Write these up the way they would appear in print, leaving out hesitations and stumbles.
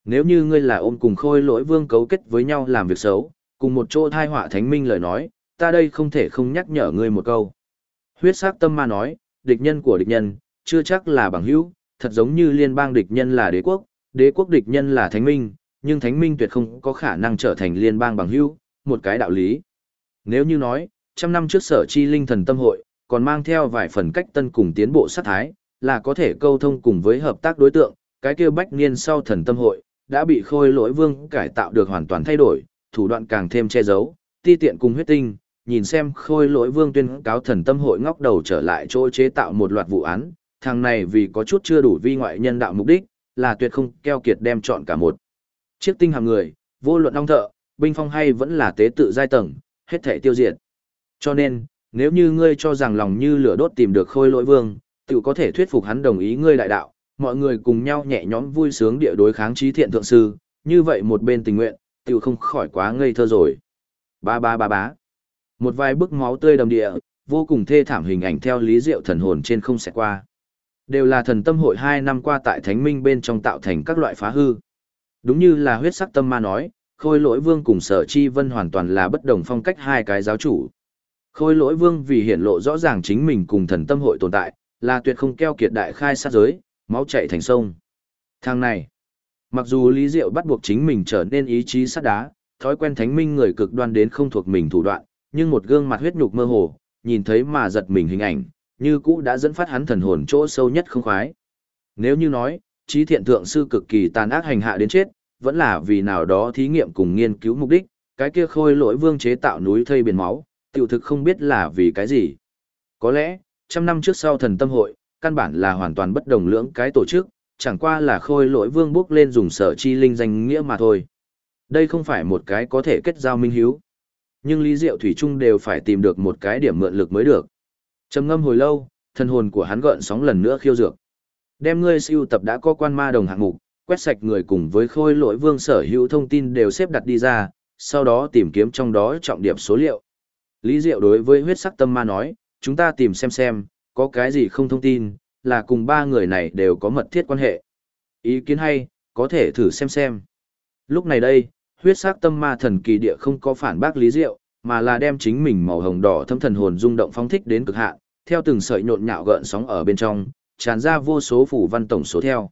Nếu như ngươi là ôm cùng Khôi Lỗi Vương cấu kết với nhau làm việc xấu, cùng một chỗ thai họa thánh minh lời nói, ta đây không thể không nhắc nhở ngươi một câu. Huyết sắc tâm ma nói, địch nhân của địch nhân, chưa chắc là bằng hữu, thật giống như liên bang địch nhân là đế quốc địch nhân là thánh minh, nhưng thánh minh tuyệt không có khả năng trở thành liên bang bằng hữu, một cái đạo lý. Nếu như nói, trăm năm trước Sở Chi Linh Thần Tâm Hội, còn mang theo vài phần cách tân cùng tiến bộ sát thái, là có thể câu thông cùng với hợp tác đối tượng, cái kia bách niên sau Thần Tâm Hội, đã bị Khôi Lỗi Vương cải tạo được hoàn toàn thay đổi, thủ đoạn càng thêm che giấu, ti tiện cùng huyết tinh, nhìn xem Khôi Lỗi Vương tuyên cáo Thần Tâm Hội ngóc đầu trở lại chỗ chế tạo một loạt vụ án, thằng này vì có chút chưa đủ vi ngoại nhân đạo mục đích, là tuyệt không keo kiệt đem chọn cả một chiếc tinh hàm người, vô luận ong thợ, binh phong hay vẫn là tế tự giai tầng, hết thể tiêu diệt. Cho nên, nếu như ngươi cho rằng lòng như lửa đốt tìm được Khôi Lỗi Vương, tự có thể thuyết phục hắn đồng ý ngươi đại đạo, mọi người cùng nhau nhẹ nhõm vui sướng địa đối kháng trí thiện thượng sư, như vậy một bên tình nguyện, tự không khỏi quá ngây thơ rồi. Ba ba ba bá. Một vài bức máu tươi đầm địa, vô cùng thê thảm hình ảnh theo Lý Diệu thần hồn trên không sẽ qua. Đều là Thần Tâm Hội 2 năm qua tại Thánh Minh bên trong tạo thành các loại phá hư. Đúng như là huyết sắc tâm ma nói, Khôi Lỗi Vương cùng Sở Chi Vân hoàn toàn là bất đồng phong cách hai cái giáo chủ. Khôi Lỗi Vương vì hiển lộ rõ ràng chính mình cùng Thần Tâm Hội tồn tại, là tuyệt không keo kiệt đại khai sát giới, máu chảy thành sông. Thằng này, mặc dù Lý Diệu bắt buộc chính mình trở nên ý chí sắt đá, thói quen thánh minh người cực đoan đến không thuộc mình thủ đoạn, nhưng một gương mặt huyết nhục mơ hồ, nhìn thấy mà giật mình hình ảnh, như cũ đã dẫn phát hắn thần hồn chỗ sâu nhất không khoái. Nếu như nói, trí thiện thượng sư cực kỳ tàn ác hành hạ đến chết, vẫn là vì nào đó thí nghiệm cùng nghiên cứu mục đích, cái kia Khôi Lỗi Vương chế tạo núi thây biển máu, tiểu thực không biết là vì cái gì. Có lẽ, trăm năm trước sau Thần Tâm Hội, căn bản là hoàn toàn bất đồng lưỡng cái tổ chức, chẳng qua là Khôi Lỗi Vương bước lên dùng Sở Chi Linh danh nghĩa mà thôi. Đây không phải một cái có thể kết giao minh hiếu. Nhưng Lý Diệu thủy chung đều phải tìm được một cái điểm mượn lực mới được. Trầm ngâm hồi lâu, thần hồn của hắn gợn sóng lần nữa khiêu dược. Đem ngươi siêu tập đã có quan ma đồng hạng mục, quét sạch người cùng với Khôi Lỗi Vương sở hữu thông tin đều xếp đặt đi ra, sau đó tìm kiếm trong đó trọng điểm số liệu. Lý Diệu đối với huyết sắc tâm ma nói, chúng ta tìm xem, có cái gì không thông tin, là cùng ba người này đều có mật thiết quan hệ. Ý kiến hay, có thể thử xem. Lúc này đây, huyết sắc tâm ma thần kỳ địa không có phản bác Lý Diệu, mà là đem chính mình màu hồng đỏ thâm thần hồn rung động phóng thích đến cực hạn, theo từng sợi nhộn nhạo gợn sóng ở bên trong, tràn ra vô số phủ văn tổng số theo.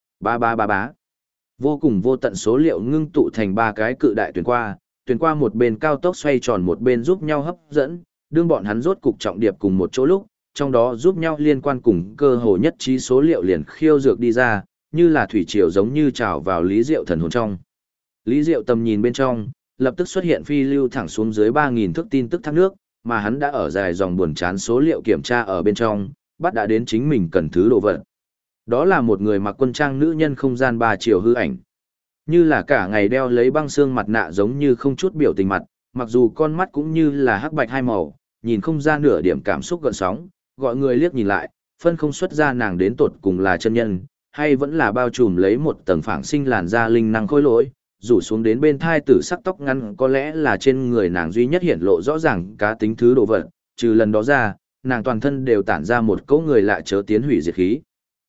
Ba. Vô cùng vô tận số liệu ngưng tụ thành ba cái cự đại tuyển qua một bên cao tốc xoay tròn một bên giúp nhau hấp dẫn, đương bọn hắn rốt cục trọng điệp cùng một chỗ lúc, trong đó giúp nhau liên quan cùng cơ hồ nhất trí số liệu liền khiêu dược đi ra, như là thủy triều giống như trào vào Lý Diệu thần hồn trong. Lý Diệu tầm nhìn bên trong, lập tức xuất hiện phi lưu thẳng xuống dưới 3.000 thước tin tức thác nước, mà hắn đã ở dài dòng buồn chán số liệu kiểm tra ở bên trong, bắt đã đến chính mình cần thứ đồ vật. Đó là một người mặc quân trang nữ nhân không gian 3 chiều hư ảnh. Như là cả ngày đeo lấy băng xương mặt nạ giống như không chút biểu tình mặt, mặc dù con mắt cũng như là hắc bạch hai màu, nhìn không ra nửa điểm cảm xúc gợn sóng, gọi người liếc nhìn lại, phân không xuất ra nàng đến tột cùng là chân nhân, hay vẫn là bao trùm lấy một tầng phảng sinh làn da linh năng khôi lỗi, rủ xuống đến bên thai tử sắc tóc ngắn có lẽ là trên người nàng duy nhất hiển lộ rõ ràng cá tính thứ đồ vật, trừ lần đó ra, nàng toàn thân đều tản ra một cỗ người lạ chớ tiến hủy diệt khí.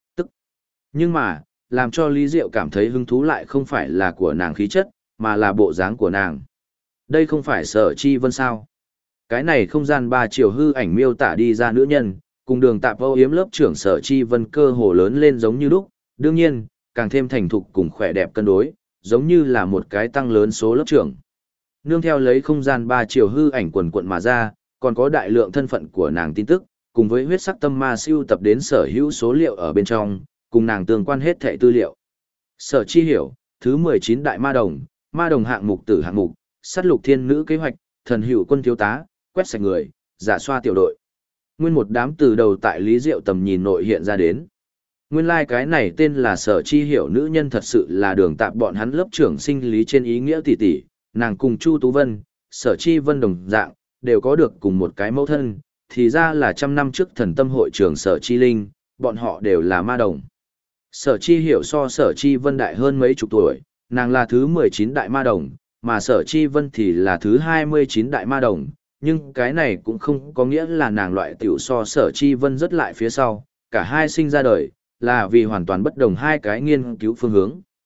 Nhưng mà, làm cho Lý Diệu cảm thấy hứng thú lại không phải là của nàng khí chất, mà là bộ dáng của nàng. Đây không phải Sở Chi Vân sao? Cái này không gian 3 chiều hư ảnh miêu tả đi ra nữ nhân, cùng đường tạp âu yếm lớp trưởng Sở Chi Vân cơ hồ lớn lên giống như lúc, đương nhiên, càng thêm thành thục cùng khỏe đẹp cân đối, giống như là một cái tăng lớn số lớp trưởng. Nương theo lấy không gian 3 chiều hư ảnh quần quận mà ra, còn có đại lượng thân phận của nàng tin tức, cùng với huyết sắc tâm ma siêu tập đến sở hữu số liệu ở bên trong, cùng nàng tương quan hết thảy tư liệu. Sở Chi hiểu, thứ 19 đại ma đồng hạng mục tử hạng mục, sát lục thiên nữ kế hoạch, thần hữu quân thiếu tá, quét sạch người, giả xoa tiểu đội. Nguyên một đám từ đầu tại Lý Diệu tầm nhìn nội hiện ra đến. Nguyên lai cái này tên là Sở Chi hiểu nữ nhân thật sự là đường tạp bọn hắn lớp trưởng sinh lý trên ý nghĩa tỷ tỷ, nàng cùng Chu Tú Vân, Sở Chi Vân đồng dạng, đều có được cùng một cái mẫu thân, thì ra là trăm năm trước thần tâm hội trưởng Sở Chi Linh, bọn họ đều là ma đồng. Sở Chi hiểu so Sở Chi Vân đại hơn mấy chục tuổi, nàng là thứ 19 đại ma đồng, mà Sở Chi Vân thì là thứ 29 đại ma đồng, nhưng cái này cũng không có nghĩa là nàng loại tiểu so Sở Chi Vân rất lại phía sau, cả hai sinh ra đời, là vì hoàn toàn bất đồng hai cái nghiên cứu phương hướng.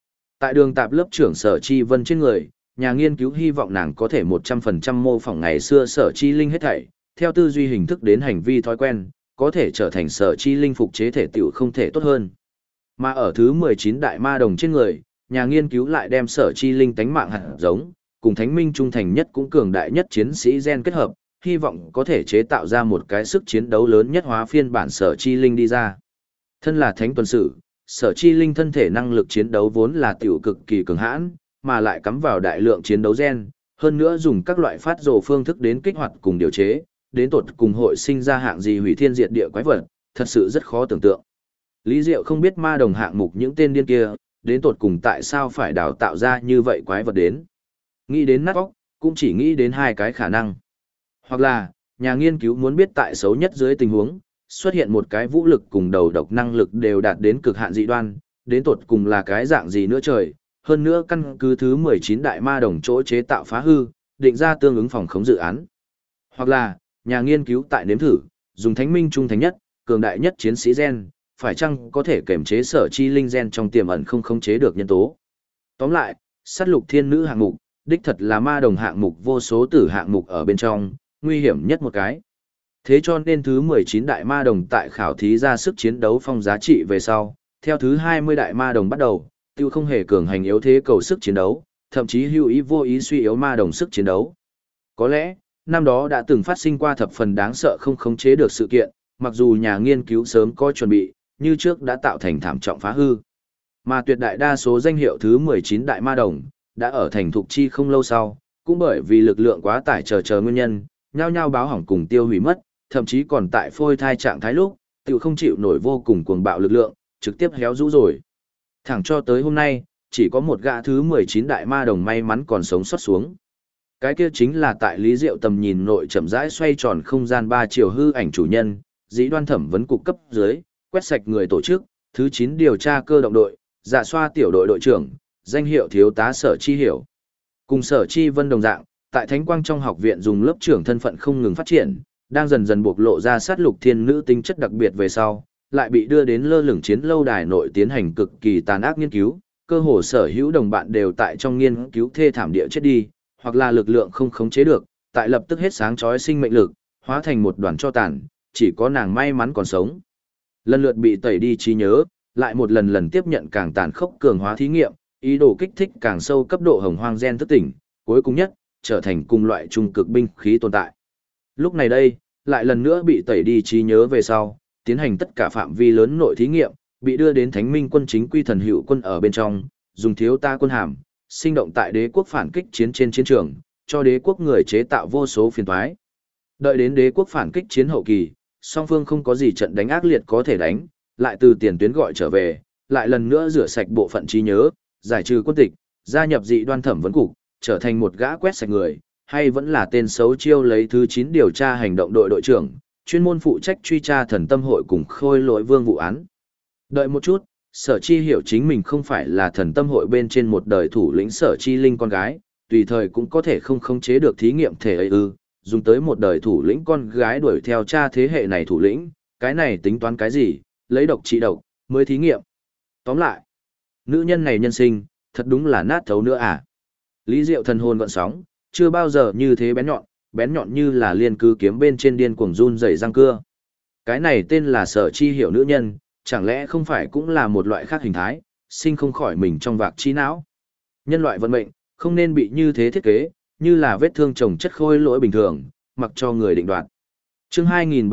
Tại đường tạp lớp trưởng Sở Chi Vân trên người, nhà nghiên cứu hy vọng nàng có thể 100% mô phỏng ngày xưa Sở Chi Linh hết thảy, theo tư duy hình thức đến hành vi thói quen, có thể trở thành Sở Chi Linh phục chế thể tiểu không thể tốt hơn. Mà ở thứ 19 đại ma đồng trên người, nhà nghiên cứu lại đem Sở Chi Linh tánh mạng hạt giống, cùng thánh minh trung thành nhất cũng cường đại nhất chiến sĩ gen kết hợp, hy vọng có thể chế tạo ra một cái sức chiến đấu lớn nhất hóa phiên bản Sở Chi Linh đi ra. Thân là thánh tuần sử, Sở Chi Linh thân thể năng lực chiến đấu vốn là tiểu cực kỳ cường hãn, mà lại cắm vào đại lượng chiến đấu gen, hơn nữa dùng các loại phát rồ phương thức đến kích hoạt cùng điều chế, đến tột cùng hội sinh ra hạng gì hủy thiên diệt địa quái vật, thật sự rất khó tưởng tượng. Lý Diệu không biết ma đồng hạng mục những tên điên kia, đến tột cùng tại sao phải đào tạo ra như vậy quái vật đến. Nghĩ đến nát óc, cũng chỉ nghĩ đến hai cái khả năng. Hoặc là, nhà nghiên cứu muốn biết tại xấu nhất dưới tình huống, xuất hiện một cái vũ lực cùng đầu độc năng lực đều đạt đến cực hạn dị đoan, đến tột cùng là cái dạng gì nữa trời, hơn nữa căn cứ thứ 19 đại ma đồng chỗ chế tạo phá hư, định ra tương ứng phòng khống dự án. Hoặc là, nhà nghiên cứu tại nếm thử, dùng thánh minh trung thành nhất, cường đại nhất chiến sĩ gen, phải chăng có thể kiểm chế Sở Chi Linh gen trong tiềm ẩn không khống chế được nhân tố. Tóm lại, sát lục thiên nữ hạng mục, đích thật là ma đồng hạng mục vô số tử hạng mục ở bên trong, nguy hiểm nhất một cái. Thế cho nên thứ 19 đại ma đồng tại khảo thí ra sức chiến đấu phong giá trị về sau, theo thứ 20 đại ma đồng bắt đầu, tiêu không hề cường hành yếu thế cầu sức chiến đấu, thậm chí hữu ý vô ý suy yếu ma đồng sức chiến đấu. Có lẽ, năm đó đã từng phát sinh qua thập phần đáng sợ không khống chế được sự kiện, mặc dù nhà nghiên cứu sớm có chuẩn bị, như trước đã tạo thành thảm trọng phá hư. Mà tuyệt đại đa số danh hiệu thứ 19 đại ma đồng, đã ở thành thục chi không lâu sau, cũng bởi vì lực lượng quá tải chờ nguyên nhân, nhao nhao báo hỏng cùng tiêu hủy mất, thậm chí còn tại phôi thai trạng thái lúc, tiểu không chịu nổi vô cùng cuồng bạo lực lượng, trực tiếp héo rũ rồi. Thẳng cho tới hôm nay, chỉ có một gã thứ 19 đại ma đồng may mắn còn sống sót xuống. Cái kia chính là tại Lý Diệu tầm nhìn nội chậm rãi xoay tròn không gian 3 chiều hư ảnh chủ nhân, dĩ đoan thẩm vấn cục cấp dưới, quét sạch người tổ chức, thứ 9 điều tra cơ động đội, dạ xoa tiểu đội đội trưởng, danh hiệu thiếu tá Sở Chi Hiểu. Cùng Sở Chi Vân đồng dạng, tại Thánh Quang trong học viện dùng lớp trưởng thân phận không ngừng phát triển, đang dần dần bộc lộ ra sát lục thiên nữ tính chất đặc biệt về sau, lại bị đưa đến lơ lửng chiến lâu đài nội tiến hành cực kỳ tàn ác nghiên cứu, cơ hồ sở hữu đồng bạn đều tại trong nghiên cứu thê thảm địa chết đi, hoặc là lực lượng không khống chế được, tại lập tức hết sáng chói sinh mệnh lực, hóa thành một đoàn tro tàn, chỉ có nàng may mắn còn sống. Lần lượt bị tẩy đi trí nhớ, lại một lần lần tiếp nhận càng tàn khốc cường hóa thí nghiệm, ý đồ kích thích càng sâu cấp độ hồng hoang gen thức tỉnh, cuối cùng nhất, trở thành cùng loại trung cực binh khí tồn tại. Lúc này đây, lại lần nữa bị tẩy đi trí nhớ về sau, tiến hành tất cả phạm vi lớn nội thí nghiệm, bị đưa đến Thánh Minh quân chính quy thần hữu quân ở bên trong, dùng thiếu ta quân hàm, sinh động tại đế quốc phản kích chiến trên chiến trường, cho đế quốc người chế tạo vô số phiền toái. Đợi đến đế quốc phản kích chiến hậu kỳ, song phương không có gì trận đánh ác liệt có thể đánh, lại từ tiền tuyến gọi trở về, lại lần nữa rửa sạch bộ phận trí nhớ, giải trừ quân tịch, gia nhập dị đoan thẩm vấn cục, trở thành một gã quét sạch người, hay vẫn là tên xấu chiêu lấy thứ 9 điều tra hành động đội đội trưởng, chuyên môn phụ trách truy tra thần tâm hội cùng khôi lỗi vương vụ án. Đợi một chút, Sở Chi hiểu chính mình không phải là thần tâm hội bên trên một đời thủ lĩnh Sở Chi Linh con gái, tùy thời cũng có thể không khống chế được thí nghiệm thể ấy ư, dùng tới một đời thủ lĩnh con gái đuổi theo cha thế hệ này thủ lĩnh, cái này tính toán cái gì, lấy độc trị độc, mới thí nghiệm. Tóm lại, nữ nhân này nhân sinh, thật đúng là nát thấu nữa à. Lý Diệu thần hồn gợn sóng, chưa bao giờ như thế bén nhọn như là liên cư kiếm bên trên điên cuồng run rẩy răng cưa. Cái này tên là Sở Chi hiểu nữ nhân, chẳng lẽ không phải cũng là một loại khác hình thái, sinh không khỏi mình trong vạc trí não. Nhân loại vận mệnh, không nên bị như thế thiết kế, như là vết thương chồng chất khôi lỗi bình thường, mặc cho người định đoạt. Chương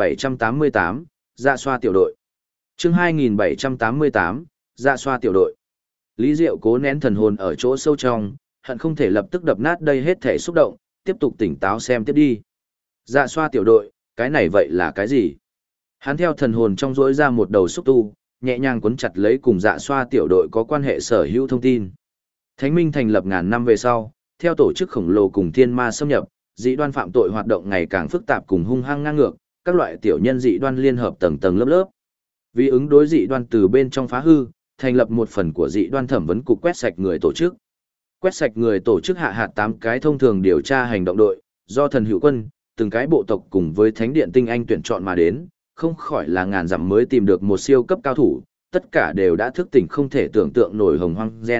2788, Dạ xoa tiểu đội. Chương 2788, Dạ xoa tiểu đội. Lý Diệu cố nén thần hồn ở chỗ sâu trong, hận không thể lập tức đập nát đây hết thể xúc động, tiếp tục tỉnh táo xem tiếp đi. Dạ xoa tiểu đội, cái này vậy là cái gì? Hắn theo thần hồn trong rỗi ra một đầu xúc tu, nhẹ nhàng cuốn chặt lấy cùng dạ xoa tiểu đội có quan hệ sở hữu thông tin. Thánh Minh thành lập ngàn năm về sau, theo tổ chức khổng lồ cùng thiên ma xâm nhập, dị đoan phạm tội hoạt động ngày càng phức tạp cùng hung hăng ngang ngược, các loại tiểu nhân dị đoan liên hợp tầng tầng lớp lớp. Vì ứng đối dị đoan từ bên trong phá hư, thành lập một phần của dị đoan thẩm vấn cục quét sạch người tổ chức. Quét sạch người tổ chức hạ hạt 8 cái thông thường điều tra hành động đội, do thần hữu quân, từng cái bộ tộc cùng với thánh điện tinh anh tuyển chọn mà đến, không khỏi là ngàn dặm mới tìm được một siêu cấp cao thủ, tất cả đều đã thức tỉnh không thể tưởng tượng nổi hồng hoang gen,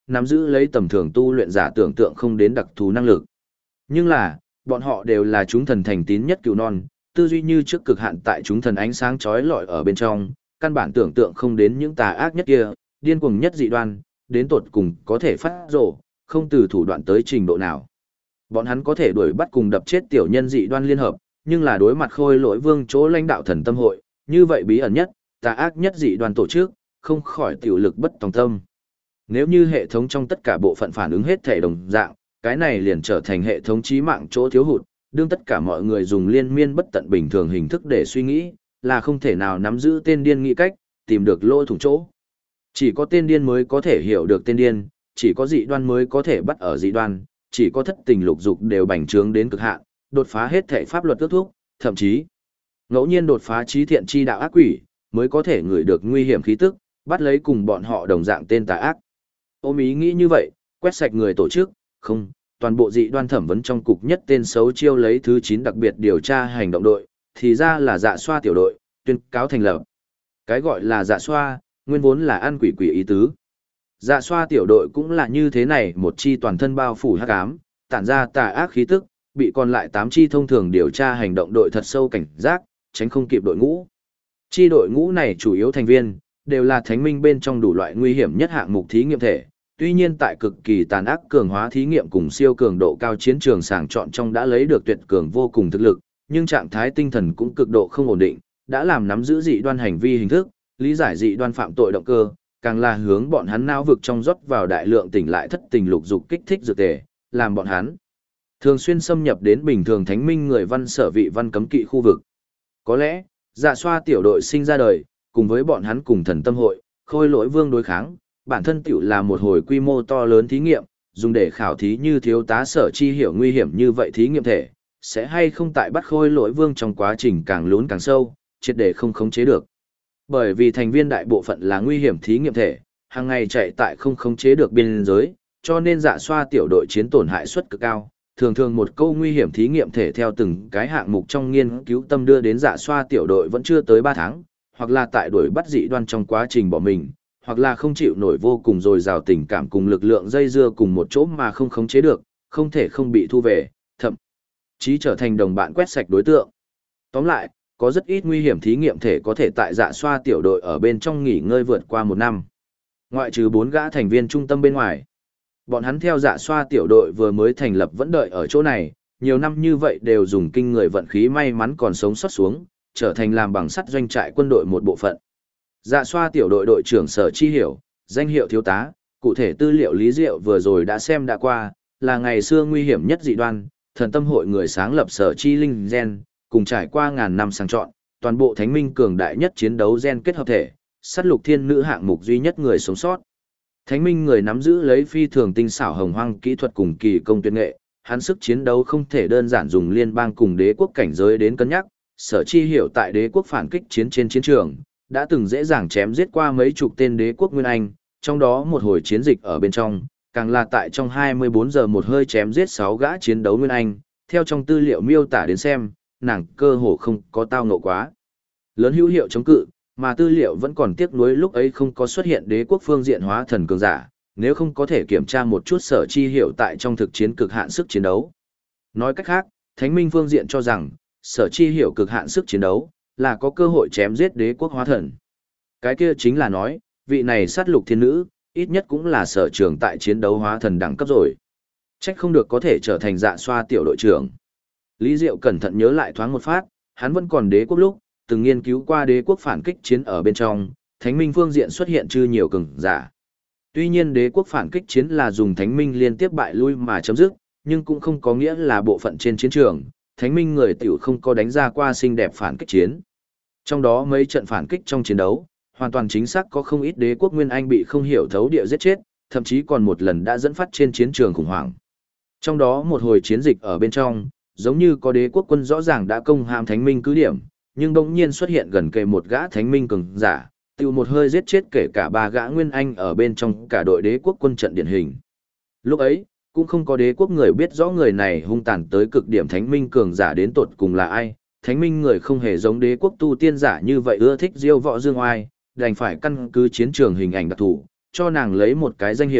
nắm giữ lấy tầm thường tu luyện giả tưởng tượng không đến đặc thù năng lực. Nhưng là, bọn họ đều là chúng thần thành tín nhất cừu non, tư duy như trước cực hạn tại chúng thần ánh sáng chói lọi ở bên trong, căn bản tưởng tượng không đến những tà ác nhất kia, điên cuồng nhất dị đoan, đến tột cùng có thể phát rồ, không từ thủ đoạn tới trình độ nào. Bọn hắn có thể đuổi bắt cùng đập chết tiểu nhân dị đoan liên hợp, nhưng là đối mặt Khôi Lỗi Vương chỗ lãnh đạo thần tâm hội, như vậy bí ẩn nhất, tà ác nhất dị đoan tổ chức, không khỏi tiểu lực bất tòng tâm. Nếu như hệ thống trong tất cả bộ phận phản ứng hết thể đồng dạng, cái này liền trở thành hệ thống chí mạng chỗ thiếu hụt, đương tất cả mọi người dùng liên miên bất tận bình thường hình thức để suy nghĩ, là không thể nào nắm giữ tên điên nghĩ cách, tìm được lỗ thủng chỗ. Chỉ có tên điên mới có thể hiểu được tên điên, chỉ có dị đoan mới có thể bắt ở dị đoan, chỉ có thất tình lục dục đều bành trướng đến cực hạn, đột phá hết thể pháp luật ước thúc, thậm chí ngẫu nhiên đột phá trí thiện chi đạo ác quỷ, mới có thể ngửi được nguy hiểm khí tức, bắt lấy cùng bọn họ đồng dạng tên tà ác. Ôm ý nghĩ như vậy, quét sạch người tổ chức, không, toàn bộ dị đoan thẩm vấn trong cục nhất tên xấu chiêu lấy thứ 9 đặc biệt điều tra hành động đội, thì ra là Dạ Xoa tiểu đội, tuyên cáo thành lập. Cái gọi là Dạ Xoa, nguyên vốn là ăn quỷ quỷ ý tứ. Dạ Xoa tiểu đội cũng là như thế này, một chi toàn thân bao phủ hắc ám, tản ra tà ác khí tức, bị còn lại 8 chi thông thường điều tra hành động đội thật sâu cảnh giác, tránh không kịp đội ngũ. Chi đội ngũ này chủ yếu thành viên đều là thánh minh bên trong đủ loại nguy hiểm nhất hạng mục thí nghiệm thể. Tuy nhiên tại cực kỳ tàn ác cường hóa thí nghiệm cùng siêu cường độ cao chiến trường sàng chọn trong đã lấy được tuyệt cường vô cùng thực lực, nhưng trạng thái tinh thần cũng cực độ không ổn định, đã làm nắm giữ dị đoan hành vi hình thức, lý giải dị đoan phạm tội động cơ, càng là hướng bọn hắn não vực trong rót vào đại lượng tỉnh lại thất tình lục dục kích thích dược tề, làm bọn hắn thường xuyên xâm nhập đến bình thường thánh minh người văn sở vị văn cấm kỵ khu vực. Có lẽ, Dạ Xoa tiểu đội sinh ra đời, cùng với bọn hắn cùng thần tâm hội, Khôi Lỗi Vương đối kháng, bản thân tiểu là một hồi quy mô to lớn thí nghiệm, dùng để khảo thí như thiếu tá Sở Chi hiểu nguy hiểm như vậy thí nghiệm thể, sẽ hay không tại bắt Khôi Lỗi Vương trong quá trình càng lún càng sâu, triệt để không khống chế được. Bởi vì thành viên đại bộ phận là nguy hiểm thí nghiệm thể, hàng ngày chạy tại không khống chế được biên giới, cho nên Dạ Xoa tiểu đội chiến tổn hại suất cực cao. Thường thường một câu nguy hiểm thí nghiệm thể theo từng cái hạng mục trong nghiên cứu tâm đưa đến Dạ Xoa tiểu đội vẫn chưa tới 3 tháng, hoặc là tại đuổi bắt dị đoan trong quá trình bỏ mình, hoặc là không chịu nổi vô cùng dồi dào tình cảm cùng lực lượng dây dưa cùng một chỗ mà không khống chế được, không thể không bị thu về, thậm chí trở thành đồng bạn quét sạch đối tượng. Tóm lại, có rất ít nguy hiểm thí nghiệm thể có thể tại Dạ Xoa tiểu đội ở bên trong nghỉ ngơi vượt qua 1 năm. Ngoại trừ 4 gã thành viên trung tâm bên ngoài, bọn hắn theo Dạ Xoa tiểu đội vừa mới thành lập vẫn đợi ở chỗ này, nhiều năm như vậy đều dùng kinh người vận khí may mắn còn sống sót xuống, trở thành làm bằng sắt doanh trại quân đội một bộ phận. Dạ Xoa tiểu đội đội trưởng Sở Chi hiểu, danh hiệu thiếu tá, cụ thể tư liệu Lý Diệu vừa rồi đã xem đã qua, là ngày xưa nguy hiểm nhất dị đoan, thần tâm hội người sáng lập Sở Chi linh gen, cùng trải qua ngàn năm sang chọn, toàn bộ thánh minh cường đại nhất chiến đấu gen kết hợp thể, sát lục thiên nữ hạng mục duy nhất người sống sót. Thánh minh người nắm giữ lấy phi thường tinh xảo hồng hoang kỹ thuật cùng kỳ công tuyệt nghệ, hắn sức chiến đấu không thể đơn giản dùng liên bang cùng đế quốc cảnh giới đến cân nhắc. Sở Chi hiểu tại đế quốc phản kích chiến trên chiến trường, đã từng dễ dàng chém giết qua mấy chục tên đế quốc Nguyên Anh, trong đó một hồi chiến dịch ở bên trong, càng là tại trong 24 giờ một hơi chém giết 6 gã chiến đấu Nguyên Anh, theo trong tư liệu miêu tả đến xem, nàng cơ hồ không có tao ngộ quá lớn hữu hiệu chống cự, mà tư liệu vẫn còn tiếc nuối lúc ấy không có xuất hiện đế quốc phương diện hóa thần cường giả, nếu không có thể kiểm tra một chút Sở Chi hiểu tại trong thực chiến cực hạn sức chiến đấu. Nói cách khác, Thánh minh phương diện cho rằng, Sở Chi hiểu cực hạn sức chiến đấu, là có cơ hội chém giết đế quốc hóa thần. Cái kia chính là nói, vị này sát lục thiên nữ, ít nhất cũng là sở trường tại chiến đấu hóa thần đẳng cấp rồi. Trách không được có thể trở thành Dạ Xoa tiểu đội trưởng. Lý Diệu cẩn thận nhớ lại thoáng một phát, hắn vẫn còn đế quốc lúc, từng nghiên cứu qua đế quốc phản kích chiến ở bên trong, thánh minh phương diện xuất hiện chư nhiều cường giả. Tuy nhiên đế quốc phản kích chiến là dùng thánh minh liên tiếp bại lui mà chấm dứt, nhưng cũng không có nghĩa là bộ phận trên chiến trường, thánh minh người tiểu không có đánh ra qua xinh đẹp phản kích chiến. Trong đó mấy trận phản kích trong chiến đấu, hoàn toàn chính xác có không ít đế quốc Nguyên Anh bị không hiểu thấu địa giết chết, thậm chí còn một lần đã dẫn phát trên chiến trường khủng hoảng. Trong đó một hồi chiến dịch ở bên trong, giống như có đế quốc quân rõ ràng đã công hãm thánh minh cứ điểm, nhưng bỗng nhiên xuất hiện gần kề một gã thánh minh cường giả, tiêu một hơi giết chết kể cả 3 gã Nguyên Anh ở bên trong cả đội đế quốc quân trận điển hình. Lúc ấy, cũng không có đế quốc người biết rõ người này hung tàn tới cực điểm thánh minh cường giả đến tột cùng là ai. Thánh minh người không hề giống đế quốc tu tiên giả như vậy ưa thích diêu võ dương oai, đành phải căn cứ chiến trường hình ảnh đặc thù, cho nàng lấy một cái danh hiệu,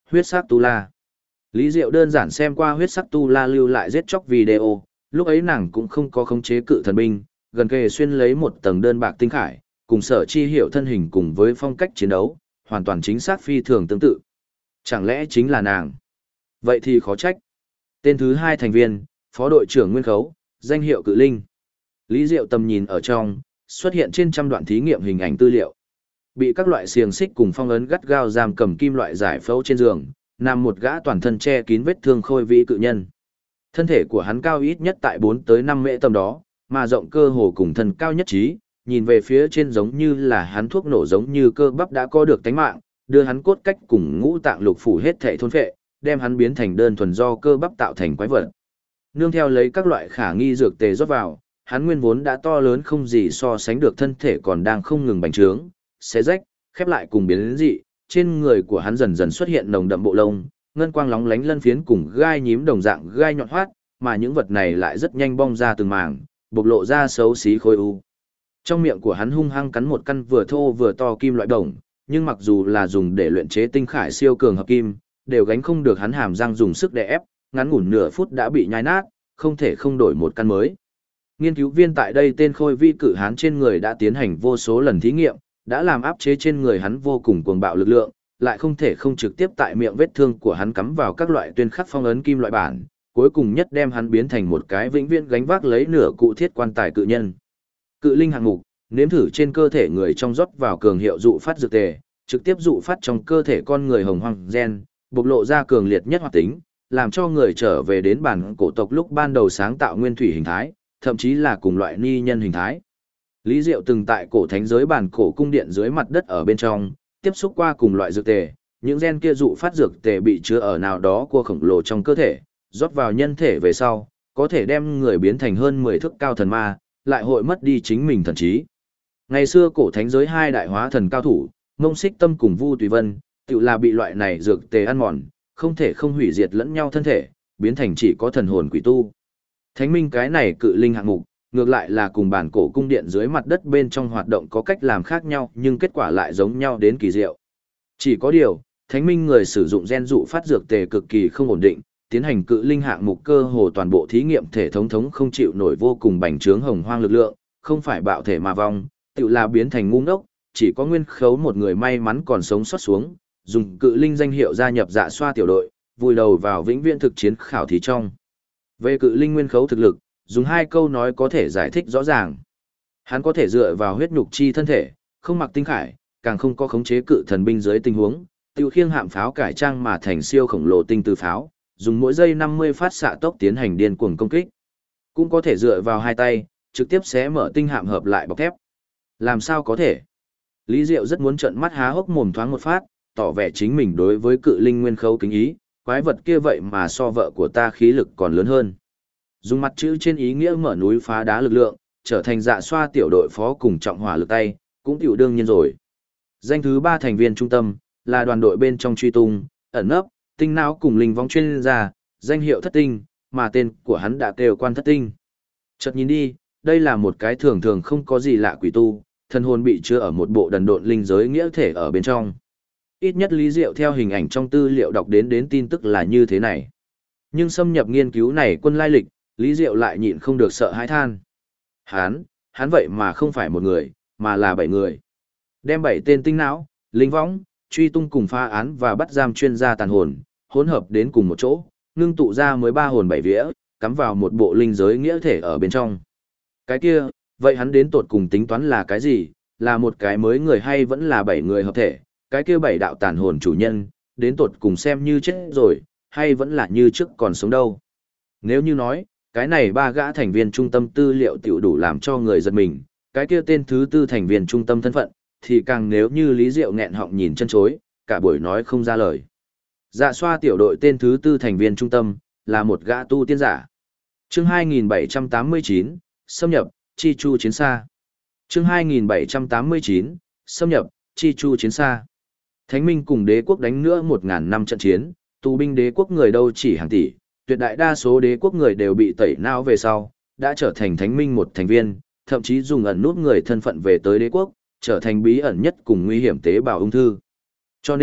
Huyết sắc tu la. Lý Diệu đơn giản xem qua huyết sắc tu la lưu lại giết chóc video, lúc ấy nàng cũng không có khống chế cự thần binh, gần kề xuyên lấy một tầng đơn bạc tinh khải, cùng Sở Chi Hiểu thân hình cùng với phong cách chiến đấu, hoàn toàn chính xác phi thường tương tự. Chẳng lẽ chính là nàng? Vậy thì khó trách. Tên thứ hai thành viên, phó đội trưởng Nguyên Khấu, danh hiệu Cự Linh. Lý Diệu tầm nhìn ở trong, xuất hiện trên trăm đoạn thí nghiệm hình ảnh tư liệu. Bị các loại xiềng xích cùng phong ấn gắt gao giam cầm kim loại giải phẫu trên giường, nằm một gã toàn thân che kín vết thương khôi vĩ cự nhân. Thân thể của hắn cao ít nhất tại 4 tới 5 mễ tầm đó, mà rộng cơ hồ cùng thân cao nhất trí, nhìn về phía trên giống như là hắn thuốc nổ giống như cơ bắp đã có được tánh mạng, đưa hắn cốt cách cùng ngũ tạng lục phủ hết thảy thôn phệ, đem hắn biến thành đơn thuần do cơ bắp tạo thành quái vật. Nương theo lấy các loại khả nghi dược tề rót vào, hắn nguyên vốn đã to lớn không gì so sánh được thân thể còn đang không ngừng bành trướng, xé rách, khép lại cùng biến đến dị, trên người của hắn dần dần xuất hiện nồng đậm bộ lông, ngân quang lóng lánh lân phiến cùng gai nhím đồng dạng gai nhọn hoắt, mà những vật này lại rất nhanh bong ra từng mảng, bộc lộ ra xấu xí khối u. Trong miệng của hắn hung hăng cắn một căn vừa thô vừa to kim loại đồng, nhưng mặc dù là dùng để luyện chế tinh khải siêu cường hợp kim, đều gánh không được hắn hàm răng dùng sức đè ép, ngắn ngủn nửa phút đã bị nhai nát, không thể không đổi một căn mới. Nghiên cứu viên tại đây tên khôi vi cự hán trên người đã tiến hành vô số lần thí nghiệm, đã làm áp chế trên người hắn vô cùng cuồng bạo lực lượng, lại không thể không trực tiếp tại miệng vết thương của hắn cắm vào các loại tuyên khắc phong ấn kim loại bản, cuối cùng nhất đem hắn biến thành một cái vĩnh viễn gánh vác lấy nửa cụ thiết quan tài cự nhân. Cự linh hạng mục, nếm thử trên cơ thể người trong rót vào cường hiệu dụ phát dược tề, trực tiếp dụ phát trong cơ thể con người hồng hoang gen, bộc lộ ra cường liệt nhất hoạt tính, làm cho người trở về đến bản cổ tộc lúc ban đầu sáng tạo nguyên thủy hình thái, thậm chí là cùng loại ni nhân hình thái. Lý Diệu từng tại cổ thánh giới bản cổ cung điện dưới mặt đất ở bên trong, tiếp xúc qua cùng loại dược tề, những gen kia dụ phát dược tề bị chứa ở nào đó của khổng lồ trong cơ thể, rót vào nhân thể về sau, có thể đem người biến thành hơn 10 thước cao thần ma, lại hội mất đi chính mình thần trí. Ngày xưa cổ thánh giới hai đại hóa thần cao thủ, Mông Xích Tâm cùng Vu Tùy Vân, tự là bị loại này dược tề ăn mòn, không thể không hủy diệt lẫn nhau thân thể, biến thành chỉ có thần hồn quỷ tu. Thánh minh cái này cự linh hạng mục, ngược lại là cùng bản cổ cung điện dưới mặt đất bên trong hoạt động có cách làm khác nhau nhưng kết quả lại giống nhau đến kỳ diệu. Chỉ có điều, thánh minh người sử dụng gen dụ phát dược tề cực kỳ không ổn định, tiến hành cự linh hạng mục cơ hồ toàn bộ thí nghiệm thể thống không chịu nổi vô cùng bành trướng hồng hoang lực lượng, không phải bạo thể mà vong, tự là biến thành ngu ngốc, chỉ có Nguyên Khấu một người may mắn còn sống sót xuống, dùng cự linh danh hiệu gia nhập Dạ Xoa tiểu đội, vùi đầu vào vĩnh viễn thực chiến khảo thí trong. Về cự linh Nguyên Khấu thực lực, dùng hai câu nói có thể giải thích rõ ràng. Hắn có thể dựa vào huyết nhục chi thân thể, không mặc tinh khải, càng không có khống chế cự thần binh dưới tình huống, tiêu khiêng hạm pháo cải trang mà thành siêu khổng lồ tinh từ pháo, dùng mỗi giây 50 phát xạ tốc tiến hành điên cuồng công kích. Cũng có thể dựa vào hai tay, trực tiếp xé mở tinh hạm hợp lại bọc thép. Làm sao có thể? Lý Diệu rất muốn trợn mắt há hốc mồm thoáng một phát, tỏ vẻ chính mình đối với cự linh Nguyên Khấu kính ý, quái vật kia vậy mà so vợ của ta khí lực còn lớn hơn. Dùng mặt chữ trên ý nghĩa mở núi phá đá lực lượng, trở thành Dạ Xoa tiểu đội phó cùng trọng hỏa lực tay, cũng tiểu đương nhiên rồi. Danh thứ 3 thành viên trung tâm, là đoàn đội bên trong truy tung, ẩn nấp, tinh não cùng linh vong chuyên gia, danh hiệu Thất Tinh, mà tên của hắn đã kêu Quan Thất Tinh. Chợt nhìn đi, đây là một cái thường thường không có gì lạ quỷ tu, thân hồn bị chứa ở một bộ đần độn linh giới nghĩa thể ở bên trong. Ít nhất Lý Diệu theo hình ảnh trong tư liệu đọc đến tin tức là như thế này. Nhưng xâm nhập nghiên cứu này quân lai lịch, Lý Diệu lại nhịn không được sợ hãi than. Hắn vậy mà không phải một người, mà là 7 người. Đem 7 tên tinh não, linh võng, truy tung cùng phá án và bắt giam chuyên gia tàn hồn, hỗn hợp đến cùng một chỗ, ngưng tụ ra mới 3 hồn 7 vía, cắm vào một bộ linh giới nghĩa thể ở bên trong. Cái kia, vậy hắn đến tột cùng tính toán là cái gì? Là một cái mới người hay vẫn là 7 người hợp thể? Cái kia 7 đạo tàn hồn chủ nhân, đến tột cùng xem như chết rồi, hay vẫn là như trước còn sống đâu? Nếu như nói, cái này 3 gã thành viên trung tâm tư liệu tiểu đủ làm cho người giật mình, cái kia tên thứ 4 thành viên trung tâm thân phận, thì càng nếu như Lý Diệu nghẹn họng nhìn chân chối, cả buổi nói không ra lời. Dạ Xoa tiểu đội tên thứ 4 thành viên trung tâm, là một gã tu tiên giả. Chương 2789, xâm nhập, chi chu chiến xa. Chương 2789, xâm nhập, chi chu chiến xa. Thánh Minh cùng đế quốc đánh nữa 1000 năm trận chiến, tù binh đế quốc người đâu chỉ hàng tỷ, tuyệt đại đa số đế quốc người đều bị tẩy não về sau, đã trở thành Thánh Minh một thành viên, thậm chí dùng ẩn nút người thân phận về tới đế quốc, trở thành bí ẩn nhất cùng nguy hiểm tế bào ung thư. Cho nên,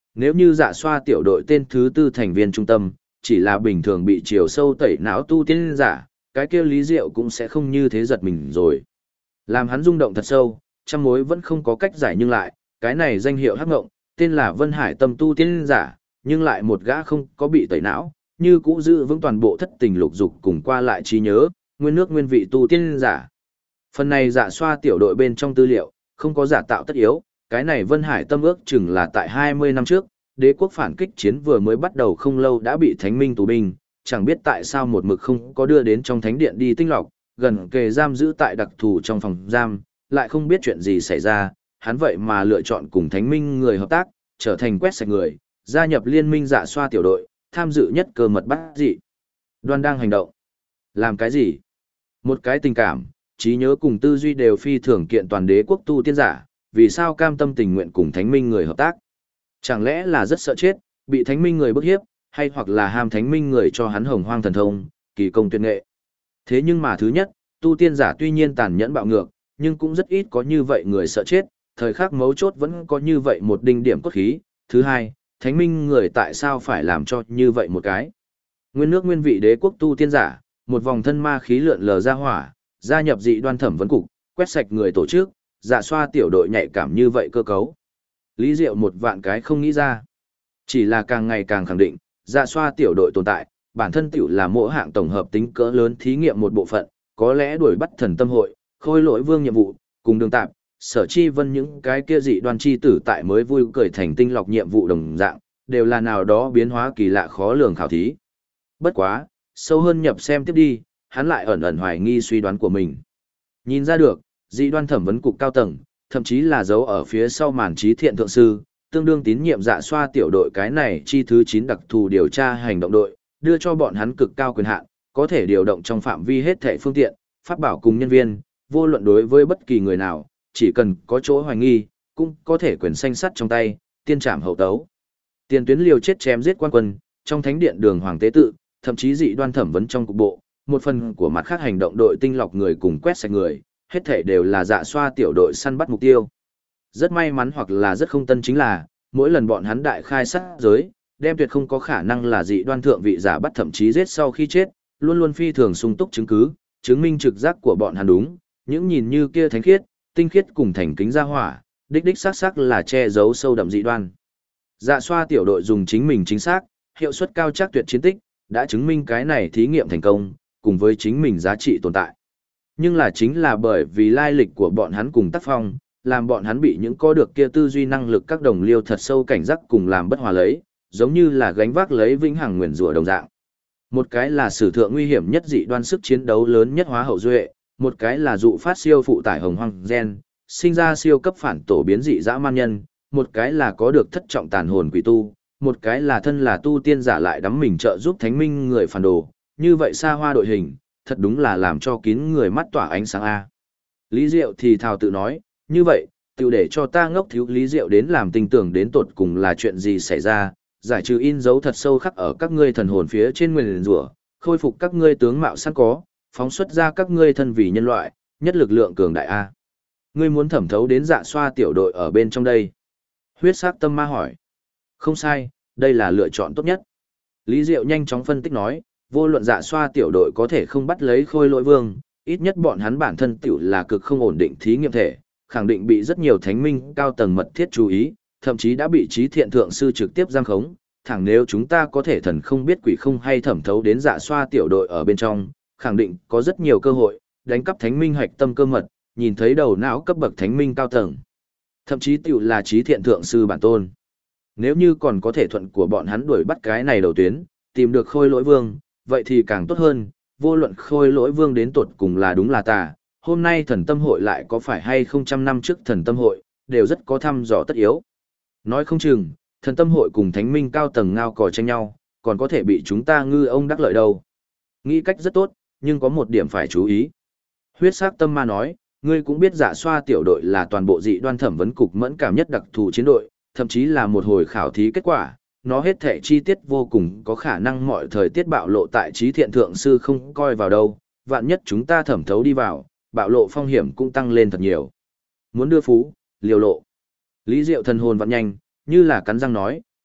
nếu như dạ xoa tiểu đội tên thứ tư thành viên trung tâm, chỉ là bình thường bị chiều sâu tẩy não tu tiên giả, cái kia Lý Diệu cũng sẽ không như thế giật mình rồi. Làm hắn rung động thật sâu, trăm mối vẫn không có cách giải nhưng lại, cái này danh hiệu hắc ngộng, tên là Vân Hải Tâm tu tiên giả, nhưng lại một gã không có bị tẩy não, như cũ giữ vững toàn bộ thất tình lục dục cùng qua lại trí nhớ, nguyên nước nguyên vị tu tiên giả. Phần này dạ xoa tiểu đội bên trong tư liệu, không có giả tạo tất yếu, cái này Vân Hải Tâm ước chừng là tại 20 năm trước, đế quốc phản kích chiến vừa mới bắt đầu không lâu đã bị thánh minh tù binh, chẳng biết tại sao một mực không có đưa đến trong thánh điện đi tinh lọc, gần kề giam giữ tại đặc thù trong phòng giam, lại không biết chuyện gì xảy ra, hắn vậy mà lựa chọn cùng thánh minh người hợp tác, trở thành quét sạch người, gia nhập liên minh dạ xoa tiểu đội, tham dự nhất cơ mật bắt dị. Đoan đang hành động. Làm cái gì? Một cái tình cảm, trí nhớ cùng tư duy đều phi thường kiện toàn đế quốc tu tiên giả, vì sao cam tâm tình nguyện cùng thánh minh người hợp tác? Chẳng lẽ là rất sợ chết, bị thánh minh người bức hiếp, hay hoặc là ham thánh minh người cho hắn hồng hoang thần thông, kỳ công tuyệt nghệ. Thế nhưng mà thứ nhất, tu tiên giả tuy nhiên tàn nhẫn bạo ngược, nhưng cũng rất ít có như vậy người sợ chết, thời khắc mấu chốt vẫn có như vậy một đinh điểm cốt khí. Thứ hai, thánh minh người tại sao phải làm cho như vậy một cái? Nguyên nước nguyên vị đế quốc tu tiên giả, một vòng thân ma khí lượn lờ ra hỏa, gia nhập dị đoan thẩm vấn cục, quét sạch người tổ chức, dạ xoa tiểu đội nhạy cảm như vậy cơ cấu. Lý Diệu một vạn cái không nghĩ ra. Chỉ là càng ngày càng khẳng định, dạ xoa tiểu đội tồn tại, bản thân tiểu là mỗi hạng tổng hợp tính cỡ lớn thí nghiệm một bộ phận, có lẽ đuổi bắt thần tâm hội, khôi lỗi vương nhiệm vụ, cùng đường tạp, sở chi vân những cái kia dị đoan chi tử tại mới vui cười thành tinh lọc nhiệm vụ đồng dạng, đều là nào đó biến hóa kỳ lạ khó lường khảo thí. Bất quá, sâu hơn nhập xem tiếp đi, hắn lại ẩn ẩn hoài nghi suy đoán của mình. Nhìn ra được, dị đoan thẩm vấn cục cao tầng, thậm chí là giấu ở phía sau màn trí thiện thượng sư, tương đương tín nhiệm dạ xoa tiểu đội cái này chi thứ 9 đặc thù điều tra hành động đội, đưa cho bọn hắn cực cao quyền hạn, có thể điều động trong phạm vi hết thảy phương tiện, pháp bảo cùng nhân viên, vô luận đối với bất kỳ người nào, chỉ cần có chỗ hoài nghi, cũng có thể quyền xanh sắt trong tay, tiên trảm hậu tấu. Tiền tuyến liều chết chém giết quan quân, trong thánh điện đường hoàng tế tự, thậm chí dị đoan thẩm vấn trong cục bộ, một phần của mặt khác hành động đội tinh lọc người cùng quét sạch người, hết thảy đều là dạ xoa tiểu đội săn bắt mục tiêu. Rất may mắn hoặc là rất không tân chính là, mỗi lần bọn hắn đại khai sát giới, đem tuyệt không có khả năng là dị đoan thượng vị giả bắt thậm chí giết sau khi chết, luôn luôn phi thường sung túc chứng cứ, chứng minh trực giác của bọn hắn đúng, những nhìn như kia thánh khiết, tinh khiết cùng thành kính gia hỏa, đích đích xác xác là che giấu sâu đậm dị đoan. Dạ xoa tiểu đội dùng chính mình chính xác, hiệu suất cao chắc tuyệt chiến tích, đã chứng minh cái này thí nghiệm thành công, cùng với chính mình giá trị tồn tại. Nhưng là chính là bởi vì lai lịch của bọn hắn cùng tác phong, làm bọn hắn bị những có được kia tư duy năng lực các đồng liêu thật sâu cảnh giác cùng làm bất hòa lấy, giống như là gánh vác lấy vĩnh hằng nguyền rủa đồng dạng. Một cái là sử thượng nguy hiểm nhất dị đoan sức chiến đấu lớn nhất hóa hậu duệ, một cái là dụ phát siêu phụ tải hồng hoang gen, sinh ra siêu cấp phản tổ biến dị dã man nhân, một cái là có được thất trọng tàn hồn quỷ tu, một cái là thân là tu tiên giả lại đắm mình trợ giúp thánh minh người phản đồ, như vậy xa hoa đội hình, thật đúng là làm cho kín người mắt tỏa ánh sáng a. Lý Diệu thì thào tự nói, như vậy, tiểu để cho ta ngốc thiếu Lý Diệu đến làm tình tưởng đến tột cùng là chuyện gì xảy ra, giải trừ in dấu thật sâu khắc ở các ngươi thần hồn phía trên nguyền rủa, khôi phục các ngươi tướng mạo sẵn có, phóng xuất ra các ngươi thân vì nhân loại, nhất lực lượng cường đại a. Ngươi muốn thẩm thấu đến dạ xoa tiểu đội ở bên trong đây. Huyết sắc tâm ma hỏi. Không sai, đây là lựa chọn tốt nhất. Lý Diệu nhanh chóng phân tích nói, vô luận dạ xoa tiểu đội có thể không bắt lấy khôi lỗi vương, ít nhất bọn hắn bản thân tiểu là cực không ổn định thí nghiệm thể, khẳng định bị rất nhiều thánh minh cao tầng mật thiết chú ý, thậm chí đã bị trí thiện thượng sư trực tiếp giam khống. Thẳng nếu chúng ta có thể thần không biết quỷ không hay thẩm thấu đến dạ xoa tiểu đội ở bên trong, khẳng định có rất nhiều cơ hội, đánh cắp thánh minh hoạch tâm cơ mật, nhìn thấy đầu não cấp bậc thánh minh cao tầng. Thậm chí tiểu là trí thiện thượng sư bản tôn. Nếu như còn có thể thuận của bọn hắn đuổi bắt cái này đầu tuyến, tìm được khôi lỗi vương, vậy thì càng tốt hơn, vô luận khôi lỗi vương đến tột cùng là đúng là tà, hôm nay thần tâm hội lại có phải hay không trăm năm trước thần tâm hội, đều rất có thăm dò tất yếu. Nói không chừng, thần tâm hội cùng thánh minh cao tầng ngao cò tranh nhau, còn có thể bị chúng ta ngư ông đắc lợi đâu. Nghĩ cách rất tốt, nhưng có một điểm phải chú ý. Huyết sắc tâm ma nói, ngươi cũng biết dạ xoa tiểu đội là toàn bộ dị đoan thẩm vấn cục mẫn cảm nhất đặc thù chiến đội, thậm chí là một hồi khảo thí kết quả, nó hết thể chi tiết vô cùng có khả năng mọi thời tiết bạo lộ tại trí thiện thượng sư không coi vào đâu, vạn nhất chúng ta thẩm thấu đi vào, bạo lộ phong hiểm cũng tăng lên thật nhiều. Muốn đưa phú, liều lộ. Lý Diệu thần hồn vặn nhanh, như là cắn răng nói,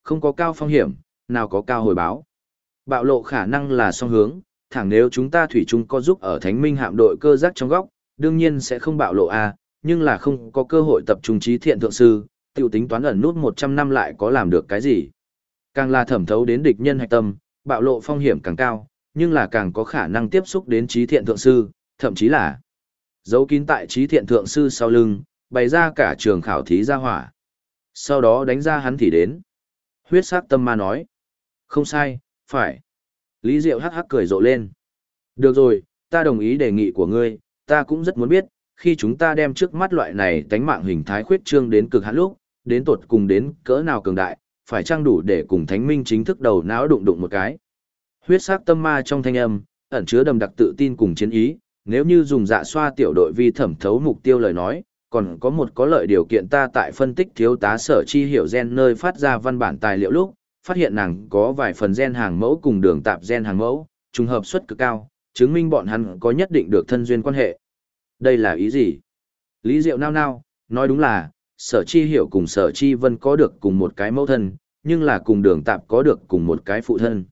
không có cao phong hiểm, nào có cao hồi báo. Bạo lộ khả năng là song hướng, thẳng nếu chúng ta thủy chung có giúp ở Thánh Minh hạm đội cơ giác trong góc, đương nhiên sẽ không bạo lộ a, nhưng là không có cơ hội tập trung trí thiện thượng sư, tiểu tính toán ẩn nút 100 năm lại có làm được cái gì. Càng là thẩm thấu đến địch nhân hạch tâm, bạo lộ phong hiểm càng cao, nhưng là càng có khả năng tiếp xúc đến trí thiện thượng sư, thậm chí là giấu kín tại trí thiện thượng sư sau lưng, bày ra cả trường khảo thí ra hỏa. Sau đó đánh ra hắn thì đến. Huyết sắc tâm ma nói. Không sai, phải. Lý Diệu hắc hắc cười rộ lên. Được rồi, ta đồng ý đề nghị của ngươi, ta cũng rất muốn biết, khi chúng ta đem trước mắt loại này tánh mạng hình thái khuyết trương đến cực hạn lúc, đến tột cùng đến cỡ nào cường đại, phải chăng đủ để cùng Thánh Minh chính thức đầu não đụng đụng một cái. Huyết sắc tâm ma trong thanh âm, ẩn chứa đầm đặc tự tin cùng chiến ý, nếu như dùng dạ xoa tiểu đội vi thẩm thấu mục tiêu lời nói, còn có một có lợi điều kiện ta tại phân tích thiếu tá Sở Chi hiểu gen nơi phát ra văn bản tài liệu lúc, phát hiện nàng có vài phần gen hàng mẫu cùng đường tạp gen hàng mẫu, trùng hợp suất cực cao, chứng minh bọn hắn có nhất định được thân duyên quan hệ. Đây là ý gì? Lý Diệu nao nao, nói đúng là, Sở Chi hiểu cùng Sở Chi Vân có được cùng một cái mẫu thân, nhưng là cùng đường tạp có được cùng một cái phụ thân.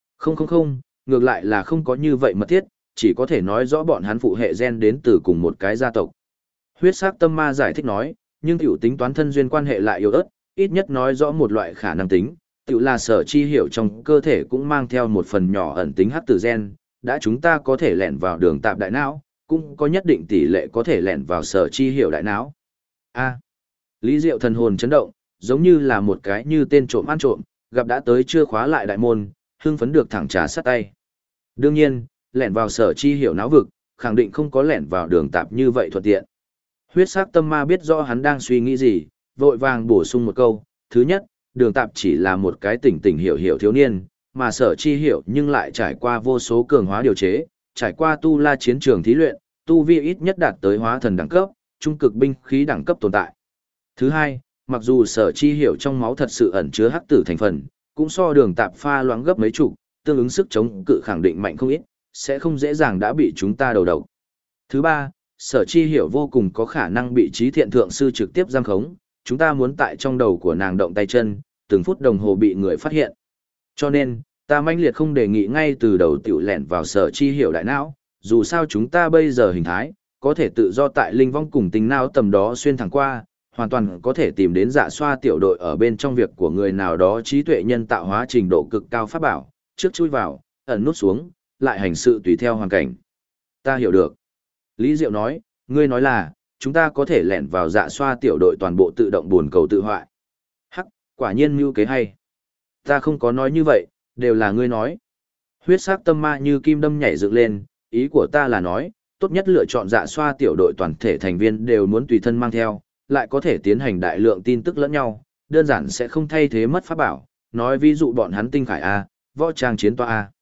Không, ngược lại là không có như vậy mật thiết, chỉ có thể nói rõ bọn hắn phụ hệ gen đến từ cùng một cái gia tộc. Huyết sắc tâm ma giải thích nói, nhưng tiểu tính toán thân duyên quan hệ lại yếu ớt, ít nhất nói rõ một loại khả năng tính, tiểu là Sở Chi hiểu trong cơ thể cũng mang theo một phần nhỏ ẩn tính hắc tử gen, đã chúng ta có thể lẻn vào đường tạp đại não, cũng có nhất định tỷ lệ có thể lẻn vào Sở Chi hiểu đại não. A. Lý Diệu thần hồn chấn động, giống như là một cái như tên trộm ăn trộm, gặp đã tới chưa khóa lại đại môn, hưng phấn được thẳng trà sát tay. Đương nhiên, lẻn vào Sở Chi hiểu não vực, khẳng định không có lẻn vào đường tạp như vậy thuận tiện. Huyết sắc tâm ma biết rõ hắn đang suy nghĩ gì, vội vàng bổ sung một câu. Thứ nhất, đường tạp chỉ là một cái tỉnh hiểu thiếu niên, mà Sở Chi hiểu nhưng lại trải qua vô số cường hóa điều chế, trải qua tu la chiến trường thí luyện, tu vi ít nhất đạt tới hóa thần đẳng cấp, trung cực binh khí đẳng cấp tồn tại. Thứ hai, mặc dù Sở Chi hiểu trong máu thật sự ẩn chứa hắc tử thành phần, cũng so đường tạp pha loãng gấp mấy chục, tương ứng sức chống cự khẳng định mạnh không ít, sẽ không dễ dàng đã bị chúng ta đầu độc. Thứ ba, Sở Chi hiểu vô cùng có khả năng bị trí thiện thượng sư trực tiếp giam khống, chúng ta muốn tại trong đầu của nàng động tay chân, từng phút đồng hồ bị người phát hiện. Cho nên, ta manh liệt không đề nghị ngay từ đầu tiểu lẻn vào Sở Chi hiểu đại não, dù sao chúng ta bây giờ hình thái, có thể tự do tại linh vong cùng tính não tầm đó xuyên thẳng qua, hoàn toàn có thể tìm đến dạ xoa tiểu đội ở bên trong việc của người nào đó trí tuệ nhân tạo hóa trình độ cực cao pháp bảo, trước chui vào, ẩn nút xuống, lại hành sự tùy theo hoàn cảnh. Ta hiểu được. Lý Diệu nói, ngươi nói là, chúng ta có thể lẻn vào dạ xoa tiểu đội toàn bộ tự động buồn cầu tự hoại. Hắc, quả nhiên mưu kế hay. Ta không có nói như vậy, đều là ngươi nói. Huyết sắc tâm ma như kim đâm nhảy dựng lên, ý của ta là nói, tốt nhất lựa chọn dạ xoa tiểu đội toàn thể thành viên đều muốn tùy thân mang theo, lại có thể tiến hành đại lượng tin tức lẫn nhau, đơn giản sẽ không thay thế mất pháp bảo. Nói ví dụ bọn hắn tinh khải A, võ trang chiến toa A.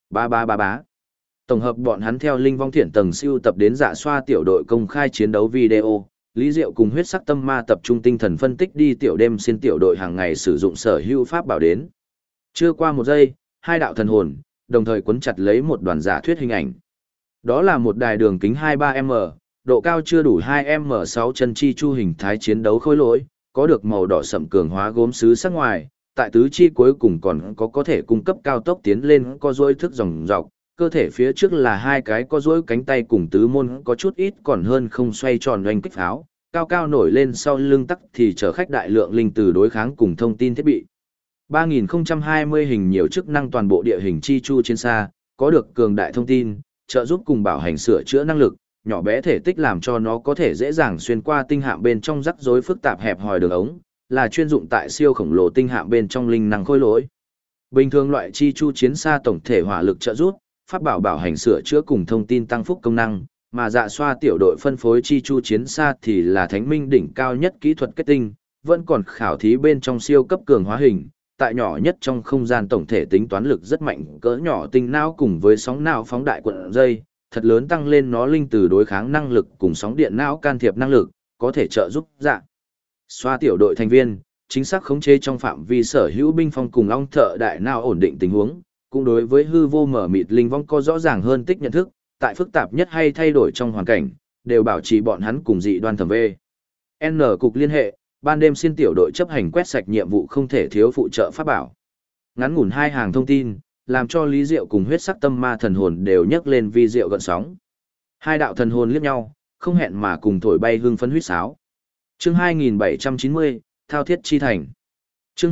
Bá. Tổng hợp bọn hắn theo linh vong thiện tầng siêu tập đến dạ xoa tiểu đội công khai chiến đấu video, Lý Diệu cùng huyết sắc tâm ma tập trung tinh thần phân tích đi tiểu đêm xin tiểu đội hàng ngày sử dụng sở hữu pháp bảo đến. Chưa qua một giây, hai đạo thần hồn, đồng thời cuốn chặt lấy một đoàn giả thuyết hình ảnh. Đó là một đài đường kính 23m, độ cao chưa đủ 2m6 chân chi chu hình thái chiến đấu khối lỗi, có được màu đỏ sậm cường hóa gốm sứ sắc ngoài, tại tứ chi cuối cùng còn có thể cung cấp cao tốc tiến lên co duỗi thức dòng dọc, cơ thể phía trước là hai cái co duỗi cánh tay cùng tứ môn có chút ít còn hơn không xoay tròn oanh kích pháo, cao cao nổi lên sau lưng tắc thì chở khách đại lượng linh từ đối kháng cùng thông tin thiết bị. 3020 hình nhiều chức năng toàn bộ địa hình chi chu trên xa, có được cường đại thông tin, trợ giúp cùng bảo hành sửa chữa năng lực, nhỏ bé thể tích làm cho nó có thể dễ dàng xuyên qua tinh hạm bên trong rắc rối phức tạp hẹp hòi đường ống, là chuyên dụng tại siêu khổng lồ tinh hạm bên trong linh năng khôi lỗi. Bình thường loại chi chu chiến xa tổng thể hỏa lực trợ giúp, pháp bảo bảo hành sửa chữa cùng thông tin tăng phúc công năng, mà dạ xoa tiểu đội phân phối chi chu chiến xa thì là thánh minh đỉnh cao nhất kỹ thuật kết tinh, vẫn còn khảo thí bên trong siêu cấp cường hóa hình, tại nhỏ nhất trong không gian tổng thể tính toán lực rất mạnh, cỡ nhỏ tinh não cùng với sóng não phóng đại cuộn dây, thật lớn tăng lên nó linh từ đối kháng năng lực cùng sóng điện não can thiệp năng lực, có thể trợ giúp dạ xoa tiểu đội thành viên chính xác khống chế trong phạm vi sở hữu binh phong cùng long thợ đại não ổn định tình huống, cũng đối với hư vô mở mịt linh vong có rõ ràng hơn tích nhận thức, tại phức tạp nhất hay thay đổi trong hoàn cảnh, đều bảo trì bọn hắn cùng dị đoan thẩm V. N cục liên hệ, ban đêm xin tiểu đội chấp hành quét sạch nhiệm vụ không thể thiếu phụ trợ pháp bảo. Ngắn ngủn hai hàng thông tin, làm cho Lý Diệu cùng huyết sắc tâm ma thần hồn đều nhấc lên vi diệu gợn sóng. Hai đạo thần hồn liếc nhau, không hẹn mà cùng thổi bay hương phấn huýt sáo. Chương 2790, Thao Thiết Chi Thành. Chương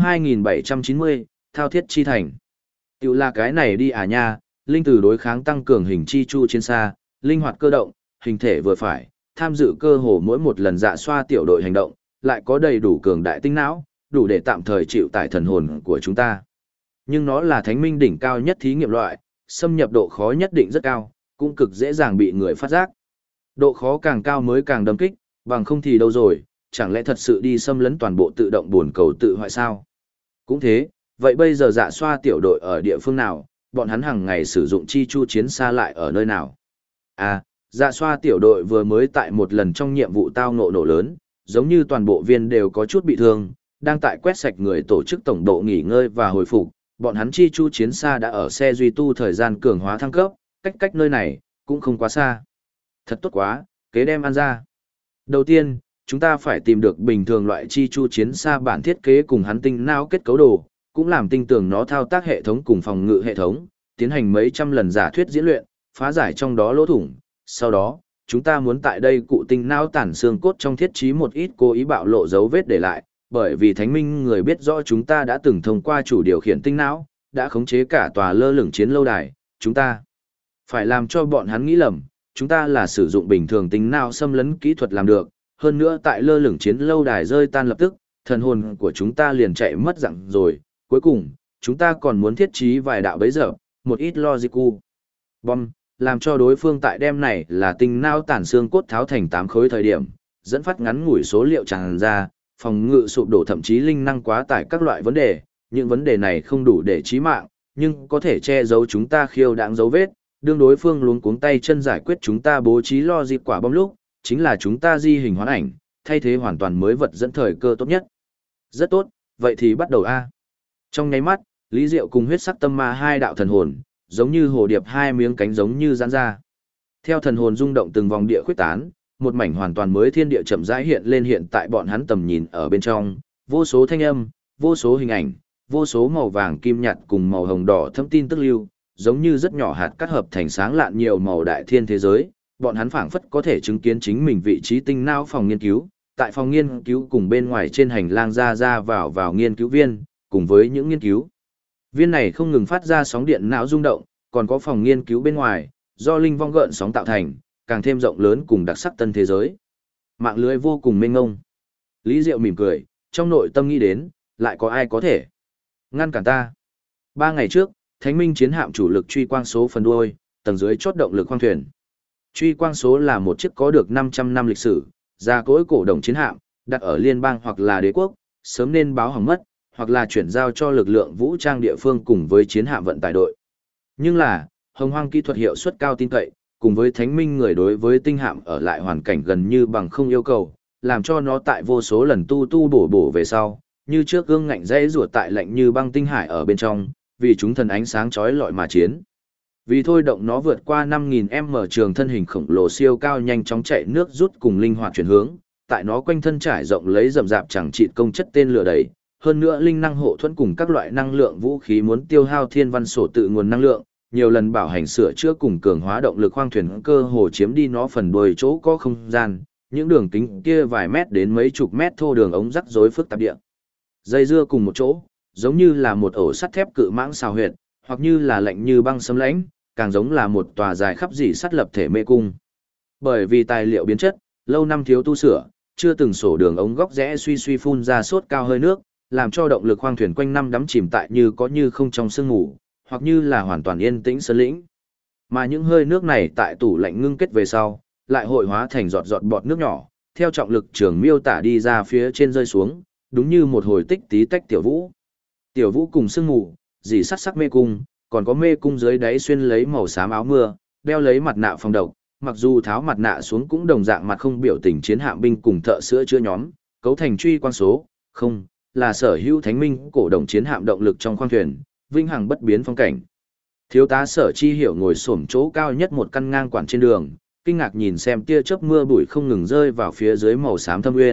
2790, Thao Thiết Chi Thành. Tiểu là cái này đi à nha, linh tử đối kháng tăng cường hình chi chu trên xa, linh hoạt cơ động, hình thể vừa phải, tham dự cơ hồ mỗi một lần dạ xoa tiểu đội hành động, lại có đầy đủ cường đại tinh não, đủ để tạm thời chịu tải thần hồn của chúng ta. Nhưng nó là thánh minh đỉnh cao nhất thí nghiệm loại, xâm nhập độ khó nhất định rất cao, cũng cực dễ dàng bị người phát giác. Độ khó càng cao mới càng đâm kích, bằng không thì đâu rồi, chẳng lẽ thật sự đi xâm lấn toàn bộ tự động buồn cầu tự hoại sao? Cũng thế, vậy bây giờ dạ xoa tiểu đội ở địa phương nào, bọn hắn hàng ngày sử dụng chi chu chiến xa lại ở nơi nào? À, dạ xoa tiểu đội vừa mới tại một lần trong nhiệm vụ tao ngộ nổ lớn, giống như toàn bộ viên đều có chút bị thương, đang tại quét sạch người tổ chức tổng độ nghỉ ngơi và hồi phục, bọn hắn chi chu chiến xa đã ở xe duy tu thời gian cường hóa thăng cấp, cách nơi này, cũng không quá xa. Thật tốt quá, kế đem ăn ra. Đầu tiên, chúng ta phải tìm được bình thường loại chi chu chiến xa bản thiết kế cùng hắn tinh não kết cấu đồ, cũng làm tinh tường nó thao tác hệ thống cùng phòng ngự hệ thống, tiến hành mấy trăm lần giả thuyết diễn luyện, phá giải trong đó lỗ thủng. Sau đó, chúng ta muốn tại đây cụ tinh não tản xương cốt trong thiết trí một ít cố ý bạo lộ dấu vết để lại, bởi vì thánh minh người biết rõ chúng ta đã từng thông qua chủ điều khiển tinh não, đã khống chế cả tòa lơ lửng chiến lâu đài, chúng ta phải làm cho bọn hắn nghĩ lầm, chúng ta là sử dụng bình thường tinh não xâm lấn kỹ thuật làm được, hơn nữa tại lơ lửng chiến lâu đài rơi tan lập tức, thần hồn của chúng ta liền chạy mất dạng rồi, cuối cùng, chúng ta còn muốn thiết trí vài đạo bấy giờ, một ít logicu bom, làm cho đối phương tại đêm này là tinh não tản xương cốt tháo thành 8 khối thời điểm, dẫn phát ngắn ngủi số liệu tràn ra, phòng ngự sụp đổ thậm chí linh năng quá tải các loại vấn đề, những vấn đề này không đủ để chí mạng, nhưng có thể che giấu chúng ta khiêu đãng dấu vết, đương đối phương luống cuống tay chân giải quyết chúng ta bố trí lo dịp quả bom lúc, chính là chúng ta di hình hoán ảnh, thay thế hoàn toàn mới vật dẫn thời cơ tốt nhất. Rất tốt, vậy thì bắt đầu a. Trong nháy mắt, Lý Diệu cùng huyết sắc tâm ma hai đạo thần hồn, giống như hồ điệp hai miếng cánh giống như giãn ra. Theo thần hồn rung động từng vòng địa khuyết tán, một mảnh hoàn toàn mới thiên địa chậm rãi hiện lên hiện tại bọn hắn tầm nhìn ở bên trong, vô số thanh âm, vô số hình ảnh, vô số màu vàng kim nhạt cùng màu hồng đỏ thâm tin tức lưu, giống như rất nhỏ hạt cắt hợp thành sáng lạn nhiều màu đại thiên thế giới, bọn hắn phảng phất có thể chứng kiến chính mình vị trí tinh não phòng nghiên cứu, tại phòng nghiên cứu cùng bên ngoài trên hành lang ra vào nghiên cứu viên, cùng với những nghiên cứu viên này không ngừng phát ra sóng điện não rung động, còn có phòng nghiên cứu bên ngoài, do linh vong gợn sóng tạo thành, càng thêm rộng lớn cùng đặc sắc tân thế giới. Mạng lưới vô cùng mênh mông. Lý Diệu mỉm cười, trong nội tâm nghĩ đến, lại có ai có thể ngăn cản ta. 3 ngày trước, Thánh Minh chiến hạm chủ lực truy quang số phần đuôi, tầng dưới chốt động lực khoang thuyền. Truy quang số là một chiếc có được 500 năm lịch sử, gia cỗi cổ đồng chiến hạm, đặt ở liên bang hoặc là đế quốc, sớm nên báo hỏng mất, hoặc là chuyển giao cho lực lượng vũ trang địa phương cùng với chiến hạm vận tải đội. Nhưng là, hồng hoang kỹ thuật hiệu suất cao tin cậy, cùng với thánh minh người đối với tinh hạm ở lại hoàn cảnh gần như bằng không yêu cầu, làm cho nó tại vô số lần tu bổ về sau, như trước gương ngạnh dãy ruột tại lạnh như băng tinh hải ở bên trong, vì chúng thần ánh sáng chói lọi mà chiến. Vì thôi động nó vượt qua 5000m trường thân hình khổng lồ siêu cao nhanh chóng chạy nước rút cùng linh hoạt chuyển hướng, tại nó quanh thân trải rộng lấy rậm rạp chẳng chịt công chất tên lửa đầy, hơn nữa linh năng hộ thuẫn cùng các loại năng lượng vũ khí muốn tiêu hao thiên văn sổ tự nguồn năng lượng, nhiều lần bảo hành sửa chữa cùng cường hóa động lực khoang thuyền cơ hồ chiếm đi nó phần đuôi chỗ có không gian, những đường kính kia vài mét đến mấy chục mét thô đường ống rắc rối phức tạp địa. Dây dưa cùng một chỗ, giống như là một ổ sắt thép cự mãng xào huyệt, hoặc như là lạnh như băng sấm lãnh, càng giống là một tòa dài khắp dỉ sắt lập thể mê cung. Bởi vì tài liệu biến chất, lâu năm thiếu tu sửa, chưa từng sổ đường ống góc rẽ suy phun ra sốt cao hơi nước, làm cho động lực khoang thuyền quanh năm đắm chìm tại như có như không trong sương ngủ, hoặc như là hoàn toàn yên tĩnh sơn lĩnh. Mà những hơi nước này tại tủ lạnh ngưng kết về sau, lại hội hóa thành giọt giọt bọt nước nhỏ, theo trọng lực trường miêu tả đi ra phía trên rơi xuống, đúng như một hồi tích tí tách tiểu vũ. Tiểu vũ cùng sương mù, dì sắc sắc mê cung, còn có mê cung dưới đáy xuyên lấy màu xám áo mưa, đeo lấy mặt nạ phòng độc, mặc dù tháo mặt nạ xuống cũng đồng dạng mặt không biểu tình chiến hạm binh cùng thợ sữa chữa nhóm, cấu thành truy quan số, không, là sở hữu thánh minh cổ động chiến hạm động lực trong khoang thuyền, vinh hằng bất biến phong cảnh. Thiếu tá Sở Chi Hiểu ngồi xổm chỗ cao nhất một căn ngang quản trên đường, kinh ngạc nhìn xem tia chớp mưa bụi không ngừng rơi vào phía dưới màu xám thâm uyên,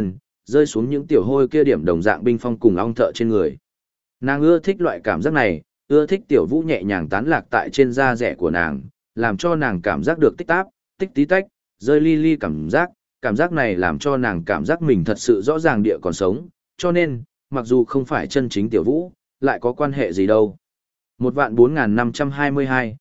rơi xuống những tiểu hôi kia điểm đồng dạng binh phong cùng ong thợ trên người. Nàng ưa thích loại cảm giác này, ưa thích tiểu vũ nhẹ nhàng tán lạc tại trên da rẻ của nàng, làm cho nàng cảm giác được tích táp, tích tí tách, rơi li li cảm giác này làm cho nàng cảm giác mình thật sự rõ ràng địa còn sống, cho nên, mặc dù không phải chân chính tiểu vũ, lại có quan hệ gì đâu. 14522,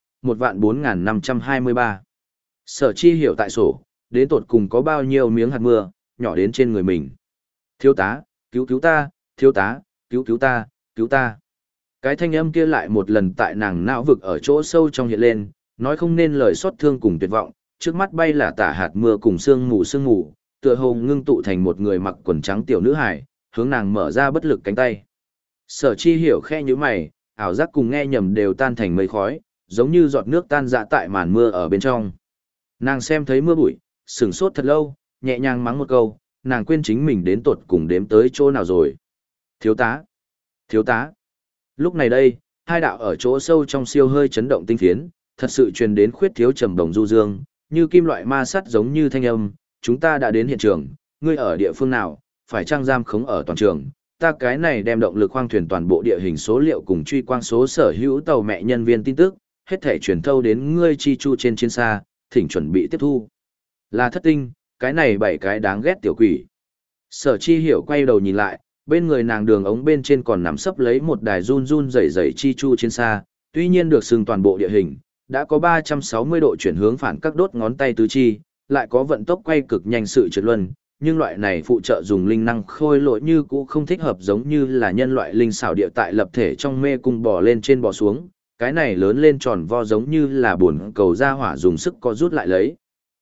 14523. Sở Chi hiểu tại sổ, đến tột cùng có bao nhiêu miếng hạt mưa, nhỏ đến trên người mình. Thiếu tá, cứu cứu ta, thiếu tá, cứu cứu ta, cứu ta. Cái thanh âm kia lại một lần tại nàng não vực ở chỗ sâu trong hiện lên, nói không nên lời xót thương cùng tuyệt vọng, trước mắt bay là tả hạt mưa cùng sương mù, tựa hồ ngưng tụ thành một người mặc quần trắng tiểu nữ hài, hướng nàng mở ra bất lực cánh tay. Sở Chi hiểu khe như mày, ảo giác cùng nghe nhầm đều tan thành mây khói, giống như giọt nước tan rã tại màn mưa ở bên trong. Nàng xem thấy mưa bụi, sửng sốt thật lâu, nhẹ nhàng mắng một câu, nàng quên chính mình đến tột cùng đếm tới chỗ nào rồi. Thiếu tá! Thiếu tá! Lúc này đây, hai đạo ở chỗ sâu trong siêu hơi chấn động tinh phiến, thật sự truyền đến khuyết thiếu trầm đồng du dương, như kim loại ma sắt giống như thanh âm, chúng ta đã đến hiện trường, ngươi ở địa phương nào, phải trang giam khống ở toàn trường, ta cái này đem động lực khoang thuyền toàn bộ địa hình số liệu cùng truy quang số sở hữu tàu mẹ nhân viên tin tức, hết thể truyền thâu đến ngươi chi chu trên chiến xa, thỉnh chuẩn bị tiếp thu. Là Thất Tinh, cái này 7 cái đáng ghét tiểu quỷ. Sở Chi hiểu quay đầu nhìn lại, bên người nàng đường ống bên trên còn nằm sấp lấy một đài run run rẩy rẩy chi chu chiến xa, tuy nhiên được xưng toàn bộ địa hình, đã có 360 độ chuyển hướng phản các đốt ngón tay tứ chi, lại có vận tốc quay cực nhanh sự trượt luân, nhưng loại này phụ trợ dùng linh năng khôi lỗi như cũ không thích hợp giống như là nhân loại linh xảo địa tại lập thể trong mê cung bò lên trên bò xuống, cái này lớn lên tròn vo giống như là buồn cầu ra hỏa dùng sức co rút lại lấy.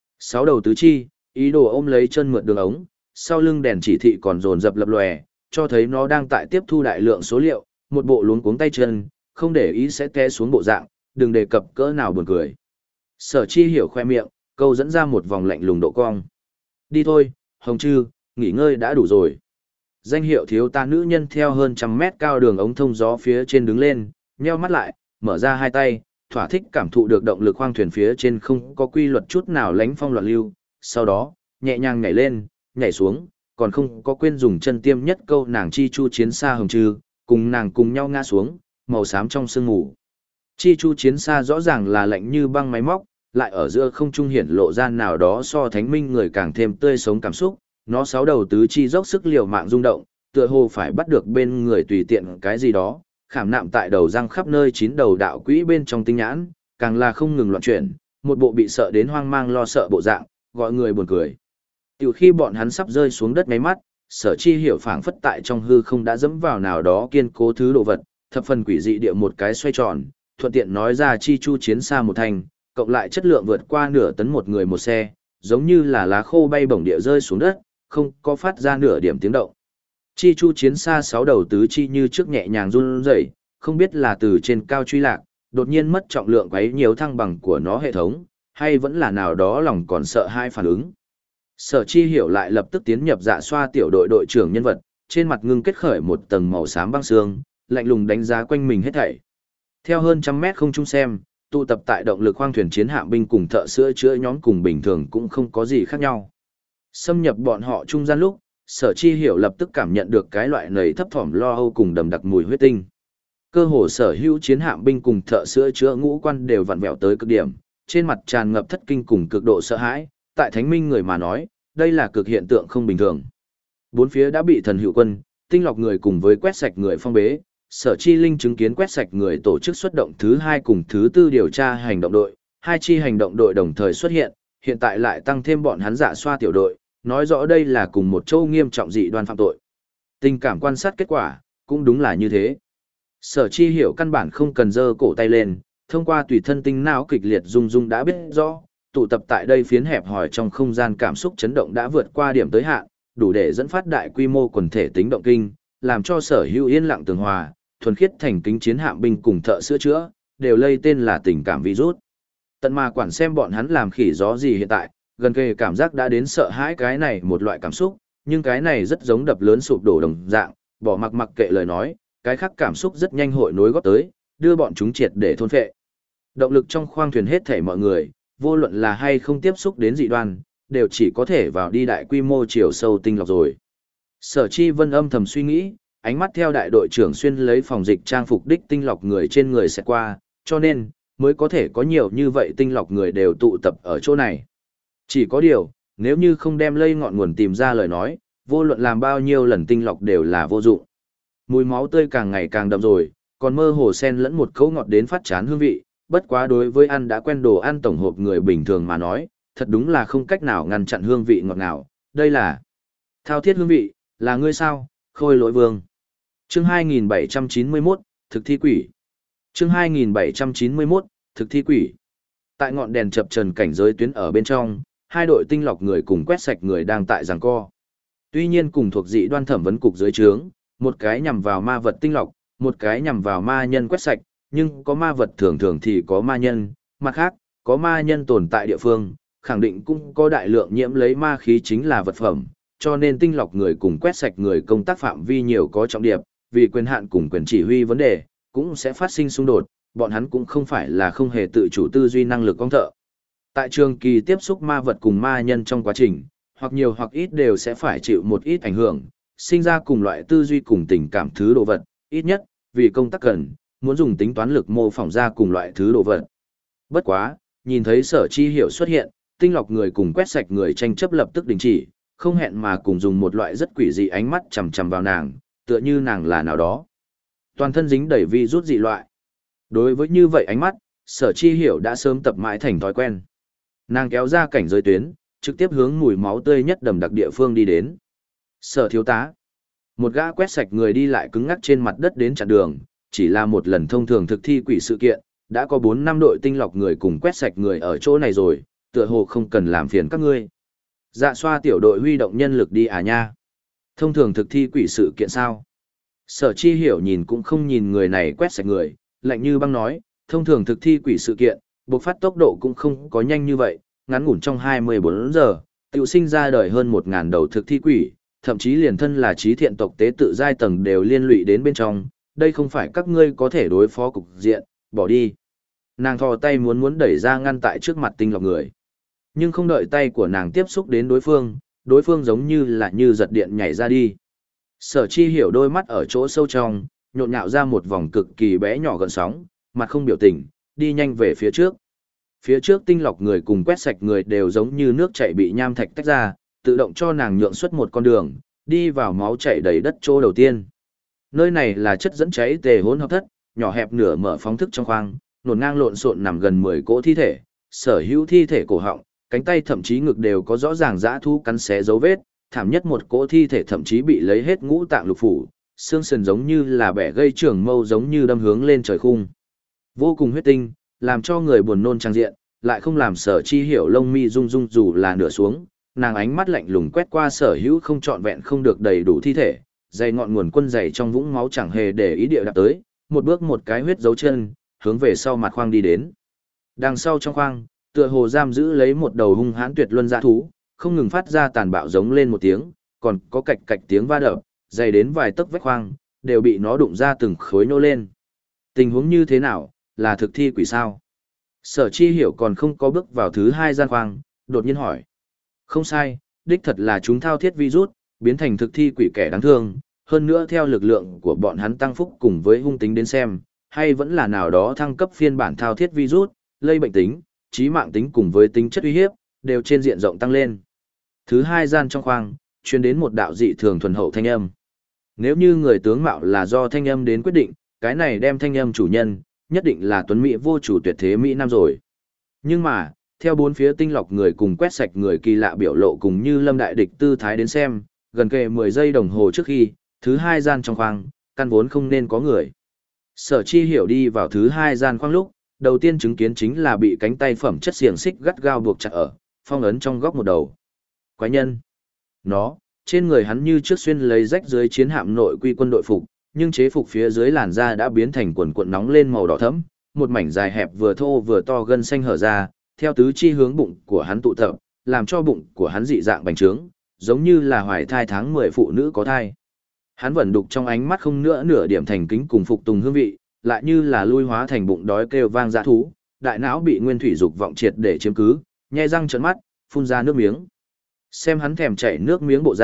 6 đầu tứ chi, ý đồ ôm lấy chân mượt đường ống, sau lưng đèn chỉ thị còn dồn dập lập lòe, cho thấy nó đang tại tiếp thu đại lượng số liệu, một bộ luống cuống tay chân, không để ý sẽ té xuống bộ dạng, đừng đề cập cỡ nào buồn cười. Sở Chi hiểu khoe miệng, câu dẫn ra một vòng lạnh lùng độ cong. Đi thôi, Hồng Trư, nghỉ ngơi đã đủ rồi. Danh hiệu thiếu tá nữ nhân theo hơn 100 mét cao đường ống thông gió phía trên đứng lên, nheo mắt lại, mở ra hai tay, thỏa thích cảm thụ được động lực khoang thuyền phía trên không có quy luật chút nào lánh phong loạn lưu. Sau đó, nhẹ nhàng nhảy lên, nhảy xuống, còn không có quên dùng chân tiêm nhất câu nàng chi chu chiến xa Hồng Trư, cùng nàng cùng nhau ngã xuống, màu xám trong sương mù. Chi chu chiến xa rõ ràng là lạnh như băng máy móc, lại ở giữa không trung hiển lộ ra nào đó so thánh minh người càng thêm tươi sống cảm xúc, nó 6 đầu tứ chi dốc sức liều mạng rung động, tựa hồ phải bắt được bên người tùy tiện cái gì đó, khảm nạm tại đầu răng khắp nơi 9 đầu đạo quỹ bên trong tinh nhãn, càng là không ngừng loạn chuyển, một bộ bị sợ đến hoang mang lo sợ bộ dạng, gọi người buồn cười. Tiểu khi bọn hắn sắp rơi xuống đất mấy mắt, Sở Chi hiểu phảng phất tại trong hư không đã dẫm vào nào đó kiên cố thứ đồ vật, thập phần quỷ dị địa một cái xoay tròn, thuận tiện nói ra chi chu chiến xa một thành, cộng lại chất lượng vượt qua nửa tấn một người một xe, giống như là lá khô bay bổng địa rơi xuống đất, không có phát ra nửa điểm tiếng động. Chi chu chiến xa 6 đầu tứ chi như trước nhẹ nhàng run rẩy, không biết là từ trên cao truy lạc, đột nhiên mất trọng lượng quấy nhiều thăng bằng của nó hệ thống, hay vẫn là nào đó lòng còn sợ hai phản ứng. Sở Chi hiểu lại lập tức tiến nhập dạ xoa tiểu đội đội trưởng nhân vật, trên mặt ngưng kết khởi một tầng màu xám băng xương, lạnh lùng đánh giá quanh mình hết thảy. Theo hơn 100 mét không trung xem, tụ tập tại động lực khoang thuyền chiến hạm binh cùng thợ sữa chữa nhóm cùng bình thường cũng không có gì khác nhau. Xâm nhập bọn họ trung gian lúc, Sở Chi hiểu lập tức cảm nhận được cái loại nầy thấp thỏm lo âu cùng đầm đặc mùi huyết tinh. Cơ hồ sở hữu chiến hạm binh cùng thợ sữa chữa ngũ quan đều vặn vẹo tới cực điểm, trên mặt tràn ngập thất kinh cùng cực độ sợ hãi, tại thánh minh người mà nói, đây là cực hiện tượng không bình thường. Bốn phía đã bị thần hữu quân, tinh lọc người cùng với quét sạch người phong bế, Sở Chi Linh chứng kiến quét sạch người tổ chức xuất động thứ 2 cùng thứ 4 điều tra hành động đội, 2 chi hành động đội đồng thời xuất hiện, hiện tại lại tăng thêm bọn hắn dạ xoa tiểu đội, nói rõ đây là cùng một châu nghiêm trọng dị đoan phạm tội. Tình cảm quan sát kết quả, cũng đúng là như thế. Sở Chi hiểu căn bản không cần giơ cổ tay lên, thông qua tùy thân tinh não kịch liệt rung rung đã biết rõ, tụ tập tại đây phiến hẹp hòi trong không gian cảm xúc chấn động đã vượt qua điểm tới hạn, đủ để dẫn phát đại quy mô quần thể tính động kinh, làm cho sở hữu yên lặng tường hòa, thuần khiết thành kính chiến hạm binh cùng thợ sữa chữa, đều lây tên là tình cảm virus. Tận mà quản xem bọn hắn làm khỉ gió gì hiện tại, gần kề cảm giác đã đến sợ hãi cái này một loại cảm xúc, nhưng cái này rất giống đập lớn sụp đổ đồng dạng, bỏ mặc kệ lời nói, cái khác cảm xúc rất nhanh hội nối góp tới, đưa bọn chúng triệt để thôn phệ. Động lực trong khoang thuyền hết thảy mọi người, vô luận là hay không tiếp xúc đến dị đoan, đều chỉ có thể vào đi đại quy mô chiều sâu tinh lọc rồi. Sở Chi Vân âm thầm suy nghĩ, ánh mắt theo đại đội trưởng xuyên lấy phòng dịch trang phục đích tinh lọc người trên người sẽ qua, cho nên, mới có thể có nhiều như vậy tinh lọc người đều tụ tập ở chỗ này. Chỉ có điều, nếu như không đem lây ngọn nguồn tìm ra lời nói, vô luận làm bao nhiêu lần tinh lọc đều là vô dụng. Mùi máu tươi càng ngày càng đậm rồi, còn mơ hồ xen lẫn một cấu ngọt đến phát chán hương vị, bất quá đối với ăn đã quen đồ ăn tổng hộp người bình thường mà nói, thật đúng là không cách nào ngăn chặn hương vị ngọt ngào. Đây là thao thiết hương vị, là ngươi sao, Khôi Lỗi Vương. Chương 2791, thực thi quỷ. Chương 2791, thực thi quỷ. Tại ngọn đèn chập trần cảnh giới tuyến ở bên trong, hai đội tinh lọc người cùng quét sạch người đang tại giằng co. Tuy nhiên cùng thuộc dị đoan thẩm vấn cục dưới trướng, một cái nhằm vào ma vật tinh lọc, một cái nhằm vào ma nhân quét sạch, nhưng có ma vật thường thường thì có ma nhân, mặt khác, có ma nhân tồn tại địa phương, khẳng định cũng có đại lượng nhiễm lấy ma khí chính là vật phẩm, cho nên tinh lọc người cùng quét sạch người công tác phạm vi nhiều có trọng điệp, vì quyền hạn cùng quyền chỉ huy vấn đề, cũng sẽ phát sinh xung đột, bọn hắn cũng không phải là không hề tự chủ tư duy năng lực công thợ. Tại trường kỳ tiếp xúc ma vật cùng ma nhân trong quá trình, hoặc nhiều hoặc ít đều sẽ phải chịu một ít ảnh hưởng, sinh ra cùng loại tư duy cùng tình cảm thứ đồ vật, ít nhất, vì công tác cần, muốn dùng tính toán lực mô phỏng ra cùng loại thứ đồ vật. Bất quá, nhìn thấy Sở Chi Hiểu xuất hiện, tinh lọc người cùng quét sạch người tranh chấp lập tức đình chỉ, không hẹn mà cùng dùng một loại rất quỷ dị ánh mắt chằm chằm vào nàng, tựa như nàng là nào đó. Toàn thân dính đầy vi rút dị loại. Đối với như vậy ánh mắt, Sở Chi Hiểu đã sớm tập mãi thành thói quen. Nàng kéo ra cảnh giới tuyến, trực tiếp hướng mùi máu tươi nhất đầm đặc địa phương đi đến. Sở thiếu tá. Một gã quét sạch người đi lại cứng ngắc trên mặt đất đến chặn đường, chỉ là một lần thông thường thực thi quỷ sự kiện, đã có 4-5 đội tinh lọc người cùng quét sạch người ở chỗ này rồi, tựa hồ không cần làm phiền các ngươi. Dạ xoa tiểu đội huy động nhân lực đi à nha. Thông thường thực thi quỷ sự kiện sao? Sở Chi Hiểu nhìn cũng không nhìn người này quét sạch người, lạnh như băng nói, thông thường thực thi quỷ sự kiện, bộc phát tốc độ cũng không có nhanh như vậy, ngắn ngủn trong 24 giờ, tiểu sinh ra đời hơn 1.000 đầu thực thi quỷ, thậm chí liền thân là trí thiện tộc tế tự giai tầng đều liên lụy đến bên trong, đây không phải các ngươi có thể đối phó cục diện, bỏ đi. Nàng thò tay muốn đẩy ra ngăn tại trước mặt tinh lọc người. Nhưng không đợi tay của nàng tiếp xúc đến đối phương giống như là như giật điện nhảy ra đi. Sở Chi Hiểu đôi mắt ở chỗ sâu trong, nhộn nhạo ra một vòng cực kỳ bé nhỏ gợn sóng, mặt không biểu tình, đi nhanh về phía trước. Phía trước tinh lọc người cùng quét sạch người đều giống như nước chảy bị nham thạch tách ra, tự động cho nàng nhượng xuất một con đường, đi vào máu chảy đầy đất chỗ đầu tiên. Nơi này là chất dẫn cháy tề hỗn hợp thất, nhỏ hẹp nửa mở phóng thức trong khoang, nổn ngang lộn xộn nằm gần 10 cỗ thi thể, sở hữu thi thể cổ họng, cánh tay thậm chí ngực đều có rõ ràng dã thú cắn xé dấu vết, thảm nhất một cỗ thi thể thậm chí bị lấy hết ngũ tạng lục phủ, xương sườn giống như là bẻ gây trường mâu giống như đâm hướng lên trời khung. Vô cùng huyết tinh, làm cho người buồn nôn trang diện, lại không làm Sở Chi Hiểu lông mi rung rung dù là nửa xuống, nàng ánh mắt lạnh lùng quét qua sở hữu không trọn vẹn không được đầy đủ thi thể, dày ngọn nguồn quân dày trong vũng máu chẳng hề để ý địa đạp tới, một bước một cái huyết dấu chân, hướng về sau mặt khoang đi đến. Đằng sau trong khoang, tựa hồ giam giữ lấy một đầu hung hãn tuyệt luân dã thú, không ngừng phát ra tàn bạo giống lên một tiếng, còn có cạch cạch tiếng va đập, dày đến vài tấc vách khoang, đều bị nó đụng ra từng khối nô lên. Tình huống như thế nào, là thực thi quỷ sao? Sở Chi Hiểu còn không có bước vào thứ hai gian khoang, đột nhiên hỏi. Không sai, đích thật là chúng thao thiết virus, biến thành thực thi quỷ kẻ đáng thương, hơn nữa theo lực lượng của bọn hắn tăng phúc cùng với hung tính đến xem, hay vẫn là nào đó thăng cấp phiên bản thao thiết virus, lây bệnh tính, trí mạng tính cùng với tính chất uy hiếp, đều trên diện rộng tăng lên. Thứ hai gian trong khoang, truyền đến một đạo dị thường thuần hậu thanh âm. Nếu như người tướng mạo là do thanh âm đến quyết định, cái này đem thanh âm chủ nhân, nhất định là tuấn mỹ vô chủ tuyệt thế Mỹ Nam rồi. Nhưng mà, theo bốn phía tinh lọc người cùng quét sạch người kỳ lạ biểu lộ cùng như lâm đại địch tư thái đến xem, gần kề 10 giây đồng hồ trước khi, thứ hai gian trong khoang, căn vốn không nên có người. Sở Chi Hiểu đi vào thứ hai gian khoang lúc, đầu tiên chứng kiến chính là bị cánh tay phẩm chất xiềng xích gắt gao buộc chặt ở, phong ấn trong góc một đầu. Quái nhân. Nó, trên người hắn như trước xuyên lấy rách dưới chiến hạm nội quy quân đội phục, nhưng chế phục phía dưới làn da đã biến thành quần cuộn nóng lên màu đỏ thẫm, một mảnh dài hẹp vừa thô vừa to gân xanh hở ra, theo tứ chi hướng bụng của hắn tụ tập, làm cho bụng của hắn dị dạng bành trướng, giống như là hoài thai tháng 10 phụ nữ có thai. Hắn vẫn đục trong ánh mắt không nửa điểm thành kính cùng phục tùng hương vị, lại như là lui hóa thành bụng đói kêu vang dã thú, đại não bị nguyên thủy dục vọng triệt để chiếm cứ, nhe răng trợn mắt, phun ra nước miếng. Xem hắn thèm chảy nước miếng bộ dạng,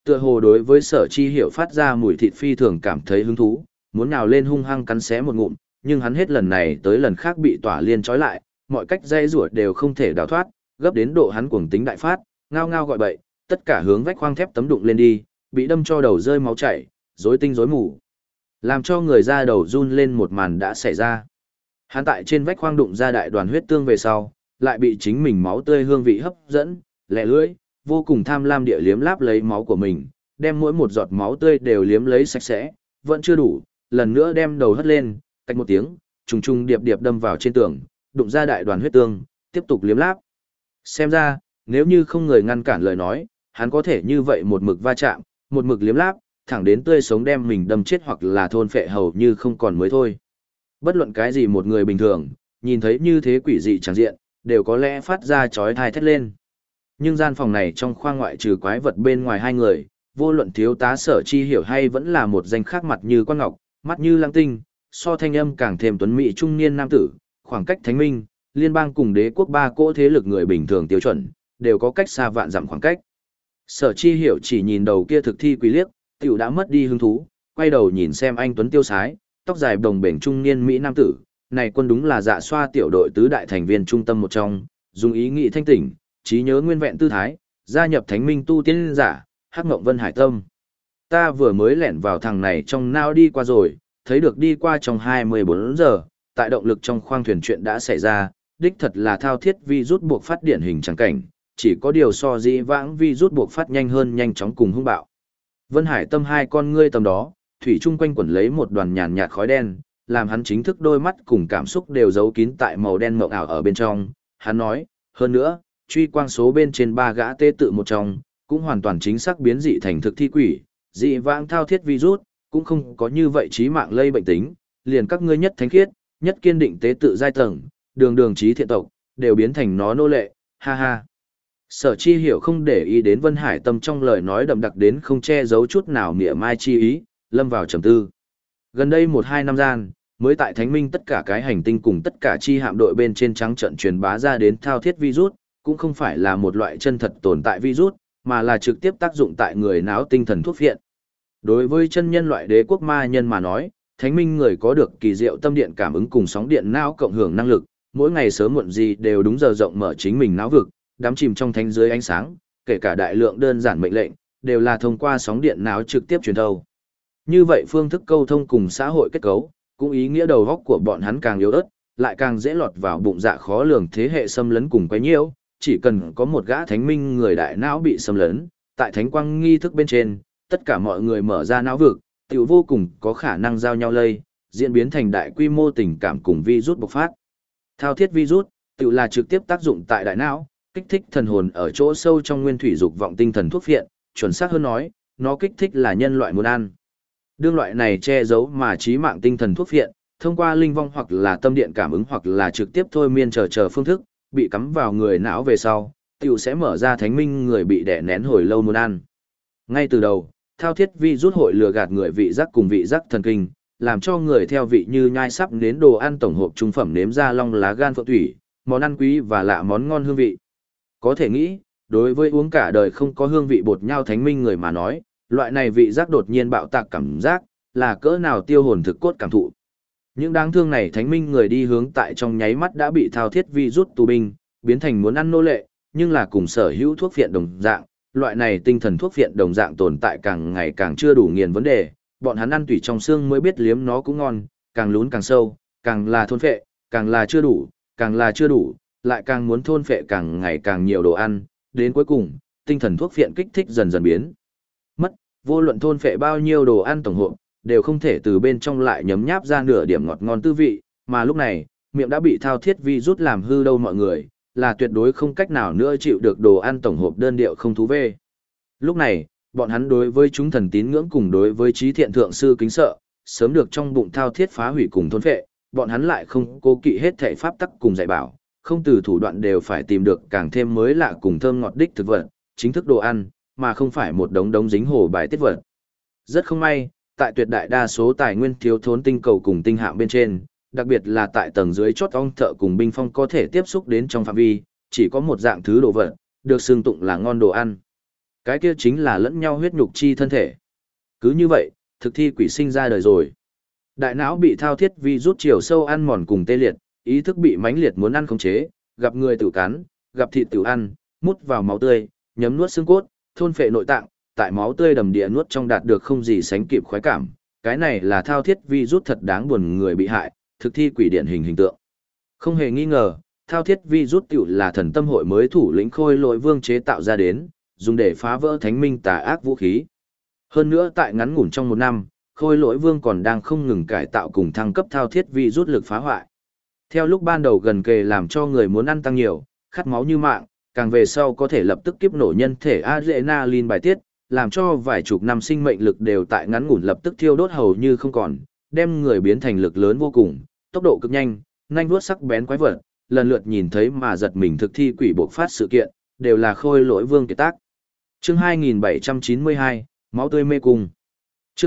Tựa hồ đối với Sở Chi Hiểu phát ra mùi thịt phi thường cảm thấy hứng thú, muốn nào lên hung hăng cắn xé một ngụm, nhưng hắn hết lần này tới lần khác bị tỏa liên trói lại, mọi cách dây rủa đều không thể đào thoát, gấp đến độ hắn cuồng tính đại phát, ngao ngao gọi bậy, tất cả hướng vách khoang thép tấm đụng lên đi, bị đâm cho đầu rơi máu chảy, rối tinh rối mù. Làm cho người ra đầu run lên một màn đã xảy ra. Hắn tại trên vách khoang đụng ra đại đoàn huyết tương về sau, lại bị chính mình máu tươi hương vị hấp dẫn, lẹ lưỡi, vô cùng tham lam địa liếm láp lấy máu của mình, đem mỗi một giọt máu tươi đều liếm lấy sạch sẽ, vẫn chưa đủ, lần nữa đem đầu hất lên, tạch một tiếng, trùng trùng điệp điệp đâm vào trên tường, đụng ra đại đoàn huyết tương, tiếp tục liếm láp. Xem ra, nếu như không người ngăn cản lời nói, hắn có thể như vậy một mực va chạm, một mực liếm láp, thẳng đến tươi sống đem mình đâm chết hoặc là thôn phệ hầu như không còn mới thôi. Bất luận cái gì một người bình thường, nhìn thấy như thế quỷ dị chẳng diện, đều có lẽ phát ra chói tai thét lên. Nhưng gian phòng này trong khoang ngoại trừ quái vật bên ngoài hai người, vô luận thiếu tá Sở Chi Hiểu hay vẫn là một danh khác mặt như quan ngọc, mắt như lăng tinh, so thanh âm càng thêm tuấn mỹ trung niên nam tử, khoảng cách thánh minh, liên bang cùng đế quốc ba cỗ thế lực người bình thường tiêu chuẩn, đều có cách xa vạn dặm khoảng cách. Sở Chi Hiểu chỉ nhìn đầu kia thực thi quý liếc, tiểu đã mất đi hứng thú, quay đầu nhìn xem anh tuấn tiêu sái, tóc dài đồng bền trung niên mỹ nam tử, này quân đúng là Dạ Xoa tiểu đội tứ đại thành viên trung tâm một trong, dùng ý nghĩ thanh tỉnh, trí nhớ nguyên vẹn tư thái, gia nhập thánh minh tu tiên giả, Hắc Ngộng Vân Hải Tâm. Ta vừa mới lẻn vào thằng này trong nao đi qua rồi, thấy được đi qua trong 24 giờ, tại động lực trong khoang thuyền chuyện đã xảy ra, đích thật là thao thiết vi rút buộc phát điển hình chẳng cảnh, chỉ có điều so dĩ vãng vi rút buộc phát nhanh hơn nhanh chóng cùng hung bạo. Vân Hải Tâm hai con ngươi tầm đó, thủy chung quanh quẩn lấy một đoàn nhàn nhạt khói đen, làm hắn chính thức đôi mắt cùng cảm xúc đều giấu kín tại màu đen mộng ảo ở bên trong. Hắn nói, hơn nữa, truy quang số bên trên ba gã tế tự một trong, cũng hoàn toàn chính xác biến dị thành thực thi quỷ, dị vãng thao thiết virus, cũng không có như vậy chí mạng lây bệnh tính, liền các ngươi nhất thánh khiết, nhất kiên định tế tự giai tầng, đường đường trí thiện tộc, đều biến thành nó nô lệ, ha ha. Sở Chi Hiểu không để ý đến Vân Hải Tâm trong lời nói đậm đặc đến không che giấu chút nào mỉa mai chi ý, lâm vào trầm tư. Gần đây 1-2 năm gian, mới tại Thánh Minh tất cả cái hành tinh cùng tất cả chi hạm đội bên trên trắng trận truyền bá ra đến thao thiết virus, cũng không phải là một loại chân thật tồn tại virus, mà là trực tiếp tác dụng tại người não tinh thần thuốc viện. Đối với chân nhân loại đế quốc ma nhân mà nói, Thánh Minh người có được kỳ diệu tâm điện cảm ứng cùng sóng điện não cộng hưởng năng lực, mỗi ngày sớm muộn gì đều đúng giờ rộng mở chính mình não vực, đắm chìm trong thánh dưới ánh sáng, kể cả đại lượng đơn giản mệnh lệnh, đều là thông qua sóng điện não trực tiếp truyền thâu. Như vậy phương thức câu thông cùng xã hội kết cấu, cũng ý nghĩa đầu góc của bọn hắn càng yếu ớt, lại càng dễ lọt vào bụng dạ khó lường thế hệ xâm lấn cùng quấy nhiễu, chỉ cần có một gã thánh minh người đại não bị xâm lấn, tại thánh quang nghi thức bên trên, tất cả mọi người mở ra não vực, tiểu vô cùng có khả năng giao nhau lây, diễn biến thành đại quy mô tình cảm cùng virus bộc phát. Thao thiết virus, tiểu là trực tiếp tác dụng tại đại não, kích thích thần hồn ở chỗ sâu trong nguyên thủy dục vọng tinh thần thuốc phiện, chuẩn xác hơn nói, nó kích thích là nhân loại muốn ăn. Đương loại này che giấu mà trí mạng tinh thần thuốc phiện, thông qua linh vong hoặc là tâm điện cảm ứng hoặc là trực tiếp thôi miên chờ phương thức, bị cắm vào người não về sau, tiểu sẽ mở ra thánh minh người bị đè nén hồi lâu muốn ăn. Ngay từ đầu, thao thiết vi rút hội lừa gạt người vị giác cùng vị giác thần kinh, làm cho người theo vị như nhai sắp nếm đồ ăn tổng hộp trung phẩm nếm ra long lá gan phượng thủy, món ăn quý và lạ món ngon hương vị. Có thể nghĩ, đối với uống cả đời không có hương vị bột nhau thánh minh người mà nói, loại này vị giác đột nhiên bạo tạc cảm giác, là cỡ nào tiêu hồn thực cốt cảm thụ. Những đáng thương này thánh minh người đi hướng tại trong nháy mắt đã bị thao thiết vi rút tù binh, biến thành muốn ăn nô lệ, nhưng là cùng sở hữu thuốc phiện đồng dạng, loại này tinh thần thuốc phiện đồng dạng tồn tại càng ngày càng chưa đủ nghiền vấn đề, bọn hắn ăn tủy trong xương mới biết liếm nó cũng ngon, càng lún càng sâu, càng là thôn phệ, càng là chưa đủ, càng là chưa đủ, lại càng muốn thôn phệ càng ngày càng nhiều đồ ăn, đến cuối cùng, tinh thần thuốc phiện kích thích dần dần biến mất, vô luận thôn phệ bao nhiêu đồ ăn tổng hợp, đều không thể từ bên trong lại nhấm nháp ra nửa điểm ngọt ngon tư vị, mà lúc này, miệng đã bị thao thiết vi rút làm hư đâu mọi người, là tuyệt đối không cách nào nữa chịu được đồ ăn tổng hợp đơn điệu không thú về. Lúc này, bọn hắn đối với chúng thần tín ngưỡng cùng đối với trí thiện thượng sư kính sợ, sớm được trong bụng thao thiết phá hủy cùng thôn phệ, bọn hắn lại không cố kỵ hết thảy pháp tắc cùng dạy bảo, không từ thủ đoạn đều phải tìm được càng thêm mới lạ cùng thơm ngọt đích thực vật, chính thức đồ ăn, mà không phải một đống đống dính hồ bài tiết vật. Rất không may, tại tuyệt đại đa số tài nguyên thiếu thốn tinh cầu cùng tinh hạm bên trên, đặc biệt là tại tầng dưới chót ong thợ cùng binh phong có thể tiếp xúc đến trong phạm vi, chỉ có một dạng thứ đồ vật, được xưng tụng là ngon đồ ăn. Cái kia chính là lẫn nhau huyết nhục chi thân thể. Cứ như vậy, thực thi quỷ sinh ra đời rồi. Đại não bị thao thiết vi rút chiều sâu ăn mòn cùng tê liệt, ý thức bị mãnh liệt muốn ăn khống chế, gặp người tự cắn, gặp thịt tự ăn, mút vào máu tươi, nhấm nuốt xương cốt, thôn phệ nội tạng, tại máu tươi đầm địa nuốt trong đạt được không gì sánh kịp khoái cảm. Cái này là thao thiết vi rút thật đáng buồn người bị hại, thực thi quỷ điển hình tượng. Không hề nghi ngờ, thao thiết vi rút tiểu là thần tâm hội mới thủ lĩnh khôi lỗi vương chế tạo ra đến, dùng để phá vỡ thánh minh tà ác vũ khí. Hơn nữa tại ngắn ngủn trong một năm, khôi lỗi vương còn đang không ngừng cải tạo cùng thăng cấp thao thiết vi rút lực phá hoại. Theo lúc ban đầu gần kề làm cho người muốn ăn tăng nhiều, khát máu như mạng, càng về sau có thể lập tức kiếp nổ nhân thể adrenaline bài tiết, làm cho vài chục năm sinh mệnh lực đều tại ngắn ngủn lập tức thiêu đốt hầu như không còn, đem người biến thành lực lớn vô cùng, tốc độ cực nhanh, nhanh vuốt sắc bén quái vật, lần lượt nhìn thấy mà giật mình thực thi quỷ buộc phát sự kiện, đều là khôi lỗi vương kiệt tác. Chương 2792, máu tươi mê cung. Chương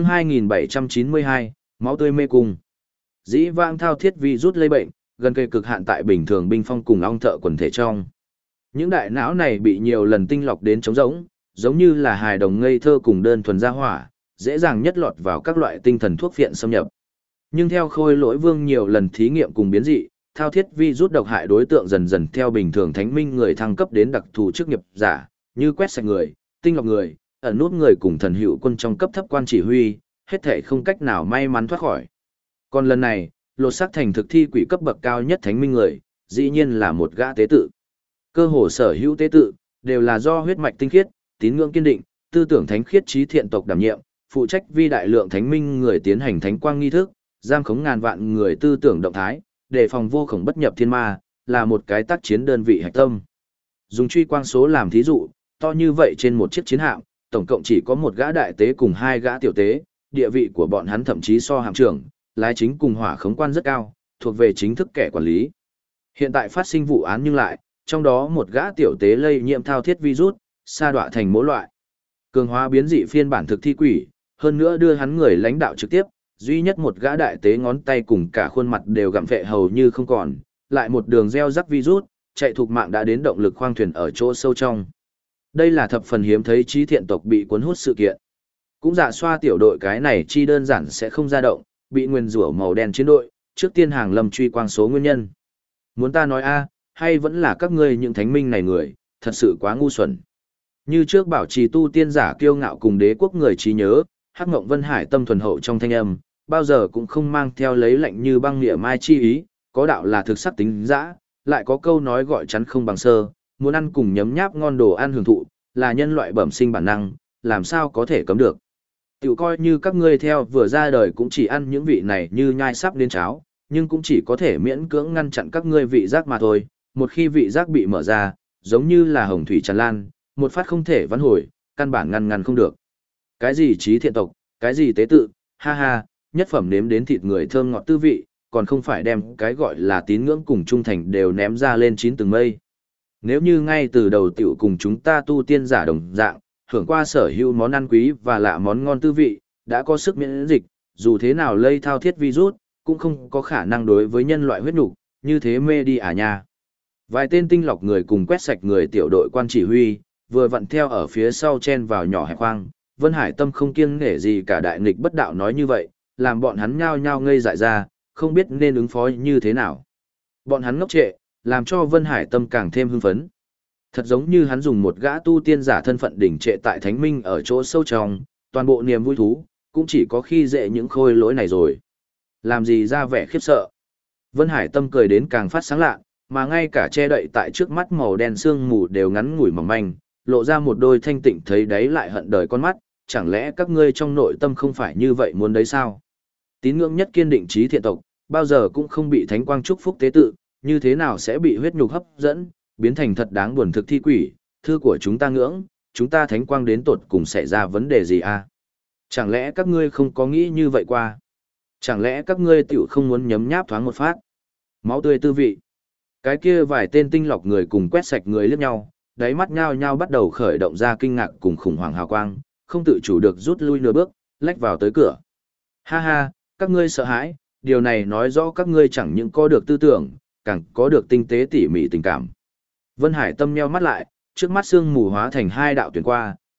2792, máu tươi mê cung. Dĩ vãng thao thiết vi rút lây bệnh, gần kề cực hạn tại bình thường binh phong cùng ong thợ quần thể trong. Những đại não này bị nhiều lần tinh lọc đến trống rỗng, giống như là hài đồng ngây thơ cùng đơn thuần ra hỏa, dễ dàng nhất lọt vào các loại tinh thần thuốc phiện xâm nhập. Nhưng theo khôi lỗi vương nhiều lần thí nghiệm cùng biến dị, thao thiết vi rút độc hại đối tượng dần dần theo bình thường thánh minh người thăng cấp đến đặc thù chức nghiệp giả, như quét sạch người, tinh lọc người, ẩn nút người cùng thần hữu quân trong cấp thấp quan chỉ huy, hết thể không cách nào may mắn thoát khỏi. Còn lần này, lột xác thành thực thi quỷ cấp bậc cao nhất thánh minh người, dĩ nhiên là một gã tế tự. Cơ hồ sở hữu tế tự, đều là do huyết mạch tinh khiết, tín ngưỡng kiên định, tư tưởng thánh khiết trí thiện tộc đảm nhiệm, phụ trách vi đại lượng thánh minh người tiến hành thánh quang nghi thức, giam khống ngàn vạn người tư tưởng động thái, đề phòng vô khổng bất nhập thiên ma, là một cái tác chiến đơn vị hạch tâm. Dùng truy quang số làm thí dụ, to như vậy trên một chiếc chiến hạm, tổng cộng chỉ có một gã đại tế cùng hai gã tiểu tế, địa vị của bọn hắn thậm chí so hạm trưởng, lái chính cùng hỏa khống quan rất cao, thuộc về chính thức kẻ quản lý. Hiện tại phát sinh vụ án nhưng lại, trong đó một gã tiểu tế lây nhiễm thao thiết virus, sa đọa thành mỗi loại. Cường hóa biến dị phiên bản thực thi quỷ, hơn nữa đưa hắn người lãnh đạo trực tiếp, duy nhất một gã đại tế ngón tay cùng cả khuôn mặt đều gặm phệ hầu như không còn, lại một đường gieo rắc virus, chạy thuộc mạng đã đến động lực khoang thuyền ở chỗ sâu trong. Đây là thập phần hiếm thấy trí thiện tộc bị cuốn hút sự kiện. Cũng dạ xoa tiểu đội cái này chi đơn giản sẽ không ra động, bị nguyên rủa màu đen chiến đội, trước tiên hàng lâm truy quang số nguyên nhân. Muốn ta nói a, hay vẫn là các ngươi những thánh minh này người, thật sự quá ngu xuẩn. Như trước bảo trì tu tiên giả kiêu ngạo cùng đế quốc người trí nhớ, Hắc Ngộng Vân Hải tâm thuần hậu trong thanh âm, bao giờ cũng không mang theo lấy lạnh như băng nghĩa mai chi ý, có đạo là thực sắc tính dã, lại có câu nói gọi chắn không bằng sơ, muốn ăn cùng nhấm nháp ngon đồ ăn hưởng thụ, là nhân loại bẩm sinh bản năng, làm sao có thể cấm được. Tiểu coi như các ngươi theo vừa ra đời cũng chỉ ăn những vị này như nhai sắp đến cháo, nhưng cũng chỉ có thể miễn cưỡng ngăn chặn các ngươi vị giác mà thôi, một khi vị giác bị mở ra, giống như là hồng thủy tràn lan, một phát không thể vãn hồi, căn bản ngăn không được. Cái gì trí thiện tộc, cái gì tế tự, ha ha, nhất phẩm nếm đến thịt người thơm ngọt tư vị, còn không phải đem cái gọi là tín ngưỡng cùng trung thành đều ném ra lên chín tầng mây. Nếu như ngay từ đầu tiểu cùng chúng ta tu tiên giả đồng dạng, hưởng qua sở hữu món ăn quý và lạ món ngon tư vị, đã có sức miễn dịch, dù thế nào lây thao thiết virus, cũng không có khả năng đối với nhân loại huyết nục, như thế mê đi à nha. Vài tên tinh lọc người cùng quét sạch người tiểu đội quan chỉ huy, vừa vặn theo ở phía sau chen vào nhỏ hẹp khoang, Vân Hải Tâm không kiêng nể gì cả đại nghịch bất đạo nói như vậy, làm bọn hắn nhao nhao ngây dại ra, không biết nên ứng phó như thế nào. Bọn hắn ngốc trệ, làm cho Vân Hải Tâm càng thêm hưng phấn. Thật giống như hắn dùng một gã tu tiên giả thân phận đỉnh trệ tại Thánh Minh ở chỗ sâu trong, toàn bộ niềm vui thú, cũng chỉ có khi dễ những khôi lỗi này rồi. Làm gì ra vẻ khiếp sợ. Vân Hải Tâm cười đến càng phát sáng lạ, mà ngay cả che đậy tại trước mắt màu đen sương mù đều ngắn ngủi mỏng manh, lộ ra một đôi thanh tịnh thấy đáy lại hận đời con mắt, chẳng lẽ các ngươi trong nội tâm không phải như vậy muốn đấy sao? Tín ngưỡng nhất kiên định trí thiện tộc, bao giờ cũng không bị thánh quang chúc phúc tế tự, như thế nào sẽ bị huyết nhục hấp dẫn, biến thành thật đáng buồn thực thi quỷ, thư của chúng ta ngưỡng, chúng ta thánh quang đến tột cùng xảy ra vấn đề gì à? Chẳng lẽ các ngươi không có nghĩ như vậy qua? Chẳng lẽ các ngươi tiểu không muốn nhấm nháp thoáng một phát? Máu tươi tư vị. Cái kia vài tên tinh lọc người cùng quét sạch người liếc nhau, đáy mắt nhao nhao bắt đầu khởi động ra kinh ngạc cùng khủng hoảng hào quang, không tự chủ được rút lui nửa bước, lách vào tới cửa. Ha ha, các ngươi sợ hãi, điều này nói rõ các ngươi chẳng những có được tư tưởng, càng có được tinh tế tỉ mỉ tình cảm. Vân Hải Tâm nheo mắt lại, trước mắt sương mù hóa thành hai đạo tuyển qua,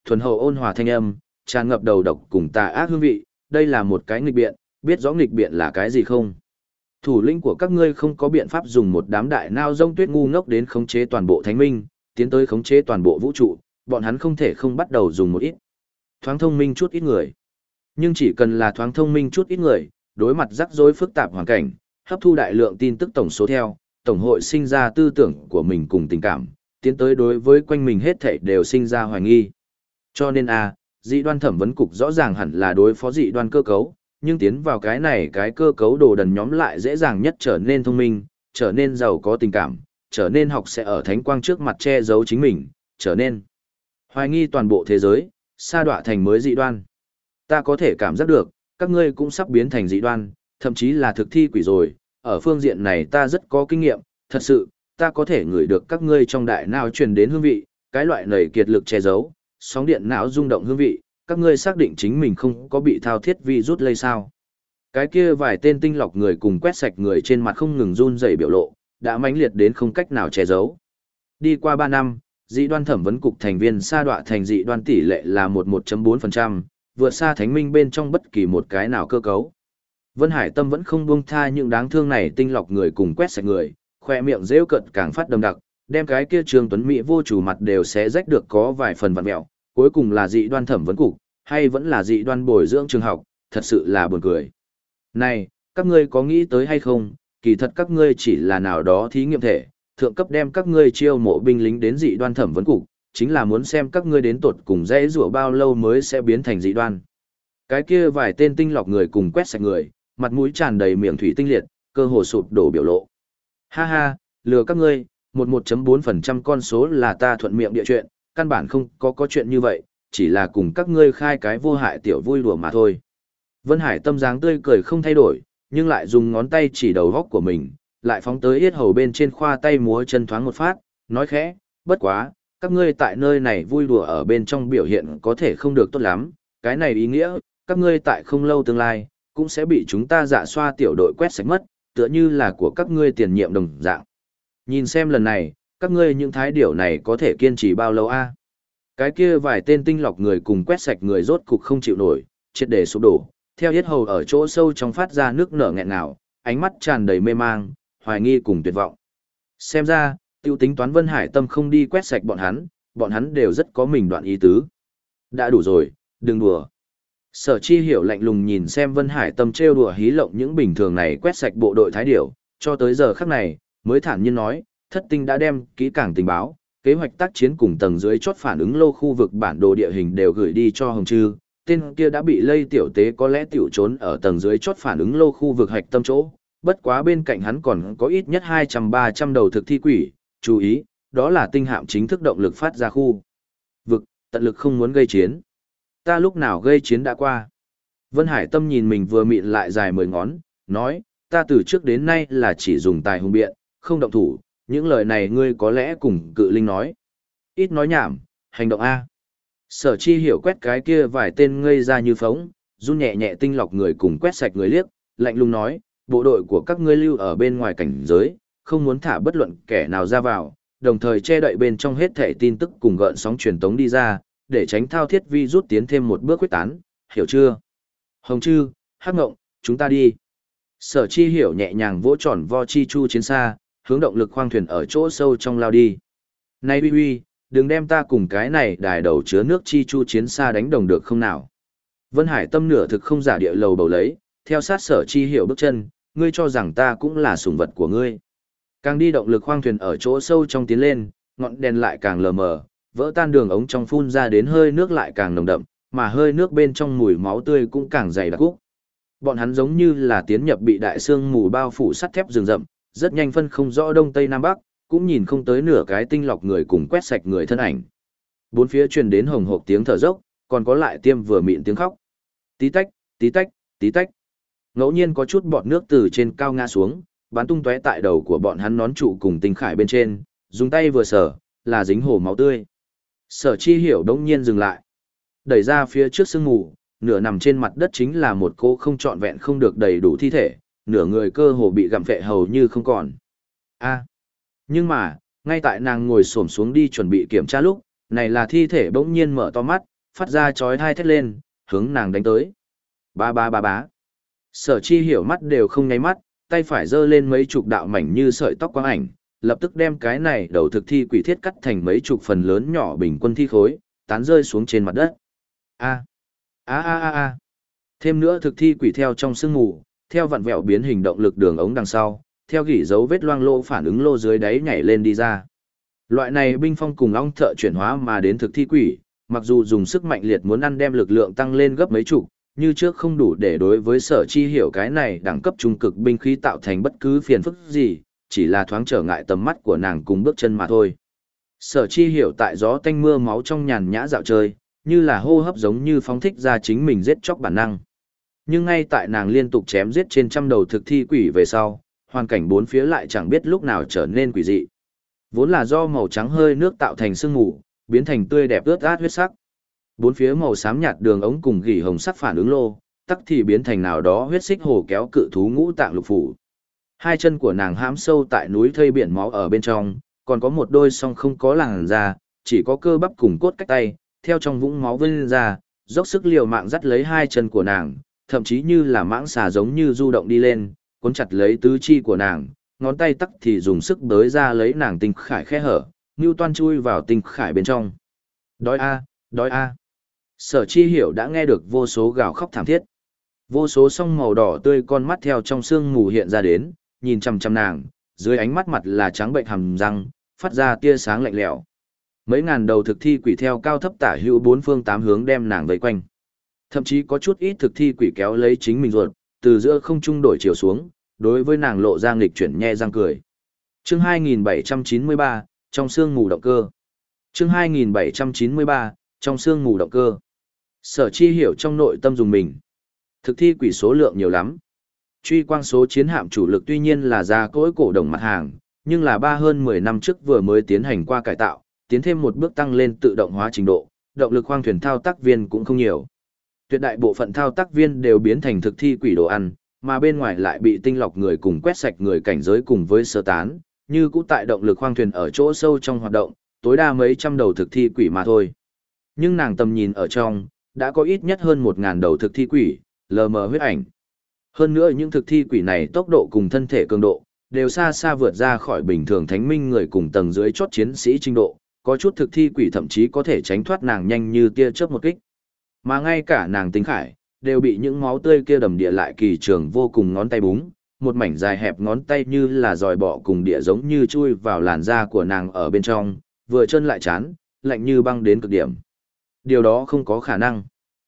thuần hậu ôn hòa thanh âm, tràn ngập đầu độc cùng tà ác hương vị, đây là một cái nghịch biện, biết rõ nghịch biện là cái gì không? Thủ lĩnh của các ngươi không có biện pháp dùng một đám đại nao rông tuyết ngu ngốc đến khống chế toàn bộ thánh minh, tiến tới khống chế toàn bộ vũ trụ, bọn hắn không thể không bắt đầu dùng một ít. Thoáng thông minh chút ít người. Nhưng chỉ cần là thoáng thông minh chút ít người, đối mặt rắc rối phức tạp hoàn cảnh, hấp thu đại lượng tin tức tổng số theo, tổng hội sinh ra tư tưởng của mình cùng tình cảm, tiến tới đối với quanh mình hết thảy đều sinh ra hoài nghi. Cho nên dị đoan thẩm vấn cục rõ ràng hẳn là đối phó dị đoan cơ cấu, nhưng tiến vào cái này cái cơ cấu đồ đần nhóm lại dễ dàng nhất trở nên thông minh, trở nên giàu có tình cảm, trở nên học sẽ ở thánh quang trước mặt che giấu chính mình, trở nên hoài nghi toàn bộ thế giới, sa đọa thành mới dị đoan. Ta có thể cảm giác được, các ngươi cũng sắp biến thành dị đoan, thậm chí là thực thi quỷ rồi, ở phương diện này ta rất có kinh nghiệm, thật sự, ta có thể ngửi được các ngươi trong đại não truyền đến hương vị, cái loại nảy kiệt lực che giấu, sóng điện não rung động hương vị, các ngươi xác định chính mình không có bị thao thiết virus lây sao. Cái kia vài tên tinh lọc người cùng quét sạch người trên mặt không ngừng run rẩy biểu lộ, đã mãnh liệt đến không cách nào che giấu. Đi qua 3 năm, dị đoan thẩm vấn cục thành viên sa đọa thành dị đoan tỷ lệ là 11.4%, vượt xa thánh minh bên trong bất kỳ một cái nào cơ cấu. Vân Hải Tâm vẫn không buông tha những đáng thương này tinh lọc người cùng quét sạch người, khoe miệng rêu cợt càng phát đậm đặc, đem cái kia Trương Tuấn Mỹ vô chủ mặt đều xé rách được có vài phần vặn mẹo, cuối cùng là dị đoan thẩm vấn cục, hay vẫn là dị đoan bồi dưỡng trường học, thật sự là buồn cười. Này, các ngươi có nghĩ tới hay không, kỳ thật các ngươi chỉ là nào đó thí nghiệm thể, thượng cấp đem các ngươi chiêu mộ binh lính đến dị đoan thẩm vấn cục, chính là muốn xem các ngươi đến tột cùng dễ rủa bao lâu mới sẽ biến thành dị đoan. Cái kia vài tên tinh lọc người cùng quét sạch người, mặt mũi tràn đầy miệng thủy tinh liệt, cơ hồ sụp đổ biểu lộ. Ha ha, lừa các ngươi, 11.4% con số là ta thuận miệng địa chuyện, căn bản không có chuyện như vậy, chỉ là cùng các ngươi khai cái vô hại tiểu vui đùa mà thôi. Vân Hải Tâm dáng tươi cười không thay đổi, nhưng lại dùng ngón tay chỉ đầu góc của mình, lại phóng tới yết hầu bên trên khoa tay múa chân thoáng một phát, nói khẽ, bất quá, các ngươi tại nơi này vui đùa ở bên trong biểu hiện có thể không được tốt lắm, cái này ý nghĩa, các ngươi tại không lâu tương lai, cũng sẽ bị chúng ta dạ xoa tiểu đội quét sạch mất, tựa như là của các ngươi tiền nhiệm đồng dạng. Nhìn xem lần này, các ngươi những thái điểu này có thể kiên trì bao lâu a? Cái kia vài tên tinh lọc người cùng quét sạch người rốt cục không chịu nổi, triệt để sụp đổ, theo yết hầu ở chỗ sâu trong phát ra nước nở nghẹn ngào, ánh mắt tràn đầy mê mang, hoài nghi cùng tuyệt vọng. Xem ra, tiêu tính toán Vân Hải Tâm không đi quét sạch bọn hắn đều rất có mình đoạn ý tứ. Đã đủ rồi, đừng đùa. Sở Chi Hiểu lạnh lùng nhìn xem Vân Hải Tâm trêu đùa hí lộng những bình thường này quét sạch bộ đội thái điểu, cho tới giờ khắc này, mới thản nhiên nói, thất tinh đã đem kỹ càng tình báo, kế hoạch tác chiến cùng tầng dưới chốt phản ứng lô khu vực bản đồ địa hình đều gửi đi cho Hồng Trư, tên kia đã bị lây tiểu tế có lẽ tiểu trốn ở tầng dưới chốt phản ứng lô khu vực hạch tâm chỗ, bất quá bên cạnh hắn còn có ít nhất 200-300 đầu thực thi quỷ, chú ý, đó là tinh hạm chính thức động lực phát ra khu vực, tận lực không muốn gây chiến. Ta lúc nào gây chiến đã qua. Vân Hải Tâm nhìn mình vừa mịn lại dài 10 ngón, nói, ta từ trước đến nay là chỉ dùng tài hùng biện, không động thủ, những lời này ngươi có lẽ cùng cự linh nói. Ít nói nhảm, hành động A. Sở Chi Hiểu quét cái kia vài tên ngây ra như phóng, run nhẹ nhẹ tinh lọc người cùng quét sạch người liếc, lạnh lùng nói, bộ đội của các ngươi lưu ở bên ngoài cảnh giới, không muốn thả bất luận kẻ nào ra vào, đồng thời che đậy bên trong hết thể tin tức cùng gợn sóng truyền tống đi ra, để tránh thao thiết vi rút tiến thêm một bước quyết tán, hiểu chưa? Hồng Trư, Hắc Ngộng, chúng ta đi. Sở Chi Hiểu nhẹ nhàng vỗ tròn vo chi chu chiến xa, hướng động lực khoang thuyền ở chỗ sâu trong lao đi. Này uy uy, đừng đem ta cùng cái này đài đầu chứa nước chi chu chiến xa đánh đồng được không nào? Vân Hải Tâm nửa thực không giả địa lầu bầu lấy, theo sát Sở Chi Hiểu bước chân, ngươi cho rằng ta cũng là sủng vật của ngươi. Càng đi động lực khoang thuyền ở chỗ sâu trong tiến lên, ngọn đèn lại càng lờ mờ, vỡ tan đường ống trong phun ra đến hơi nước lại càng nồng đậm, mà hơi nước bên trong mùi máu tươi cũng càng dày đặc cúc. Bọn hắn giống như là tiến nhập bị đại sương mù bao phủ sắt thép rừng rậm, rất nhanh phân không rõ đông tây nam bắc, cũng nhìn không tới nửa cái tinh lọc người cùng quét sạch người thân ảnh. Bốn phía truyền đến hồng hộc tiếng thở dốc, còn có lại tiêm vừa mịn tiếng khóc. Tí tách, tí tách, tí tách. Ngẫu nhiên có chút bọt nước từ trên cao ngã xuống, bắn tung tóe tại đầu của bọn hắn nón trụ cùng tinh khải bên trên, dùng tay vừa sờ, là dính hồ máu tươi. Sở Chi Hiểu đống nhiên dừng lại. Đẩy ra phía trước sương mù, nửa nằm trên mặt đất chính là một cô không trọn vẹn không được đầy đủ thi thể, nửa người cơ hồ bị gặm phệ hầu như không còn. Nhưng mà, ngay tại nàng ngồi xổm xuống đi chuẩn bị kiểm tra lúc, này là thi thể bỗng nhiên mở to mắt, phát ra chói tai thét lên, hướng nàng đánh tới. Ba ba ba bá. Sở Chi Hiểu mắt đều không nháy mắt, tay phải giơ lên mấy chục đạo mảnh như sợi tóc quang ảnh, lập tức đem cái này đầu thực thi quỷ thiết cắt thành mấy chục phần lớn nhỏ bình quân thi khối, tán rơi xuống trên mặt đất. A a a a a. Thêm nữa thực thi quỷ theo trong sương mù, theo vặn vẹo biến hình động lực đường ống đằng sau, theo gỉ dấu vết loang lô phản ứng lô dưới đáy nhảy lên đi ra. Loại này binh phong cùng ong thợ chuyển hóa mà đến thực thi quỷ, mặc dù dùng sức mạnh liệt muốn ăn đem lực lượng tăng lên gấp mấy chục, như trước không đủ để đối với Sở Chi Hiểu cái này đẳng cấp trung cực binh khí tạo thành bất cứ phiền phức gì, chỉ là thoáng trở ngại tầm mắt của nàng cùng bước chân mà thôi. Sở Chi Hiểu tại gió tanh mưa máu trong nhàn nhã dạo chơi, như là hô hấp giống như phóng thích ra chính mình giết chóc bản năng. Nhưng ngay tại nàng liên tục chém giết trên trăm đầu thực thi quỷ về sau, hoàn cảnh bốn phía lại chẳng biết lúc nào trở nên quỷ dị. Vốn là do màu trắng hơi nước tạo thành sương mù, biến thành tươi đẹp ướt át huyết sắc. Bốn phía màu xám nhạt đường ống cùng gỉ hồng sắc phản ứng lô, tắc thì biến thành nào đó huyết xích hồ kéo cự thú ngũ tạng lục phủ. Hai chân của nàng hãm sâu tại núi thây biển máu ở bên trong, còn có một đôi song không có làn da, chỉ có cơ bắp cùng cốt cách tay, theo trong vũng máu vươn ra, dốc sức liều mạng dắt lấy hai chân của nàng, thậm chí như là mãng xà giống như du động đi lên, cuốn chặt lấy tứ chi của nàng, ngón tay tắc thì dùng sức bới ra lấy nàng tinh khải khe hở, như toan chui vào tinh khải bên trong. Đói a, đói a. Sở Chi Hiểu đã nghe được vô số gào khóc thảm thiết. Vô số song màu đỏ tươi con mắt theo trong sương mù hiện ra đến, nhìn chằm chằm nàng, dưới ánh mắt mặt là trắng bệnh hàm răng, phát ra tia sáng lạnh lẽo. Mấy ngàn đầu thực thi quỷ theo cao thấp tả hữu bốn phương tám hướng đem nàng vây quanh. Thậm chí có chút ít thực thi quỷ kéo lấy chính mình ruột, từ giữa không trung đổi chiều xuống, đối với nàng lộ ra nghịch chuyển nhe răng cười. Chương 2793, trong sương mù động cơ. Chương 2793, trong sương mù động cơ. Sở Chi Hiểu trong nội tâm dùng mình. Thực thi quỷ số lượng nhiều lắm. Truy quang số chiến hạm chủ lực tuy nhiên là ra cỗi cổ đồng mặt hàng, nhưng là hơn 10 năm trước vừa mới tiến hành qua cải tạo, tiến thêm một bước tăng lên tự động hóa trình độ, động lực khoang thuyền thao tác viên cũng không nhiều. Tuyệt đại bộ phận thao tác viên đều biến thành thực thi quỷ đồ ăn, mà bên ngoài lại bị tinh lọc người cùng quét sạch người cảnh giới cùng với sơ tán, như cũ tại động lực khoang thuyền ở chỗ sâu trong hoạt động, tối đa mấy trăm đầu thực thi quỷ mà thôi. Nhưng nàng tầm nhìn ở trong, đã có ít nhất hơn 1.000 đầu thực thi quỷ, lờ mờ huyết ảnh. Hơn nữa những thực thi quỷ này tốc độ cùng thân thể cường độ, đều xa xa vượt ra khỏi bình thường thánh minh người cùng tầng dưới chót chiến sĩ trình độ, có chút thực thi quỷ thậm chí có thể tránh thoát nàng nhanh như tia chớp một kích. Mà ngay cả nàng tính khải, đều bị những máu tươi kia đầm địa lại kỳ trường vô cùng ngón tay búng, một mảnh dài hẹp ngón tay như là dòi bọ cùng địa giống như chui vào làn da của nàng ở bên trong, vừa chân lại chán, lạnh như băng đến cực điểm. Điều đó không có khả năng.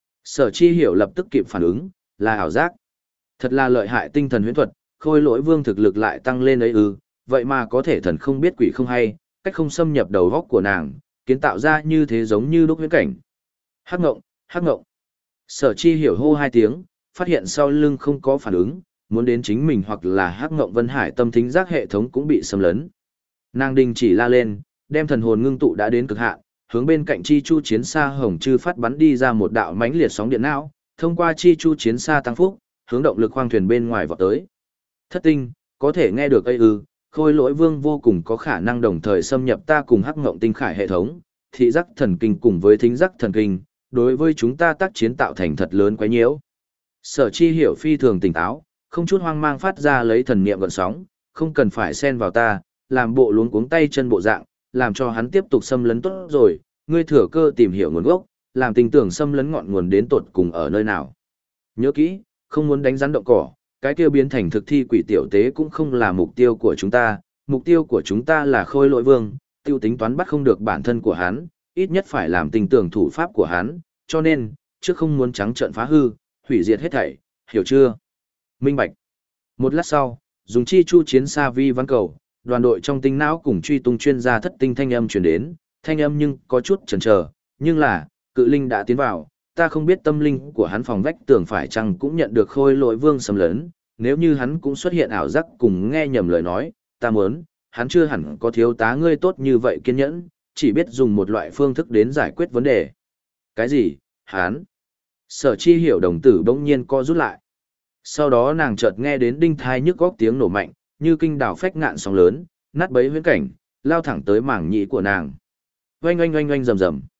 Sở Chi Hiểu lập tức kịp phản ứng, là ảo giác. Thật là lợi hại tinh thần huyễn thuật, Khôi Lỗi Vương thực lực lại tăng lên ấy ư, vậy mà có thể thần không biết quỷ không hay, cách không xâm nhập đầu góc của nàng, kiến tạo ra như thế giống như lúc huyễn cảnh. Hắc ngộng, hắc ngộng. Sở Chi Hiểu hô hai tiếng, phát hiện sau lưng không có phản ứng, muốn đến chính mình hoặc là hắc ngộng Vân Hải tâm thính giác hệ thống cũng bị xâm lấn. Nàng đình chỉ la lên, đem thần hồn ngưng tụ đã đến cực hạn, hướng bên cạnh chi chu chiến xa hồng chư phát bắn đi ra một đạo mãnh liệt sóng điện não, thông qua chi chu chiến xa tăng phúc, hướng động lực khoang thuyền bên ngoài vọt tới. Thất tinh, có thể nghe được ư, Khôi Lỗi Vương vô cùng có khả năng đồng thời xâm nhập ta cùng hắc ngộng tinh khải hệ thống, thị giác thần kinh cùng với thính giác thần kinh, đối với chúng ta tác chiến tạo thành thật lớn quái nhiễu. Sở Chi Hiểu phi thường tỉnh táo, không chút hoang mang phát ra lấy thần niệm gợn sóng, không cần phải xen vào ta, làm bộ luống cuống tay chân bộ dạng, làm cho hắn tiếp tục xâm lấn tốt rồi, ngươi thừa cơ tìm hiểu nguồn gốc, làm tình tưởng xâm lấn ngọn nguồn đến tột cùng ở nơi nào. Nhớ kỹ, không muốn đánh rắn động cỏ, cái kia biến thành thực thi quỷ tiểu tế cũng không là mục tiêu của chúng ta, mục tiêu của chúng ta là Khôi Lỗi Vương, tiêu tính toán bắt không được bản thân của hắn, ít nhất phải làm tình tưởng thủ pháp của hắn, cho nên, trước không muốn trắng trợn phá hư, hủy diệt hết thảy, hiểu chưa? Minh bạch. Một lát sau, dùng chi chu chiến xa vi văn cầu, đoàn đội trong tinh não cùng truy tung chuyên gia thất tinh thanh âm truyền đến, thanh âm nhưng có chút chần chờ, nhưng là, cự linh đã tiến vào, ta không biết tâm linh của hắn phòng vách tường phải chăng cũng nhận được Khôi Lỗi Vương xâm lấn, nếu như hắn cũng xuất hiện ảo giác cùng nghe nhầm lời nói, ta muốn, hắn chưa hẳn có thiếu tá ngươi tốt như vậy kiên nhẫn, chỉ biết dùng một loại phương thức đến giải quyết vấn đề. Cái gì? Hắn? Sở Chi Hiểu đồng tử bỗng nhiên co rút lại. Sau đó nàng chợt nghe đến đinh thai nhức góc tiếng nổ mạnh, như kinh đảo phách ngạn sóng lớn, nát bấy huyễn cảnh, lao thẳng tới mảng nhĩ của nàng. Oanh oanh oanh oanh rầm rầm.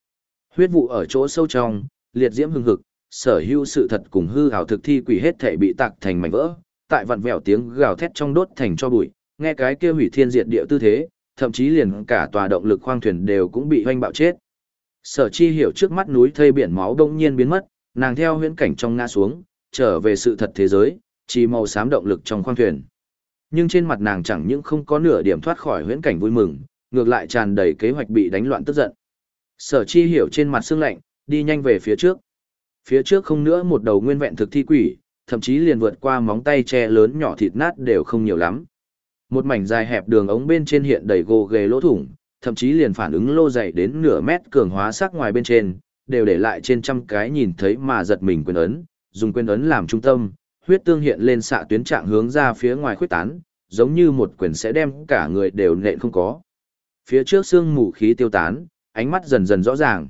Huyết vụ ở chỗ sâu trong, liệt diễm hừng hực, sở hữu sự thật cùng hư ảo thực thi quỷ hết thể bị tạc thành mảnh vỡ, tại vặn vẹo tiếng gào thét trong đốt thành cho bụi, nghe cái kia hủy thiên diệt địa tư thế, thậm chí liền cả tòa động lực khoang thuyền đều cũng bị hoanh bạo chết. Sở Chi Hiểu trước mắt núi thây biển máu đông nhiên biến mất, nàng theo huyễn cảnh trong ngã xuống, trở về sự thật thế giới, chỉ màu xám động lực trong khoang thuyền. Nhưng trên mặt nàng chẳng những không có nửa điểm thoát khỏi huyễn cảnh vui mừng, ngược lại tràn đầy kế hoạch bị đánh loạn tức giận. Sở Chi Hiểu trên mặt sương lạnh, đi nhanh về phía trước. Phía trước không nữa một đầu nguyên vẹn thực thi quỷ, thậm chí liền vượt qua móng tay che lớn nhỏ thịt nát đều không nhiều lắm. Một mảnh dài hẹp đường ống bên trên hiện đầy gồ ghề lỗ thủng, thậm chí liền phản ứng lô dày đến nửa mét cường hóa sắc ngoài bên trên, đều để lại trên trăm cái nhìn thấy mà giật mình quyền ấn, dùng quyền ấn làm trung tâm, huyết tương hiện lên xạ tuyến trạng hướng ra phía ngoài khuếch tán, giống như một quyền sẽ đem cả người đều nện không có. Phía trước xương mù khí tiêu tán, ánh mắt dần dần rõ ràng.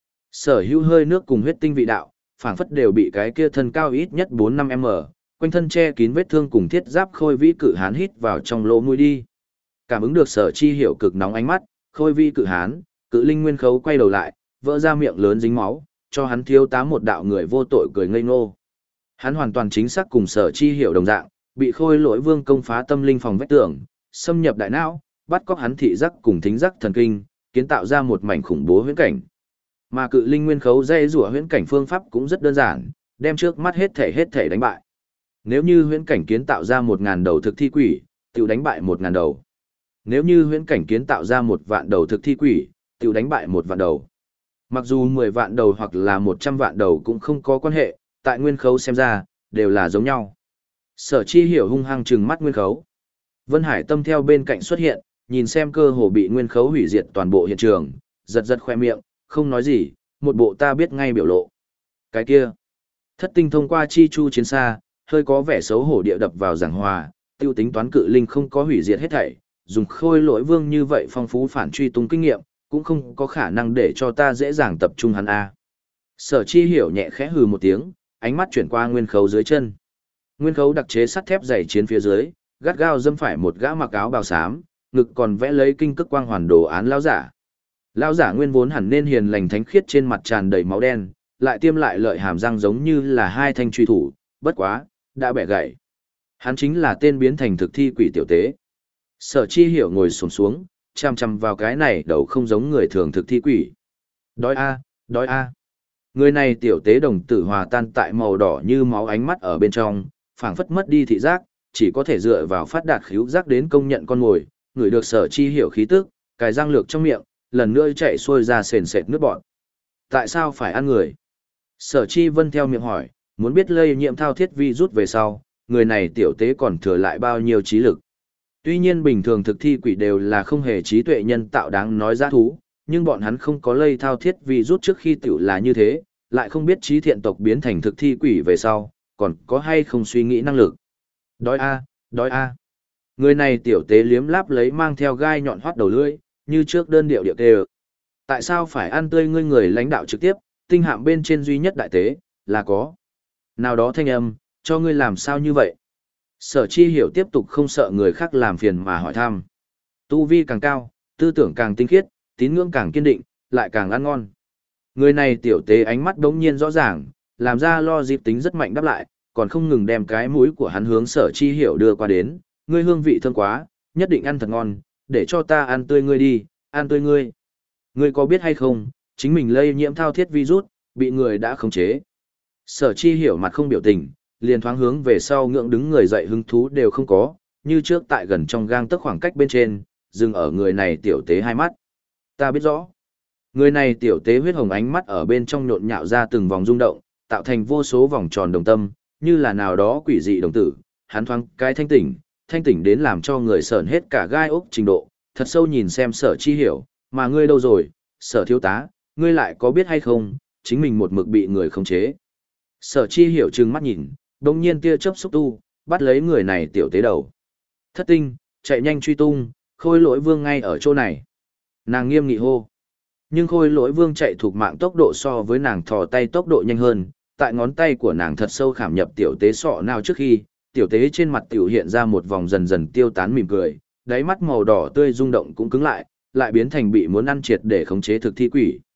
Sở hữu hơi nước cùng huyết tinh vị đạo, phảng phất đều bị cái kia thân cao ít nhất 4-5m, quanh thân che kín vết thương cùng thiết giáp khôi vĩ cự hán hít vào trong lỗ mũi đi. Cảm ứng được Sở Chi Hiểu cực nóng ánh mắt, khôi vĩ cự hán, cự linh nguyên khấu quay đầu lại, vỡ ra miệng lớn dính máu, cho hắn thiếu tá một đạo người vô tội cười ngây ngô. Hắn hoàn toàn chính xác cùng Sở Chi Hiểu đồng dạng, bị Khôi Lỗi Vương công phá tâm linh phòng vách tường, xâm nhập đại não, bắt cóc hắn thị giác cùng thính giác thần kinh, kiến tạo ra một mảnh khủng bố huyễn cảnh. Mà cự linh nguyên khấu dây rủa huyễn cảnh phương pháp cũng rất đơn giản, đem trước mắt hết thể đánh bại. Nếu như huyễn cảnh kiến tạo ra 1000 đầu thực thi quỷ, tiểu đánh bại 1000 đầu. Nếu như huyễn cảnh kiến tạo ra 1 vạn đầu thực thi quỷ, tiểu đánh bại 1 vạn đầu. Mặc dù 10 vạn đầu hoặc là 100 vạn đầu cũng không có quan hệ, tại nguyên khấu xem ra, đều là giống nhau. Sở Chi Hiểu hung hăng trừng mắt nguyên khấu. Vân Hải Tâm theo bên cạnh xuất hiện, nhìn xem cơ hồ bị nguyên khấu hủy diệt toàn bộ hiện trường, giật giật khoe miệng, không nói gì, một bộ ta biết ngay biểu lộ. Cái kia, Thất Tinh thông qua chi chu chiến xa, hơi có vẻ xấu hổ địa đập vào giảng hòa, tiêu tính toán cự linh không có hủy diệt hết thảy, dùng Khôi Lỗi Vương như vậy phong phú phản truy tung kinh nghiệm, cũng không có khả năng để cho ta dễ dàng tập trung hắn a. Sở Chi Hiểu nhẹ khẽ hừ một tiếng, ánh mắt chuyển qua nguyên khấu dưới chân. Nguyên khấu đặc chế sắt thép dày chiến phía dưới, gắt gao dâm phải một gã mặc áo bào xám, ngực còn vẽ lấy kinh cức quang hoàn đồ án lão giả. Lão giả nguyên vốn hẳn nên hiền lành thánh khiết, trên mặt tràn đầy máu đen, lại tiêm lại lợi hàm răng giống như là hai thanh truy thủ, bất quá, đã bẻ gãy. Hắn chính là tên biến thành thực thi quỷ tiểu tế. Sở Chi Hiểu ngồi xổm xuống, chằm chằm vào cái này đầu không giống người thường thực thi quỷ. Đói a, đói a. Người này tiểu tế đồng tử hòa tan tại màu đỏ như máu ánh mắt ở bên trong, phảng phất mất đi thị giác, chỉ có thể dựa vào phát đạt khứu giác đến công nhận con mồi, người được Sở Chi Hiểu khí tức, cài răng lược trong miệng, lần nữa chạy xuôi ra sền sệt nước bọt. Tại sao phải ăn người? Sở Chi Vân theo miệng hỏi, muốn biết lây nhiễm thao thiết vi rút về sau, người này tiểu tế còn thừa lại bao nhiêu trí lực. Tuy nhiên bình thường thực thi quỷ đều là không hề trí tuệ nhân tạo đáng nói giá thú, nhưng bọn hắn không có lây thao thiết vi rút trước khi tiểu là như thế, lại không biết trí thiện tộc biến thành thực thi quỷ về sau, còn có hay không suy nghĩ năng lực. Đói a, đói a. Người này tiểu tế liếm láp lấy mang theo gai nhọn hoắt đầu lưỡi, như trước đơn điệu điệu kêu. Tại sao phải ăn tươi ngươi người lãnh đạo trực tiếp, tinh hạm bên trên duy nhất đại tế, là có. Nào đó thanh âm, cho ngươi làm sao như vậy? Sở Chi Hiểu tiếp tục không sợ người khác làm phiền mà hỏi thăm. Tu vi càng cao, tư tưởng càng tinh khiết, tín ngưỡng càng kiên định, lại càng ăn ngon. Người này tiểu tế ánh mắt đống nhiên rõ ràng, làm ra lo dịp tính rất mạnh đáp lại, còn không ngừng đem cái mũi của hắn hướng Sở Chi Hiểu đưa qua đến. Ngươi hương vị thơm quá, nhất định ăn thật ngon, để cho ta ăn tươi ngươi đi, ăn tươi ngươi. Ngươi có biết hay không, chính mình lây nhiễm thao thiết virus, bị người đã khống chế. Sở Chi Hiểu mặt không biểu tình, liền thoáng hướng về sau ngượng đứng người dậy, hứng thú đều không có, như trước tại gần trong gang tấc khoảng cách bên trên, dừng ở người này tiểu tế hai mắt. Ta biết rõ. Người này tiểu tế huyết hồng ánh mắt ở bên trong nhộn nhạo ra từng vòng rung động, tạo thành vô số vòng tròn đồng tâm, như là nào đó quỷ dị đồng tử, hắn thoáng cái thanh tỉnh đến làm cho người sởn hết cả gai ốc trình độ, thật sâu nhìn xem Sở Chi Hiểu, mà ngươi đâu rồi, Sở thiếu tá, ngươi lại có biết hay không, chính mình một mực bị người khống chế. Sở Chi Hiểu trừng mắt nhìn, đồng nhiên tia chớp xúc tu, bắt lấy người này tiểu tế đầu. Thất tinh, chạy nhanh truy tung, Khôi Lỗi Vương ngay ở chỗ này. Nàng nghiêm nghị hô. Nhưng Khôi Lỗi Vương chạy thuộc mạng tốc độ so với nàng thò tay tốc độ nhanh hơn, tại ngón tay của nàng thật sâu khảm nhập tiểu tế sọ nào trước khi, tiểu tế trên mặt tiểu hiện ra một vòng dần dần tiêu tán mỉm cười, đáy mắt màu đỏ tươi rung động cũng cứng lại, lại biến thành bị muốn ăn triệt để khống chế thực thi quỷ.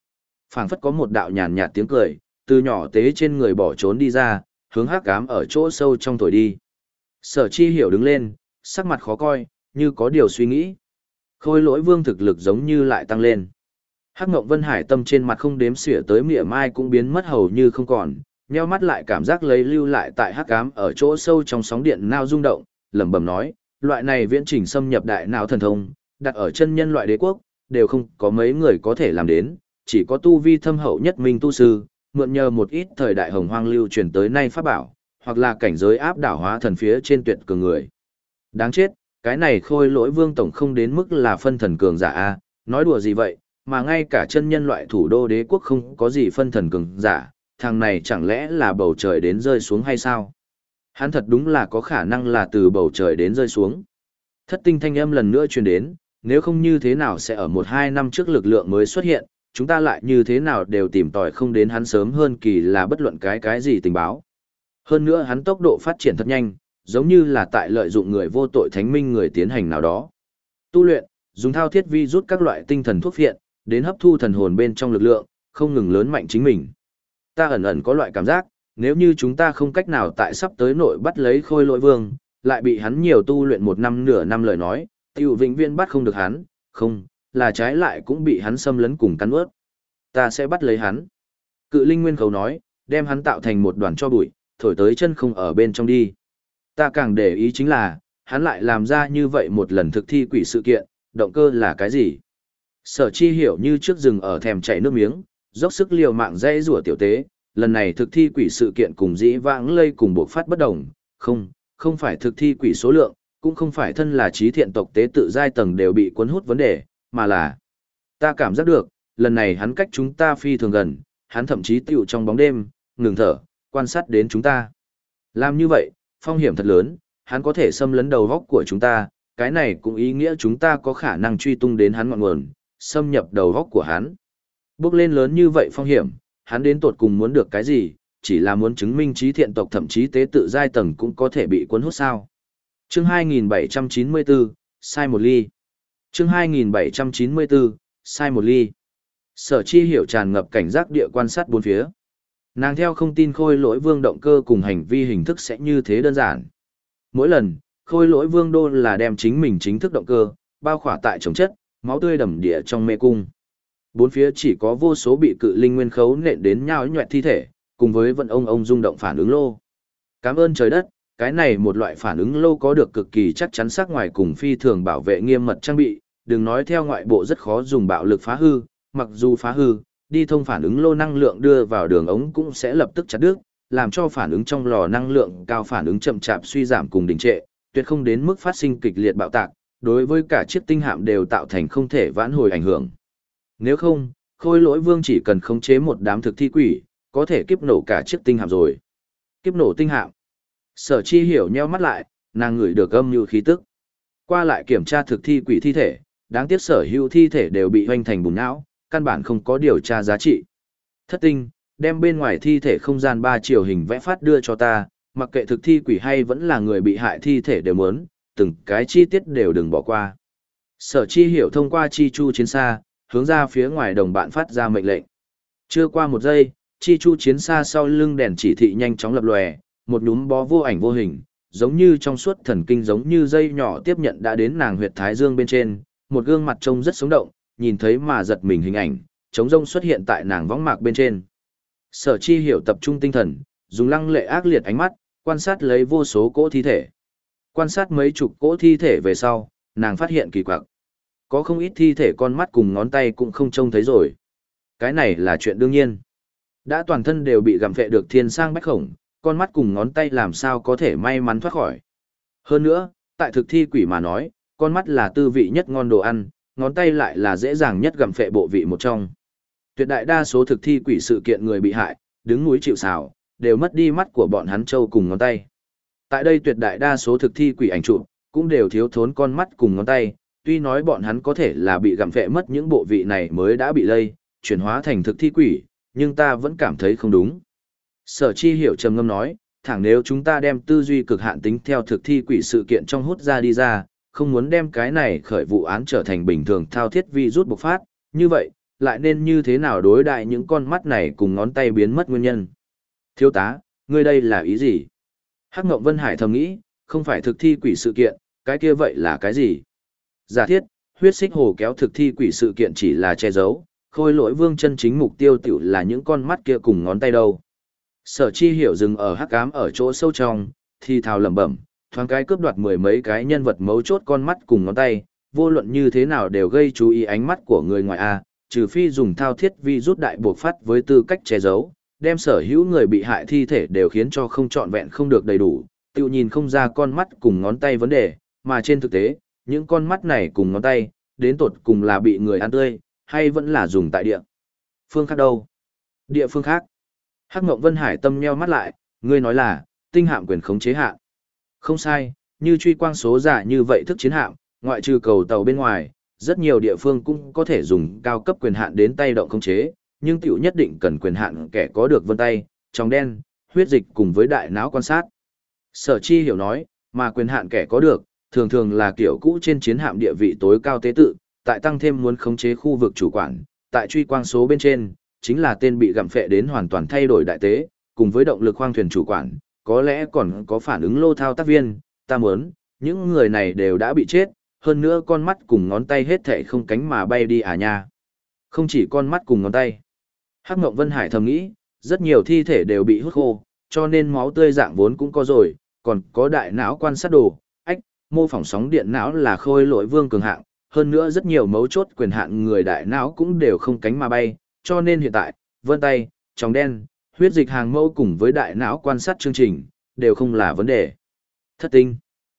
Phảng phất có một đạo nhàn nhạt tiếng cười, từ nhỏ tế trên người bỏ trốn đi ra, hướng hắc ám ở chỗ sâu trong thổi đi. Sở Chi Hiểu đứng lên, sắc mặt khó coi, như có điều suy nghĩ. Khôi Lỗi Vương thực lực giống như lại tăng lên. Hắc Ngộng Vân Hải tâm trên mặt không đếm xỉa tới mỉa mai cũng biến mất hầu như không còn, nheo mắt lại cảm giác lấy lưu lại tại hắc ám ở chỗ sâu trong sóng điện nao rung động, lẩm bẩm nói, loại này viễn trình xâm nhập đại não thần thông, đặt ở chân nhân loại đế quốc, đều không có mấy người có thể làm đến, chỉ có tu vi thâm hậu nhất minh tu sư, mượn nhờ một ít thời đại hồng hoang lưu truyền tới nay pháp bảo, hoặc là cảnh giới áp đảo hóa thần phía trên tuyệt cường người. Đáng chết, cái này Khôi Lỗi Vương tổng không đến mức là phân thần cường giả a, nói đùa gì vậy, mà ngay cả chân nhân loại thủ đô đế quốc không có gì phân thần cường giả, thằng này chẳng lẽ là bầu trời đến rơi xuống hay sao? Hắn thật đúng là có khả năng là từ bầu trời đến rơi xuống. Thất tinh thanh âm lần nữa truyền đến, nếu không như thế nào sẽ ở 1-2 năm trước lực lượng mới xuất hiện, chúng ta lại như thế nào đều tìm tòi không đến hắn sớm hơn kỳ là bất luận cái gì tình báo. Hơn nữa hắn tốc độ phát triển thật nhanh, giống như là tại lợi dụng người vô tội thánh minh người tiến hành nào đó. Tu luyện, dùng thao thiết vi rút các loại tinh thần thuốc phiện, đến hấp thu thần hồn bên trong lực lượng, không ngừng lớn mạnh chính mình. Ta ẩn ẩn có loại cảm giác, nếu như chúng ta không cách nào tại sắp tới nội bắt lấy Khôi Lỗi Vương, lại bị hắn nhiều tu luyện 1 năm nửa năm lời nói, tiểu vĩnh viễn bắt không được hắn, không, là trái lại cũng bị hắn xâm lấn cùng cắn ướt. Ta sẽ bắt lấy hắn. Cự linh nguyên khẩu nói, đem hắn tạo thành một đoàn cho bụi, thổi tới chân không ở bên trong đi. Ta càng để ý chính là, hắn lại làm ra như vậy một lần thực thi quỷ sự kiện, động cơ là cái gì? Sở Chi Hiểu như trước rừng ở thèm chảy nước miếng, dốc sức liều mạng dây rủa tiểu tế, lần này thực thi quỷ sự kiện cùng dĩ vãng lây cùng bộc phát bất đồng, không phải thực thi quỷ số lượng, cũng không phải thân là trí thiện tộc tế tự giai tầng đều bị cuốn hút vấn đề, mà là ta cảm giác được, lần này hắn cách chúng ta phi thường gần, hắn thậm chí tiểu trong bóng đêm, ngừng thở, quan sát đến chúng ta. Làm như vậy, phong hiểm thật lớn, hắn có thể xâm lấn đầu góc của chúng ta, cái này cũng ý nghĩa chúng ta có khả năng truy tung đến hắn ngọn nguồn, xâm nhập đầu góc của hắn. Bước lên lớn như vậy phong hiểm, hắn đến tột cùng muốn được cái gì, chỉ là muốn chứng minh trí thiện tộc thậm chí tế tự giai tầng cũng có thể bị cuốn hút sao. Chương 2794, sai một ly. Chương 2794, sai một ly. Sở Chi Hiểu tràn ngập cảnh giác địa quan sát bốn phía. Nàng theo không tin Khôi Lỗi Vương động cơ cùng hành vi hình thức sẽ như thế đơn giản. Mỗi lần, Khôi Lỗi Vương đô là đem chính mình chính thức động cơ, bao khỏa tại trồng chất, máu tươi đầm địa trong mê cung. Bốn phía chỉ có vô số bị cự linh nguyên khấu nện đến nhão nhoẹt thi thể, cùng với vận ông rung động phản ứng lô. Cảm ơn trời đất, cái này một loại phản ứng lô có được cực kỳ chắc chắn sắc ngoài cùng phi thường bảo vệ nghiêm mật trang bị, đừng nói theo ngoại bộ rất khó dùng bạo lực phá hư, mặc dù phá hư, đi thông phản ứng lô năng lượng đưa vào đường ống cũng sẽ lập tức chặt đứt, làm cho phản ứng trong lò năng lượng cao phản ứng chậm chạp suy giảm cùng đình trệ, tuyệt không đến mức phát sinh kịch liệt bạo tạc, đối với cả chiếc tinh hạm đều tạo thành không thể vãn hồi ảnh hưởng. Nếu không, Khôi Lỗi Vương chỉ cần khống chế một đám thực thi quỷ, có thể kiếp nổ cả chiếc tinh hạm rồi. Kiếp nổ tinh hạm. Sở Chi Hiểu nheo mắt lại, nàng ngửi được âm như khí tức. Qua lại kiểm tra thực thi quỷ thi thể, đáng tiếc sở hữu thi thể đều bị hoành thành bùn não, căn bản không có điều tra giá trị. Thất tinh, đem bên ngoài thi thể không gian 3 chiều hình vẽ phát đưa cho ta, mặc kệ thực thi quỷ hay vẫn là người bị hại thi thể đều muốn, từng cái chi tiết đều đừng bỏ qua. Sở Chi Hiểu thông qua chi chu chiến xa, hướng ra phía ngoài đồng bạn phát ra mệnh lệnh. Chưa qua một giây, chi chu chiến xa sau lưng đèn chỉ thị nhanh chóng lập lòe, một nhúm bó vô ảnh vô hình, giống như trong suốt thần kinh giống như dây nhỏ tiếp nhận đã đến nàng huyệt thái dương bên trên, một gương mặt trông rất sống động, nhìn thấy mà giật mình hình ảnh, trống rông xuất hiện tại nàng võng mạc bên trên. Sở Chi Hiểu tập trung tinh thần, dùng lăng lệ ác liệt ánh mắt, quan sát lấy vô số cỗ thi thể. Quan sát mấy chục cỗ thi thể về sau, nàng phát hiện kỳ quặc. Có không ít thi thể con mắt cùng ngón tay cũng không trông thấy rồi. Cái này là chuyện đương nhiên. Đã toàn thân đều bị gặm phệ được thiên sang bách khổng, con mắt cùng ngón tay làm sao có thể may mắn thoát khỏi. Hơn nữa, tại thực thi quỷ mà nói, con mắt là tư vị nhất ngon đồ ăn, ngón tay lại là dễ dàng nhất gặm phệ bộ vị một trong. Tuyệt đại đa số thực thi quỷ sự kiện người bị hại, đứng núi chịu sào, đều mất đi mắt của bọn hắn trâu cùng ngón tay. Tại đây tuyệt đại đa số thực thi quỷ ảnh chụp cũng đều thiếu thốn con mắt cùng ngón tay, tuy nói bọn hắn có thể là bị gặm phệ mất những bộ vị này mới đã bị lây, chuyển hóa thành thực thi quỷ, nhưng ta vẫn cảm thấy không đúng. Sở Chi Hiểu trầm ngâm nói, thẳng nếu chúng ta đem tư duy cực hạn tính theo thực thi quỷ sự kiện trong hút ra đi ra, không muốn đem cái này khởi vụ án trở thành bình thường thao thiết vi rút bộc phát, như vậy, lại nên như thế nào đối đại những con mắt này cùng ngón tay biến mất nguyên nhân. Thiếu tá, ngươi đây là ý gì? Hắc Ngộng Vân Hải thầm nghĩ, không phải thực thi quỷ sự kiện, cái kia vậy là cái gì? Giả thiết, huyết xích hồ kéo thực thi quỷ sự kiện chỉ là che giấu, Khôi Lỗi Vương chân chính mục tiêu tiểu là những con mắt kia cùng ngón tay đâu. Sở Chi Hiểu dừng ở hắc ám ở chỗ sâu trong, thì thào lẩm bẩm, thoáng cái cướp đoạt mười mấy cái nhân vật mấu chốt con mắt cùng ngón tay, vô luận như thế nào đều gây chú ý ánh mắt của người ngoài a, trừ phi dùng thao thiết vi rút đại buộc phát với tư cách che giấu, đem sở hữu người bị hại thi thể đều khiến cho không trọn vẹn không được đầy đủ, tiêu nhìn không ra con mắt cùng ngón tay vấn đề, mà trên thực tế, những con mắt này cùng ngón tay, đến tột cùng là bị người ăn tươi, hay vẫn là dùng tại địa phương khác đâu. Địa phương khác. Hắc Ngộng Vân Hải tâm nheo mắt lại, ngươi nói là, tinh hạm quyền khống chế hạ. Không sai, như truy quang số giả như vậy thức chiến hạm, ngoại trừ cầu tàu bên ngoài, rất nhiều địa phương cũng có thể dùng cao cấp quyền hạn đến tay động khống chế, nhưng tiểu nhất định cần quyền hạn kẻ có được vân tay, tròng đen, huyết dịch cùng với đại não quan sát. Sở Chi Hiểu nói, mà quyền hạn kẻ có được, thường thường là kiểu cũ trên chiến hạm địa vị tối cao tế tự, tại tăng thêm muốn khống chế khu vực chủ quản, tại truy quang số bên trên, chính là tên bị gặm phệ đến hoàn toàn thay đổi đại tế, cùng với động lực khoang thuyền chủ quản, có lẽ còn có phản ứng lô thao tác viên, ta muốn, những người này đều đã bị chết, hơn nữa con mắt cùng ngón tay hết thảy không cánh mà bay đi à nha. Không chỉ con mắt cùng ngón tay. Hắc Ngộng Vân Hải thầm nghĩ, rất nhiều thi thể đều bị hút khô, cho nên máu tươi dạng vốn cũng có rồi, còn có đại não quan sát đồ, mô phỏng sóng điện não là Khôi Lỗi Vương cường hạng, hơn nữa rất nhiều mấu chốt quyền hạn người đại não cũng đều không cánh mà bay, cho nên hiện tại, vân tay, tròng đen, huyết dịch hàng mẫu cùng với đại não quan sát chương trình, đều không là vấn đề. Thất tinh.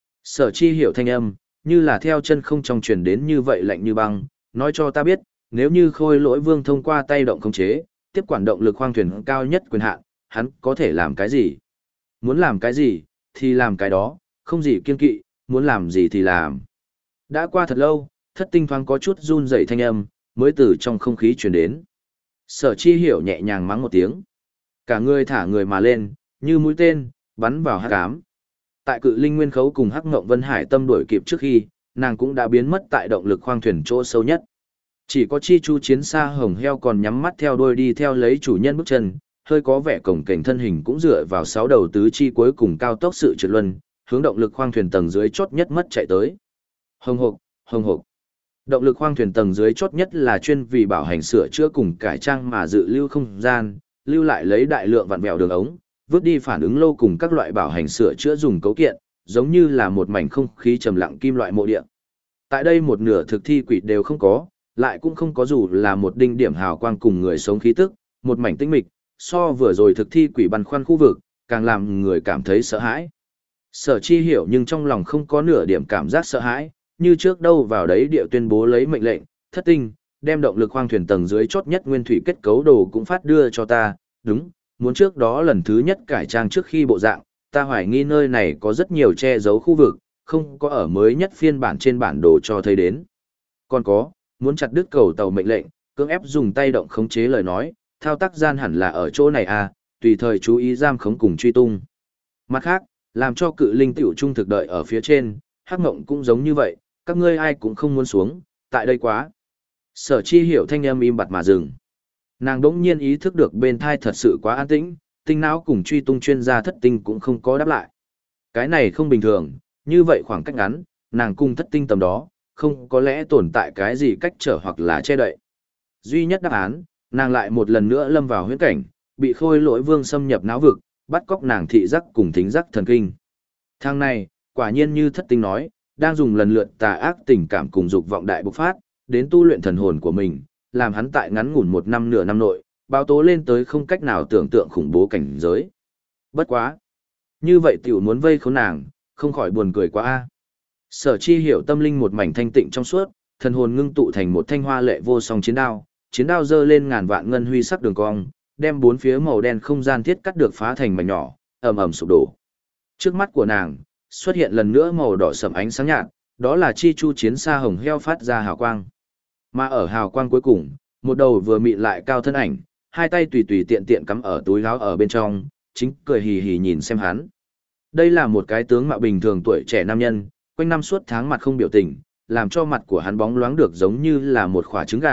Sở Chi Hiểu thanh âm, như là theo chân không trong truyền đến như vậy lạnh như băng, nói cho ta biết, nếu như Khôi Lỗi Vương thông qua tay động khống chế, tiếp quản động lực khoang thuyền cao nhất quyền hạn, hắn có thể làm cái gì? Muốn làm cái gì, thì làm cái đó, không gì kiên kỵ, muốn làm gì thì làm. Đã qua thật lâu, thất tinh thoáng có chút run rẩy thanh âm, mới từ trong không khí truyền đến. Sở Chi Hiểu nhẹ nhàng mắng một tiếng. Cả người thả người mà lên, như mũi tên, bắn vào hắc ám. Tại Cự Linh Nguyên Khấu cùng Hắc Ngộng Vân Hải tâm đuổi kịp trước khi, nàng cũng đã biến mất tại động lực khoang thuyền chỗ sâu nhất. Chỉ có Chi Chu chiến xa hồng heo còn nhắm mắt theo đuôi đi theo lấy chủ nhân bước chân, hơi có vẻ cổng kềnh thân hình cũng dựa vào sáu đầu tứ chi cuối cùng cao tốc sự trượt luân, hướng động lực khoang thuyền tầng dưới chót nhất mất chạy tới. Hồng hộc, hồng hộc. Động lực khoang thuyền tầng dưới chót nhất là chuyên vì bảo hành sửa chữa cùng cải trang mà dự lưu không gian, lưu lại lấy đại lượng vặn vẹo đường ống, vứt đi phản ứng lô cùng các loại bảo hành sửa chữa dùng cấu kiện, giống như là một mảnh không khí trầm lặng kim loại mộ địa. Tại đây một nửa thực thi quỷ đều không có, lại cũng không có dù là một đinh điểm hào quang cùng người sống khí tức, một mảnh tĩnh mịch, so vừa rồi thực thi quỷ băn khoăn khu vực, càng làm người cảm thấy sợ hãi. Sở Chi Hiểu nhưng trong lòng không có nửa điểm cảm giác sợ hãi, như trước đâu vào đấy địa tuyên bố lấy mệnh lệnh, thất tinh, đem động lực khoang thuyền tầng dưới chót nhất nguyên thủy kết cấu đồ cũng phát đưa cho ta, đúng, muốn trước đó lần thứ nhất cải trang trước khi bộ dạng, ta hoài nghi nơi này có rất nhiều che giấu khu vực, không có ở mới nhất phiên bản trên bản đồ cho thấy đến. Còn có, muốn chặt đứt cầu tàu mệnh lệnh, cưỡng ép dùng tay động khống chế lời nói, thao tác gian hẳn là ở chỗ này à, tùy thời chú ý giam khống cùng truy tung. Mặt khác, làm cho Cự Linh tiểu trung thực đợi ở phía trên, Hắc Ngộng cũng giống như vậy, các ngươi ai cũng không muốn xuống, tại đây quá. Sở Chi Hiểu thanh âm im bặt mà dừng. Nàng đỗng nhiên ý thức được bên thai thật sự quá an tĩnh, tinh não cùng truy tung chuyên gia thất tinh cũng không có đáp lại. Cái này không bình thường, như vậy khoảng cách ngắn, nàng cùng thất tinh tầm đó, không có lẽ tồn tại cái gì cách trở hoặc là che đậy. Duy nhất đáp án, nàng lại một lần nữa lâm vào huyễn cảnh, bị Khôi Lỗi Vương xâm nhập não vực, bắt cóc nàng thị giác cùng thính giác thần kinh. Thang này, quả nhiên như thất tinh nói, đang dùng lần lượt tà ác tình cảm cùng dục vọng đại bộc phát, đến tu luyện thần hồn của mình, làm hắn tại ngắn ngủn một năm nửa năm nội, báo tố lên tới không cách nào tưởng tượng khủng bố cảnh giới. Bất quá. Như vậy tiểu muốn vây khốn nàng, không khỏi buồn cười quá a. Sở Chi Hiểu tâm linh một mảnh thanh tịnh trong suốt, thần hồn ngưng tụ thành một thanh hoa lệ vô song chiến đao giơ lên ngàn vạn ngân huy sắc đường cong, đem bốn phía màu đen không gian thiết cắt được phá thành mảnh nhỏ, ầm ầm sụp đổ. Trước mắt của nàng xuất hiện lần nữa màu đỏ sẫm ánh sáng nhạt, đó là chi chu chiến xa hồng heo phát ra hào quang. Mà ở hào quang cuối cùng, một đầu vừa mịn lại cao thân ảnh, hai tay tùy tùy tiện tiện cắm ở túi áo ở bên trong, chính cười hì hì nhìn xem hắn. Đây là một cái tướng mạo bình thường tuổi trẻ nam nhân, quanh năm suốt tháng mặt không biểu tình, làm cho mặt của hắn bóng loáng được giống như là một quả trứng gà,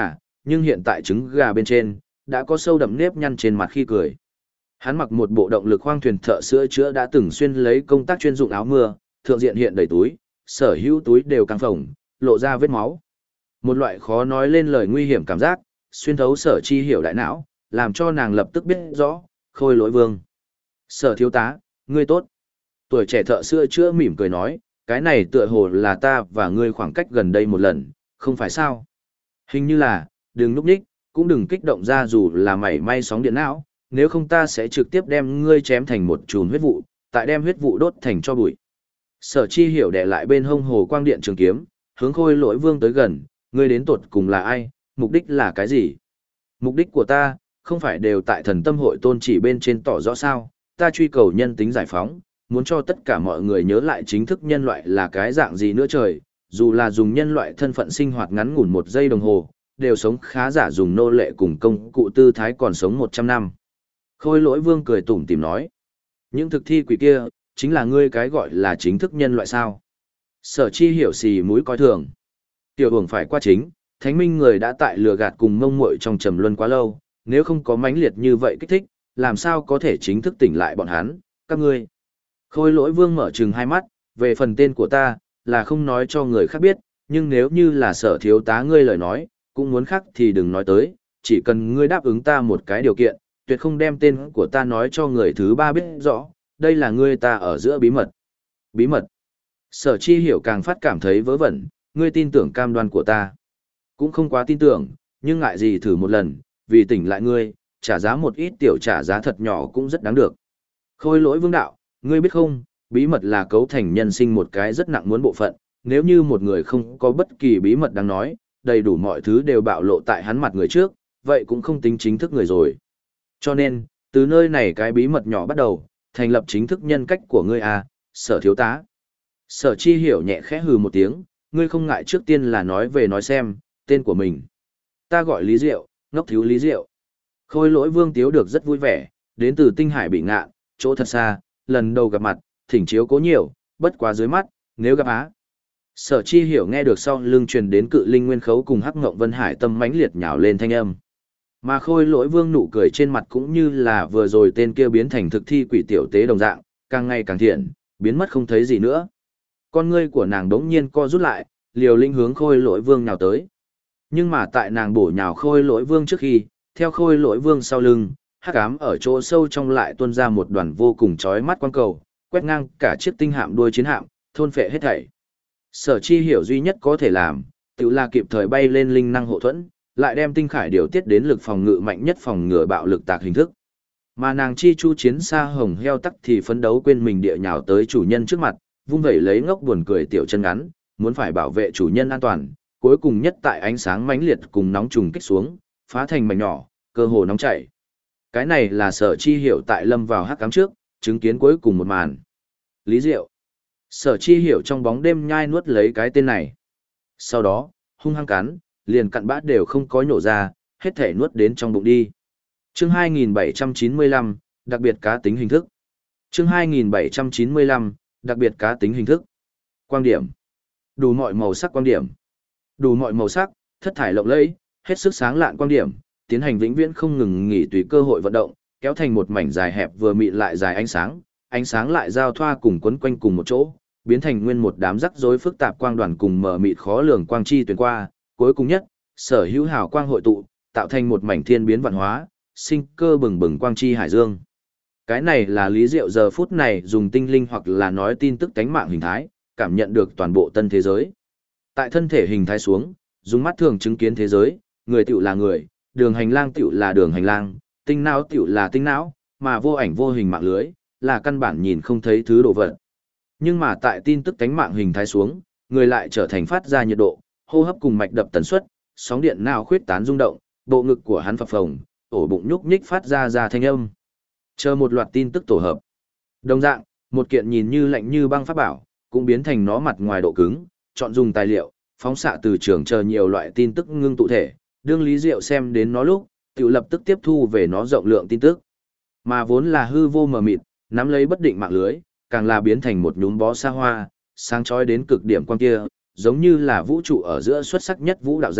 nhưng hiện tại trứng gà bên trên, đã có sâu đậm nếp nhăn trên mặt khi cười. Hắn mặc một bộ động lực khoang thuyền thợ sữa chữa đã từng xuyên lấy công tác chuyên dụng áo mưa, thượng diện hiện đầy túi, sở hữu túi đều căng phồng, lộ ra vết máu. Một loại khó nói lên lời nguy hiểm cảm giác, xuyên thấu Sở Chi Hiểu đại não, làm cho nàng lập tức biết rõ, Khôi Lỗi Vương. Sở thiếu tá, ngươi tốt. Tuổi trẻ thợ sữa chữa mỉm cười nói, cái này tựa hồ là ta và ngươi khoảng cách gần đây một lần, không phải sao? Hình như là, đừng núp ních, cũng đừng kích động ra dù là mảy may sóng điện não, nếu không ta sẽ trực tiếp đem ngươi chém thành một chùm huyết vụ, tại đem huyết vụ đốt thành cho bụi. Sở Chi Hiểu đè lại bên hông hồ quang điện trường kiếm, hướng Khôi Lỗi Vương tới gần, ngươi đến tột cùng là ai, mục đích là cái gì? Mục đích của ta, không phải đều tại thần tâm hội tôn chỉ bên trên tỏ rõ sao, ta truy cầu nhân tính giải phóng, muốn cho tất cả mọi người nhớ lại chính thức nhân loại là cái dạng gì nữa trời, dù là dùng nhân loại thân phận sinh hoạt ngắn ngủn 1 giây đồng hồ, đều sống khá giả dùng nô lệ cùng công cụ tư thái còn sống 100 năm. Khôi Lỗi Vương cười tủm tỉm nói, những thực thi quỷ kia, chính là ngươi cái gọi là chính thức nhân loại sao? Sở Chi Hiểu xì mũi coi thường. Tiểu hưởng phải qua chính, thánh minh người đã tại lừa gạt cùng mông muội trong trầm luân quá lâu, nếu không có mãnh liệt như vậy kích thích, làm sao có thể chính thức tỉnh lại bọn hắn, các ngươi. Khôi Lỗi Vương mở trừng hai mắt, về phần tên của ta, là không nói cho người khác biết, nhưng nếu như là Sở thiếu tá ngươi lời nói, cũng muốn khác thì đừng nói tới, chỉ cần ngươi đáp ứng ta một cái điều kiện, tuyệt không đem tên của ta nói cho người thứ ba biết rõ, đây là ngươi ta ở giữa bí mật. Bí mật. Sở Chi Hiểu càng phát cảm thấy vớ vẩn, ngươi tin tưởng cam đoan của ta. Cũng không quá tin tưởng, nhưng ngại gì thử một lần, vì tỉnh lại ngươi, trả giá một ít tiểu trả giá thật nhỏ cũng rất đáng được. Khôi Lỗi Vương đạo, ngươi biết không, bí mật là cấu thành nhân sinh một cái rất nặng muốn bộ phận, nếu như một người không có bất kỳ bí mật đáng nói, đầy đủ mọi thứ đều bạo lộ tại hắn mặt người trước, vậy cũng không tính chính thức người rồi. Cho nên, từ nơi này cái bí mật nhỏ bắt đầu, thành lập chính thức nhân cách của ngươi à, Sở thiếu tá. Sở Chi Hiểu nhẹ khẽ hừ một tiếng, ngươi không ngại trước tiên là nói về nói xem, tên của mình. Ta gọi Lý Diệu, ngốc thiếu Lý Diệu. Khôi Lỗi Vương tiếu được rất vui vẻ, đến từ tinh hải bị ngạn, chỗ thật xa, lần đầu gặp mặt, thỉnh chiếu cố nhiều, bất quá dưới mắt, nếu gặp á. Sở Chi Hiểu nghe được sau lưng truyền đến Cự Linh Nguyên Khấu cùng Hắc Ngộng Vân Hải tâm mãnh liệt nhào lên thanh âm. Mà Khôi Lỗi Vương nụ cười trên mặt cũng như là vừa rồi tên kia biến thành thực thi quỷ tiểu tế đồng dạng, càng ngày càng thiện, biến mất không thấy gì nữa. Con ngươi của nàng đống nhiên co rút lại, liều linh hướng Khôi Lỗi Vương nhào tới. Nhưng mà tại nàng bổ nhào Khôi Lỗi Vương trước khi, theo Khôi Lỗi Vương sau lưng, hắc ám ở chỗ sâu trong lại tuôn ra một đoàn vô cùng chói mắt quang cầu, quét ngang cả chiếc tinh hạm đuôi chiến hạm, thôn phệ hết thảy. Sở Chi Hiểu duy nhất có thể làm, tự là kịp thời bay lên linh năng hộ thuẫn, lại đem tinh khải điều tiết đến lực phòng ngự mạnh nhất phòng ngừa bạo lực tạc hình thức. Mà nàng chi chu chiến xa hồng heo tắc thì phấn đấu quên mình địa nhào tới chủ nhân trước mặt, vung vẩy lấy ngốc buồn cười tiểu chân ngắn, muốn phải bảo vệ chủ nhân an toàn, cuối cùng nhất tại ánh sáng mãnh liệt cùng nóng trùng kích xuống, phá thành mảnh nhỏ, cơ hồ nóng chảy. Cái này là Sở Chi Hiểu tại lâm vào hắc ám trước, chứng kiến cuối cùng một màn. Lý Diệu. Sở Chi Hiểu trong bóng đêm nhai nuốt lấy cái tên này. Sau đó, hung hăng cắn, liền cặn bát đều không có nhổ ra, hết thể nuốt đến trong bụng đi. Chương 2795, đặc biệt cá tính hình thức. Chương 2795, đặc biệt cá tính hình thức. Quang điểm. Đủ mọi màu sắc quang điểm. Đủ mọi màu sắc, thất thải lộng lẫy, hết sức sáng lạn quang điểm, tiến hành vĩnh viễn không ngừng nghỉ tùy cơ hội vận động, kéo thành một mảnh dài hẹp vừa mịn lại dài ánh sáng lại giao thoa cùng quấn quanh cùng một chỗ, biến thành nguyên một đám rắc rối phức tạp quang đoàn cùng mờ mịt khó lường quang chi tuyển qua, cuối cùng nhất, sở hữu hào quang hội tụ, tạo thành một mảnh thiên biến vạn hóa, sinh cơ bừng bừng quang chi hải dương. Cái này là Lý Diệu giờ phút này dùng tinh linh hoặc là nói tin tức tánh mạng hình thái, cảm nhận được toàn bộ tân thế giới. Tại thân thể hình thái xuống, dùng mắt thường chứng kiến thế giới, người tiểu là người, đường hành lang tiểu là đường hành lang, tinh não tiểu là tinh não, mà vô ảnh vô hình mạng lưới, là căn bản nhìn không thấy thứ đồ vật. Nhưng mà tại tin tức tánh mạng hình thái xuống, người lại trở thành phát ra nhiệt độ, hô hấp cùng mạch đập tần suất, sóng điện não khuyết tán rung động, bộ ngực của hắn phập phồng, ổ bụng nhúc nhích phát ra thanh âm. Chờ một loạt tin tức tổ hợp. Đồng dạng, một kiện nhìn như lạnh như băng pháp bảo, cũng biến thành nó mặt ngoài độ cứng, chọn dùng tài liệu, phóng xạ từ trường chờ nhiều loại tin tức ngưng tụ thể, đương Lý Diệu xem đến nó lúc, tự lập tức tiếp thu về nó rộng lượng tin tức. Mà vốn là hư vô mờ mịt, nắm lấy bất định mạng lưới, càng là biến thành một nhúm bó xa hoa, sáng chói đến cực điểm quang kia, giống như là vũ trụ ở giữa xuất sắc nhất vũ đạo gia,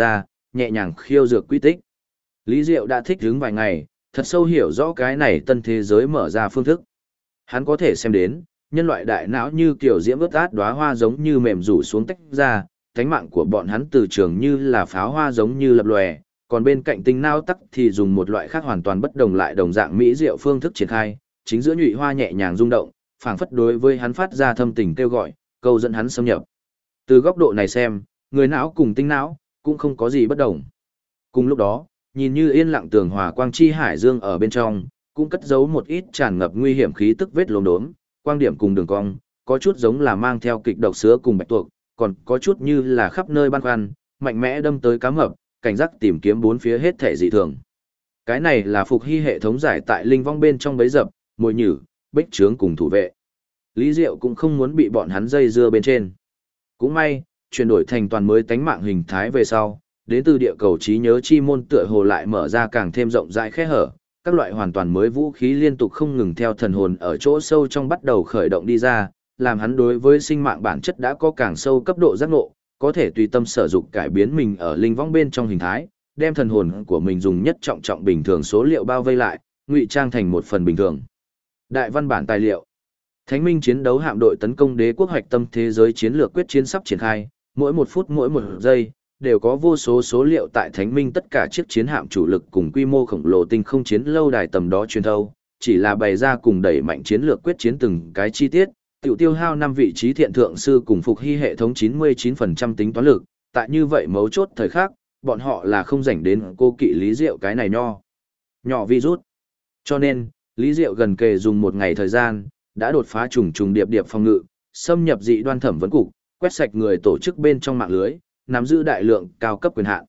nhẹ nhàng khiêu dược quy tích. Lý Diệu đã thích ứng vài ngày, thật sâu hiểu rõ cái này tân thế giới mở ra phương thức. Hắn có thể xem đến, nhân loại đại não như kiểu diễm ướt át đóa hoa giống như mềm rủ xuống tách ra, cánh mạng của bọn hắn từ trường như là pháo hoa giống như lập lòe, còn bên cạnh tinh não tắc thì dùng một loại khác hoàn toàn bất đồng lại đồng dạng mỹ diệu phương thức triển khai, chính giữa nhụy hoa nhẹ nhàng rung động, phảng phất đối với hắn phát ra thâm tình kêu gọi, câu dẫn hắn xâm nhập. Từ góc độ này xem, người não cùng tinh não cũng không có gì bất đồng. Cùng lúc đó, nhìn như yên lặng tường hòa quang chi hải dương ở bên trong, cũng cất giấu một ít tràn ngập nguy hiểm khí tức vết lốm đốm, quang điểm cùng đường cong, có chút giống là mang theo kịch độc sứa cùng bạch tuộc, còn có chút như là khắp nơi băn khoăn, mạnh mẽ đâm tới cá mập, cảnh giác tìm kiếm bốn phía hết thể dị thường. Cái này là phục hy hệ thống giải tại linh vong bên trong bấy dập, mồi nhử, bích trướng cùng thủ vệ. Lý Diệu cũng không muốn bị bọn hắn dây dưa bên trên. Cũng may, chuyển đổi thành toàn mới tánh mạng hình thái về sau, đến từ địa cầu trí nhớ chi môn tựa hồ lại mở ra càng thêm rộng rãi khe hở, các loại hoàn toàn mới vũ khí liên tục không ngừng theo thần hồn ở chỗ sâu trong bắt đầu khởi động đi ra, làm hắn đối với sinh mạng bản chất đã có càng sâu cấp độ giác ngộ, có thể tùy tâm sở dụng cải biến mình ở linh vong bên trong hình thái, đem thần hồn của mình dùng nhất trọng trọng bình thường số liệu bao vây lại, ngụy trang thành một phần bình thường. Đại văn bản tài liệu. Thánh minh chiến đấu hạm đội tấn công đế quốc hoạch tâm thế giới chiến lược quyết chiến sắp triển khai, mỗi một phút mỗi một giây đều có vô số số liệu tại thánh minh tất cả chiếc chiến hạm chủ lực cùng quy mô khổng lồ tinh không chiến lâu đài tầm đó truyền thâu, chỉ là bày ra cùng đẩy mạnh chiến lược quyết chiến từng cái chi tiết, tiểu tiêu hao 5 vị trí thiện thượng sư cùng phục hy hệ thống 99% tính toán lực, tại như vậy mấu chốt thời khắc, bọn họ là không rảnh đến cô kỵ Lý Diệu cái này nhỏ virus. Cho nên, Lý Diệu gần kề dùng một ngày thời gian, đã đột phá trùng trùng điệp điệp phòng ngự, xâm nhập dị đoan thẩm vấn cục, quét sạch người tổ chức bên trong mạng lưới, nắm giữ đại lượng cao cấp quyền hạn.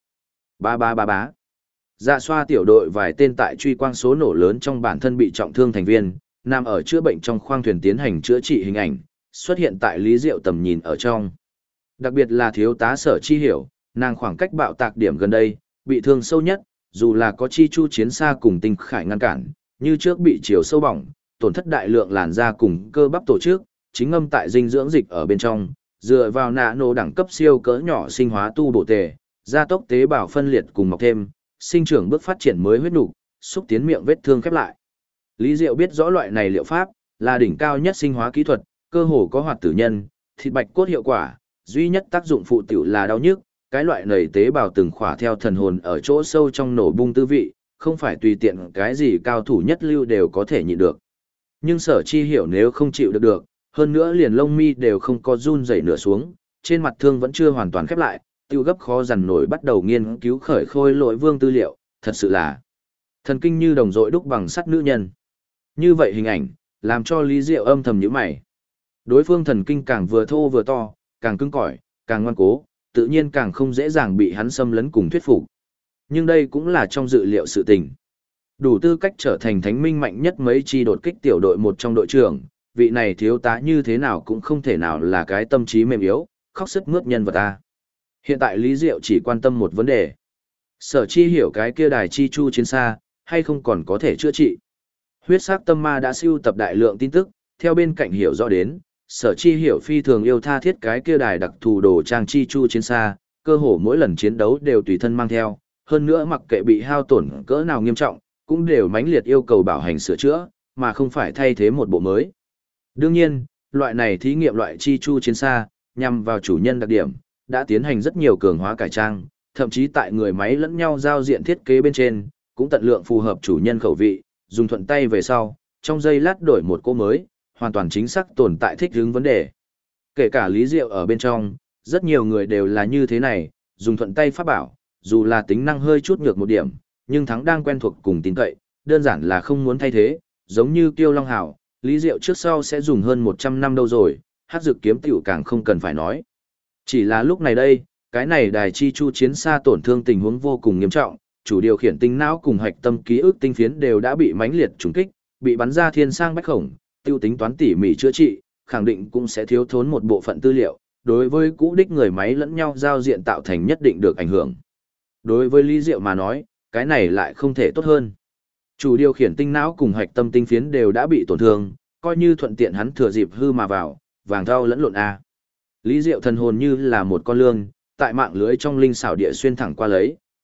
Bá. Dạ xoa tiểu đội vài tên tại truy quang số nổ lớn trong bản thân bị trọng thương thành viên, nằm ở chữa bệnh trong khoang thuyền tiến hành chữa trị hình ảnh, xuất hiện tại Lý Diệu tầm nhìn ở trong. Đặc biệt là thiếu tá Sở Chi Hiểu, nàng khoảng cách bạo tạc điểm gần đây, bị thương sâu nhất, dù là có chi chu chiến xa cùng tinh khải ngăn cản, như trước bị chiều sâu bỏng, tổn thất đại lượng làn da cùng cơ bắp tổ chức, chính ngâm tại dinh dưỡng dịch ở bên trong, dựa vào nano đẳng cấp siêu cỡ nhỏ sinh hóa tu bổ tề, gia tốc tế bào phân liệt cùng mọc thêm, sinh trưởng bước phát triển mới huyết nục, xúc tiến miệng vết thương khép lại. Lý Diệu biết rõ loại này liệu pháp là đỉnh cao nhất sinh hóa kỹ thuật, cơ hồ có hoạt tử nhân, thịt bạch cốt hiệu quả, duy nhất tác dụng phụ tiểu là đau nhức, cái loại nảy tế bào từng khỏa theo thần hồn ở chỗ sâu trong nổ bung tư vị, không phải tùy tiện cái gì cao thủ nhất lưu đều có thể nhịn được. Nhưng Sở Chi Hiểu nếu không chịu được, hơn nữa liền lông mi đều không có run rẩy nửa xuống, trên mặt thương vẫn chưa hoàn toàn khép lại, tiêu gấp khó dằn nổi bắt đầu nghiên cứu khởi khôi lỗi vương tư liệu, thật sự là thần kinh như đồng dội đúc bằng sắt nữ nhân. Như vậy hình ảnh, làm cho Lý Diệu âm thầm nhíu mày. Đối phương thần kinh càng vừa thô vừa to, càng cứng cỏi, càng ngoan cố, tự nhiên càng không dễ dàng bị hắn xâm lấn cùng thuyết phục. Nhưng đây cũng là trong dự liệu sự tình. Đủ tư cách trở thành thánh minh mạnh nhất mấy chi đột kích tiểu đội một trong đội trưởng, vị này thiếu tá như thế nào cũng không thể nào là cái tâm trí mềm yếu, khóc sức mướt nhân vật ta. Hiện tại Lý Diệu chỉ quan tâm một vấn đề. Sở Chi Hiểu cái kia đài chi chu chiến xa, hay không còn có thể chữa trị. Huyết sắc tâm ma đã sưu tập đại lượng tin tức, theo bên cạnh hiểu rõ đến, Sở Chi Hiểu phi thường yêu tha thiết cái kia đài đặc thù đồ trang chi chu chiến xa, cơ hồ mỗi lần chiến đấu đều tùy thân mang theo, hơn nữa mặc kệ bị hao tổn cỡ nào nghiêm trọng, cũng đều mãnh liệt yêu cầu bảo hành sửa chữa, mà không phải thay thế một bộ mới. Đương nhiên, loại này thí nghiệm loại chi chu chiến xa, nhằm vào chủ nhân đặc điểm, đã tiến hành rất nhiều cường hóa cải trang, thậm chí tại người máy lẫn nhau giao diện thiết kế bên trên, cũng tận lượng phù hợp chủ nhân khẩu vị, dùng thuận tay về sau, trong giây lát đổi một cỗ mới, hoàn toàn chính xác tồn tại thích ứng vấn đề. Kể cả Lý Diệu ở bên trong, rất nhiều người đều là như thế này, dùng thuận tay pháp bảo, dù là tính năng hơi chút nhược một điểm, nhưng thắng đang quen thuộc cùng tin cậy, đơn giản là không muốn thay thế, giống như Kiêu Long Hảo, Lý Diệu trước sau sẽ dùng hơn 100 năm đâu rồi, Hắc Dực kiếm tiểu càng không cần phải nói. Chỉ là lúc này đây, cái này đài chi chu chiến xa tổn thương tình huống vô cùng nghiêm trọng, chủ điều khiển tinh não cùng hạch tâm ký ức tinh phiến đều đã bị mãnh liệt trùng kích, bị bắn ra thiên sang bách khổng, tiêu tính toán tỉ mỉ chữa trị, khẳng định cũng sẽ thiếu thốn một bộ phận tư liệu, đối với cũ đích người máy lẫn nhau giao diện tạo thành nhất định được ảnh hưởng. Đối với Lý Diệu mà nói, cái này lại không thể tốt hơn. Chủ điều khiển tinh não cùng hạch tâm tinh phiến đều đã bị tổn thương, coi như thuận tiện hắn thừa dịp hư mà vào, vàng thau lẫn lộn a. Lý Diệu thần hồn như là một con lương, tại mạng lưới trong linh xảo địa xuyên thẳng qua lấy,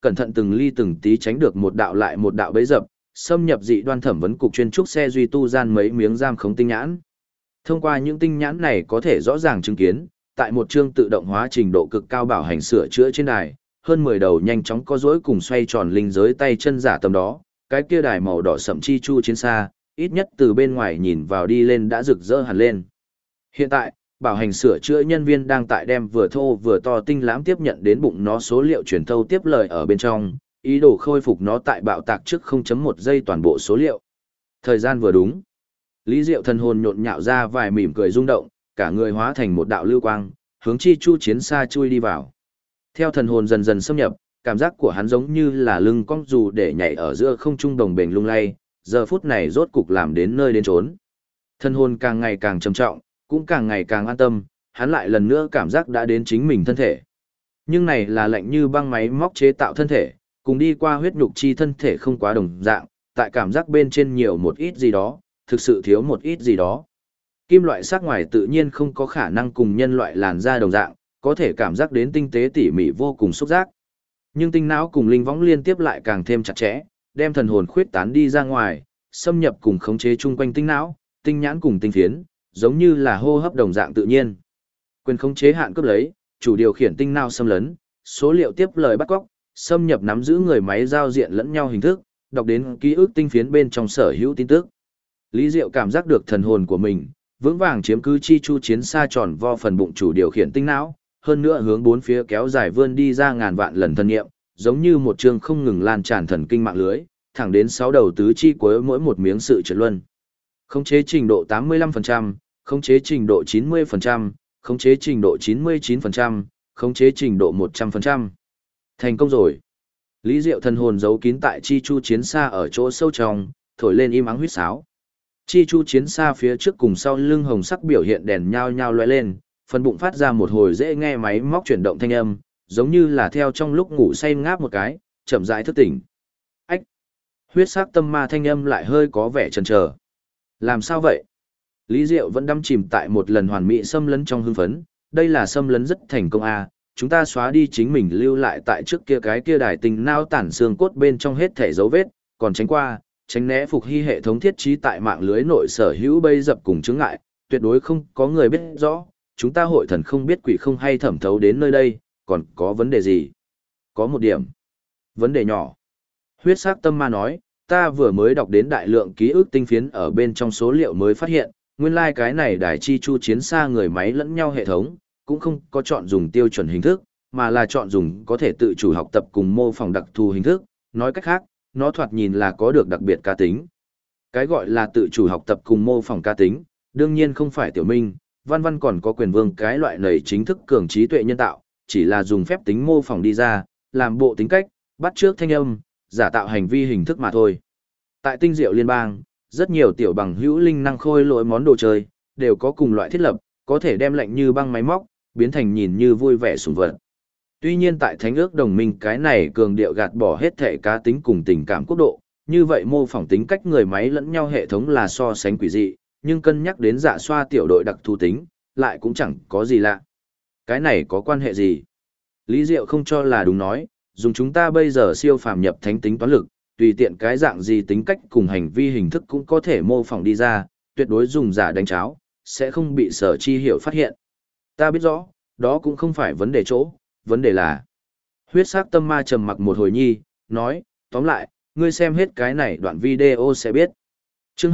cẩn thận từng ly từng tí tránh được một đạo lại một đạo bẫy dập, xâm nhập dị đoan thẩm vấn cục chuyên trúc xe duy tu gian mấy miếng giam khống tinh nhãn. Thông qua những tinh nhãn này có thể rõ ràng chứng kiến, tại một chương tự động hóa trình độ cực cao bảo hành sửa chữa trên đài, hơn 10 đầu nhanh chóng có dối cùng xoay tròn linh giới tay chân giả tầm đó, cái kia đài màu đỏ sậm chi chu chiến xa, ít nhất từ bên ngoài nhìn vào đi lên đã rực rỡ hẳn lên. Hiện tại, bảo hành sửa chữa nhân viên đang tại đem vừa thô vừa to tinh lãm tiếp nhận đến bụng nó số liệu truyền thâu tiếp lời ở bên trong, ý đồ khôi phục nó tại bạo tạc trước 0.1 giây toàn bộ số liệu. Thời gian vừa đúng. Lý Diệu thần hồn nhộn nhạo ra vài mỉm cười rung động, cả người hóa thành một đạo lưu quang, hướng chi chu chiến xa chui đi vào. Theo thần hồn dần dần xâm nhập, cảm giác của hắn giống như là lưng cong dù để nhảy ở giữa không trung đồng bền lung lay, giờ phút này rốt cục làm đến nơi đến chốn. Thần hồn càng ngày càng trầm trọng, cũng càng ngày càng an tâm, hắn lại lần nữa cảm giác đã đến chính mình thân thể. Nhưng này là lạnh như băng máy móc chế tạo thân thể, cùng đi qua huyết nhục chi thân thể không quá đồng dạng, tại cảm giác bên trên nhiều một ít gì đó, thực sự thiếu một ít gì đó. Kim loại sắc ngoài tự nhiên không có khả năng cùng nhân loại làn da đồng dạng, có thể cảm giác đến tinh tế tỉ mỉ vô cùng xúc giác. Nhưng tinh não cùng linh võng liên tiếp lại càng thêm chặt chẽ, đem thần hồn khuyết tán đi ra ngoài, xâm nhập cùng khống chế chung quanh tinh não, tinh nhãn cùng tinh phiến, giống như là hô hấp đồng dạng tự nhiên. Quyền khống chế hạn cướp lấy, chủ điều khiển tinh não xâm lấn, số liệu tiếp lời bắt cóc, xâm nhập nắm giữ người máy giao diện lẫn nhau hình thức, đọc đến ký ức tinh phiến bên trong sở hữu tin tức. Lý Diệu cảm giác được thần hồn của mình, vững vàng chiếm cứ chi chu chiến xa tròn vo phần bụng chủ điều khiển tinh não, hơn nữa hướng bốn phía kéo dài vươn đi ra ngàn vạn lần thân nghiệm, giống như một chương không ngừng lan tràn thần kinh mạng lưới, thẳng đến 6 đầu tứ chi cuối mỗi một miếng sự trượt luân. Khống chế trình độ 85%, khống chế trình độ 90%, khống chế trình độ 99%, khống chế trình độ 100%. Thành công rồi. Lý Diệu thần hồn giấu kín tại chi chu chiến xa ở chỗ sâu trong, thổi lên im ắng huýt sáo. Chi chu chiến xa phía trước cùng sau lưng hồng sắc biểu hiện đèn nhao nhao lóe lên, phần bụng phát ra một hồi dễ nghe máy móc chuyển động thanh âm, giống như là theo trong lúc ngủ say ngáp một cái, chậm rãi thức tỉnh. Ách! Huyết sắc tâm ma thanh âm lại hơi có vẻ chần chờ. Làm sao vậy? Lý Diệu vẫn đắm chìm tại một lần hoàn mỹ xâm lấn trong hưng phấn, đây là xâm lấn rất thành công à, chúng ta xóa đi chính mình lưu lại tại trước kia cái kia đài tình nao tản xương cốt bên trong hết thể dấu vết, còn tránh né phục hy hệ thống thiết trí tại mạng lưới nội sở hữu bây dập cùng chứng ngại, tuyệt đối không có người biết rõ, chúng ta hội thần không biết quỷ không hay thẩm thấu đến nơi đây, còn có vấn đề gì? Có một điểm. Vấn đề nhỏ. Huyết sắc tâm ma nói, ta vừa mới đọc đến đại lượng ký ức tinh phiến ở bên trong số liệu mới phát hiện, nguyên lai cái này đài chi chu chiến xa người máy lẫn nhau hệ thống, cũng không có chọn dùng tiêu chuẩn hình thức, mà là chọn dùng có thể tự chủ học tập cùng mô phỏng đặc thù hình thức, nói cách khác, nó thoạt nhìn là có được đặc biệt cá tính. Cái gọi là tự chủ học tập cùng mô phỏng cá tính, đương nhiên không phải tiểu minh, văn văn còn có quyền vương cái loại này chính thức cường trí tuệ nhân tạo, chỉ là dùng phép tính mô phỏng đi ra, làm bộ tính cách, bắt chước thanh âm, giả tạo hành vi hình thức mà thôi. Tại tinh diệu liên bang, rất nhiều tiểu bằng hữu linh năng khôi lỗi món đồ chơi, đều có cùng loại thiết lập, có thể đem lạnh như băng máy móc, biến thành nhìn như vui vẻ sủng vật. Tuy nhiên tại thánh ước đồng minh cái này cường điệu gạt bỏ hết thể cá tính cùng tình cảm quốc độ, như vậy mô phỏng tính cách người máy lẫn nhau hệ thống là so sánh quỷ dị, nhưng cân nhắc đến dạ xoa tiểu đội đặc thù tính, lại cũng chẳng có gì lạ. Cái này có quan hệ gì? Lý Diệu không cho là đúng nói, dùng chúng ta bây giờ siêu phàm nhập thánh tính toán lực, tùy tiện cái dạng gì tính cách cùng hành vi hình thức cũng có thể mô phỏng đi ra, tuyệt đối dùng giả đánh cháo, sẽ không bị sở chi hiểu phát hiện. Ta biết rõ, đó cũng không phải vấn đề chỗ, vấn đề là... Huyết sắc tâm ma trầm mặc một hồi nhi, nói, tóm lại, ngươi xem hết cái này đoạn video sẽ biết. Chương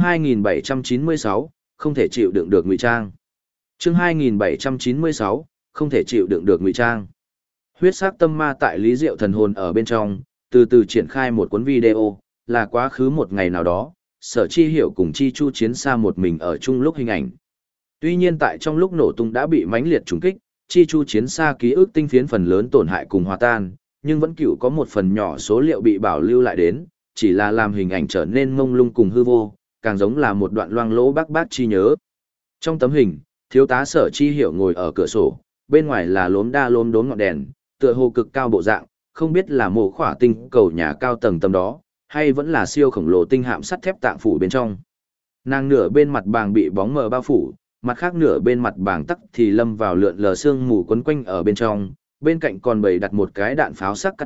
2796, không thể chịu đựng được ngụy trang. Chương 2796, không thể chịu đựng được ngụy trang. Huyết sắc tâm ma tại Lý Diệu thần hồn ở bên trong, từ từ triển khai một cuốn video, là quá khứ một ngày nào đó, sở chi hiểu cùng chi chu chiến xa một mình ở chung lúc hình ảnh. Tuy nhiên tại trong lúc nổ tung đã bị mãnh liệt trúng kích, chi chu chiến xa ký ức tinh phiến phần lớn tổn hại cùng hòa tan, nhưng vẫn cựu có một phần nhỏ số liệu bị bảo lưu lại đến, chỉ là làm hình ảnh trở nên mông lung cùng hư vô, càng giống là một đoạn loang lỗ bác chi nhớ. Trong tấm hình, thiếu tá sở chi hiểu ngồi ở cửa sổ, bên ngoài là lốm đốm ngọn đèn, tựa hồ cực cao bộ dạng, không biết là mồ khỏa tinh cầu nhà cao tầng tầm đó, hay vẫn là siêu khổng lồ tinh hạm sắt thép tạng phủ bên trong. Nàng nửa bên mặt bàng bị bóng mờ bao phủ, mặt khác nửa bên mặt bàng tắc thì lâm vào lượn lờ sương mù quấn quanh ở bên trong, bên cạnh còn bày đặt một cái đạn pháo sắc cắt đứt,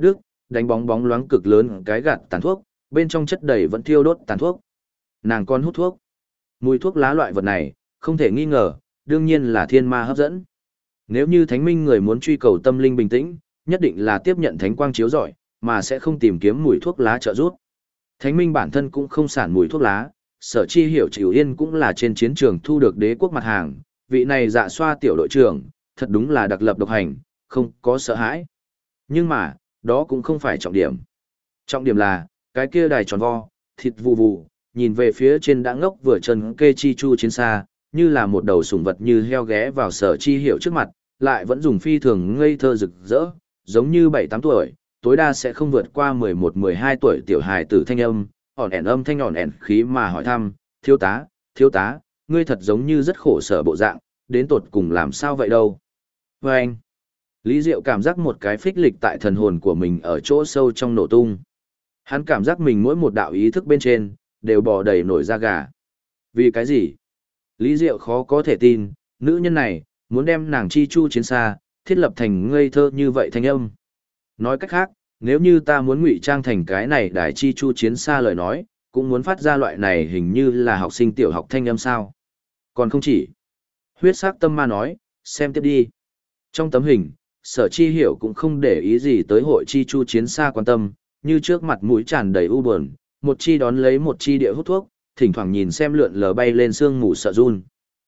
đánh bóng bóng loáng cực lớn cái gạt tàn thuốc, bên trong chất đầy vẫn thiêu đốt tàn thuốc. Nàng còn hút thuốc. Mùi thuốc lá loại vật này, không thể nghi ngờ, đương nhiên là thiên ma hấp dẫn. Nếu như thánh minh người muốn truy cầu tâm linh bình tĩnh, nhất định là tiếp nhận thánh quang chiếu rọi, mà sẽ không tìm kiếm mùi thuốc lá trợ giúp. Thánh minh bản thân cũng không sản mùi thuốc lá, Sở Chi Hiểu Chịu Yên cũng là trên chiến trường thu được đế quốc mặt hàng, vị này dạ xoa tiểu đội trưởng, thật đúng là đặc lập độc hành, không có sợ hãi. Nhưng mà, đó cũng không phải trọng điểm. Trọng điểm là, cái kia đài tròn vo, thịt vù vù, nhìn về phía trên đã ngốc vừa chân kê chi chu chiến xa, như là một đầu sủng vật như heo ghé vào Sở Chi Hiểu trước mặt, lại vẫn dùng phi thường ngây thơ rực rỡ, giống như 7-8 tuổi, tối đa sẽ không vượt qua 11-12 tuổi tiểu hài tử thanh âm, ỏn ẻn âm thanh ỏn ẻn khí mà hỏi thăm, thiếu tá, ngươi thật giống như rất khổ sở bộ dạng, đến tột cùng làm sao vậy đâu. Và anh, Lý Diệu cảm giác một cái phích lịch tại thần hồn của mình ở chỗ sâu trong nổ tung. Hắn cảm giác mình mỗi một đạo ý thức bên trên, đều bò đầy nổi da gà. Vì cái gì? Lý Diệu khó có thể tin, nữ nhân này, muốn đem nàng chi chu chiến xa, thiết lập thành ngây thơ như vậy thanh âm. Nói cách khác, nếu như ta muốn ngụy trang thành cái này đài chi chu chiến xa lời nói, cũng muốn phát ra loại này hình như là học sinh tiểu học thanh âm sao. Còn không chỉ. Huyết sắc tâm ma nói, xem tiếp đi. Trong tấm hình, Sở Chi Hiểu cũng không để ý gì tới hội chi chu chiến xa quan tâm, như trước mặt mũi tràn đầy u buồn, một chi đón lấy một chi địa hút thuốc, thỉnh thoảng nhìn xem lượn lờ bay lên sương mù sợ run.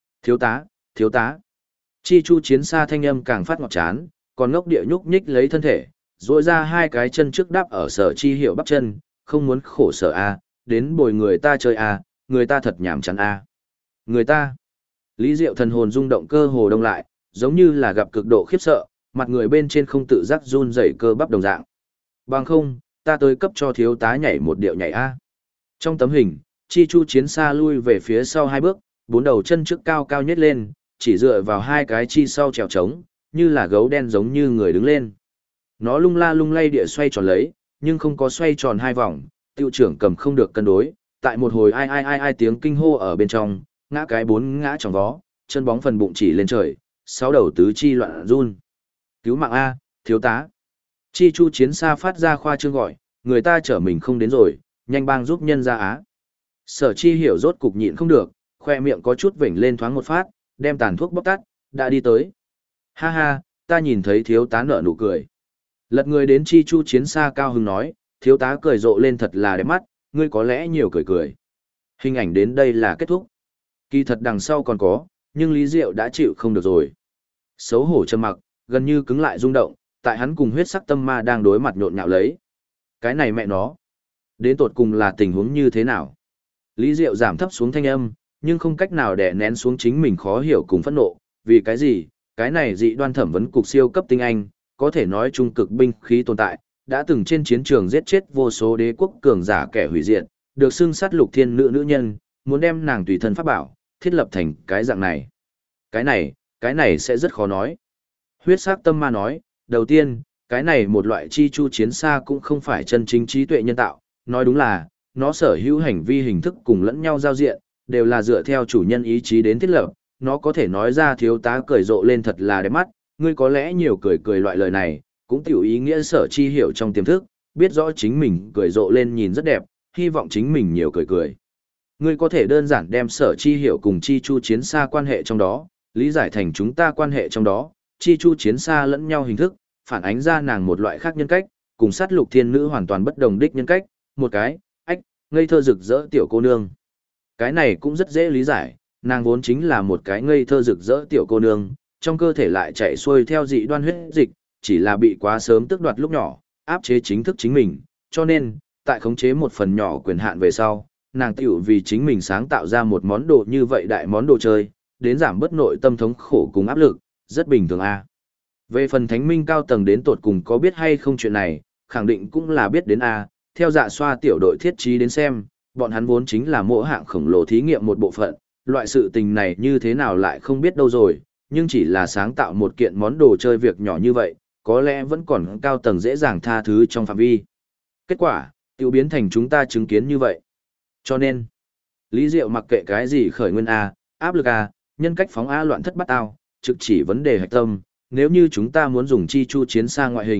Thiếu tá. Chi chu chiến xa thanh âm càng phát ngọt chán, còn ngốc địa nhúc nhích lấy thân thể, duỗi ra hai cái chân trước đáp ở Sở Chi Hiểu bắp chân, không muốn khổ sở a, đến bồi người ta chơi a, người ta thật nhảm chán a. Người ta. Lý Diệu thần hồn rung động cơ hồ đông lại, giống như là gặp cực độ khiếp sợ, mặt người bên trên không tự giác run rẩy cơ bắp đồng dạng. Bằng không, ta tới cấp cho thiếu tá nhảy một điệu nhảy a. Trong tấm hình, chi chu chiến xa lui về phía sau hai bước, bốn đầu chân trước cao cao nhét lên, chỉ dựa vào hai cái chi sau trèo trống, như là gấu đen giống như người đứng lên. Nó lung la lung lay địa xoay tròn lấy, nhưng không có xoay tròn hai vòng, tiêu trưởng cầm không được cân đối, tại một hồi ai tiếng kinh hô ở bên trong, ngã cái bốn ngã tròn vó, chân bóng phần bụng chỉ lên trời, sáu đầu tứ chi loạn run. Cứu mạng a, thiếu tá. Chi chu chiến xa phát ra khoa trương gọi, người ta chở mình không đến rồi, nhanh bang giúp nhân ra á. Sở Chi Hiểu rốt cục nhịn không được, khoe miệng có chút vểnh lên thoáng một phát, đem tàn thuốc bóc tắt, đã đi tới. Ha ha, ta nhìn thấy thiếu tá nở nụ cười. Lật người đến chi chu chiến xa cao hứng nói, thiếu tá cười rộ lên thật là đẹp mắt, ngươi có lẽ nhiều cười cười. Hình ảnh đến đây là kết thúc. Kỳ thật đằng sau còn có, nhưng Lý Diệu đã chịu không được rồi. Xấu hổ trầm mặc, gần như cứng lại rung động, tại hắn cùng huyết sắc tâm ma đang đối mặt nhộn nhạo lấy. Cái này mẹ nó. Đến tột cùng là tình huống như thế nào? Lý Diệu giảm thấp xuống thanh âm, nhưng không cách nào đè nén xuống chính mình khó hiểu cùng phẫn nộ. Vì cái gì? Cái này dị đoan thẩm vấn cục siêu cấp tinh anh, có thể nói trung cực binh khí tồn tại, đã từng trên chiến trường giết chết vô số đế quốc cường giả kẻ hủy diệt, được xưng sát lục thiên nữ nữ nhân, muốn đem nàng tùy thân pháp bảo, thiết lập thành cái dạng này. Cái này sẽ rất khó nói. Huyết sắc tâm ma nói, đầu tiên, cái này một loại chi chu chiến xa cũng không phải chân chính trí tuệ nhân tạo, nói đúng là, nó sở hữu hành vi hình thức cùng lẫn nhau giao diện, đều là dựa theo chủ nhân ý chí đến thiết lập, nó có thể nói ra thiếu tá cười rộ lên thật là đẹp mắt, ngươi có lẽ nhiều cười cười loại lời này, cũng tiểu ý nghĩa Sở Chi Hiểu trong tiềm thức, biết rõ chính mình cười rộ lên nhìn rất đẹp, hy vọng chính mình nhiều cười cười. Ngươi có thể đơn giản đem Sở Chi Hiểu cùng chi chu chiến xa quan hệ trong đó, lý giải thành chúng ta quan hệ trong đó, chi chu chiến xa lẫn nhau hình thức, phản ánh ra nàng một loại khác nhân cách, cùng sát lục thiên nữ hoàn toàn bất đồng đích nhân cách, một cái, ngây thơ rực rỡ tiểu cô nương. Cái này cũng rất dễ lý giải, nàng vốn chính là một cái ngây thơ rực rỡ tiểu cô nương, trong cơ thể lại chạy xuôi theo dị đoan huyết dịch, chỉ là bị quá sớm tước đoạt lúc nhỏ, áp chế chính thức chính mình, cho nên, tại khống chế một phần nhỏ quyền hạn về sau, nàng tiểu vì chính mình sáng tạo ra một món đồ như vậy đại món đồ chơi, đến giảm bớt nội tâm thống khổ cùng áp lực, rất bình thường a. Về phần thánh minh cao tầng đến tột cùng có biết hay không chuyện này, khẳng định cũng là biết đến a, theo dạ xoa tiểu đội thiết trí đến xem, bọn hắn vốn chính là mỗi hạng khổng lồ thí nghiệm một bộ phận, loại sự tình này như thế nào lại không biết đâu rồi, nhưng chỉ là sáng tạo một kiện món đồ chơi việc nhỏ như vậy, có lẽ vẫn còn cao tầng dễ dàng tha thứ trong phạm vi. Kết quả, tiểu biến thành chúng ta chứng kiến như vậy. Cho nên, Lý Diệu mặc kệ cái gì khởi nguyên A, áp lực A, nhân cách phóng A loạn thất bát ao, trực chỉ vấn đề hạch tâm, nếu như chúng ta muốn dùng chi chu chiến xa ngoại hình,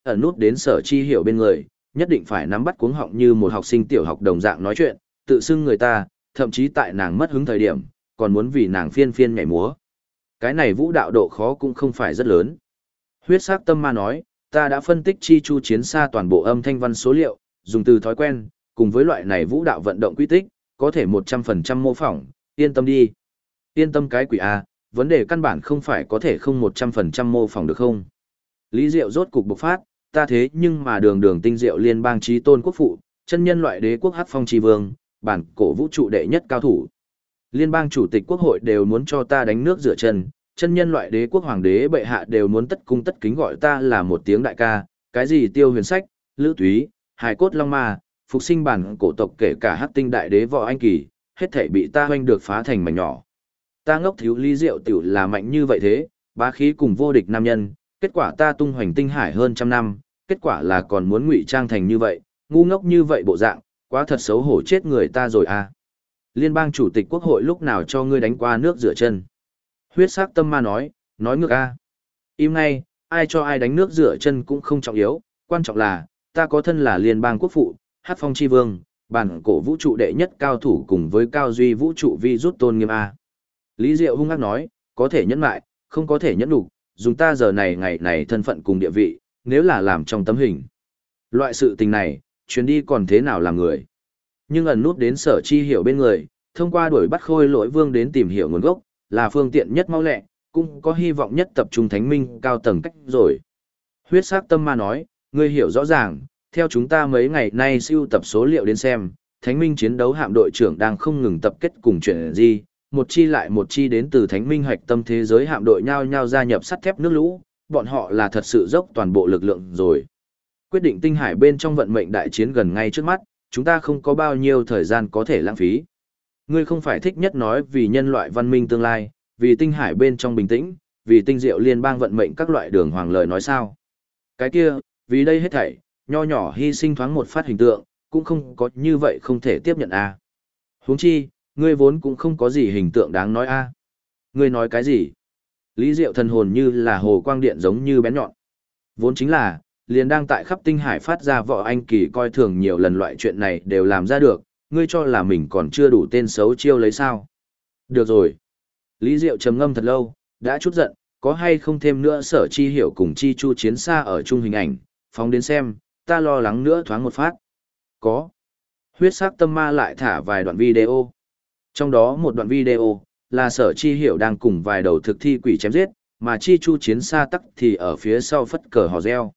ẩn nút đến Sở Chi Hiểu bên người, nhất định phải nắm bắt cuống họng như một học sinh tiểu học đồng dạng nói chuyện, tự xưng người ta, thậm chí tại nàng mất hứng thời điểm, còn muốn vì nàng phiên phiên nhảy múa. Cái này vũ đạo độ khó cũng không phải rất lớn. Huyết sắc tâm ma nói, ta đã phân tích chi chu chiến xa toàn bộ âm thanh văn số liệu, dùng từ thói quen, cùng với loại này vũ đạo vận động quy tích, có thể 100% mô phỏng, yên tâm đi. Yên tâm cái quỷ A, vấn đề căn bản không phải có thể không 100% mô phỏng được không. Lý Diệu rốt cục bộc phát, ta thế nhưng mà đường đường tinh diệu liên bang chí tôn quốc phụ, chân nhân loại đế quốc hắc phong tri vương, bản cổ vũ trụ đệ nhất cao thủ. Liên bang chủ tịch quốc hội đều muốn cho ta đánh nước rửa chân, chân nhân loại đế quốc hoàng đế bệ hạ đều muốn tất cung tất kính gọi ta là một tiếng đại ca, cái gì tiêu huyền sách, lữ túy, hài cốt long ma, phục sinh bản cổ tộc kể cả hắc tinh đại đế võ anh kỳ, hết thảy bị ta hoanh được phá thành mảnh nhỏ. Ta ngốc thiếu Lý Diệu tiểu là mạnh như vậy thế, bá khí cùng vô địch nam nhân, kết quả ta tung hoành tinh hải hơn trăm năm, kết quả là còn muốn ngụy trang thành như vậy, ngu ngốc như vậy bộ dạng, quá thật xấu hổ chết người ta rồi à. Liên bang chủ tịch quốc hội lúc nào cho ngươi đánh qua nước rửa chân? Huyết sắc tâm ma nói ngược a. Im ngay, ai cho ai đánh nước rửa chân cũng không trọng yếu, quan trọng là, ta có thân là liên bang quốc phụ, hát phong chi vương, bản cổ vũ trụ đệ nhất cao thủ cùng với cao duy vũ trụ vi rút tôn nghiêm a. Lý Diệu hung ác nói, có thể nhẫn mại, không có thể nhẫn đủ, dùng ta giờ này ngày này thân phận cùng địa vị, nếu là làm trong tấm hình. Loại sự tình này, chuyến đi còn thế nào làm người. Nhưng ẩn nút đến Sở Chi Hiểu bên người, thông qua đuổi bắt Khôi Lỗi Vương đến tìm hiểu nguồn gốc, là phương tiện nhất mau lẹ, cũng có hy vọng nhất tập trung thánh minh cao tầng cách rồi. Huyết sắc tâm ma nói, ngươi hiểu rõ ràng, theo chúng ta mấy ngày nay siêu tập số liệu đến xem, thánh minh chiến đấu hạm đội trưởng đang không ngừng tập kết cùng chuyện gì, một chi lại một chi đến từ thánh minh hoạch tâm thế giới hạm đội nhao nhao gia nhập sắt thép nước lũ, bọn họ là thật sự dốc toàn bộ lực lượng rồi. Quyết định tinh hải bên trong vận mệnh đại chiến gần ngay trước mắt, chúng ta không có bao nhiêu thời gian có thể lãng phí. Ngươi không phải thích nhất nói vì nhân loại văn minh tương lai, vì tinh hải bên trong bình tĩnh, vì tinh diệu liên bang vận mệnh các loại đường hoàng lời nói sao. Cái kia, vì đây hết thảy, nho nhỏ hy sinh thoáng một phát hình tượng, cũng không có như vậy không thể tiếp nhận a. Huống chi, ngươi vốn cũng không có gì hình tượng đáng nói a. Ngươi nói cái gì? Lý Diệu thần hồn như là hồ quang điện giống như bén nhọn. Vốn chính là, liền đang tại khắp tinh hải phát ra võ anh kỳ coi thường nhiều lần loại chuyện này đều làm ra được, ngươi cho là mình còn chưa đủ tên xấu chiêu lấy sao. Được rồi. Lý Diệu trầm ngâm thật lâu, đã chút giận, có hay không thêm nữa Sở Chi Hiểu cùng Chi Chu chiến xa ở chung hình ảnh, phóng đến xem, ta lo lắng nữa thoáng một phát. Có. Huyết sắc tâm ma lại thả vài đoạn video. Trong đó một đoạn video, là Sở Chi Hiểu đang cùng vài đầu thực thi quỷ chém giết, mà Chi Chu chiến xa tắc thì ở phía sau phất cờ hò reo.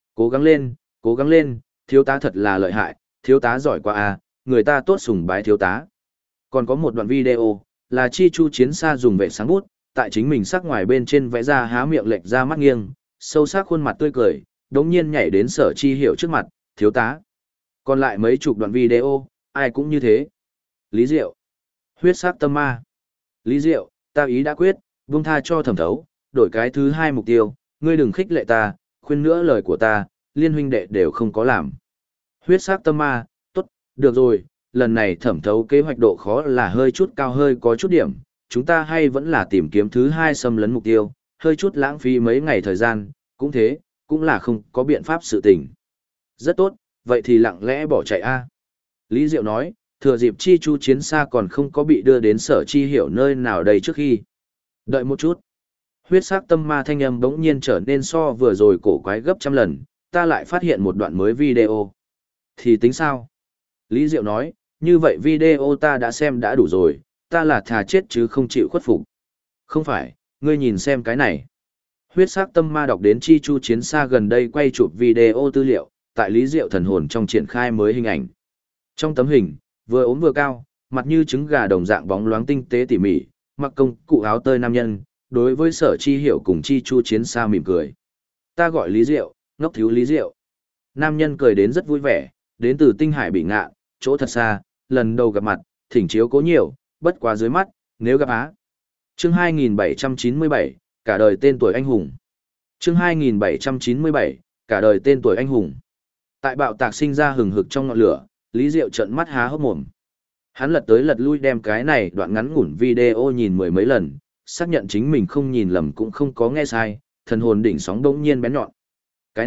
Cố gắng lên, thiếu tá thật là lợi hại, thiếu tá giỏi quá à, người ta tốt sùng bái thiếu tá. Còn có một đoạn video, là Chi Chu chiến xa dùng vệ sáng bút, tại chính mình sắc ngoài bên trên vẽ ra há miệng lệch ra mắt nghiêng, sâu sắc khuôn mặt tươi cười, đống nhiên nhảy đến Sở Chi Hiểu trước mặt, thiếu tá. Còn lại mấy chục đoạn video, ai cũng như thế. Lý Diệu. Huyết sắc tâm ma. Lý Diệu, ta ý đã quyết, buông tha cho Thẩm Thấu, đổi cái thứ hai mục tiêu, ngươi đừng khích lệ ta, khuyên nữa lời của ta, liên huynh đệ đều không có làm. Huyết sắc tâm ma, tốt, được rồi, lần này Thẩm Thấu kế hoạch độ khó là hơi chút cao hơi có chút điểm, chúng ta hay vẫn là tìm kiếm thứ hai xâm lấn mục tiêu, hơi chút lãng phí mấy ngày thời gian, cũng thế, cũng là không có biện pháp sự tình. Rất tốt, vậy thì lặng lẽ bỏ chạy a. Lý Diệu nói, thừa dịp Chi Chu chiến xa còn không có bị đưa đến Sở Chi Hiểu nơi nào đây trước khi. Đợi một chút. Huyết sắc tâm ma thanh âm bỗng nhiên trở nên so vừa rồi cổ quái gấp trăm lần, ta lại phát hiện một đoạn mới video. Thì tính sao? Lý Diệu nói, như vậy video ta đã xem đã đủ rồi, ta là thà chết chứ không chịu khuất phục. Không phải, ngươi nhìn xem cái này. Huyết sắc tâm ma đọc đến Chi Chu chiến xa gần đây quay chụp video tư liệu, tại Lý Diệu thần hồn trong triển khai mới hình ảnh. Trong tấm hình, vừa ốm vừa cao, mặt như trứng gà đồng dạng bóng loáng tinh tế tỉ mỉ, mặc công cụ áo tơi nam nhân, đối với Sở Chi Hiểu cùng Chi Chu chiến xa mỉm cười. Ta gọi Lý Diệu, ngốc thiếu Lý Diệu. Nam nhân cười đến rất vui vẻ, đến từ tinh hải bị ngạ, chỗ thật xa, lần đầu gặp mặt, thỉnh chiếu cố nhiều, bất quá dưới mắt, nếu gặp á. Chương 2797, cả đời tên tuổi anh hùng. Chương 2797, cả đời tên tuổi anh hùng. Tại bạo tạc sinh ra hừng hực trong ngọn lửa, Lý Diệu trợn mắt há hốc mồm. Hắn lật tới lật lui đem cái này đoạn ngắn ngủn video nhìn mười mấy lần, xác nhận chính mình không nhìn lầm cũng không có nghe sai, thần hồn đỉnh sóng đống nhiên bén nhọn. Cái này,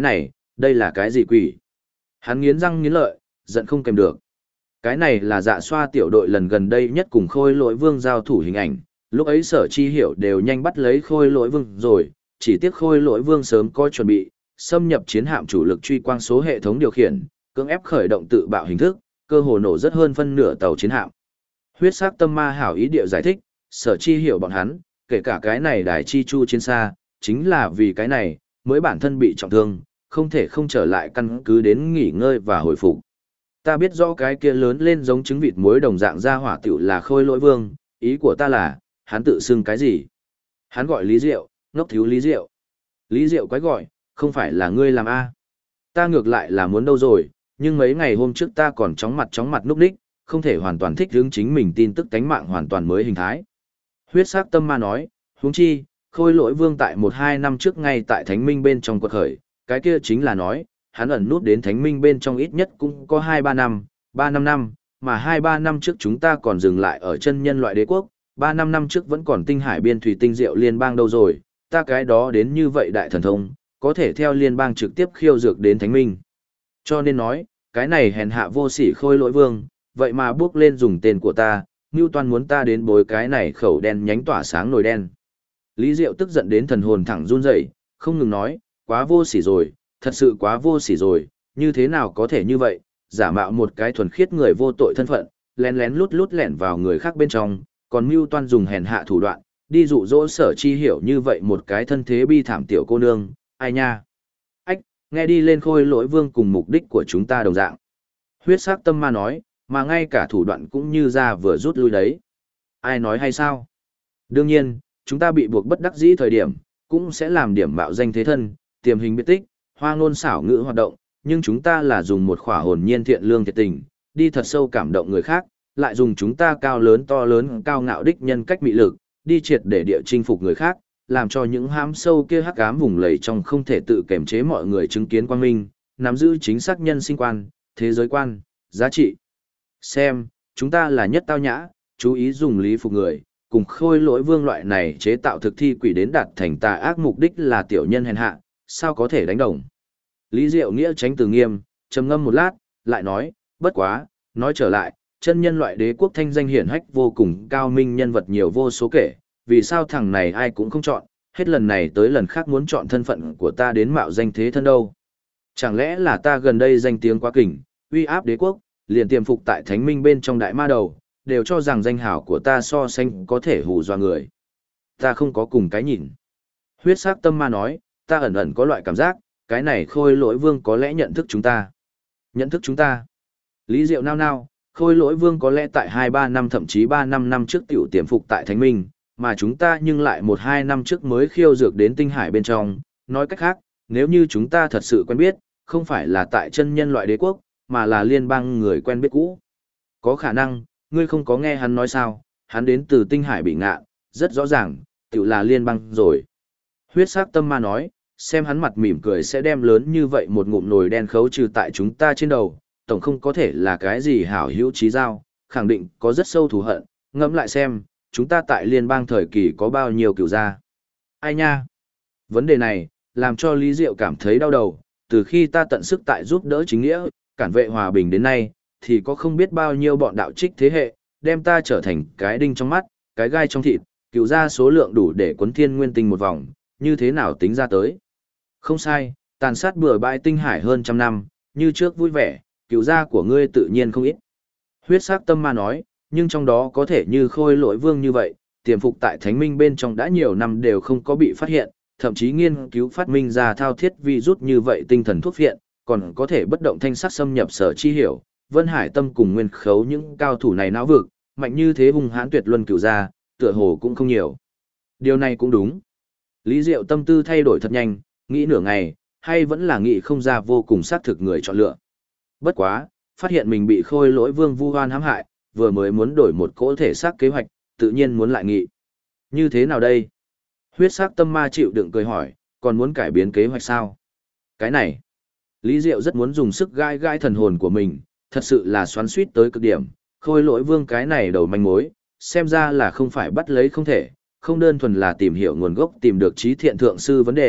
đây là cái gì quỷ? Hắn nghiến răng nghiến lợi, giận không kèm được. Cái này là Dạ Xoa tiểu đội lần gần đây nhất cùng Khôi Lỗi Vương giao thủ hình ảnh, lúc ấy Sở Chi Hiểu đều nhanh bắt lấy Khôi Lỗi Vương rồi, chỉ tiếc Khôi Lỗi Vương sớm có chuẩn bị, xâm nhập chiến hạm chủ lực truy quang số hệ thống điều khiển, cưỡng ép khởi động tự bạo hình thức, cơ hồ nổ rất hơn phân nửa tàu chiến hạm. Huyết sắc tâm ma hảo ý địa giải thích, Sở Chi Hiểu bọn hắn, kể cả cái này đài chi chu chiến xa, chính là vì cái này, mới bản thân bị trọng thương, không thể không trở lại căn cứ đến nghỉ ngơi và hồi phục. Ta biết rõ cái kia lớn lên giống trứng vịt muối đồng dạng ra hỏa tiểu là Khôi Lỗi Vương, ý của ta là, hắn tự xưng cái gì? Hắn gọi Lý Diệu, ngốc thiếu Lý Diệu. Lý Diệu quái gọi, không phải là ngươi làm A. Ta ngược lại là muốn đâu rồi, nhưng mấy ngày hôm trước ta còn chóng mặt núp đích, không thể hoàn toàn thích hướng chính mình tin tức tánh mạng hoàn toàn mới hình thái. Huyết sắc tâm ma nói, huống chi, Khôi Lỗi Vương tại 1-2 năm trước ngay tại Thánh Minh bên trong quật khởi, cái kia chính là nói, hắn ẩn nút đến Thánh Minh bên trong ít nhất cũng có 2-3 năm, 3-5 năm, mà 2-3 năm trước chúng ta còn dừng lại ở chân nhân loại đế quốc, 3-5 năm trước vẫn còn tinh hải biên thủy tinh diệu liên bang đâu rồi, ta cái đó đến như vậy đại thần thông, có thể theo liên bang trực tiếp khiêu dược đến Thánh Minh. Cho nên nói, cái này hèn hạ vô sỉ Khôi Lỗi Vương, vậy mà bước lên dùng tên của ta, Newton muốn ta đến bối cái này khẩu đen nhánh tỏa sáng nồi đen. Lý Diệu tức giận đến thần hồn thẳng run rẩy, không ngừng nói, quá vô sỉ rồi, thật sự quá vô sỉ rồi, như thế nào có thể như vậy, giả mạo một cái thuần khiết người vô tội thân phận, lén lén lút lút lẻn vào người khác bên trong, còn Newton dùng hèn hạ thủ đoạn, đi dụ dỗ Sở Chi Hiểu như vậy một cái thân thế bi thảm tiểu cô nương, ai nha. Ách, nghe đi lên Khôi Lỗi Vương cùng mục đích của chúng ta đồng dạng. Huyết sắc tâm ma nói, mà ngay cả thủ đoạn cũng như ra vừa rút lui đấy. Ai nói hay sao? Đương nhiên, chúng ta bị buộc bất đắc dĩ thời điểm, cũng sẽ làm điểm mạo danh thế thân, tiềm hình biệt tích, hoa ngôn xảo ngữ hoạt động, nhưng chúng ta là dùng một khỏa hồn nhiên thiện lương thiệt tình, đi thật sâu cảm động người khác, lại dùng chúng ta cao lớn to lớn cao ngạo đích nhân cách mị lực, đi triệt để địa chinh phục người khác, làm cho những hãm sâu kia hắc ám vùng lầy trong không thể tự kiềm chế mọi người chứng kiến quang minh, nắm giữ chính xác nhân sinh quan, thế giới quan, giá trị. Xem, chúng ta là nhất tao nhã, chú ý dùng lý phục người, cùng Khôi Lỗi Vương loại này chế tạo thực thi quỷ đến đạt thành tà ác mục đích là tiểu nhân hèn hạ, sao có thể đánh đồng. Lý Diệu Nghĩa tránh từ nghiêm, trầm ngâm một lát, lại nói, bất quá, nói trở lại, chân nhân loại đế quốc thanh danh hiển hách vô cùng cao minh nhân vật nhiều vô số kể, vì sao thằng này ai cũng không chọn, hết lần này tới lần khác muốn chọn thân phận của ta đến mạo danh thế thân đâu. Chẳng lẽ là ta gần đây danh tiếng quá kình, uy áp đế quốc, liền tiềm phục tại thánh minh bên trong đại ma đầu, đều cho rằng danh hảo của ta so sánh có thể hù dọa người. Ta không có cùng cái nhìn. Huyết sắc tâm ma nói, ta ẩn ẩn có loại cảm giác, cái này Khôi Lỗi Vương có lẽ nhận thức chúng ta. Nhận thức chúng ta. Lý Diệu nao nao, Khôi Lỗi Vương có lẽ tại 2-3 năm thậm chí 3-5 năm trước tiểu tiềm phục tại Thánh Minh, mà chúng ta nhưng lại 1-2 năm trước mới khiêu dược đến tinh hải bên trong. Nói cách khác, nếu như chúng ta thật sự quen biết, không phải là tại chân nhân loại đế quốc, mà là liên bang người quen biết cũ. Có khả năng, ngươi không có nghe hắn nói sao, hắn đến từ tinh hải bị ngạ, rất rõ ràng, tiểu là liên bang rồi. Huyết sắc tâm ma nói, xem hắn mặt mỉm cười sẽ đem lớn như vậy một ngụm nồi đen khấu trừ tại chúng ta trên đầu, tổng không có thể là cái gì hảo hữu trí giao, khẳng định có rất sâu thù hận, ngẫm lại xem, chúng ta tại liên bang thời kỳ có bao nhiêu cựu gia. Ai nha? Vấn đề này, làm cho Lý Diệu cảm thấy đau đầu, từ khi ta tận sức tại giúp đỡ chính nghĩa, cản vệ hòa bình đến nay, thì có không biết bao nhiêu bọn đạo trích thế hệ, đem ta trở thành cái đinh trong mắt, cái gai trong thịt, cựu gia số lượng đủ để quấn thiên nguyên tinh một vòng, như thế nào tính ra tới. Không sai, tàn sát bừa bãi tinh hải hơn 100 năm, như trước vui vẻ, cựu gia của ngươi tự nhiên không ít. Huyết sắc tâm ma nói, nhưng trong đó có thể như Khôi Lỗi Vương như vậy, tiềm phục tại Thánh Minh bên trong đã nhiều năm đều không có bị phát hiện, thậm chí nghiên cứu phát minh ra thao thiết virus như vậy tinh thần thuốc viện, còn có thể bất động thanh sắc xâm nhập Sở Chi Hiểu, Vân Hải Tâm cùng Nguyên Khấu những cao thủ này não vực, mạnh như thế hung hãn tuyệt luân cửu gia, tựa hồ cũng không nhiều. Điều này cũng đúng. Lý Diệu tâm tư thay đổi thật nhanh, nghĩ nửa ngày, hay vẫn là nghĩ không ra vô cùng xác thực người chọn lựa. Bất quá, phát hiện mình bị Khôi Lỗi Vương vu oan hãm hại, vừa mới muốn đổi một cỗ thể xác kế hoạch, tự nhiên muốn lại nghị. Như thế nào đây? Huyết sắc tâm ma chịu đựng cười hỏi, còn muốn cải biến kế hoạch sao? Cái này, Lý Diệu rất muốn dùng sức gai gai thần hồn của mình, thật sự là xoắn suýt tới cực điểm, Khôi Lỗi Vương cái này đầu manh mối, xem ra là không phải bắt lấy không thể, không đơn thuần là tìm hiểu nguồn gốc tìm được trí thiện thượng sư vấn đề,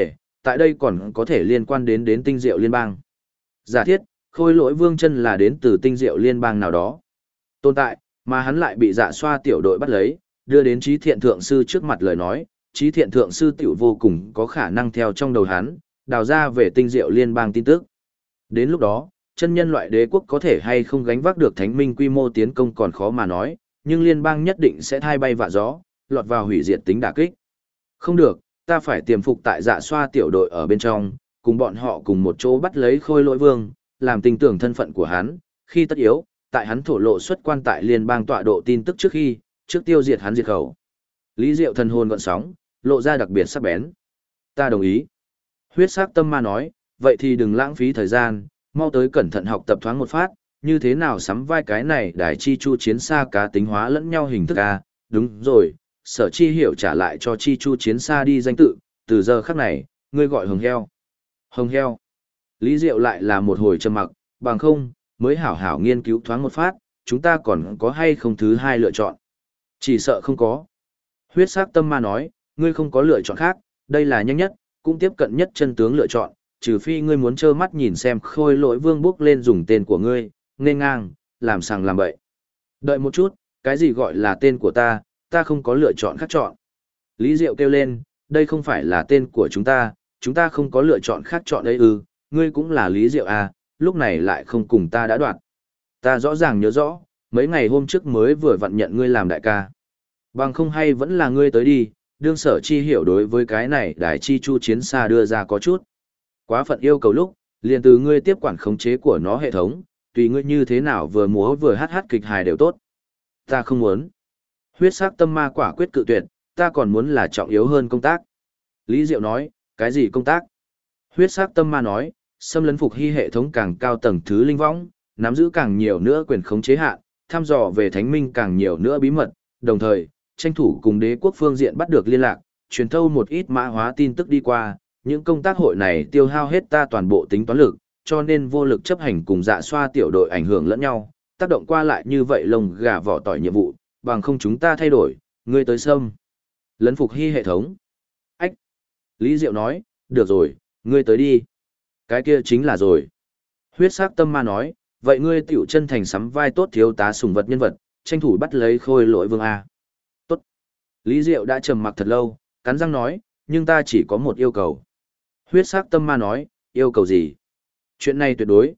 tại đây còn có thể liên quan đến tinh diệu liên bang. Giả thiết, khôi lỗi vương chân là đến từ tinh diệu liên bang nào đó. Tồn tại, mà hắn lại bị dạ xoa tiểu đội bắt lấy, đưa đến trí thiện thượng sư trước mặt lời nói, trí thiện thượng sư tiểu vô cùng có khả năng theo trong đầu hắn, đào ra về tinh diệu liên bang tin tức. Đến lúc đó, chân nhân loại đế quốc có thể hay không gánh vác được thánh minh quy mô tiến công còn khó mà nói, nhưng liên bang nhất định sẽ thay bay vạ gió, lọt vào hủy diệt tính đả kích. Không được, ta phải tiềm phục tại dạ xoa tiểu đội ở bên trong, cùng bọn họ cùng một chỗ bắt lấy khôi lỗi vương, làm tình tưởng thân phận của hắn, khi tất yếu, tại hắn thổ lộ xuất quan tại liên bang tọa độ tin tức trước khi, trước tiêu diệt hắn diệt khẩu. Lý Diệu thần hồn gợn sóng, lộ ra đặc biệt sắc bén. Ta đồng ý. Huyết sắc tâm ma nói, vậy thì đừng lãng phí thời gian, mau tới cẩn thận học tập thoáng một phát, như thế nào sắm vai cái này đài chi chu chiến xa cá tính hóa lẫn nhau hình thức a. Đúng rồi, Sở Chi Hiểu trả lại cho chi chu chiến xa đi danh tự, từ giờ khắc này, ngươi gọi hồng heo. Hồng heo. Lý Diệu lại là một hồi trầm mặc, bằng không, mới hảo hảo nghiên cứu thoáng một phát, chúng ta còn có hay không thứ hai lựa chọn. Chỉ sợ không có. Huyết sắc tâm ma nói, ngươi không có lựa chọn khác, đây là nhanh nhất, cũng tiếp cận nhất chân tướng lựa chọn, trừ phi ngươi muốn trơ mắt nhìn xem khôi lỗi vương bước lên dùng tên của ngươi, nên ngang, làm sàng làm bậy. Đợi một chút, cái gì gọi là tên của ta không có lựa chọn khác chọn. Lý Diệu kêu lên, đây không phải là tên của chúng ta không có lựa chọn khác chọn đấy ư, ngươi cũng là Lý Diệu à, lúc này lại không cùng ta đã đoạt. Ta rõ ràng nhớ rõ, mấy ngày hôm trước mới vừa vặn nhận ngươi làm đại ca. Bằng không hay vẫn là ngươi tới đi, đương Sở Chi Hiểu đối với cái này đài chi chu chiến xa đưa ra có chút. Quá phận yêu cầu lúc, liền từ ngươi tiếp quản khống chế của nó hệ thống, tùy ngươi như thế nào vừa múa vừa hát kịch hài đều tốt. Ta không muốn. Huyết sắc tâm ma quả quyết cự tuyệt, ta còn muốn là trọng yếu hơn công tác. Lý Diệu nói, cái gì công tác? Huyết sắc tâm ma nói, xâm lấn phục hy hệ thống càng cao tầng thứ linh võng, nắm giữ càng nhiều nữa quyền khống chế hạn, thăm dò về thánh minh càng nhiều nữa bí mật, đồng thời, tranh thủ cùng đế quốc phương diện bắt được liên lạc, truyền thâu một ít mã hóa tin tức đi qua, những công tác hội này tiêu hao hết ta toàn bộ tính toán lực, cho nên vô lực chấp hành cùng dạ xoa tiểu đội ảnh hưởng lẫn nhau, tác động qua lại như vậy lông gà vỏ tỏi nhiệm vụ, bằng không chúng ta thay đổi, ngươi tới xâm. Lấn phục hy hệ thống. Ách. Lý Diệu nói, được rồi, ngươi tới đi. Cái kia chính là rồi. Huyết sắc tâm ma nói, vậy ngươi tiểu chân thành sắm vai tốt thiếu tá sùng vật nhân vật, tranh thủ bắt lấy khôi lỗi vương A. Tốt. Lý Diệu đã trầm mặc thật lâu, cắn răng nói, nhưng ta chỉ có một yêu cầu. Huyết sắc tâm ma nói, yêu cầu gì? Chuyện này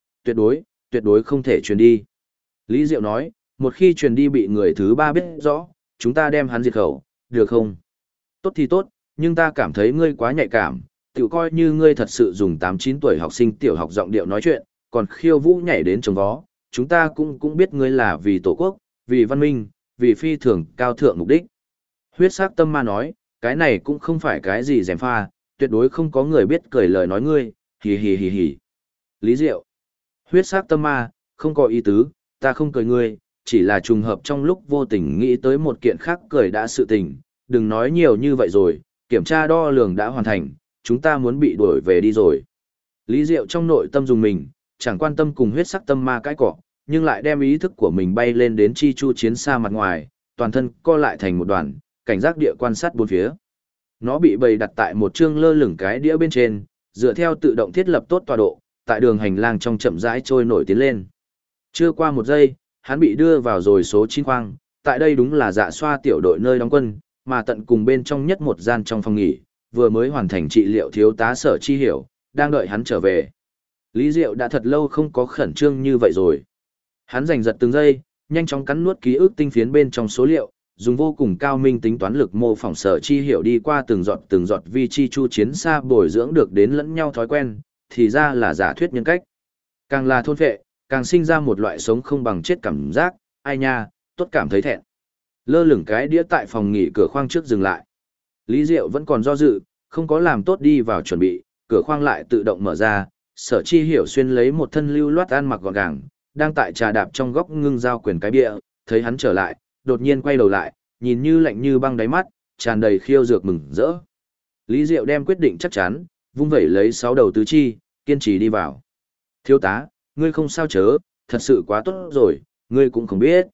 tuyệt đối không thể truyền đi. Lý Diệu nói, một khi truyền đi bị người thứ ba biết rõ, chúng ta đem hắn diệt khẩu, được không? Tốt thì tốt, nhưng ta cảm thấy ngươi quá nhạy cảm, tự coi như ngươi thật sự dùng 8-9 tuổi học sinh tiểu học giọng điệu nói chuyện, còn khiêu vũ nhảy đến trống vó, chúng ta cũng biết ngươi là vì tổ quốc, vì văn minh, vì phi thường cao thượng mục đích. Huyết sắc tâm ma nói, cái này cũng không phải cái gì gièm pha, tuyệt đối không có người biết cười lời nói ngươi, hì hì hì hì. Lý Diệu. Huyết sắc tâm ma, không có ý tứ, ta không cười ngươi, chỉ là trùng hợp trong lúc vô tình nghĩ tới một kiện khác cười đã sự tình, đừng nói nhiều như vậy rồi, kiểm tra đo lường đã hoàn thành, chúng ta muốn bị đuổi về đi rồi. Lý Diệu trong nội tâm dùng mình, chẳng quan tâm cùng huyết sắc tâm ma cái cọ, nhưng lại đem ý thức của mình bay lên đến chi chu chiến xa mặt ngoài, toàn thân co lại thành một đoàn, cảnh giác địa quan sát bốn phía. Nó bị bày đặt tại một chương lơ lửng cái đĩa bên trên, dựa theo tự động thiết lập tốt tọa độ, tại đường hành lang trong chậm rãi trôi nổi tiến lên. Chưa qua một giây, hắn bị đưa vào rồi số 9 khoang, tại đây đúng là dạ xoa tiểu đội nơi đóng quân, mà tận cùng bên trong nhất một gian trong phòng nghỉ, vừa mới hoàn thành trị liệu thiếu tá Sở Chi Hiểu, đang đợi hắn trở về. Lý Diệu đã thật lâu không có khẩn trương như vậy rồi. Hắn giành giật từng giây, nhanh chóng cắn nuốt ký ức tinh phiến bên trong số liệu, dùng vô cùng cao minh tính toán lực mô phỏng Sở Chi Hiểu đi qua từng giọt vi chi chu chiến xa bồi dưỡng được đến lẫn nhau thói quen, thì ra là giả thuyết nhân cách. Càng là thôn phệ, càng sinh ra một loại sống không bằng chết cảm giác, ai nha, tốt cảm thấy thẹn. Lơ lửng cái đĩa tại phòng nghỉ cửa khoang trước dừng lại. Lý Diệu vẫn còn do dự, không có làm tốt đi vào chuẩn bị, cửa khoang lại tự động mở ra, Sở Chi Hiểu xuyên lấy một thân lưu loát ăn mặc gọn gàng, đang tại trà đạp trong góc ngưng giao quyền cái bịa, thấy hắn trở lại, đột nhiên quay đầu lại, nhìn như lạnh như băng đáy mắt, tràn đầy khiêu dược mừng rỡ. Lý Diệu đem quyết định chắc chắn, vung vẩy lấy 6 đầu tứ chi, kiên trì đi vào. Thiếu tá, ngươi không sao chớ, thật sự quá tốt rồi, ngươi cũng không biết.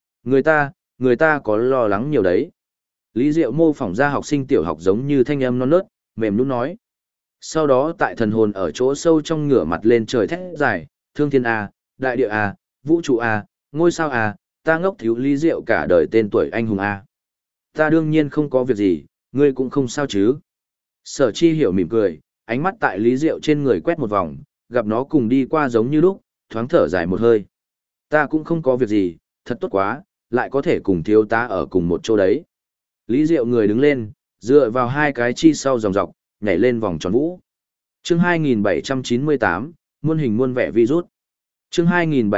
Người ta có lo lắng nhiều đấy. Lý Diệu mô phỏng ra học sinh tiểu học giống như thanh âm non nớt, mềm nhũn nói. Sau đó tại thần hồn ở chỗ sâu trong ngửa mặt lên trời thét dài, thương thiên A, đại địa A, vũ trụ A, ngôi sao A, ta ngốc thiếu Lý Diệu cả đời tên tuổi anh hùng A. Ta đương nhiên không có việc gì, ngươi cũng không sao chứ. Sở Chi Hiểu mỉm cười, ánh mắt tại Lý Diệu trên người quét một vòng, gặp nó cùng đi qua giống như lúc, thoáng thở dài một hơi. Ta cũng không có việc gì, thật tốt quá, lại có thể cùng thiếu tá ở cùng một chỗ đấy. Lý Diệu người đứng lên, dựa vào hai cái chi sau dòng dọc, nhảy lên vòng tròn vũ. Chương 2798, muôn hình muôn vẻ virus. Chương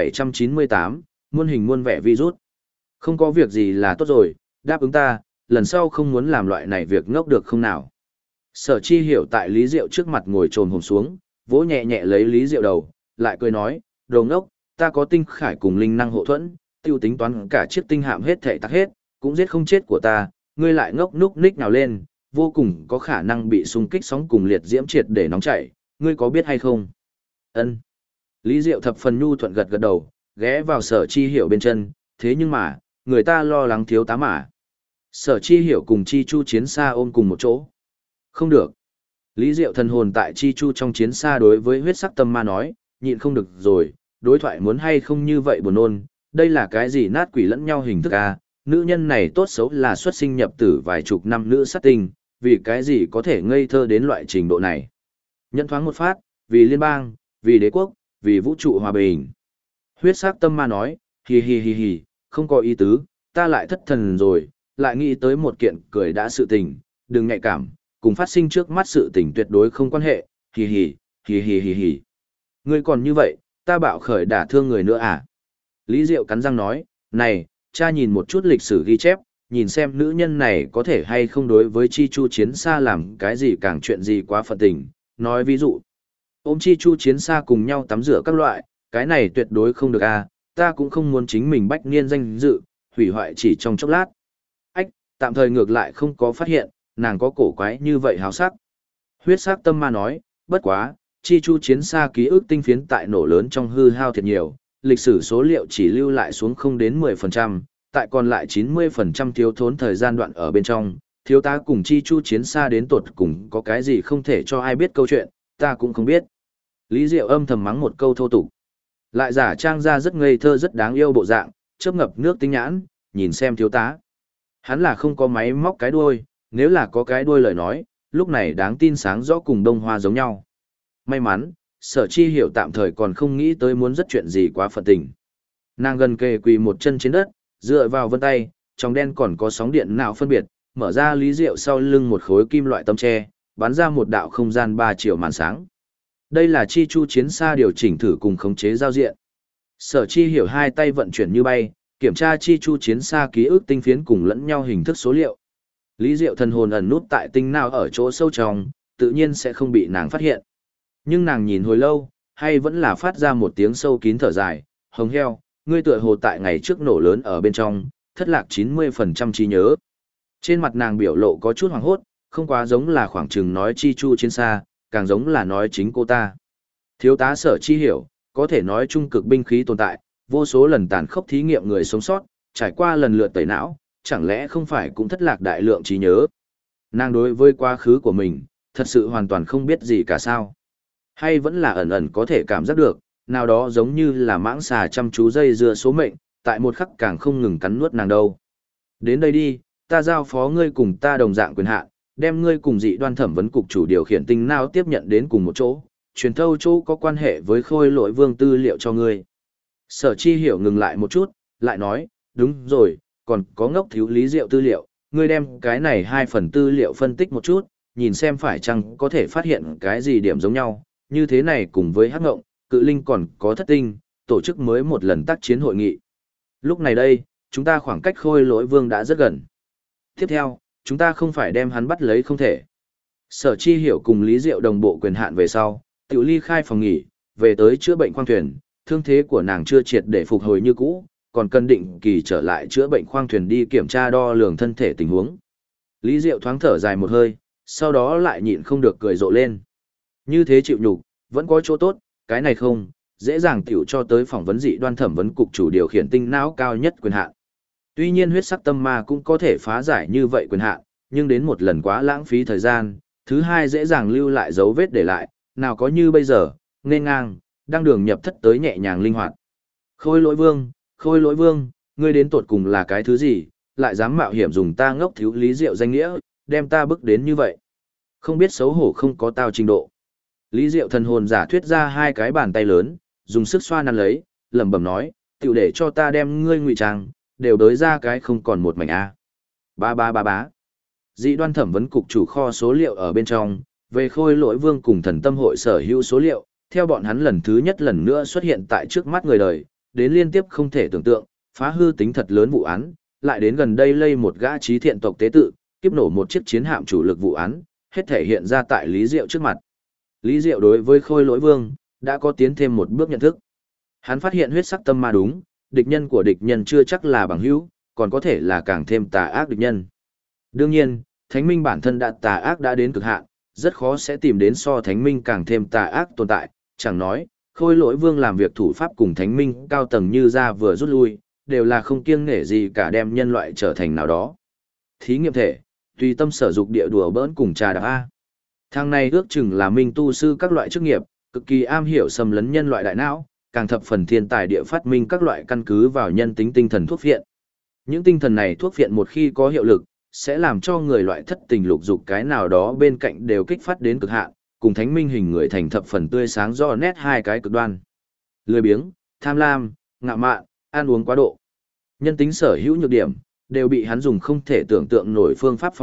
2798, muôn hình muôn vẻ virus. Không có việc gì là tốt rồi, đáp ứng ta, lần sau không muốn làm loại này việc ngốc được không nào. Sở Chi Hiểu tại Lý Diệu trước mặt ngồi trồm hổm xuống, vỗ nhẹ nhẹ lấy Lý Diệu đầu, lại cười nói, đồ ngốc, ta có tinh khải cùng linh năng hộ thuẫn, tiêu tính toán cả chiếc tinh hạm hết thảy tắc hết, cũng giết không chết của ta, ngươi lại ngốc núc ních nào lên, vô cùng có khả năng bị xung kích sóng cùng liệt diễm triệt để nóng chảy, ngươi có biết hay không? Ân. Lý Diệu thập phần nhu thuận gật gật đầu, ghé vào Sở Chi Hiểu bên chân, thế nhưng mà, người ta lo lắng thiếu tá mà. Sở Chi Hiểu cùng Chi Chu chiến xa ôm cùng một chỗ. Không được. Lý Diệu thần hồn tại Chi Chu trong chiến xa đối với huyết sắc tâm ma nói, nhịn không được rồi, đối thoại muốn hay không như vậy buồn nôn, đây là cái gì nát quỷ lẫn nhau hình thức à, nữ nhân này tốt xấu là xuất sinh nhập tử vài chục năm nữ sát tinh, vì cái gì có thể ngây thơ đến loại trình độ này. Nhận thoáng một phát, vì liên bang, vì đế quốc, vì vũ trụ hòa bình. Huyết sắc tâm ma nói, hì hì hì hì, không có ý tứ, ta lại thất thần rồi, lại nghĩ tới một kiện cười đã sự tình, đừng nhạy cảm, cùng phát sinh trước mắt sự tình tuyệt đối không quan hệ, hì hì, hì hì hì hì. Ngươi còn như vậy, ta bạo khởi đả thương người nữa à? Lý Diệu cắn răng nói, này, cha nhìn một chút lịch sử ghi chép, nhìn xem nữ nhân này có thể hay không đối với Chi Chu chiến xa làm cái gì càng chuyện gì quá phận tình. Nói ví dụ, ôm Chi Chu chiến xa cùng nhau tắm rửa các loại, cái này tuyệt đối không được à, ta cũng không muốn chính mình bách niên danh dự, hủy hoại chỉ trong chốc lát. Ách, tạm thời ngược lại không có phát hiện, nàng có cổ quái như vậy háo sắc. Huyết sắc tâm ma nói, bất quá, Chi Chu chiến xa ký ức tinh phiến tại nổ lớn trong hư hao thiệt nhiều, lịch sử số liệu chỉ lưu lại xuống không đến 10%, tại còn lại 90% thiếu thốn thời gian đoạn ở bên trong, thiếu tá cùng Chi Chu chiến xa đến tột cùng có cái gì không thể cho ai biết câu chuyện, ta cũng không biết. Lý Diệu âm thầm mắng một câu thô tục, lại giả trang ra rất ngây thơ rất đáng yêu bộ dạng, chớp ngập nước tinh nhãn, nhìn xem thiếu tá. Hắn là không có máy móc cái đuôi, nếu là có cái đuôi lời nói, lúc này đáng tin sáng rõ cùng đông hoa giống nhau. May mắn, Sở Chi Hiểu tạm thời còn không nghĩ tới muốn rất chuyện gì quá phận tình. Nàng gần kề quỳ một chân trên đất, dựa vào vân tay, trong đen còn có sóng điện nào phân biệt, mở ra Lý Diệu sau lưng một khối kim loại tấm tre, bắn ra một đạo không gian 3 chiều màn sáng. Đây là Chi Chu chiến xa điều chỉnh thử cùng khống chế giao diện. Sở Chi Hiểu hai tay vận chuyển như bay, kiểm tra Chi Chu chiến xa ký ức tinh phiến cùng lẫn nhau hình thức số liệu. Lý Diệu thần hồn ẩn nút tại tinh nào ở chỗ sâu trong, tự nhiên sẽ không bị nàng phát hiện. Nhưng nàng nhìn hồi lâu, hay vẫn là phát ra một tiếng sâu kín thở dài, hồng heo, ngươi tựa hồ tại ngày trước nổ lớn ở bên trong, thất lạc 90% trí nhớ. Trên mặt nàng biểu lộ có chút hoảng hốt, không quá giống là khoảng chừng nói Chi Chu chiến xa, càng giống là nói chính cô ta. Thiếu tá Sở Chi Hiểu, có thể nói trung cực binh khí tồn tại, vô số lần tàn khốc thí nghiệm người sống sót, trải qua lần lượt tẩy não, chẳng lẽ không phải cũng thất lạc đại lượng trí nhớ. Nàng đối với quá khứ của mình, thật sự hoàn toàn không biết gì cả sao. Hay vẫn là ẩn ẩn có thể cảm giác được, nào đó giống như là mãng xà chăm chú dây dưa số mệnh, tại một khắc càng không ngừng cắn nuốt nàng đâu. Đến đây đi, ta giao phó ngươi cùng ta đồng dạng quyền hạn, đem ngươi cùng dị đoan thẩm vấn cục chủ điều khiển tinh não tiếp nhận đến cùng một chỗ, truyền thâu chỗ có quan hệ với khôi lỗi vương tư liệu cho ngươi. Sở Chi Hiểu ngừng lại một chút, lại nói, đúng rồi, còn có ngốc thiếu Lý Diệu tư liệu, ngươi đem cái này 2 phần tư liệu phân tích một chút, nhìn xem phải chăng có thể phát hiện cái gì điểm giống nhau, như thế này cùng với Hắc Ngộng, Cự Linh còn có Thất Tinh, tổ chức mới một lần tác chiến hội nghị. Lúc này đây, chúng ta khoảng cách khôi lỗi vương đã rất gần. Tiếp theo, chúng ta không phải đem hắn bắt lấy không thể. Sở Chi Hiểu cùng Lý Diệu đồng bộ quyền hạn về sau, tiểu ly khai phòng nghỉ, về tới chữa bệnh khoang thuyền, thương thế của nàng chưa triệt để phục hồi như cũ, còn cần định kỳ trở lại chữa bệnh khoang thuyền đi kiểm tra đo lường thân thể tình huống. Lý Diệu thoáng thở dài một hơi, sau đó lại nhịn không được cười rộ lên. Như thế chịu nhục, vẫn có chỗ tốt, cái này không, dễ dàng tiểu cho tới phỏng vấn dị đoan thẩm vấn cục chủ điều khiển tinh não cao nhất quyền hạn. Tuy nhiên huyết sắc tâm ma cũng có thể phá giải như vậy quyền hạn, nhưng đến một lần quá lãng phí thời gian, Thứ hai dễ dàng lưu lại dấu vết để lại, nào có như bây giờ, nên ngang, đang đường nhập thất tới nhẹ nhàng linh hoạt. Khôi lỗi vương, ngươi đến tột cùng là cái thứ gì, lại dám mạo hiểm dùng ta ngốc thiếu Lý Diệu danh nghĩa, đem ta bức đến như vậy. Không biết xấu hổ không có tao trình độ. Lý Diệu thần hồn giả thuyết ra hai cái bàn tay lớn, dùng sức xoa nắn lấy, lẩm bẩm nói, tiểu để cho ta đem ngươi ngụy trang, đều đới ra cái không còn một mảnh a. Ba. Dị đoan thẩm vấn cục chủ kho số liệu ở bên trong, về khôi lỗi vương cùng thần tâm hội sở hữu số liệu, theo bọn hắn lần thứ nhất lần nữa xuất hiện tại trước mắt người đời, đến liên tiếp không thể tưởng tượng, phá hư tính thật lớn vụ án, lại đến gần đây lây một gã trí thiện tộc tế tự, kiếp nổ một chiếc chiến hạm chủ lực vụ án, hết thể hiện ra tại Lý Diệu trước mặt. Lý Diệu đối với khôi lỗi vương, đã có tiến thêm một bước nhận thức. Hắn phát hiện huyết sắc tâm ma đúng, địch nhân của địch nhân chưa chắc là bằng hữu, còn có thể là càng thêm tà ác địch nhân. Đương nhiên, thánh minh bản thân đã tà ác đã đến cực hạn, rất khó sẽ tìm đến so thánh minh càng thêm tà ác tồn tại, chẳng nói, khôi lỗi vương làm việc thủ pháp cùng thánh minh cao tầng như ra vừa rút lui, đều là không kiêng nể gì cả đem nhân loại trở thành nào đó. Thí nghiệm thể, tùy tâm sở dục địa đùa bỡn cùng trà đạp A. Thằng này ước chừng là minh tu sư các loại chức nghiệp, cực kỳ am hiểu xâm lấn nhân loại đại não, càng thập phần thiên tài địa phát minh các loại căn cứ vào nhân tính tinh thần thuốc phiện. Những tinh thần này thuốc phiện một khi có hiệu lực, sẽ làm cho người loại thất tình lục dục cái nào đó bên cạnh đều kích phát đến cực hạn, cùng thánh minh hình người thành thập phần tươi sáng rõ nét hai cái cực đoan. Lười biếng, tham lam, ngạo mạn, ăn uống quá độ. Nhân tính sở hữu nhược điểm, đều bị hắn dùng không thể tưởng tượng nổi phương pháp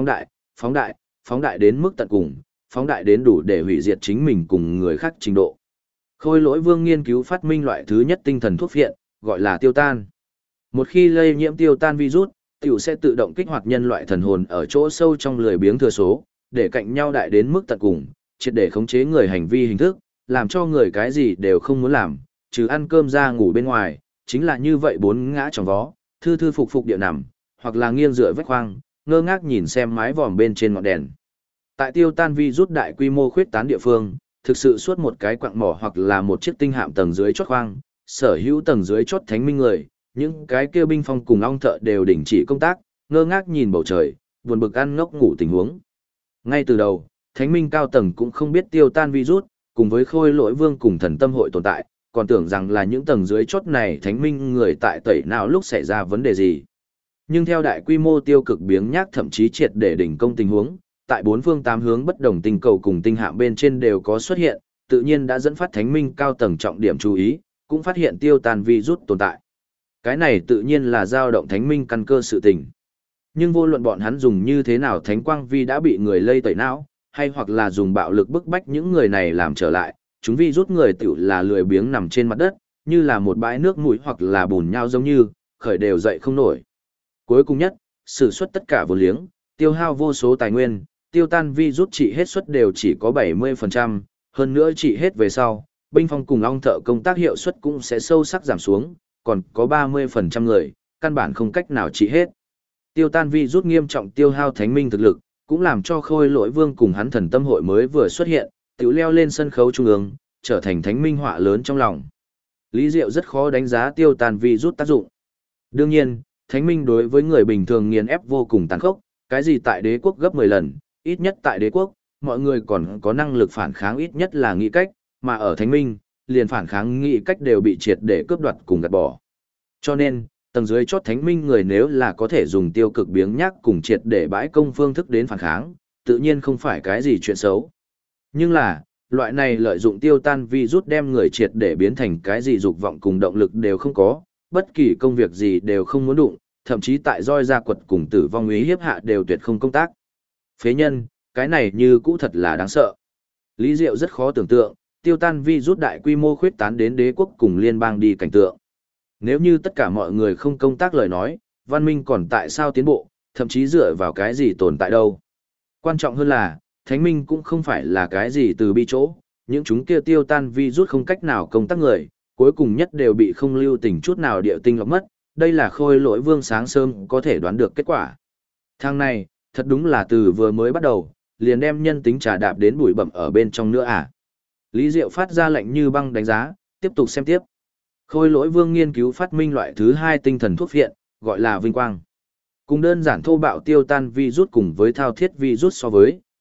phóng đại đến mức tận cùng, phóng đại đến đủ để hủy diệt chính mình cùng người khác trình độ. Khôi lỗi vương nghiên cứu phát minh loại thứ nhất tinh thần thuốc phiện, gọi là tiêu tan. Một khi lây nhiễm tiêu tan virus, tiểu sẽ tự động kích hoạt nhân loại thần hồn ở chỗ sâu trong lười biếng thừa số, để cạnh nhau đại đến mức tận cùng, triệt để khống chế người hành vi hình thức, làm cho người cái gì đều không muốn làm, trừ ăn cơm ra ngủ bên ngoài, chính là như vậy bốn ngã tròn vó, thư thư phục phục địa nằm, hoặc là nghiêng dựa vách khoang, ngơ ngác nhìn xem mái vòm bên trên ngọn đèn. Tại tiêu tan virus đại quy mô khuyết tán địa phương, thực sự suốt một cái quặng mỏ hoặc là một chiếc tinh hạm tầng dưới chót khoang, sở hữu tầng dưới chót thánh minh người, những cái kia binh phong cùng ong thợ đều đình chỉ công tác, ngơ ngác nhìn bầu trời, buồn bực ăn ngốc ngủ tình huống. Ngay từ đầu, thánh minh cao tầng cũng không biết tiêu tan virus, cùng với khôi lỗi vương cùng thần tâm hội tồn tại, còn tưởng rằng là những tầng dưới chót này thánh minh người tại tẩy nào lúc xảy ra vấn đề gì. Nhưng theo đại quy mô tiêu cực biếng nhác thậm chí triệt để đỉnh công tình huống, tại bốn phương tám hướng bất đồng tinh cầu cùng tinh hạm bên trên đều có xuất hiện, tự nhiên đã dẫn phát thánh minh cao tầng trọng điểm chú ý, cũng phát hiện tiêu tan virus tồn tại. Cái này tự nhiên là dao động thánh minh căn cơ sự tình. Nhưng vô luận bọn hắn dùng như thế nào thánh quang vi đã bị người lây tẩy não, hay hoặc là dùng bạo lực bức bách những người này làm trở lại, chúng vi rút người tiểu là lười biếng nằm trên mặt đất, như là một bãi nước mũi hoặc là bùn nhau giống như, khởi đều dậy không nổi. Cuối cùng nhất, sử xuất tất cả vốn liếng, tiêu hao vô số tài nguyên, tiêu tan vi rút trị hết suất đều chỉ có 70%, hơn nữa trị hết về sau, binh phong cùng ong thợ công tác hiệu suất cũng sẽ sâu sắc giảm xuống, còn có 30% người, căn bản không cách nào trị hết. Tiêu tan vi rút nghiêm trọng tiêu hao thánh minh thực lực, cũng làm cho khôi lỗi vương cùng hắn thần tâm hội mới vừa xuất hiện, tiểu leo lên sân khấu trung ương, trở thành thánh minh họa lớn trong lòng. Lý Diệu rất khó đánh giá tiêu tan vi rút tác dụng. Đương nhiên, thánh minh đối với người bình thường nghiền ép vô cùng tàn khốc, cái gì tại đế quốc gấp 10 lần, ít nhất tại đế quốc, mọi người còn có năng lực phản kháng ít nhất là nghĩ cách, mà ở thánh minh, liền phản kháng nghĩ cách đều bị triệt để cướp đoạt cùng gạt bỏ. Cho nên, tầng dưới chót thánh minh người nếu là có thể dùng tiêu cực biếng nhác cùng triệt để bãi công phương thức đến phản kháng, tự nhiên không phải cái gì chuyện xấu. Nhưng là, loại này lợi dụng tiêu tan virus đem người triệt để biến thành cái gì dục vọng cùng động lực đều không có, bất kỳ công việc gì đều không muốn đụng, thậm chí tại roi ra quật cùng tử vong ý hiếp hạ đều tuyệt không công tác. Phế nhân, cái này như cũ thật là đáng sợ. Lý Diệu rất khó tưởng tượng, tiêu tan virus đại quy mô khuyết tán đến đế quốc cùng liên bang đi cảnh tượng. Nếu như tất cả mọi người không công tác lời nói, văn minh còn tại sao tiến bộ, thậm chí dựa vào cái gì tồn tại đâu. Quan trọng hơn là, thánh minh cũng không phải là cái gì từ bi chỗ, những chúng kia tiêu tan virus không cách nào công tác người, cuối cùng nhất đều bị không lưu tình chút nào địa tinh lọc mất, đây là khôi lỗi vương sáng sớm có thể đoán được kết quả. Thằng này, thật đúng là từ vừa mới bắt đầu, liền đem nhân tính trà đạp đến bụi bẩm ở bên trong nữa à. Lý Diệu phát ra lệnh như băng đánh giá, tiếp tục xem tiếp. Khôi lỗi vương nghiên cứu phát minh loại thứ 2 tinh thần thuốc phiện, gọi là vinh quang. Cùng đơn giản thô bạo tiêu tan virus cùng với thao thiết virus so với,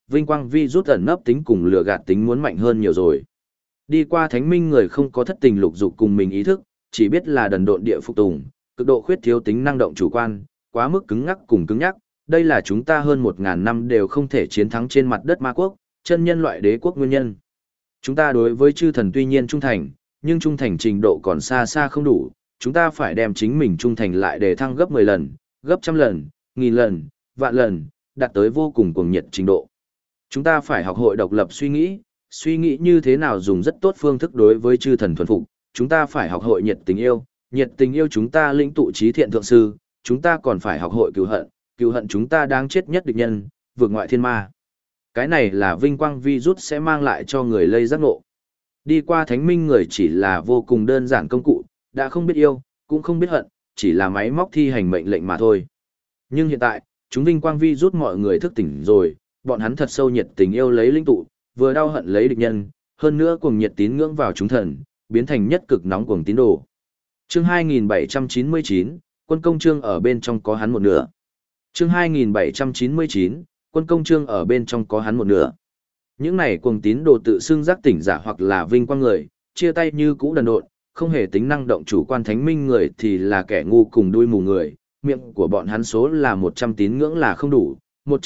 vinh quang vi rút ẩn nấp tính cùng lừa gạt tính muốn mạnh hơn nhiều rồi. Đi qua thánh minh người không có thất tình lục dục cùng mình ý thức, chỉ biết là đần độn địa phục tùng, cực độ khuyết thiếu tính năng động chủ quan, quá mức cứng ngắc cùng cứng nhắc, đây là chúng ta hơn 1000 năm đều không thể chiến thắng trên mặt đất ma quốc, chân nhân loại đế quốc nguyên nhân. Chúng ta đối với chư thần tuy nhiên trung thành, nhưng trung thành trình độ còn xa xa không đủ, chúng ta phải đem chính mình trung thành lại để thăng gấp 10 lần, gấp trăm lần, nghìn lần, vạn lần, đạt tới vô cùng cuồng nhiệt trình độ. Chúng ta phải học hội độc lập suy nghĩ như thế nào dùng rất tốt phương thức đối với chư thần thuần phục, chúng ta phải học hội nhiệt tình yêu chúng ta lĩnh tụ trí thiện thượng sư, chúng ta còn phải học hội cừu hận chúng ta đáng chết nhất địch nhân, vượt ngoại thiên ma. Cái này là vinh quang vi rút sẽ mang lại cho người lây giác ngộ. Đi qua thánh minh người chỉ là vô cùng đơn giản công cụ, đã không biết yêu, cũng không biết hận, chỉ là máy móc thi hành mệnh lệnh mà thôi. Nhưng hiện tại, chúng vinh quang vi rút mọi người thức tỉnh rồi, bọn hắn thật sâu nhiệt tình yêu lấy linh tụ, vừa đau hận lấy địch nhân, hơn nữa cuồng nhiệt tín ngưỡng vào chúng thần, biến thành nhất cực nóng cuồng tín đồ. Chương 2799, quân công chương ở bên trong có hắn một nửa. Chương 2799, quân công chương ở bên trong có hắn một nửa. Những này cuồng tín đồ tự xưng giác tỉnh giả hoặc là vinh quang người, chia tay như cũ đần độn, không hề tính năng động chủ quan thánh minh người thì là kẻ ngu cùng đuôi mù người, miệng của bọn hắn số là 100 tín ngưỡng là không đủ,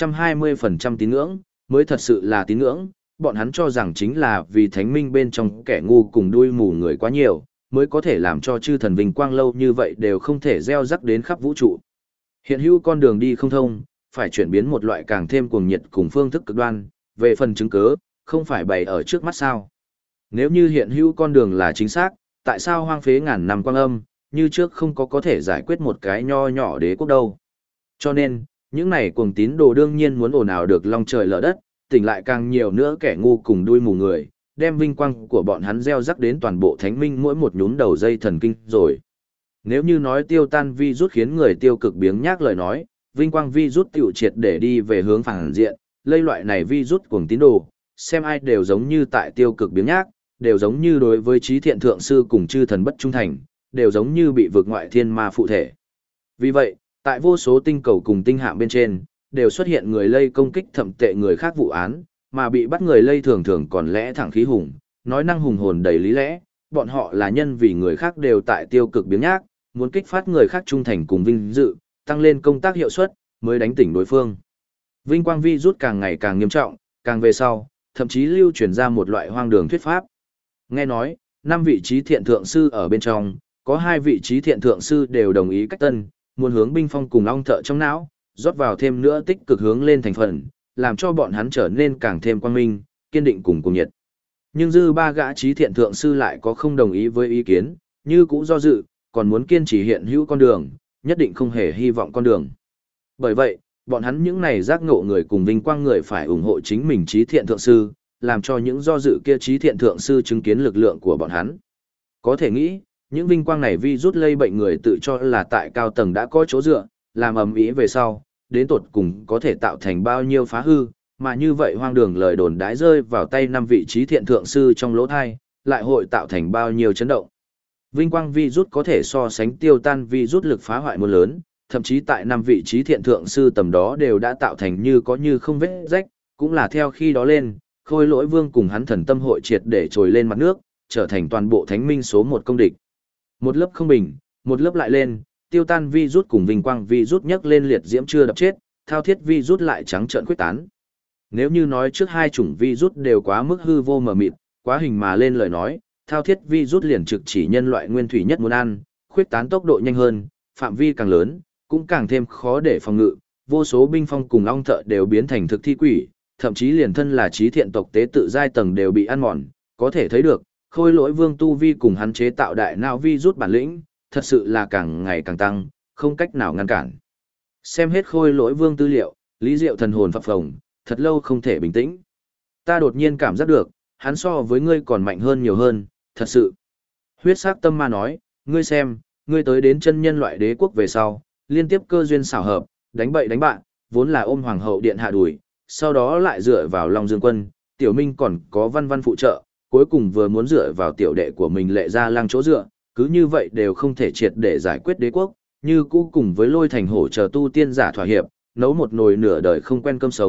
120% tín ngưỡng mới thật sự là tín ngưỡng, bọn hắn cho rằng chính là vì thánh minh bên trong kẻ ngu cùng đuôi mù người quá nhiều, mới có thể làm cho chư thần vinh quang lâu như vậy đều không thể gieo rắc đến khắp vũ trụ. Hiện hữu con đường đi không thông, phải chuyển biến một loại càng thêm cuồng nhiệt cùng phương thức cực đoan, về phần chứng cớ, không phải bày ở trước mắt sao. Nếu như hiện hữu con đường là chính xác, tại sao hoang phế ngàn năm quang âm, như trước không có thể giải quyết một cái nho nhỏ đế quốc đâu. Cho nên, những này cuồng tín đồ đương nhiên muốn ồn ào được long trời lở đất, tỉnh lại càng nhiều nữa kẻ ngu cùng đuôi mù người, đem vinh quang của bọn hắn gieo rắc đến toàn bộ thánh minh mỗi một nhúm đầu dây thần kinh rồi. Nếu như nói tiêu tan vi rút khiến người tiêu cực biếng nhác lời nói, vinh quang vi rút tiểu triệt để đi về hướng phản diện, lây loại này vi rút cuồng tín đồ, xem ai đều giống như tại tiêu cực biếng nhác, đều giống như đối với trí thiện thượng sư cùng chư thần bất trung thành, đều giống như bị vượt ngoại thiên ma phụ thể. Vì vậy, tại vô số tinh cầu cùng tinh hạm bên trên, đều xuất hiện người lây công kích thậm tệ người khác vụ án, mà bị bắt người lây thường thường còn lẽ thẳng khí hùng, nói năng hùng hồn đầy lý lẽ, bọn họ là nhân vì người khác đều tại tiêu cực biếng nhác, muốn kích phát người khác trung thành cùng vinh dự, tăng lên công tác hiệu suất, mới đánh tỉnh đối phương. Vinh quang vi rút càng ngày càng nghiêm trọng, càng về sau, thậm chí lưu truyền ra một loại hoang đường thuyết pháp. Nghe nói, 5 vị trí thiện thượng sư ở bên trong, có 2 vị trí thiện thượng sư đều đồng ý cách tân, muốn hướng binh phong cùng long thợ trong não, rót vào thêm nữa tích cực hướng lên thành phần, làm cho bọn hắn trở nên càng thêm quang minh, kiên định cùng cùng nhiệt. Nhưng dư 3 gã trí thiện thượng sư lại có không đồng ý với ý kiến, như cũ do dự, còn muốn kiên trì hiện hữu con đường, nhất định không hề hy vọng con đường. Bởi vậy, bọn hắn những này giác ngộ người cùng vinh quang người phải ủng hộ chính mình trí thiện thượng sư, làm cho những do dự kia trí thiện thượng sư chứng kiến lực lượng của bọn hắn. Có thể nghĩ, những vinh quang này vi rút lây bệnh người tự cho là tại cao tầng đã có chỗ dựa, làm ầm ĩ về sau, đến tột cùng có thể tạo thành bao nhiêu phá hư, mà như vậy hoang đường lời đồn đãi rơi vào tay 5 vị trí thiện thượng sư trong lỗ thai, lại hội tạo thành bao nhiêu chấn động. Vinh quang vi rút có thể so sánh tiêu tan vi rút lực phá hoại muôn lớn, thậm chí tại 5 vị trí thiện thượng sư tầm đó đều đã tạo thành như có như không vết rách, cũng là theo khi đó lên, Khôi Lỗi Vương cùng hắn thần tâm hội triệt để trồi lên mặt nước, trở thành toàn bộ thánh minh số 1 công địch. Một lớp không bình, một lớp lại lên, tiêu tan vi rút cùng vinh quang vi rút nhấc lên liệt diễm chưa đập chết, thao thiết vi rút lại trắng trợn quyết tán. Nếu như nói trước 2 chủng vi rút đều quá mức hư vô mờ mịt, quá hình mà lên lời nói, thao thiết vi rút liền trực chỉ nhân loại nguyên thủy nhất muốn ăn, khuyết tán tốc độ nhanh hơn, phạm vi càng lớn, cũng càng thêm khó để phòng ngự, vô số binh phong cùng long thợ đều biến thành thực thi quỷ, thậm chí liền thân là trí thiện tộc tế tự giai tầng đều bị ăn mòn, có thể thấy được, Khôi Lỗi Vương tu vi cùng hắn chế tạo đại não vi rút bản lĩnh, thật sự là càng ngày càng tăng, không cách nào ngăn cản. Xem hết Khôi Lỗi Vương tư liệu, Lý Diệu thần hồn phập phồng, thật lâu không thể bình tĩnh. Ta đột nhiên cảm giác được, hắn so với ngươi còn mạnh hơn nhiều hơn, thật sự. Huyết sắc tâm ma nói, ngươi xem, ngươi tới đến chân nhân loại đế quốc về sau, liên tiếp cơ duyên xảo hợp, đánh bậy đánh bạn, vốn là ôm hoàng hậu điện hạ đuổi, sau đó lại dựa vào Long Dương quân, Tiểu Minh còn có Văn Văn phụ trợ, cuối cùng vừa muốn dựa vào tiểu đệ của mình Lệ Gia Lang chỗ dựa, cứ như vậy đều không thể triệt để giải quyết đế quốc, như cũ cùng với Lôi Thành hổ chờ tu tiên giả thỏa hiệp, nấu một nồi nửa đời không quen cơm sống,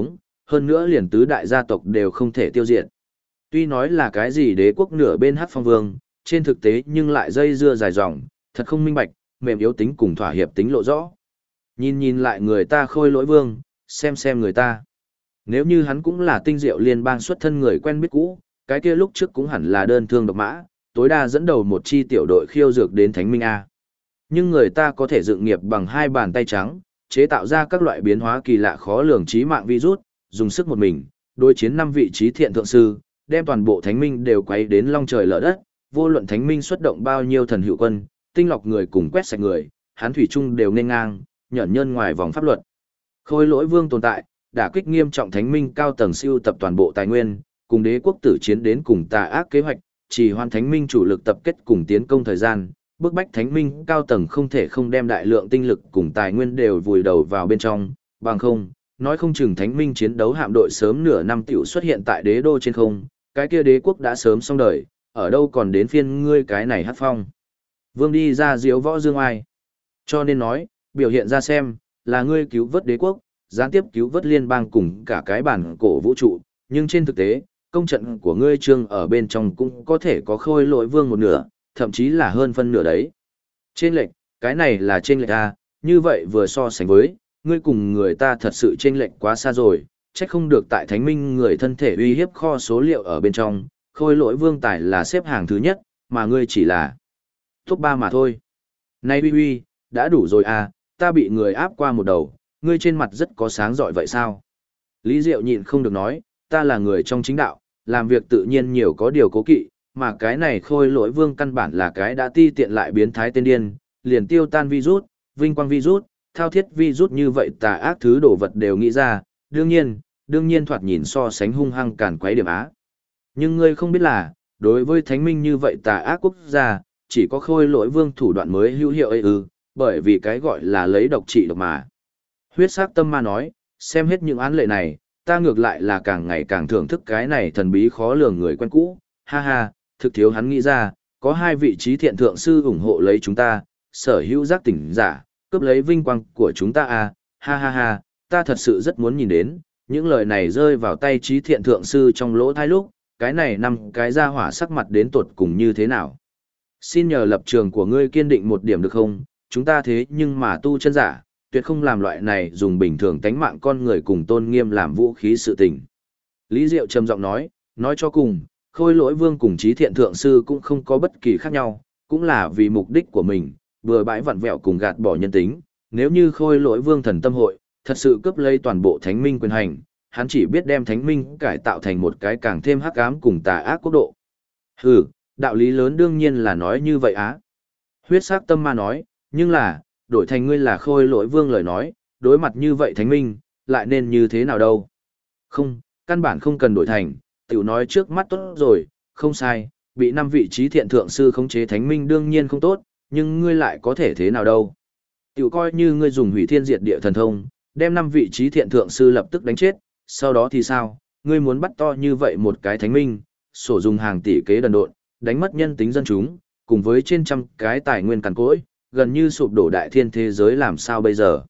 hơn nữa liền tứ đại gia tộc đều không thể tiêu diệt. Tuy nói là cái gì đế quốc nửa bên Hắc Phong Vương, trên thực tế nhưng lại dây dưa dài dòng, thật không minh bạch, mềm yếu tính cùng thỏa hiệp tính lộ rõ. Nhìn nhìn lại người ta Khôi Lỗi Vương, xem người ta. Nếu như hắn cũng là tinh diệu liên bang xuất thân người quen biết cũ, cái kia lúc trước cũng hẳn là đơn thương độc mã, tối đa dẫn đầu một chi tiểu đội khiêu dược đến Thánh Minh A. Nhưng người ta có thể dựng nghiệp bằng hai bàn tay trắng, chế tạo ra các loại biến hóa kỳ lạ khó lường trí mạng virus, dùng sức một mình, đối chiến 5 vị trí thiện thượng sư, đem toàn bộ Thánh Minh đều quấy đến long trời lở đất, vô luận Thánh Minh xuất động bao nhiêu thần hữu quân, tinh lọc người cùng quét sạch người, hắn thủy chung đều nên ngang, nhẫn nhơn ngoài vòng pháp luật. Khôi Lỗi Vương tồn tại, đả kích nghiêm trọng Thánh Minh cao tầng siêu tập toàn bộ tài nguyên, cùng đế quốc tử chiến đến cùng tà ác kế hoạch, chỉ hoàn Thánh Minh chủ lực tập kết cùng tiến công thời gian, bức bách Thánh Minh cao tầng không thể không đem đại lượng tinh lực cùng tài nguyên đều vùi đầu vào bên trong, bằng không, nói không chừng Thánh Minh chiến đấu hạm đội sớm nửa năm tiểu xuất hiện tại đế đô trên không, cái kia đế quốc đã sớm xong đời, ở đâu còn đến phiên ngươi cái này hát phong. Vương đi ra diếu võ dương ai. Cho nên nói, biểu hiện ra xem, là ngươi cứu vớt đế quốc, gián tiếp cứu vớt liên bang cùng cả cái bản cổ vũ trụ, nhưng trên thực tế, công trận của ngươi trương ở bên trong cũng có thể có Khôi Lỗi Vương một nửa, thậm chí là hơn phân nửa đấy. Trên lệch, cái này là trên lệch A, như vậy vừa so sánh với, ngươi cùng người ta thật sự trên lệch quá xa rồi, trách không được tại Thánh Minh người thân thể uy hiếp kho số liệu ở bên trong, Khôi Lỗi Vương tài là xếp hàng thứ nhất, mà ngươi chỉ là top 3 mà thôi. Này uy, đã đủ rồi à, ta bị người áp qua một đầu, ngươi trên mặt rất có sáng giỏi vậy sao? Lý Diệu nhịn không được nói, ta là người trong chính đạo, làm việc tự nhiên nhiều có điều cố kỵ, mà cái này Khôi Lỗi Vương căn bản là cái đã ti tiện lại biến thái tên điên, liền tiêu tan virus, vinh quang virus, thao thiết virus như vậy tà ác thứ đồ vật đều nghĩ ra, đương nhiên thoạt nhìn so sánh hung hăng càn quấy điểm á. Nhưng ngươi không biết là, đối với Thánh Minh như vậy tà ác quốc gia, chỉ có Khôi Lỗi Vương thủ đoạn mới hữu hiệu ấy bởi vì cái gọi là lấy độc trị độc mà. Huyết sắc tâm ma nói, xem hết những án lệ này, ta ngược lại là càng ngày càng thưởng thức cái này thần bí khó lường người quen cũ, ha ha, thực thiếu hắn nghĩ ra, có 2 vị trí thiện thượng sư ủng hộ lấy chúng ta, sở hữu giác tỉnh giả, cướp lấy vinh quang của chúng ta à, ha ha ha, ta thật sự rất muốn nhìn đến, những lời này rơi vào tay trí thiện thượng sư trong lỗ thai lúc, cái này 5 cái ra hỏa sắc mặt đến tột cùng như thế nào. Xin nhờ lập trường của ngươi kiên định một điểm được không, chúng ta thế nhưng mà tu chân giả, tuyệt không làm loại này dùng bình thường tánh mạng con người cùng tôn nghiêm làm vũ khí sự tình. Lý Diệu trầm giọng nói cho cùng, Khôi Lỗi Vương cùng trí thiện thượng sư cũng không có bất kỳ khác nhau, cũng là vì mục đích của mình, bừa bãi vặn vẹo cùng gạt bỏ nhân tính. Nếu như Khôi Lỗi Vương thần tâm hội, thật sự cướp lấy toàn bộ Thánh Minh quyền hành, hắn chỉ biết đem Thánh Minh cải tạo thành một cái càng thêm hắc ám cùng tà ác quốc độ. Hừ, đạo lý lớn đương nhiên là nói như vậy á. Huyết sắc tâm ma nói, nhưng là, đổi thành ngươi là Khôi Lỗi Vương lời nói, đối mặt như vậy Thánh Minh, lại nên như thế nào đâu. Không, căn bản không cần đổi thành, tiểu nói trước mắt tốt rồi, không sai, bị 5 vị trí thiện thượng sư khống chế Thánh Minh đương nhiên không tốt, nhưng ngươi lại có thể thế nào đâu. Tiểu coi như ngươi dùng hủy thiên diệt địa thần thông, đem 5 vị trí thiện thượng sư lập tức đánh chết, sau đó thì sao, ngươi muốn bắt to như vậy một cái Thánh Minh, sổ dùng hàng tỷ kế đần độn, đánh mất nhân tính dân chúng, cùng với trên trăm cái tài nguyên cằn cỗi, gần như sụp đổ đại thiên thế giới làm sao bây giờ.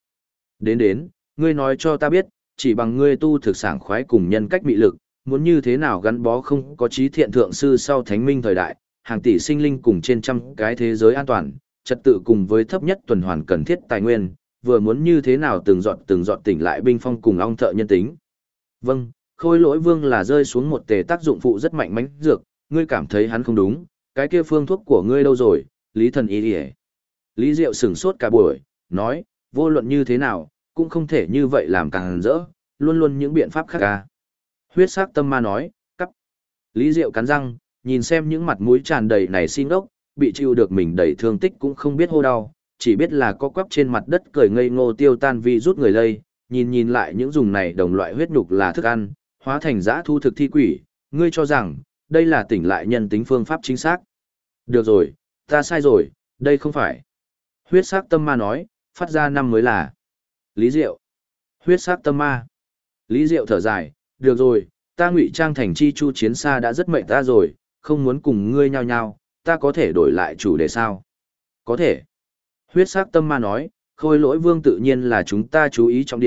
Đến, ngươi nói cho ta biết, chỉ bằng ngươi tu thực sảng khoái cùng nhân cách mị lực, muốn như thế nào gắn bó không có trí thiện thượng sư sau Thánh Minh thời đại, hàng tỷ sinh linh cùng trên trăm cái thế giới an toàn, trật tự cùng với thấp nhất tuần hoàn cần thiết tài nguyên, vừa muốn như thế nào từng giọt tỉnh lại binh phong cùng ong thợ nhân tính. Vâng, Khôi Lỗi Vương là rơi xuống một tề tác dụng phụ rất mạnh mẽ dược, ngươi cảm thấy hắn không đúng, cái kia phương thuốc của ngươi đâu rồi, Lý Thần Y Điề. Lý Diệu sửng sốt cả buổi, nói, vô luận như thế nào, cũng không thể như vậy làm càng rỡ, luôn luôn những biện pháp khác ca. Huyết sắc tâm ma nói, cắp. Lý Diệu cắn răng, nhìn xem những mặt mũi tràn đầy này xin ốc, bị chịu được mình đầy thương tích cũng không biết hô đau, chỉ biết là có quắp trên mặt đất cười ngây ngô tiêu tan vi rút người lây, nhìn lại những dùng này đồng loại huyết nhục là thức ăn, hóa thành dã thu thực thi quỷ, ngươi cho rằng, đây là tỉnh lại nhân tính phương pháp chính xác. Được rồi, ta sai rồi, đây không phải. Huyết sắc tâm ma nói, phát ra năm mới là. Lý Diệu. Huyết sắc tâm ma. Lý Diệu thở dài, được rồi, ta ngụy trang thành chi chu chiến xa đã rất mệnh ta rồi, không muốn cùng ngươi nhau nhau, ta có thể đổi lại chủ đề sao? Có thể. Huyết sắc tâm ma nói, Khôi Lỗi Vương tự nhiên là chúng ta chú ý trọng điểm,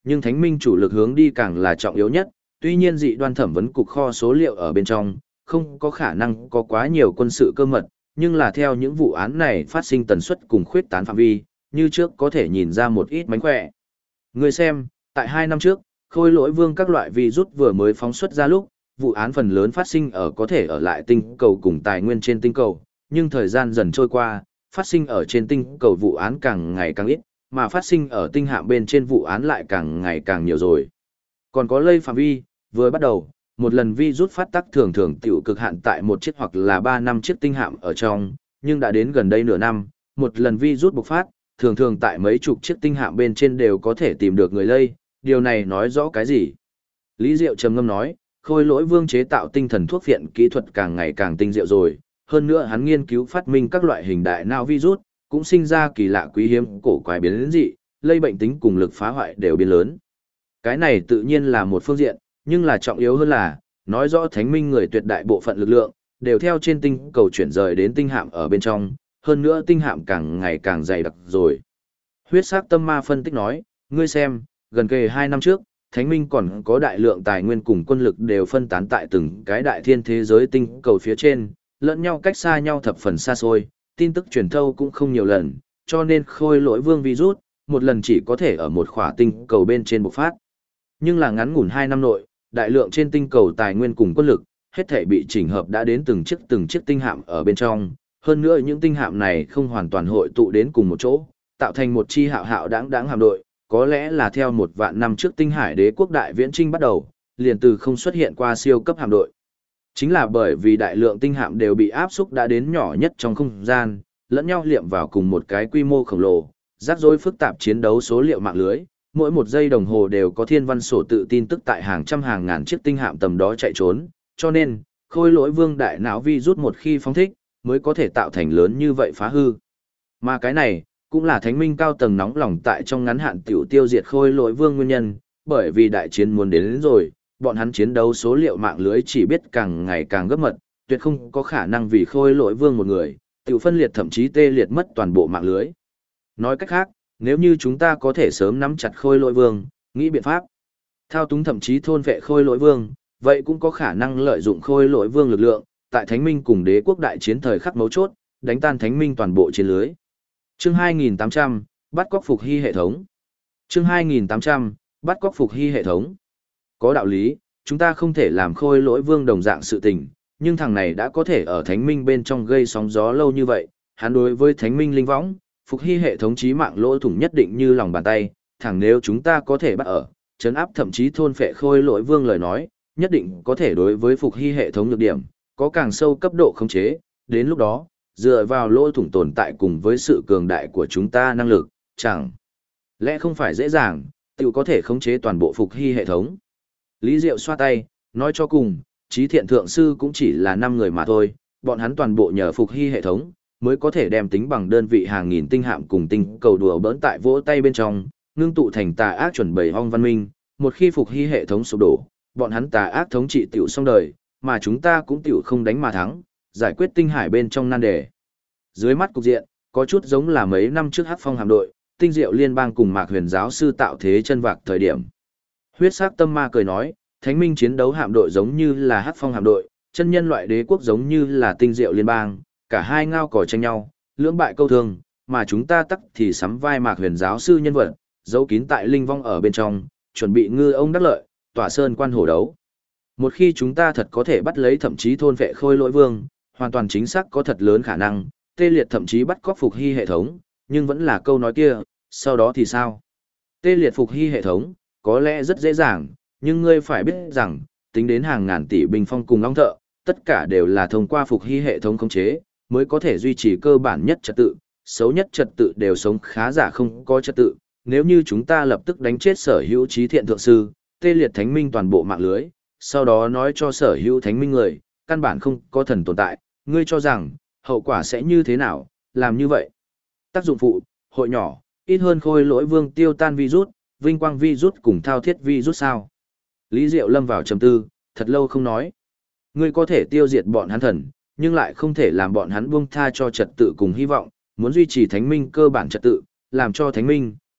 nhưng thánh minh chủ lực hướng đi càng là trọng yếu nhất, tuy nhiên dị đoan thẩm vấn cục kho số liệu ở bên trong, không có khả năng có quá nhiều quân sự cơ mật, nhưng là theo những vụ án này phát sinh tần suất cùng khuyết tán phạm vi, như trước có thể nhìn ra một ít mánh khỏe. Người xem, tại 2 năm trước, khôi lỗi vương các loại virus vừa mới phóng xuất ra lúc, vụ án phần lớn phát sinh ở có thể ở lại tinh cầu cùng tài nguyên trên tinh cầu, nhưng thời gian dần trôi qua, phát sinh ở trên tinh cầu vụ án càng ngày càng ít, mà phát sinh ở tinh hạm bên trên vụ án lại càng ngày càng nhiều rồi. Còn có lây phạm vi, vừa bắt đầu, một lần virus phát tác thường thường tiểu cực hạn tại một chiếc hoặc là 3 năm chiếc tinh hạm ở trong, nhưng đã đến gần đây nửa năm, một lần virus bộc phát, thường thường tại mấy chục chiếc tinh hạm bên trên đều có thể tìm được người lây, điều này nói rõ cái gì? Lý Diệu trầm ngâm nói, khôi lỗi vương chế tạo tinh thần thuốc viện kỹ thuật càng ngày càng tinh diệu rồi, hơn nữa hắn nghiên cứu phát minh các loại hình đại não virus, cũng sinh ra kỳ lạ quý hiếm cổ quái biến dị, lây bệnh tính cùng lực phá hoại đều biến lớn. Cái này tự nhiên là một phương diện, nhưng là trọng yếu hơn là, nói rõ thánh minh người tuyệt đại bộ phận lực lượng, đều theo trên tinh cầu chuyển rời đến tinh hạm ở bên trong, hơn nữa tinh hạm càng ngày càng dày đặc rồi. Huyết sắc tâm ma phân tích nói, ngươi xem, gần kề 2 năm trước, thánh minh còn có đại lượng tài nguyên cùng quân lực đều phân tán tại từng cái đại thiên thế giới tinh cầu phía trên, lẫn nhau cách xa nhau thập phần xa xôi, tin tức truyền thâu cũng không nhiều lần, cho nên khôi lỗi vương virus, một lần chỉ có thể ở một khỏa tinh cầu bên trên bộc phát. Nhưng là ngắn ngủn 2 năm nội, đại lượng trên tinh cầu tài nguyên cùng quân lực, hết thể bị chỉnh hợp đã đến từng chiếc tinh hạm ở bên trong, hơn nữa những tinh hạm này không hoàn toàn hội tụ đến cùng một chỗ, tạo thành một chi hạo hạo đáng hạm đội, có lẽ là theo 1 vạn năm trước tinh hải đế quốc đại viễn trinh bắt đầu, liền từ không xuất hiện qua siêu cấp hạm đội. Chính là bởi vì đại lượng tinh hạm đều bị áp xúc đã đến nhỏ nhất trong không gian, lẫn nhau liệm vào cùng một cái quy mô khổng lồ, rắc rối phức tạp chiến đấu số liệu mạng lưới, mỗi 1 giây đồng hồ đều có thiên văn sổ tự tin tức tại hàng trăm hàng ngàn chiếc tinh hạm tầm đó chạy trốn, cho nên, khôi lỗi vương đại não vi rút một khi phóng thích, mới có thể tạo thành lớn như vậy phá hư. Mà cái này, cũng là thánh minh cao tầng nóng lòng tại trong ngắn hạn tiểu tiêu diệt khôi lỗi vương nguyên nhân, bởi vì đại chiến muốn đến rồi, bọn hắn chiến đấu số liệu mạng lưới chỉ biết càng ngày càng gấp mật, tuyệt không có khả năng vì khôi lỗi vương một người, tiểu phân liệt thậm chí tê liệt mất toàn bộ mạng lưới. Nói cách khác, nếu như chúng ta có thể sớm nắm chặt khôi lỗi vương, nghĩ biện pháp, thao túng thậm chí thôn vệ khôi lỗi vương, vậy cũng có khả năng lợi dụng khôi lỗi vương lực lượng, tại thánh minh cùng đế quốc đại chiến thời khắc mấu chốt, đánh tan thánh minh toàn bộ chiến lưới. Chương 2800, bắt cóc phục hy hệ thống. Chương 2800, bắt cóc phục hy hệ thống. Có đạo lý, chúng ta không thể làm khôi lỗi vương đồng dạng sự tình, nhưng thằng này đã có thể ở thánh minh bên trong gây sóng gió lâu như vậy, hắn đối với thánh minh linh võng, phục hy hệ thống chí mạng lỗ thủng nhất định như lòng bàn tay, thẳng nếu chúng ta có thể bắt ở, chấn áp thậm chí thôn phệ khôi lỗi vương lời nói, nhất định có thể đối với phục hy hệ thống nhược điểm, có càng sâu cấp độ khống chế, đến lúc đó, dựa vào lỗ thủng tồn tại cùng với sự cường đại của chúng ta năng lực, chẳng lẽ không phải dễ dàng, tự có thể khống chế toàn bộ phục hy hệ thống. Lý Diệu xoa tay, nói cho cùng, trí thiện thượng sư cũng chỉ là 5 người mà thôi, bọn hắn toàn bộ nhờ phục hy hệ thống, mới có thể đem tính bằng đơn vị hàng nghìn tinh hạm cùng tinh cầu đùa bỡn tại vỗ tay bên trong, ngưng tụ thành tà ác chuẩn bày hong văn minh, một khi phục hy hệ thống sụp đổ, bọn hắn tà ác thống trị tiểu xong đời, mà chúng ta cũng tiểu không đánh mà thắng, giải quyết tinh hải bên trong nan đề. Dưới mắt cục diện, có chút giống là mấy năm trước Hắc Phong hạm đội, Tinh Diệu Liên bang cùng Mạc Huyền giáo sư tạo thế chân vạc thời điểm. Huyết sắc tâm ma cười nói, Thánh minh chiến đấu hạm đội giống như là Hắc Phong hạm đội, chân nhân loại đế quốc giống như là Tinh Diệu Liên bang, cả hai ngao cò tranh nhau, lưỡng bại câu thương, mà chúng ta tắc thì sắm vai Mạc Huyền giáo sư nhân vật, giấu kín tại linh vong ở bên trong, chuẩn bị ngư ông đắc lợi, tỏa sơn quan hổ đấu. Một khi chúng ta thật có thể bắt lấy thậm chí thôn vệ khôi lỗi vương, hoàn toàn chính xác có thật lớn khả năng, tê liệt thậm chí bắt cóc phục hy hệ thống, nhưng vẫn là câu nói kia, sau đó thì sao? Tê liệt phục hy hệ thống, có lẽ rất dễ dàng, nhưng ngươi phải biết rằng, tính đến hàng ngàn tỷ binh phong cùng long thợ, tất cả đều là thông qua phục hy hệ thống khống chế, mới có thể duy trì cơ bản nhất trật tự, xấu nhất trật tự đều sống khá giả không có trật tự. Nếu như chúng ta lập tức đánh chết sở hữu trí thiện thượng sư, tê liệt thánh minh toàn bộ mạng lưới, sau đó nói cho sở hữu thánh minh người, căn bản không có thần tồn tại, ngươi cho rằng, hậu quả sẽ như thế nào, làm như vậy. Tác dụng phụ, hội nhỏ, ít hơn khôi lỗi vương tiêu tan virus, vinh quang virus cùng thao thiết virus sao. Lý Diệu lâm vào trầm tư, thật lâu không nói. Ngươi có thể tiêu diệt bọn hắn thần, nhưng lại không thể làm bọn hắn buông tha cho trật tự cùng hy vọng, muốn duy trì thánh minh cơ bản trật tự, làm cho thánh minh,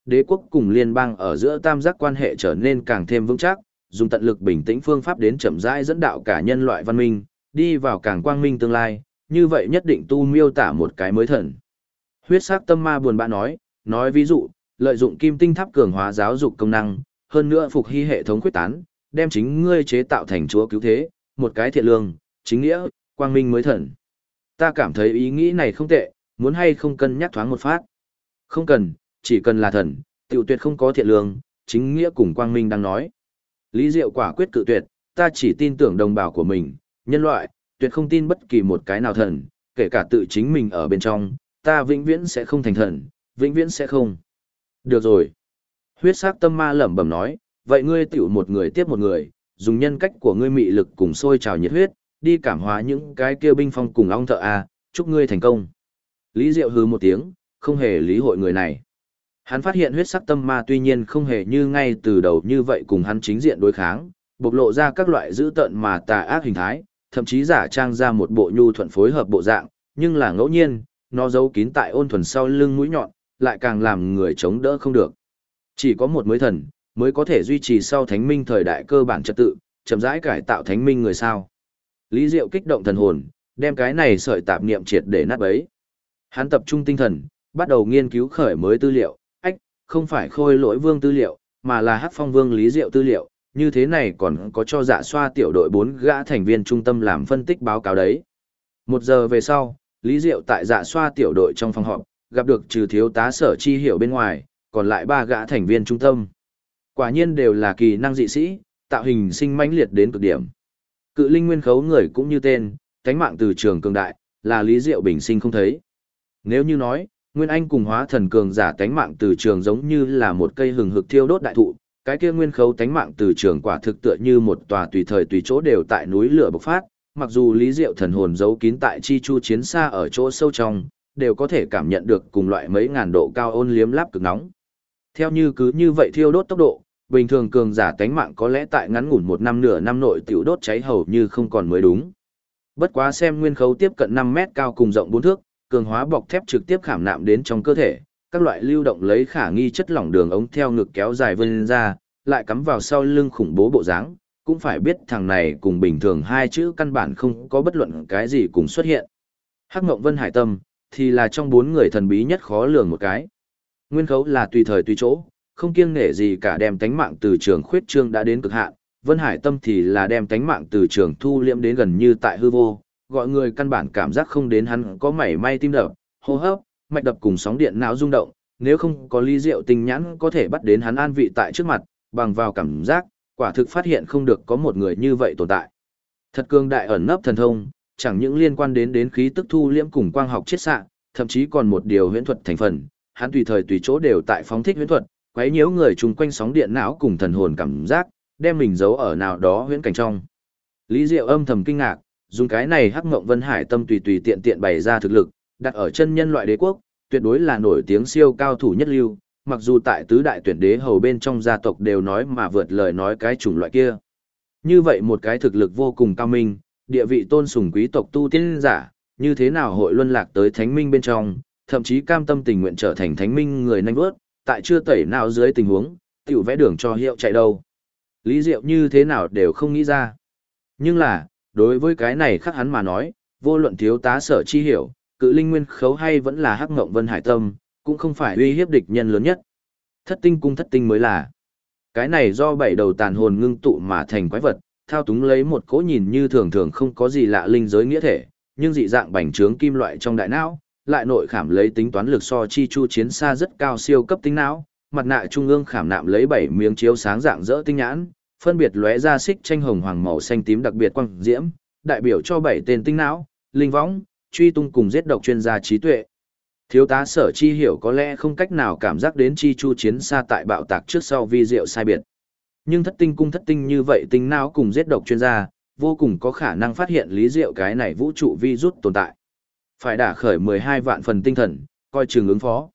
đế quốc cùng liên bang ở giữa tam giác quan hệ trở nên càng thêm vững chắc, dùng tận lực bình tĩnh phương pháp đến chậm rãi dẫn đạo cả nhân loại văn minh, đi vào càng quang minh tương lai, như vậy nhất định tu miêu tả một cái mới thần. Huyết sắc tâm ma buồn bã nói ví dụ, lợi dụng kim tinh tháp cường hóa giáo dục công năng, hơn nữa phục hy hệ thống quyết tán, đem chính ngươi chế tạo thành chúa cứu thế, một cái thiện lương, chính nghĩa, quang minh mới thần. Ta cảm thấy ý nghĩ này không tệ, muốn hay không cân nhắc thoáng một phát. Không cần, chỉ cần là thần, tiểu tuyệt không có thiện lương, chính nghĩa cùng quang minh đang nói. Lý Diệu quả quyết cự tuyệt, ta chỉ tin tưởng đồng bào của mình, nhân loại, tuyệt không tin bất kỳ một cái nào thần, kể cả tự chính mình ở bên trong, ta vĩnh viễn sẽ không thành thần, vĩnh viễn sẽ không. Được rồi. Huyết sắc tâm ma lẩm bẩm nói, vậy ngươi tiểu một người tiếp một người, dùng nhân cách của ngươi mị lực cùng sôi trào nhiệt huyết, đi cảm hóa những cái kia binh phong cùng ong thợ a, chúc ngươi thành công. Lý Diệu hừ một tiếng, không hề lý hội người này. Hắn phát hiện huyết sắc tâm ma tuy nhiên không hề như ngay từ đầu như vậy cùng hắn chính diện đối kháng, bộc lộ ra các loại dữ tợn mà tà ác hình thái, thậm chí giả trang ra một bộ nhu thuận phối hợp bộ dạng, nhưng là ngẫu nhiên, nó giấu kín tại ôn thuần sau lưng mũi nhọn, lại càng làm người chống đỡ không được. Chỉ có một mới thần, mới có thể duy trì sau thánh minh thời đại cơ bản trật tự, chậm rãi cải tạo thánh minh người sao. Lý Diệu kích động thần hồn, đem cái này sợi tạp niệm triệt để nát bấy. Hắn tập trung tinh thần, bắt đầu nghiên cứu khởi mới tư liệu, không phải Khôi Lỗi Vương tư liệu, mà là Hắc Phong Vương Lý Diệu tư liệu, như thế này còn có cho Dạ Xoa tiểu đội 4 gã thành viên trung tâm làm phân tích báo cáo đấy. 1 giờ về sau, Lý Diệu tại Dạ Xoa tiểu đội trong phòng họp, gặp được trừ thiếu tá Sở Chi Hiểu bên ngoài, còn lại 3 gã thành viên trung tâm. Quả nhiên đều là kỳ năng dị sĩ, tạo hình sinh mãnh liệt đến cực điểm. Cự linh nguyên khấu người cũng như tên, cánh mạng từ trường cường đại, là Lý Diệu bình sinh không thấy. Nếu như nói, Nguyên Anh cùng hóa thần cường giả tánh mạng từ trường giống như là một cây hừng hực thiêu đốt đại thụ, cái kia nguyên khấu tánh mạng từ trường quả thực tựa như một tòa tùy thời tùy chỗ đều tại núi lửa bộc phát, mặc dù Lý Diệu thần hồn giấu kín tại chi chu chiến xa ở chỗ sâu trong, đều có thể cảm nhận được cùng loại mấy ngàn độ cao ôn liếm láp cực nóng. Theo như cứ như vậy thiêu đốt tốc độ, bình thường cường giả tánh mạng có lẽ tại ngắn ngủn 1 năm nửa năm nội tiểu đốt cháy hầu như không còn mới đúng. Bất quá xem nguyên khấu tiếp cận 5 mét cao cùng rộng 4 thước, cường hóa bọc thép trực tiếp khảm nạm đến trong cơ thể, các loại lưu động lấy khả nghi chất lỏng đường ống theo ngực kéo dài vươn ra, lại cắm vào sau lưng khủng bố bộ dáng, cũng phải biết thằng này cùng bình thường 2 chữ căn bản không có bất luận cái gì cùng xuất hiện. Hắc Ngộng Vân Hải Tâm thì là trong 4 người thần bí nhất khó lường một cái. Nguyên khấu là tùy thời tùy chỗ, không kiêng nể gì cả đem tánh mạng từ trường khuyết trương đã đến cực hạn, Vân Hải Tâm thì là đem tánh mạng từ trường thu liễm đến gần như tại hư vô, gọi người căn bản cảm giác không đến hắn có mảy may tim đập, hô hấp, mạch đập cùng sóng điện não rung động, nếu không có Lý Diệu tinh nhãn có thể bắt đến hắn an vị tại trước mặt, bằng vào cảm giác, quả thực phát hiện không được có một người như vậy tồn tại. Thật cường đại ẩn nấp thần thông, chẳng những liên quan đến khí tức thu liễm cùng quang học chiết xạ, thậm chí còn một điều huyễn thuật thành phần, hắn tùy thời tùy chỗ đều tại phóng thích huyễn thuật, quấy nhiễu người chung quanh sóng điện não cùng thần hồn cảm giác, đem mình giấu ở nào đó huyễn cảnh trong. Lý Diệu âm thầm kinh ngạc, dùng cái này Hắc Ngộng Vân Hải Tâm tùy tùy tiện tiện bày ra thực lực, đặt ở chân nhân loại đế quốc, tuyệt đối là nổi tiếng siêu cao thủ nhất lưu, mặc dù tại tứ đại tuyển đế hầu bên trong gia tộc đều nói mà vượt lời nói cái chủng loại kia. Như vậy một cái thực lực vô cùng cao minh, địa vị tôn sùng quý tộc tu tiên giả, như thế nào hội luân lạc tới thánh minh bên trong, thậm chí cam tâm tình nguyện trở thành thánh minh người nanh bước, tại chưa tẩy nào dưới tình huống, tiểu vẽ đường cho hiệu chạy đâu. Lý Diệu như thế nào đều không nghĩ ra. Nhưng là, đối với cái này khác hắn mà nói, vô luận thiếu tá Sở Chi Hiểu, cự linh nguyên khấu hay vẫn là Hắc Ngộng Vân Hải Tâm, cũng không phải uy hiếp địch nhân lớn nhất. Thất tinh cung thất tinh mới là. Cái này do 7 đầu tàn hồn ngưng tụ mà thành quái vật, thao túng lấy một cỗ nhìn như thường thường không có gì lạ linh giới nghĩa thể, nhưng dị dạng bành trướng kim loại trong đại não, lại nội khảm lấy tính toán lực so chi chu chiến xa rất cao siêu cấp tinh não, mặt nạ trung ương khảm nạm lấy 7 miếng chiếu sáng dạng dỡ tinh nhãn, phân biệt lóe ra xích tranh hồng hoàng màu xanh tím đặc biệt quang diễm, đại biểu cho 7 tên tinh não, linh võng, truy tung cùng giết độc chuyên gia trí tuệ. Thiếu tá Sở Chi Hiểu có lẽ không cách nào cảm giác đến chi chu chiến xa tại bạo tạc trước sau vi diệu sai biệt. Nhưng thất tinh cung thất tinh như vậy tinh não cùng giết độc chuyên gia, vô cùng có khả năng phát hiện Lý Diệu cái này vũ trụ vi rút tồn tại. Phải đả khởi 12 vạn phần tinh thần, coi chừng ứng phó.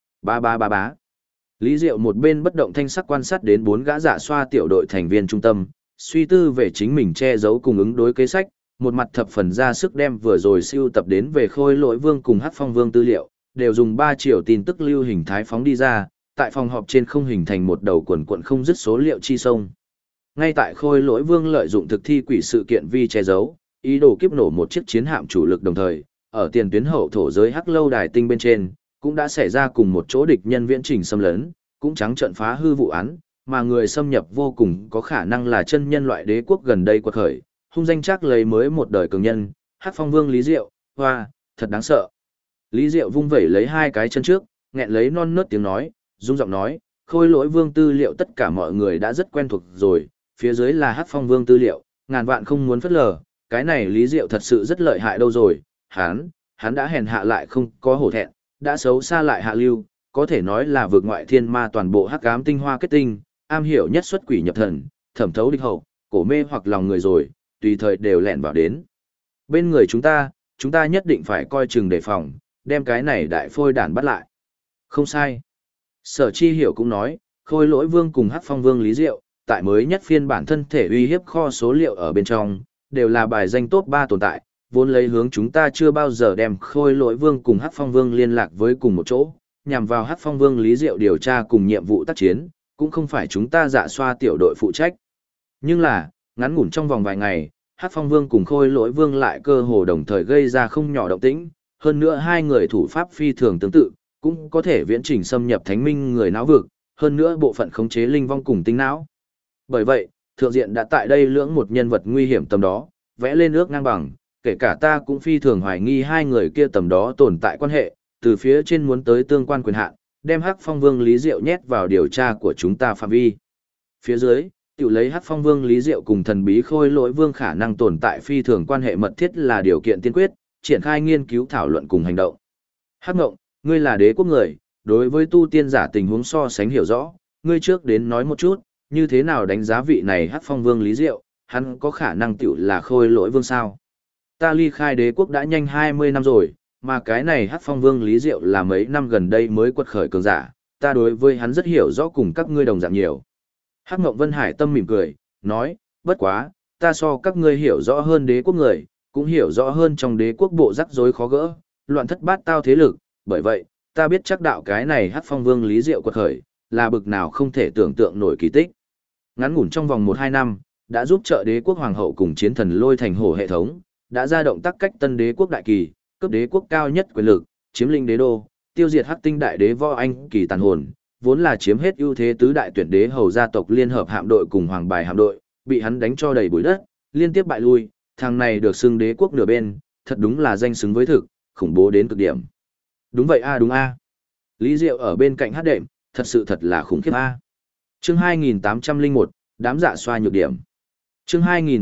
Ba. Lý Diệu một bên bất động thanh sắc quan sát đến 4 gã Dạ Xoa tiểu đội thành viên trung tâm, suy tư về chính mình che giấu cùng ứng đối kế sách, một mặt thập phần ra sức đem vừa rồi siêu tập đến về Khôi Lỗi Vương cùng Hắc Phong Vương tư liệu, đều dùng 3 triệu tin tức lưu hình thái phóng đi ra, tại phòng họp trên không hình thành một đầu quần quận không dứt số liệu chi sông. Ngay tại Khôi Lỗi Vương lợi dụng thực thi quỷ sự kiện vi che giấu, ý đồ kiếp nổ một chiếc chiến hạm chủ lực đồng thời, ở tiền tuyến hậu thổ giới Hắc Lâu Đài Tinh bên trên, cũng đã xảy ra cùng một chỗ địch nhân viễn trình xâm lấn, cũng trắng trợn phá hư vụ án, mà người xâm nhập vô cùng có khả năng là chân nhân loại đế quốc gần đây quật khởi, hung danh chắc lấy mới một đời cường nhân, Hắc Phong Vương Lý Diệu, hoa, thật đáng sợ. Lý Diệu vung vẩy lấy hai cái chân trước, nghẹn lấy non nớt tiếng nói, rung giọng nói, Khôi Lỗi Vương tư liệu tất cả mọi người đã rất quen thuộc rồi, phía dưới là Hắc Phong Vương tư liệu, ngàn vạn không muốn phất lờ, cái này Lý Diệu thật sự rất lợi hại đâu rồi, hắn đã hèn hạ lại không có hổ thẹn, đã xấu xa lại hạ lưu, có thể nói là vượt ngoại thiên ma toàn bộ hắc ám tinh hoa kết tinh, am hiểu nhất xuất quỷ nhập thần, thẩm thấu địch hậu, cổ mê hoặc lòng người rồi, tùy thời đều lẻn vào đến. Bên người chúng ta nhất định phải coi chừng đề phòng, đem cái này đại phôi đản bắt lại. Không sai. Sở Chi Hiểu cũng nói, Khôi Lỗi Vương cùng Hắc Phong Vương Lý Diệu, tại mới nhất phiên bản thân thể uy hiếp kho số liệu ở bên trong, đều là bài danh top 3 tồn tại, vốn lấy hướng chúng ta chưa bao giờ đem Khôi Lỗi Vương cùng Hắc Phong Vương liên lạc với cùng một chỗ, nhằm vào Hắc Phong Vương Lý Diệu điều tra cùng nhiệm vụ tác chiến, cũng không phải chúng ta dạ xoa tiểu đội phụ trách. Nhưng là, ngắn ngủn trong vòng vài ngày, Hắc Phong Vương cùng Khôi Lỗi Vương lại cơ hồ đồng thời gây ra không nhỏ động tĩnh, hơn nữa hai người thủ pháp phi thường tương tự, cũng có thể viễn trình xâm nhập thánh minh người não vực, hơn nữa bộ phận khống chế linh vong cùng tinh não. Bởi vậy, thượng diện đã tại đây lưỡng một nhân vật nguy hiểm tầm đó, vẽ lên ước ngang bằng, kể cả ta cũng phi thường hoài nghi hai người kia tầm đó tồn tại quan hệ, từ phía trên muốn tới tương quan quyền hạn, đem Hắc Phong Vương Lý Diệu nhét vào điều tra của chúng ta phạm vi. Phía dưới, tự lấy Hắc Phong Vương Lý Diệu cùng thần bí Khôi Lỗi Vương khả năng tồn tại phi thường quan hệ mật thiết là điều kiện tiên quyết, triển khai nghiên cứu thảo luận cùng hành động. Hắc Ngộng, ngươi là đế quốc người, đối với tu tiên giả tình huống so sánh hiểu rõ, ngươi trước đến nói một chút, như thế nào đánh giá vị này Hắc Phong Vương Lý Diệu, hắn có khả năng tiểu là Khôi Lỗi Vương sao? Ta ly khai đế quốc đã nhanh 20 năm rồi, mà cái này Hắc Phong Vương Lý Diệu là mấy năm gần đây mới quật khởi cường giả, ta đối với hắn rất hiểu rõ cùng các ngươi đồng dạng nhiều. Hắc Ngộng Vân Hải Tâm mỉm cười, nói, bất quá, ta so các ngươi hiểu rõ hơn đế quốc người, cũng hiểu rõ hơn trong đế quốc bộ rắc rối khó gỡ, loạn thất bát tao thế lực, bởi vậy, ta biết chắc đạo cái này Hắc Phong Vương Lý Diệu quật khởi, là bực nào không thể tưởng tượng nổi kỳ tích. Ngắn ngủn trong vòng 1-2 năm, đã giúp trợ đế quốc hoàng hậu cùng chiến thần lôi thành hổ hệ thống, đã ra động tác cách tân đế quốc đại kỳ, cấp đế quốc cao nhất quyền lực, chiếm lĩnh đế đô, tiêu diệt Hắc Tinh đại đế Võ Anh kỳ tàn hồn, vốn là chiếm hết ưu thế tứ đại tuyển đế hầu gia tộc liên hợp hạm đội cùng hoàng bài hạm đội, bị hắn đánh cho đầy bụi đất, liên tiếp bại lui, thằng này được xưng đế quốc nửa bên, thật đúng là danh xứng với thực, khủng bố đến cực điểm. Đúng vậy a, đúng a. Lý Diệu ở bên cạnh hát đệm, thật là khủng khiếp a. Chương 2801, đám dạ xoa nhược điểm. Chương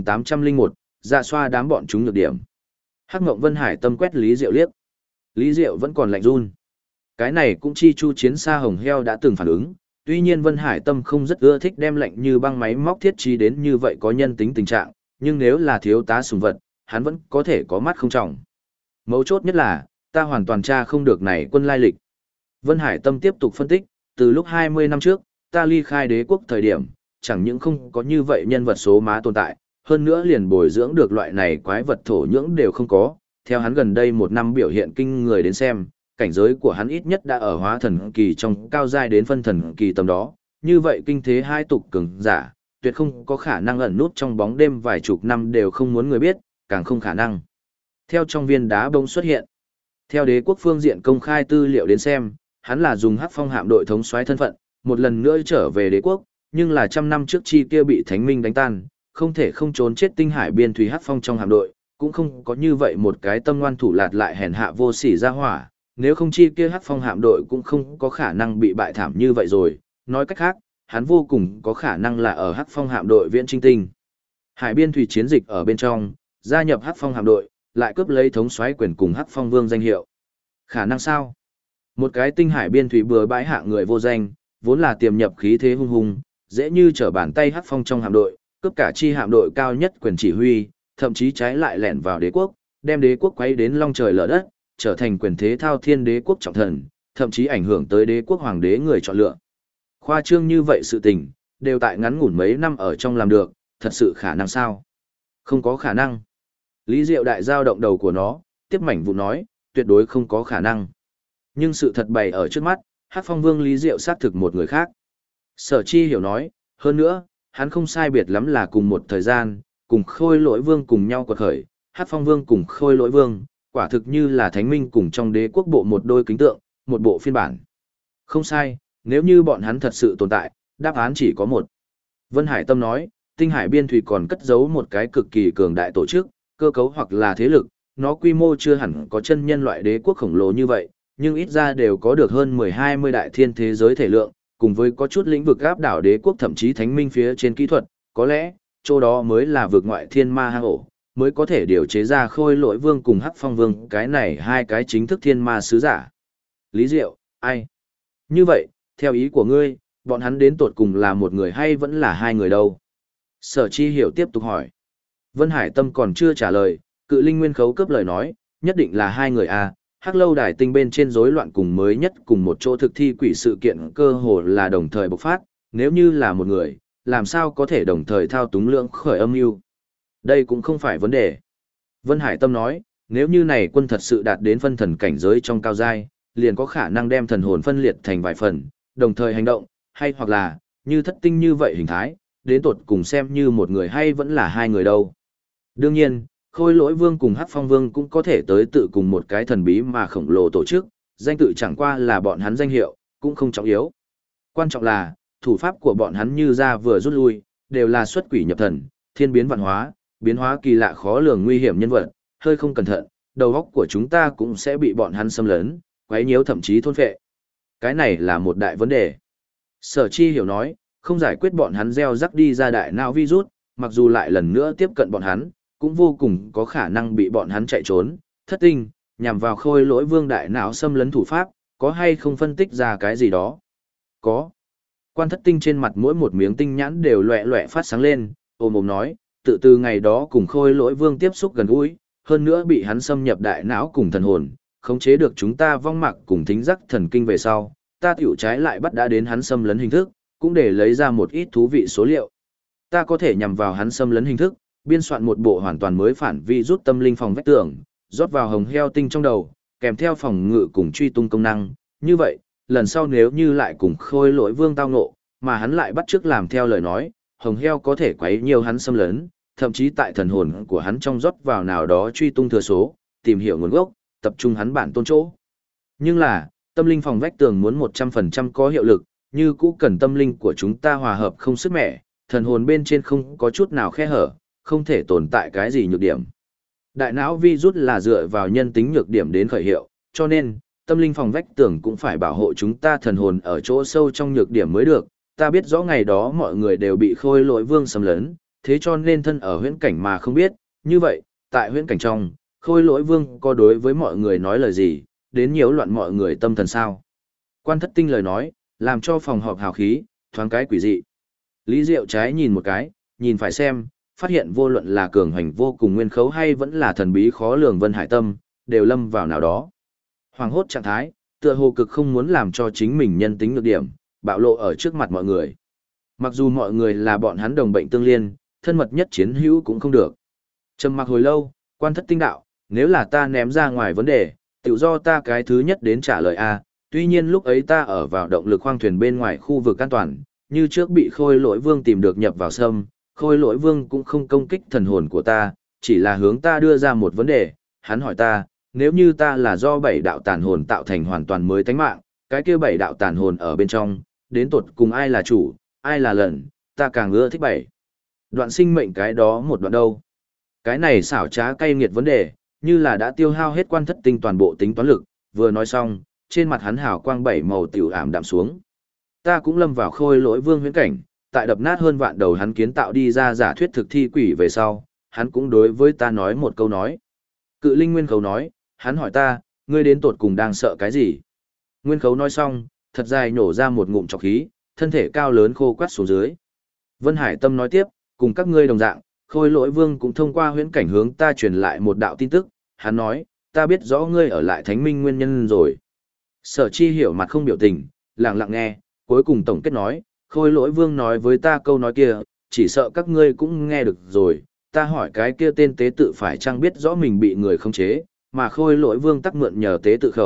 2801, dạ xoa đám bọn chúng nhược điểm. Hắc Ngộng Vân Hải Tâm quét Lý Diệu liếc. Lý Diệu vẫn còn lạnh run. Cái này cũng chi chu chiến xa hồng heo đã từng phản ứng, tuy nhiên Vân Hải Tâm không rất ưa thích đem lạnh như băng máy móc thiết trí đến như vậy có nhân tính tình trạng, nhưng nếu là thiếu tá sùng vật, hắn vẫn có thể có mắt không trọng. Mấu chốt nhất là, ta hoàn toàn tra không được này quân lai lịch. Vân Hải Tâm tiếp tục phân tích, từ lúc 20 năm trước, ta ly khai đế quốc thời điểm, chẳng những không có như vậy nhân vật số má tồn tại, hơn nữa liền bồi dưỡng được loại này quái vật thổ nhưỡng đều không có. Theo hắn gần đây 1 năm biểu hiện kinh người đến xem, cảnh giới của hắn ít nhất đã ở hóa thần kỳ trong cao giai đến phân thần kỳ tầm đó, như vậy kinh thế hai tục cường giả, tuyệt không có khả năng ẩn nút trong bóng đêm vài chục năm đều không muốn người biết, càng không khả năng. Theo trong viên đá bông xuất hiện, theo đế quốc phương diện công khai tư liệu đến xem, hắn là dùng Hắc Phong hạm đội thống soái thân phận, một lần nữa trở về đế quốc, nhưng là 100 năm trước chi kia bị Thánh Minh đánh tan, không thể không trốn chết tinh hải biên thủy Hắc Phong trong hạm đội, cũng không có như vậy một cái tâm ngoan thủ lạt lại hèn hạ vô sỉ ra hỏa, nếu không chi kia Hắc Phong hạm đội cũng không có khả năng bị bại thảm như vậy rồi, nói cách khác, hắn vô cùng có khả năng là ở Hắc Phong hạm đội viễn trinh tinh. Hải biên thủy chiến dịch ở bên trong, gia nhập Hắc Phong hạm đội, lại cướp lấy thống soái quyền cùng Hắc Phong Vương danh hiệu. Khả năng sao? Một cái tinh hải biên thủy bừa bãi hạ người vô danh, vốn là tiềm nhập khí thế hung hùng, dễ như trở bàn tay Hắc Phong trong hạm đội, cướp cả chi hạm đội cao nhất quyền chỉ huy, thậm chí trái lại lẻn vào đế quốc, đem đế quốc quấy đến long trời lở đất, trở thành quyền thế thao thiên đế quốc trọng thần, thậm chí ảnh hưởng tới đế quốc hoàng đế người chọn lựa. Khoa trương như vậy sự tình, đều tại ngắn ngủn mấy năm ở trong làm được, thật sự khả năng sao? Không có khả năng. Lý Diệu đại giao động đầu của nó, tiếp mảnh vụ nói, tuyệt đối không có khả năng. Nhưng sự thật bày ở trước mắt, Hắc Phong Vương Lý Diệu xác thực một người khác. Sở Chi hiểu nói, hơn nữa, hắn không sai biệt lắm là cùng một thời gian, cùng Khôi Lỗi Vương cùng nhau quật khởi, Hắc Phong Vương cùng Khôi Lỗi Vương, quả thực như là thánh minh cùng trong đế quốc bộ một đôi kính tượng, một bộ phiên bản. Không sai, nếu như bọn hắn thật sự tồn tại, đáp án chỉ có một. Vân Hải Tâm nói, Tinh Hải Biên Thủy còn cất giấu một cái cực kỳ cường đại tổ chức, cơ cấu hoặc là thế lực, nó quy mô chưa hẳn có chân nhân loại đế quốc khổng lồ như vậy, nhưng ít ra đều có được hơn 10-20 đại thiên thế giới thể lượng, cùng với có chút lĩnh vực áp đảo đế quốc thậm chí thánh minh phía trên kỹ thuật, có lẽ, chỗ đó mới là vực ngoại thiên ma hang ổ, mới có thể điều chế ra Khôi Lỗi Vương cùng Hắc Phong Vương, cái này hai cái chính thức thiên ma sứ giả. Lý Diệu, ai? Như vậy, theo ý của ngươi, bọn hắn đến tột cùng là một người hay vẫn là hai người đâu? Sở Chi hiểu tiếp tục hỏi. Vân Hải Tâm còn chưa trả lời, Cự Linh Nguyên Khấu cướp lời nói, nhất định là hai người a. Hắc Lâu Đài Tinh bên trên rối loạn cùng mới nhất cùng một chỗ thực thi quỷ sự kiện cơ hồ là đồng thời bộc phát, nếu như là một người, làm sao có thể đồng thời thao túng lượng khởi âm mưu? Đây cũng không phải vấn đề. Vân Hải Tâm nói, nếu như này quân thật sự đạt đến phân thần cảnh giới trong cao giai, liền có khả năng đem thần hồn phân liệt thành vài phần, đồng thời hành động, hay hoặc là, như Thất Tinh như vậy hình thái, đến tột cùng xem như một người hay vẫn là hai người đâu. Đương nhiên, Khôi Lỗi Vương cùng Hắc Phong Vương cũng có thể tới tự cùng một cái thần bí mà khổng lồ tổ chức, danh tự chẳng qua là bọn hắn danh hiệu, cũng không trọng yếu. Quan trọng là, thủ pháp của bọn hắn như ra vừa rút lui, đều là xuất quỷ nhập thần, thiên biến vạn hóa, biến hóa kỳ lạ khó lường nguy hiểm nhân vật, hơi không cẩn thận, đầu óc của chúng ta cũng sẽ bị bọn hắn xâm lấn, quấy nhiễu thậm chí thôn phệ. Cái này là một đại vấn đề. Sở Chi hiểu nói, không giải quyết bọn hắn gieo rắc đi ra đại não virus, mặc dù lại lần nữa tiếp cận bọn hắn, cũng vô cùng có khả năng bị bọn hắn chạy trốn. Thất Tinh, nhằm vào Khôi Lỗi Vương đại não xâm lấn thủ pháp, có hay không phân tích ra cái gì đó? Có. Quan Thất Tinh trên mặt mỗi một miếng tinh nhãn đều loẹ loẹ phát sáng lên, ôm ôm nói, tự từ ngày đó cùng Khôi Lỗi Vương tiếp xúc gần gũi, hơn nữa bị hắn xâm nhập đại não cùng thần hồn, khống chế được chúng ta vong mạc cùng thính giác thần kinh về sau, ta tiểu trái lại bắt đã đến hắn xâm lấn hình thức, cũng để lấy ra một ít thú vị số liệu. Ta có thể nhằm vào hắn xâm lấn hình thức, biên soạn một bộ hoàn toàn mới phản vi rút tâm linh phòng vách tường, rót vào hồng heo tinh trong đầu, kèm theo phòng ngự cùng truy tung công năng. Như vậy, lần sau nếu như lại cùng Khôi Lỗi Vương tao ngộ, mà hắn lại bắt chước làm theo lời nói, hồng heo có thể quấy nhiều hắn xâm lấn, thậm chí tại thần hồn của hắn trong rót vào nào đó truy tung thừa số, tìm hiểu nguồn gốc, tập trung hắn bản tôn chỗ. Nhưng là, tâm linh phòng vách tường muốn 100% có hiệu lực, như cũ cần tâm linh của chúng ta hòa hợp không sức mẻ, thần hồn bên trên không có chút nào khe hở, không thể tồn tại cái gì nhược điểm. Đại não virus là dựa vào nhân tính nhược điểm đến khởi hiệu, cho nên, tâm linh phòng vách tường cũng phải bảo hộ chúng ta thần hồn ở chỗ sâu trong nhược điểm mới được. Ta biết rõ ngày đó mọi người đều bị Khôi Lỗi Vương xâm lấn, thế cho nên thân ở huyễn cảnh mà không biết, như vậy, tại huyễn cảnh trong, Khôi Lỗi Vương có đối với mọi người nói lời gì, đến nhiễu loạn mọi người tâm thần sao? Quan Thất Tinh lời nói, làm cho phòng họp hào khí, thoáng cái quỷ dị. Lý Diệu trái nhìn một cái, nhìn phải xem, phát hiện vô luận là cường hành vô cùng Nguyên Khấu hay vẫn là thần bí khó lường Vân Hải Tâm, đều lâm vào nào đó. Hoàng hốt trạng thái, tựa hồ cực không muốn làm cho chính mình nhân tính nhược điểm, bạo lộ ở trước mặt mọi người. Mặc dù mọi người là bọn hắn đồng bệnh tương liên, thân mật nhất chiến hữu cũng không được. Trầm mặc hồi lâu, Quan Thất Tinh đạo, nếu là ta ném ra ngoài vấn đề, tự do ta cái thứ nhất đến trả lời a. Tuy nhiên lúc ấy ta ở vào động lực khoang thuyền bên ngoài khu vực an toàn, như trước bị Khôi Lỗi Vương tìm được nhập vào sâm, Khôi Lỗi Vương cũng không công kích thần hồn của ta, chỉ là hướng ta đưa ra một vấn đề, hắn hỏi ta, nếu như ta là do 7 đạo tàn hồn tạo thành hoàn toàn mới tánh mạng, cái kia 7 đạo tàn hồn ở bên trong, đến tột cùng ai là chủ, ai là lần, ta càng ưa thích 7. Đoạn sinh mệnh cái đó một đoạn đâu. Cái này xảo trá cay nghiệt vấn đề, như là đã tiêu hao hết Quan Thất Tinh toàn bộ tính toán lực, vừa nói xong, trên mặt hắn hào quang 7 màu tiểu ảm đạm xuống. Ta cũng lâm vào Khôi Lỗi Vương huyễn cảnh, tại đập nát hơn vạn đầu hắn kiến tạo đi ra giả thuyết thực thi quỷ về sau, hắn cũng đối với ta nói một câu nói. Cự Linh Nguyên Khấu nói, hắn hỏi ta, ngươi đến tột cùng đang sợ cái gì? Nguyên Khấu nói xong, thật dài nổ ra một ngụm trọc khí, thân thể cao lớn khô quắt xuống dưới. Vân Hải Tâm nói tiếp, cùng các ngươi đồng dạng, Khôi Lỗi Vương cũng thông qua huyễn cảnh hướng ta truyền lại một đạo tin tức, hắn nói, ta biết rõ ngươi ở lại Thánh Minh nguyên nhân rồi. Sở Chi hiểu mặt không biểu tình, lặng lặng nghe, cuối cùng tổng kết nói, Khôi Lỗi Vương nói với ta câu nói kia, chỉ sợ các ngươi cũng nghe được rồi, ta hỏi cái kia tên tế tự phải chăng biết rõ mình bị người khống chế, mà Khôi Lỗi Vương tắc mượn nhờ tế tự khẩu,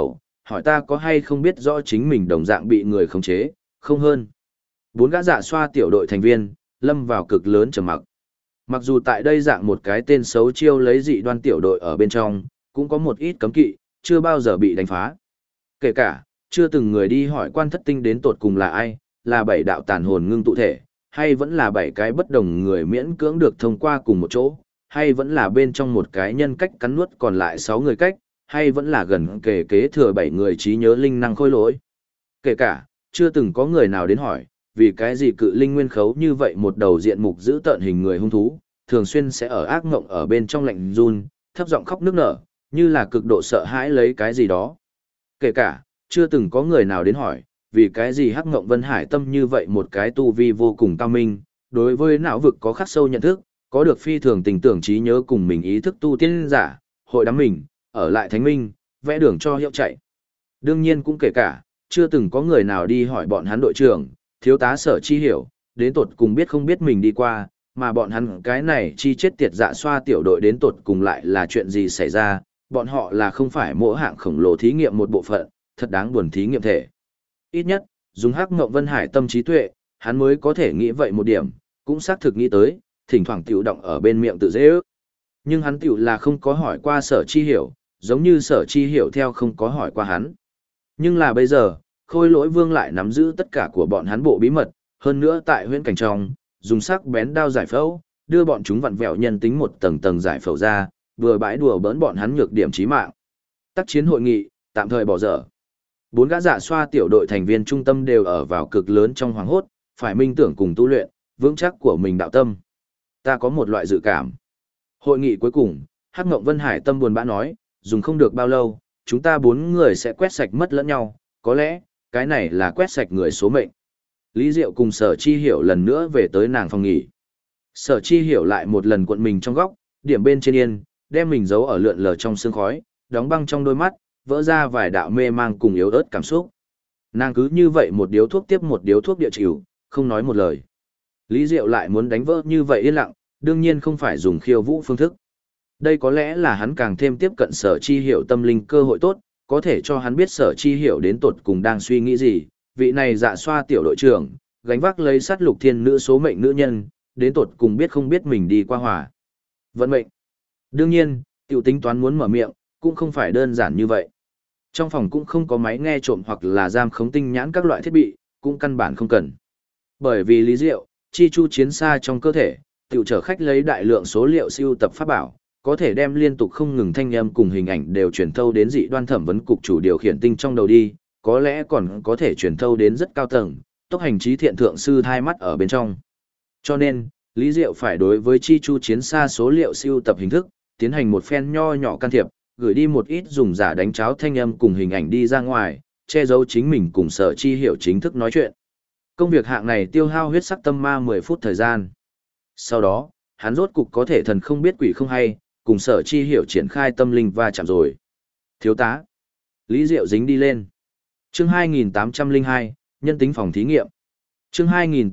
hỏi ta có hay không biết rõ chính mình đồng dạng bị người khống chế, không hơn. Bốn gã dạ xoa tiểu đội thành viên, lâm vào cực lớn trầm mặc. Mặc dù tại đây dạng một cái tên xấu chiêu lấy dị đoan tiểu đội ở bên trong, cũng có một ít cấm kỵ, chưa bao giờ bị đánh phá. Kể cả, chưa từng người đi hỏi quan thất tinh đến tột cùng là ai, là 7 đạo tàn hồn ngưng tụ thể, hay vẫn là 7 cái bất đồng người miễn cưỡng được thông qua cùng một chỗ, hay vẫn là bên trong một cái nhân cách cắn nuốt còn lại 6 người cách, hay vẫn là gần kề kế thừa 7 người trí nhớ linh năng khôi lỗi. Kể cả, chưa từng có người nào đến hỏi, vì cái gì cự linh nguyên khấu như vậy một đầu diện mục giữ tợn hình người hung thú, thường xuyên sẽ ở ác ngộng ở bên trong lạnh run, thấp giọng khóc nức nở, như là cực độ sợ hãi lấy cái gì đó. Kể cả, chưa từng có người nào đến hỏi, vì cái gì Hắc Ngộng Vân Hải Tâm như vậy một cái tu vi vô cùng cao minh, đối với não vực có khắc sâu nhận thức, có được phi thường tình tưởng trí nhớ cùng mình ý thức tu tiên giả, hội đám mình, ở lại thánh minh, vẽ đường cho hiệu chạy. Đương nhiên cũng kể cả, chưa từng có người nào đi hỏi bọn hắn đội trưởng, thiếu tá Sở Chi Hiểu, đến tột cùng biết không biết mình đi qua, mà bọn hắn cái này chi chết tiệt dạ xoa tiểu đội đến tột cùng lại là chuyện gì xảy ra, bọn họ là không phải mỗi hạng khổng lồ thí nghiệm một bộ phận, thật đáng buồn thí nghiệm thể. Ít nhất, dùng Hắc Ngộng Vân Hải Tâm trí tuệ, hắn mới có thể nghĩ vậy một điểm, cũng xác thực nghĩ tới, thỉnh thoảng tiểu động ở bên miệng tự dễ ước. Nhưng hắn tiểu là không có hỏi qua Sở Chi Hiểu, giống như Sở Chi Hiểu theo không có hỏi qua hắn. Nhưng là bây giờ, Khôi Lỗi Vương lại nắm giữ tất cả của bọn hắn bộ bí mật, hơn nữa tại huyễn cảnh trong, dùng sắc bén đao giải phẫu, đưa bọn chúng vặn vẹo nhân tính một tầng tầng giải phẫu ra, vừa bãi đùa bỡn bọn hắn nhược điểm chí mạng. Tác chiến hội nghị, tạm thời bỏ dở. Bốn gã dạ xoa tiểu đội thành viên trung tâm đều ở vào cực lớn trong hoàng hốt, phải minh tưởng cùng tu luyện, vững chắc của mình đạo tâm. Ta có một loại dự cảm. Hội nghị cuối cùng, Hắc Ngộng Vân Hải Tâm buồn bã nói, dùng không được bao lâu, chúng ta 4 người sẽ quét sạch mất lẫn nhau, có lẽ, cái này là quét sạch người số mệnh. Lý Diệu cùng Sở Chi Hiểu lần nữa về tới nàng phòng nghỉ. Sở Chi Hiểu lại một lần cuộn mình trong góc, điểm bên trên yên, đem mình giấu ở lượn lờ trong sương khói, đóng băng trong đôi mắt, vỡ ra vài đạo mê mang cùng yếu ớt cảm xúc. Nàng cứ như vậy một điếu thuốc tiếp một điếu thuốc địa chịu, không nói một lời. Lý Diệu lại muốn đánh vỡ như vậy yên lặng, đương nhiên không phải dùng khiêu vũ phương thức. Đây có lẽ là hắn càng thêm tiếp cận Sở Chi Hiểu tâm linh cơ hội tốt, có thể cho hắn biết Sở Chi Hiểu đến tột cùng đang suy nghĩ gì. Vị này dạ xoa tiểu đội trưởng, gánh vác lấy sát lục thiên nữ số mệnh nữ nhân, đến tột cùng biết không biết mình đi qua hỏa. Vận mệnh. Đương nhiên, tiểu tính toán muốn mở miệng, cũng không phải đơn giản như vậy. Trong phòng cũng không có máy nghe trộm hoặc là giam khống tinh nhãn các loại thiết bị, cũng căn bản không cần. Bởi vì Lý Diệu, chi chu chiến xa trong cơ thể, tiểu chở khách lấy đại lượng số liệu siêu tập pháp bảo, có thể đem liên tục không ngừng thanh âm cùng hình ảnh đều truyền thâu đến dị đoan thẩm vấn cục chủ điều khiển tinh trong đầu đi, có lẽ còn có thể truyền thâu đến rất cao tầng, tốc hành trí thiện thượng sư thai mắt ở bên trong. Cho nên, Lý Diệu phải đối với chi chu chiến xa số liệu siêu tập hình thức, tiến hành một phen nho nhỏ can thiệp, gửi đi một ít dùng giả đánh cháo thanh âm cùng hình ảnh đi ra ngoài, che giấu chính mình cùng Sở Chi Hiểu chính thức nói chuyện. Công việc hạng này tiêu hao huyết sắc tâm ma 10 phút thời gian. Sau đó, hắn rốt cục có thể thần không biết quỷ không hay, cùng Sở Chi Hiểu triển khai tâm linh va chạm rồi. Thiếu tá. Lý Diệu dính đi lên. Chương 2802, nhân tính phòng thí nghiệm. Chương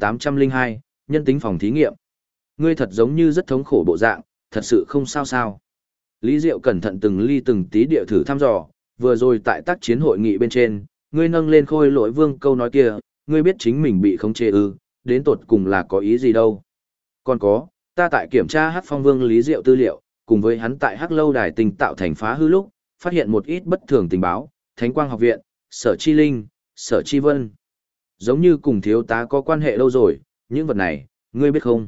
2802, nhân tính phòng thí nghiệm. Ngươi thật giống như rất thống khổ bộ dạng, thật sự không sao sao. Lý Diệu cẩn thận từng ly từng tí địa thử thăm dò, vừa rồi tại tác chiến hội nghị bên trên, ngươi nâng lên Khôi Lỗi Vương câu nói kia, ngươi biết chính mình bị khống chế ư, đến tột cùng là có ý gì đâu. Còn có, ta tại kiểm tra Hắc Phong Vương Lý Diệu tư liệu, cùng với hắn tại Hắc Lâu Đài tình tạo thành phá hư lúc, phát hiện một ít bất thường tình báo, Thánh Quang Học Viện, Sở Chi Linh, Sở Chi Vân. Giống như cùng thiếu tá có quan hệ lâu rồi, những vật này, ngươi biết không?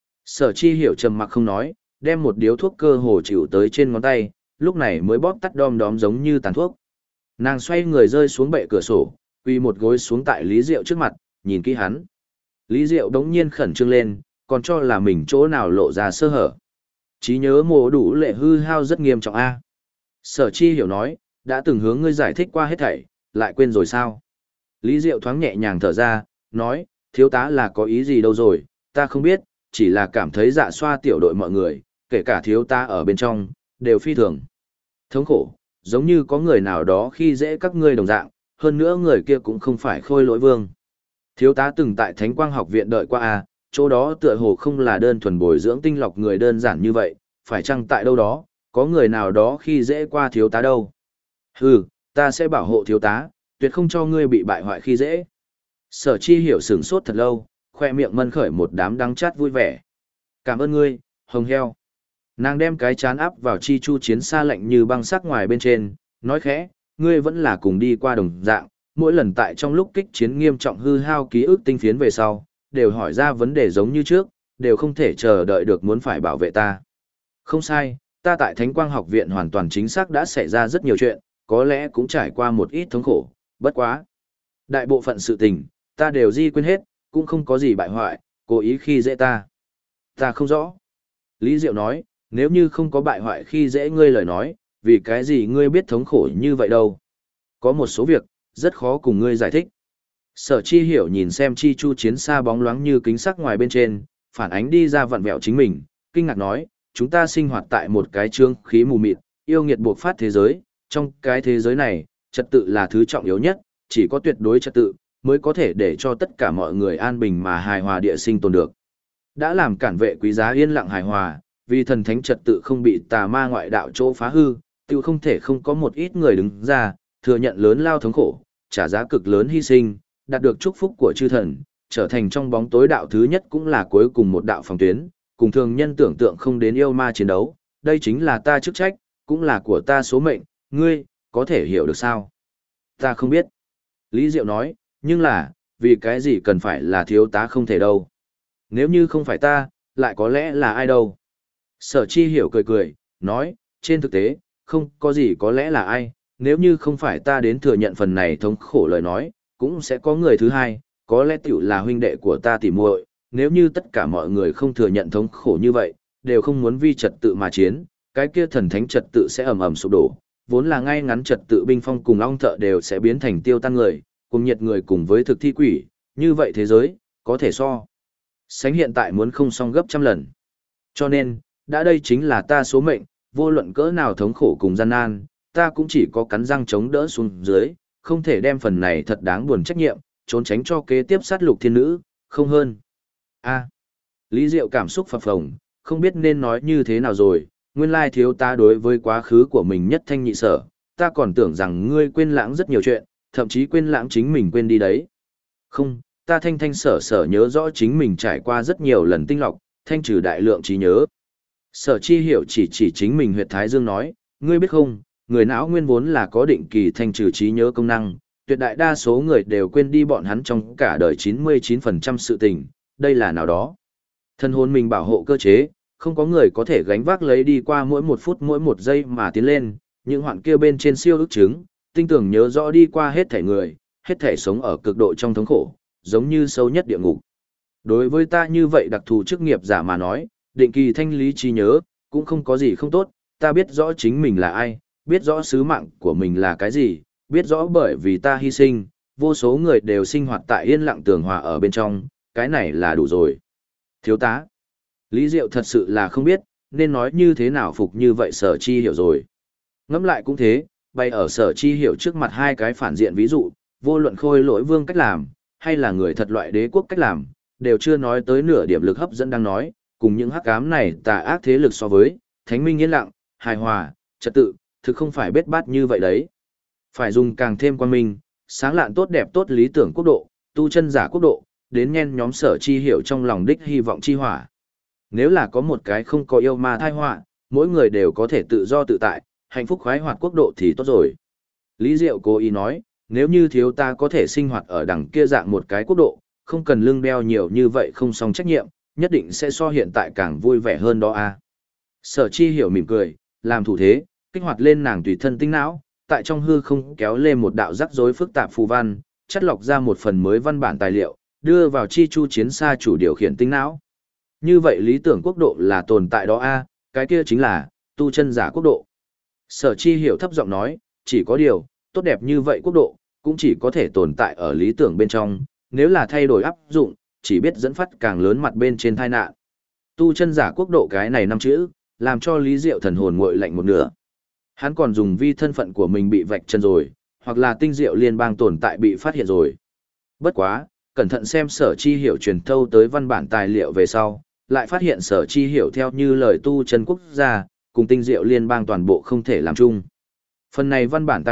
Sở Chi Hiểu trầm mặc không nói, đem một điếu thuốc cơ hồ chịu tới trên ngón tay, lúc này mới bóp tắt đom đóm giống như tàn thuốc. Nàng xoay người rơi xuống bệ cửa sổ, quỳ một gối xuống tại Lý Diệu trước mặt, nhìn kỹ hắn. Lý Diệu đống nhiên khẩn trương lên, còn cho là mình chỗ nào lộ ra sơ hở. Trí nhớ mồ đủ lệ hư hao rất nghiêm trọng a. Sở Chi Hiểu nói, đã từng hướng ngươi giải thích qua hết thảy, lại quên rồi sao? Lý Diệu thoáng nhẹ nhàng thở ra, nói, thiếu tá là có ý gì đâu rồi, ta không biết, chỉ là cảm thấy dạ xoa tiểu đội mọi người, kể cả thiếu tá ở bên trong, đều phi thường thống khổ, giống như có người nào đó khi dễ các ngươi đồng dạng, hơn nữa người kia cũng không phải Khôi Lỗi Vương. Thiếu tá từng tại Thánh Quang Học Viện đợi qua à, chỗ đó tựa hồ không là đơn thuần bồi dưỡng tinh lọc người đơn giản như vậy, phải chăng tại đâu đó, có người nào đó khi dễ qua thiếu tá đâu. Hừ, Ta sẽ bảo hộ thiếu tá, tuyệt không cho ngươi bị bại hoại khi dễ. Sở Chi Hiểu sửng sốt thật lâu, khoe miệng mân khởi một đám đắng chát vui vẻ. Cảm ơn ngươi, hồng heo. Nàng đem cái chán áp vào chi chu chiến xa lạnh như băng sắc ngoài bên trên, nói khẽ, ngươi vẫn là cùng đi qua đồng dạng, mỗi lần tại trong lúc kích chiến nghiêm trọng hư hao ký ức tinh phiến về sau, đều hỏi ra vấn đề giống như trước, đều không thể chờ đợi được muốn phải bảo vệ ta. Không sai, ta tại Thánh Quang Học Viện hoàn toàn chính xác đã xảy ra rất nhiều chuyện, có lẽ cũng trải qua một ít thống khổ, bất quá. Đại bộ phận sự tình, ta đều di quên hết, cũng không có gì bại hoại, cố ý khi dễ ta. Ta không rõ. Lý Diệu nói, nếu như không có bại hoại khi dễ ngươi lời nói, vì cái gì ngươi biết thống khổ như vậy đâu. Có một số việc, rất khó cùng ngươi giải thích. Sở Chi Hiểu nhìn xem chi chu chiến xa bóng loáng như kính sắc ngoài bên trên, phản ánh đi ra vặn vẹo chính mình, kinh ngạc nói, chúng ta sinh hoạt tại một cái trương khí mù mịt, yêu nghiệt buộc phát thế giới, trong cái thế giới này, trật tự là thứ trọng yếu nhất, chỉ có tuyệt đối trật tự, mới có thể để cho tất cả mọi người an bình mà hài hòa địa sinh tồn được. Đã làm cản vệ quý giá yên lặng hài hòa, vì thần thánh trật tự không bị tà ma ngoại đạo chỗ phá hư, tiêu không thể không có một ít người đứng ra, thừa nhận lớn lao thống khổ, trả giá cực lớn hy sinh, đạt được chúc phúc của chư thần, trở thành trong bóng tối đạo thứ nhất cũng là cuối cùng một đạo phòng tuyến, cùng thường nhân tưởng tượng không đến yêu ma chiến đấu, đây chính là ta chức trách, cũng là của ta số mệnh, ngươi, có thể hiểu được sao? Ta không biết. Lý Diệu nói, nhưng là, vì cái gì cần phải là thiếu tá không thể đâu. Nếu như không phải ta, lại có lẽ là ai đâu. Sở Chi Hiểu cười cười, nói, trên thực tế, không có gì có lẽ là ai, nếu như không phải ta đến thừa nhận phần này thống khổ lời nói, cũng sẽ có người thứ hai, có lẽ tiểu là huynh đệ của ta tỉ muội. Nếu như tất cả mọi người không thừa nhận thống khổ như vậy, đều không muốn vi trật tự mà chiến, cái kia thần thánh trật tự sẽ ầm ầm sụp đổ, vốn là ngay ngắn trật tự binh phong cùng ong thợ đều sẽ biến thành tiêu tan người, cùng nhiệt người cùng với thực thi quỷ, như vậy thế giới, có thể so. Sánh hiện tại muốn không song gấp trăm lần. Cho nên, đã đây chính là ta số mệnh, vô luận cỡ nào thống khổ cùng gian nan, ta cũng chỉ có cắn răng chống đỡ xuống dưới, không thể đem phần này thật đáng buồn trách nhiệm, trốn tránh cho kế tiếp sát lục thiên nữ, không hơn. Lý Diệu cảm xúc phập phồng, không biết nên nói như thế nào rồi, nguyên lai thiếu ta đối với quá khứ của mình nhất thanh nhị sở, ta còn tưởng rằng ngươi quên lãng rất nhiều chuyện, thậm chí quên lãng chính mình quên đi đấy. Không, ta thanh thanh sở sở nhớ rõ chính mình trải qua rất nhiều lần tinh lọc, thanh trừ đại lượng trí nhớ. Sở Chi Hiểu chỉ chính mình huyệt thái dương nói, ngươi biết không, người não nguyên vốn là có định kỳ thanh trừ trí nhớ công năng, tuyệt đại đa số người đều quên đi bọn hắn trong cả đời 99% sự tình, đây là nào đó. Thân hồn mình bảo hộ cơ chế, không có người có thể gánh vác lấy đi qua mỗi một phút mỗi một giây mà tiến lên, những hoạn kia bên trên siêu ức chứng, tinh tưởng nhớ rõ đi qua hết thể người, hết thể sống ở cực độ trong thống khổ, giống như sâu nhất địa ngục. Đối với ta như vậy đặc thù chức nghiệp giả mà nói, định kỳ thanh lý trí nhớ, cũng không có gì không tốt, ta biết rõ chính mình là ai, biết rõ sứ mạng của mình là cái gì, biết rõ bởi vì ta hy sinh, vô số người đều sinh hoạt tại yên lặng tường hòa ở bên trong, cái này là đủ rồi. Thiếu tá, Lý Diệu thật sự là không biết, nên nói như thế nào phục như vậy Sở Chi Hiểu rồi. Ngẫm lại cũng thế, bày ở Sở Chi Hiểu trước mặt hai cái phản diện ví dụ, vô luận Khôi Lỗi Vương cách làm, hay là người thật loại đế quốc cách làm, đều chưa nói tới nửa điểm lực hấp dẫn đang nói, cùng những hắc ám này tà ác thế lực so với, thánh minh yên lặng, hài hòa, trật tự, thực không phải bết bát như vậy đấy. Phải dùng càng thêm quan minh, sáng lạn tốt đẹp tốt lý tưởng quốc độ, tu chân giả quốc độ, đến nhen nhóm Sở Chi Hiểu trong lòng đích hy vọng chi hỏa. Nếu là có một cái không có yêu ma thai họa, mỗi người đều có thể tự do tự tại, hạnh phúc khoái hoạt quốc độ thì tốt rồi. Lý Diệu cố ý nói, nếu như thiếu ta có thể sinh hoạt ở đằng kia dạng một cái quốc độ, không cần lưng đeo nhiều như vậy không xong trách nhiệm, nhất định sẽ so hiện tại càng vui vẻ hơn đó a. Sở Chi Hiểu mỉm cười, làm thủ thế, kích hoạt lên nàng tùy thân tinh não, tại trong hư không kéo lên một đạo rắc rối phức tạp phù văn, chắt lọc ra một phần mới văn bản tài liệu, đưa vào chi chu chiến xa chủ điều khiển tinh não. Như vậy lý tưởng quốc độ là tồn tại đó a, cái kia chính là tu chân giả quốc độ. Sở Chi Hiểu thấp giọng nói, chỉ có điều, tốt đẹp như vậy quốc độ, cũng chỉ có thể tồn tại ở lý tưởng bên trong, nếu là thay đổi áp dụng, chỉ biết dẫn phát càng lớn mặt bên trên tai nạn. Tu chân giả quốc độ cái này năm chữ, làm cho Lý Diệu thần hồn nguội lạnh một nửa. Hắn còn dùng vi thân phận của mình bị vạch chân rồi, hoặc là tinh diệu liên bang tồn tại bị phát hiện rồi. Bất quá, cẩn thận xem Sở Chi Hiểu truyền thâu tới văn bản tài liệu về sau, lại phát hiện Sở Chi Hiểu theo như lời tu chân quốc gia, cùng tinh diệu liên bang toàn bộ không thể làm chung. Phần này văn bản tài liệu,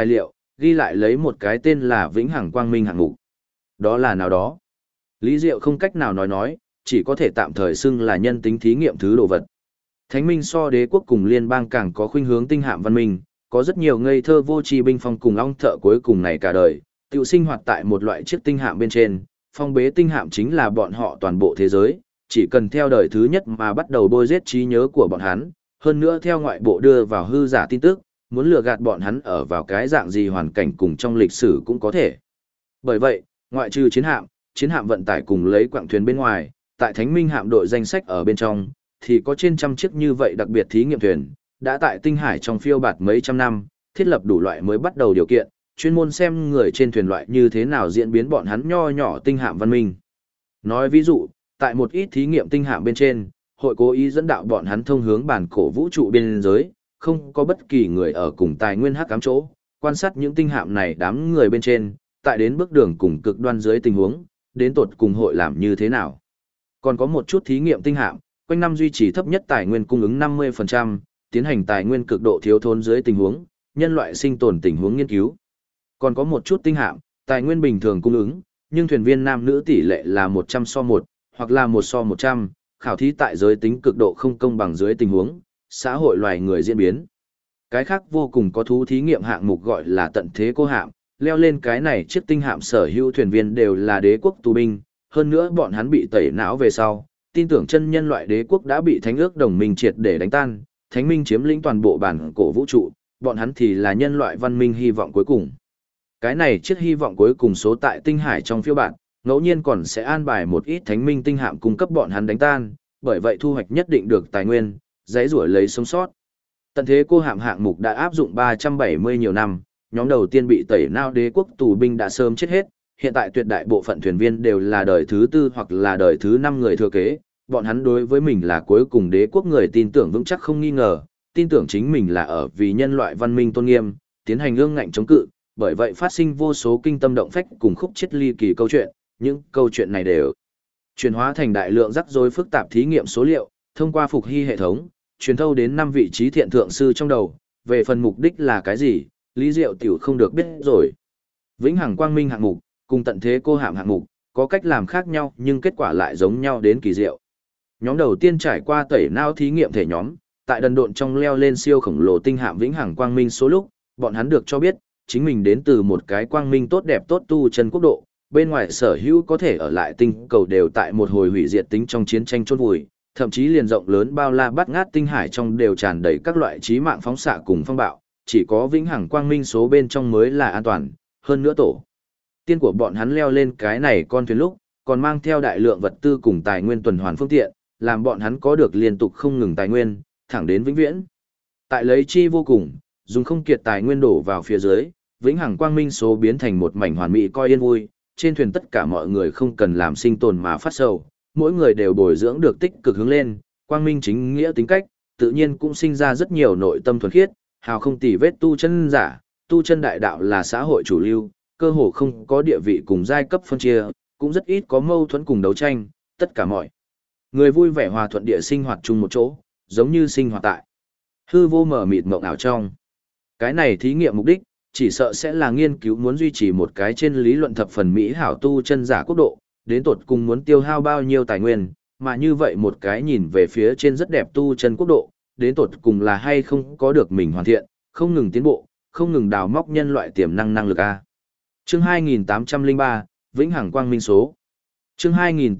ghi lại lấy một cái tên là Vĩnh Hằng Quang Minh hạng mục. Đó là nào đó? Lý Diệu không cách nào nói, chỉ có thể tạm thời xưng là nhân tính thí nghiệm thứ đồ vật. Thánh minh so đế quốc cùng liên bang càng có khuynh hướng tinh hạm văn minh, có rất nhiều ngây thơ vô tri binh phong cùng ong thợ cuối cùng này cả đời, tự sinh hoạt tại một loại chiếc tinh hạm bên trên, phong bế tinh hạm chính là bọn họ toàn bộ thế giới, chỉ cần theo đời thứ nhất mà bắt đầu bôi giết trí nhớ của bọn hắn, hơn nữa theo ngoại bộ đưa vào hư giả tin tức, muốn lừa gạt bọn hắn ở vào cái dạng gì hoàn cảnh cùng trong lịch sử cũng có thể. Bởi vậy, ngoại trừ chiến hạm vận tải cùng lấy quặng thuyền bên ngoài, tại Thánh Minh hạm đội danh sách ở bên trong, thì có trên trăm chiếc như vậy đặc biệt thí nghiệm thuyền, đã tại tinh hải trong phiêu bạt mấy trăm năm, thiết lập đủ loại mới bắt đầu điều kiện, chuyên môn xem người trên thuyền loại như thế nào diễn biến bọn hắn nho nhỏ tinh hạm văn minh. Nói ví dụ, tại một ít thí nghiệm tinh hạm bên trên, hội cố ý dẫn đạo bọn hắn thông hướng bản cổ vũ trụ biên giới, không có bất kỳ người ở cùng tài nguyên hắc ám chỗ, quan sát những tinh hạm này đám người bên trên, tại đến bước đường cùng cực đoan dưới tình huống, đến tột cùng hội làm như thế nào. Còn có một chút thí nghiệm tinh hạm, quanh năm duy trì thấp nhất tài nguyên cung ứng 50%, tiến hành tài nguyên cực độ thiếu thốn dưới tình huống, nhân loại sinh tồn tình huống nghiên cứu. Còn có một chút tinh hạm, tài nguyên bình thường cung ứng, nhưng thuyền viên nam nữ tỷ lệ là 100 so 1, hoặc là 1 so 100, khảo thí tại giới tính cực độ không công bằng dưới tình huống, xã hội loài người diễn biến. Cái khác vô cùng có thú thí nghiệm hạng mục gọi là tận thế cô hạm, leo lên cái này chiếc tinh hạm sở hữu thuyền viên đều là đế quốc tù binh, hơn nữa bọn hắn bị tẩy não về sau, tin tưởng chân nhân loại đế quốc đã bị thánh ước đồng minh triệt để đánh tan, thánh minh chiếm lĩnh toàn bộ bản cổ vũ trụ, bọn hắn thì là nhân loại văn minh hy vọng cuối cùng. Cái này chiếc hy vọng cuối cùng số tại tinh hải trong phiêu bản, ngẫu nhiên còn sẽ an bài một ít thánh minh tinh hạm cung cấp bọn hắn đánh tan, bởi vậy thu hoạch nhất định được tài nguyên, dãy rủa lấy sống sót. Tận thế cô hạm hạng mục đã áp dụng 370 nhiều năm, nhóm đầu tiên bị tẩy não đế quốc tù binh đã sớm chết hết, hiện tại tuyệt đại bộ phận thuyền viên đều là đời thứ 4 hoặc là đời thứ 5 người thừa kế, bọn hắn đối với mình là cuối cùng đế quốc người tin tưởng vững chắc không nghi ngờ, tin tưởng chính mình là ở vì nhân loại văn minh tôn nghiêm, tiến hành ương ngạnh chống cự, bởi vậy phát sinh vô số kinh tâm động phách cùng khúc chết ly kỳ câu chuyện, những câu chuyện này đều chuyển hóa thành đại lượng rắc rối phức tạp thí nghiệm số liệu, thông qua phục hy hệ thống, truyền thâu đến 5 vị trí thiện thượng sư trong đầu, về phần mục đích là cái gì, Lý Diệu tiểu không được biết rồi. Vĩnh Hằng Quang Minh hạng mục, cùng tận thế cô hạm hạng mục, có cách làm khác nhau nhưng kết quả lại giống nhau đến kỳ diệu. Nhóm đầu tiên trải qua tẩy não thí nghiệm thể nhóm, tại đần độn trong leo lên siêu khổng lồ tinh hạm Vĩnh Hằng Quang Minh số lúc, bọn hắn được cho biết, chính mình đến từ một cái quang minh tốt đẹp tốt tu chân quốc độ, bên ngoài sở hữu có thể ở lại tinh cầu đều tại một hồi hủy diệt tính trong chiến tranh chôn vùi, thậm chí liền rộng lớn bao la bát ngát tinh hải trong đều tràn đầy các loại chí mạng phóng xạ cùng phong bạo, chỉ có Vĩnh Hằng Quang Minh số bên trong mới là an toàn, hơn nữa tổ tiên của bọn hắn leo lên cái này con thuyền lúc, còn mang theo đại lượng vật tư cùng tài nguyên tuần hoàn phương tiện, làm bọn hắn có được liên tục không ngừng tài nguyên, thẳng đến vĩnh viễn. Tại lấy chi vô cùng, dùng không kiệt tài nguyên đổ vào phía dưới, Vĩnh Hằng Quang Minh số biến thành một mảnh hoàn mỹ coi yên vui, trên thuyền tất cả mọi người không cần làm sinh tồn mà phát sầu, mỗi người đều bồi dưỡng được tích cực hướng lên, quang minh chính nghĩa tính cách, tự nhiên cũng sinh ra rất nhiều nội tâm thuần khiết, hào không tì vết tu chân giả, tu chân đại đạo là xã hội chủ lưu, cơ hồ không có địa vị cùng giai cấp phân chia, cũng rất ít có mâu thuẫn cùng đấu tranh, tất cả mọi người vui vẻ hòa thuận địa sinh hoạt chung một chỗ, giống như sinh hoạt tại hư vô mở mịt mộng ảo trong. Cái này thí nghiệm mục đích, chỉ sợ sẽ là nghiên cứu muốn duy trì một cái trên lý luận thập phần mỹ hảo tu chân giả quốc độ, đến tột cùng muốn tiêu hao bao nhiêu tài nguyên, mà như vậy một cái nhìn về phía trên rất đẹp tu chân quốc độ, đến tột cùng là hay không có được mình hoàn thiện, không ngừng tiến bộ, không ngừng đào móc nhân loại tiềm năng năng lực a. Chương 2803, Vĩnh Hằng Quang Minh số. Chương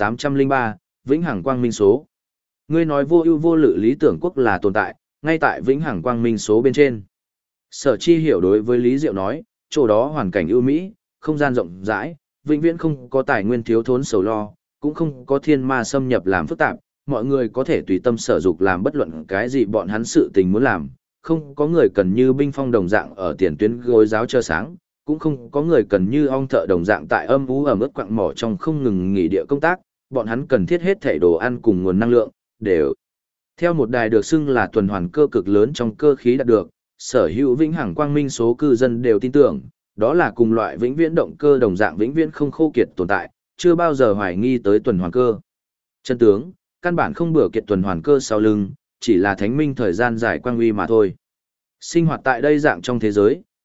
2803, Vĩnh Hằng Quang Minh số. Ngươi nói vô ưu vô lự lý tưởng quốc là tồn tại, ngay tại Vĩnh Hằng Quang Minh số bên trên. Sở Chi hiểu đối với Lý Diệu nói, chỗ đó hoàn cảnh ưu mỹ, không gian rộng rãi, vĩnh viễn không có tài nguyên thiếu thốn sầu lo, cũng không có thiên ma xâm nhập làm phức tạp, mọi người có thể tùy tâm sở dục làm bất luận cái gì bọn hắn sự tình muốn làm, không có người cần như binh phong đồng dạng ở tiền tuyến gối giáo chờ sáng, cũng không có người cần như ong thợ đồng dạng tại âm u ẩm ướt quặng mỏ trong không ngừng nghỉ địa công tác, bọn hắn cần thiết hết thảy đồ ăn cùng nguồn năng lượng, đều theo một đài được xưng là tuần hoàn cơ cực lớn trong cơ khí đạt được, sở hữu Vĩnh Hằng Quang Minh số cư dân đều tin tưởng, đó là cùng loại vĩnh viễn động cơ đồng dạng vĩnh viễn không khô kiệt tồn tại, chưa bao giờ hoài nghi tới tuần hoàn cơ. Chân tướng, căn bản không bừa kiệt tuần hoàn cơ sau lưng, chỉ là thánh minh thời gian dài quang uy mà thôi. Sinh hoạt tại đây dạng trong thế giới,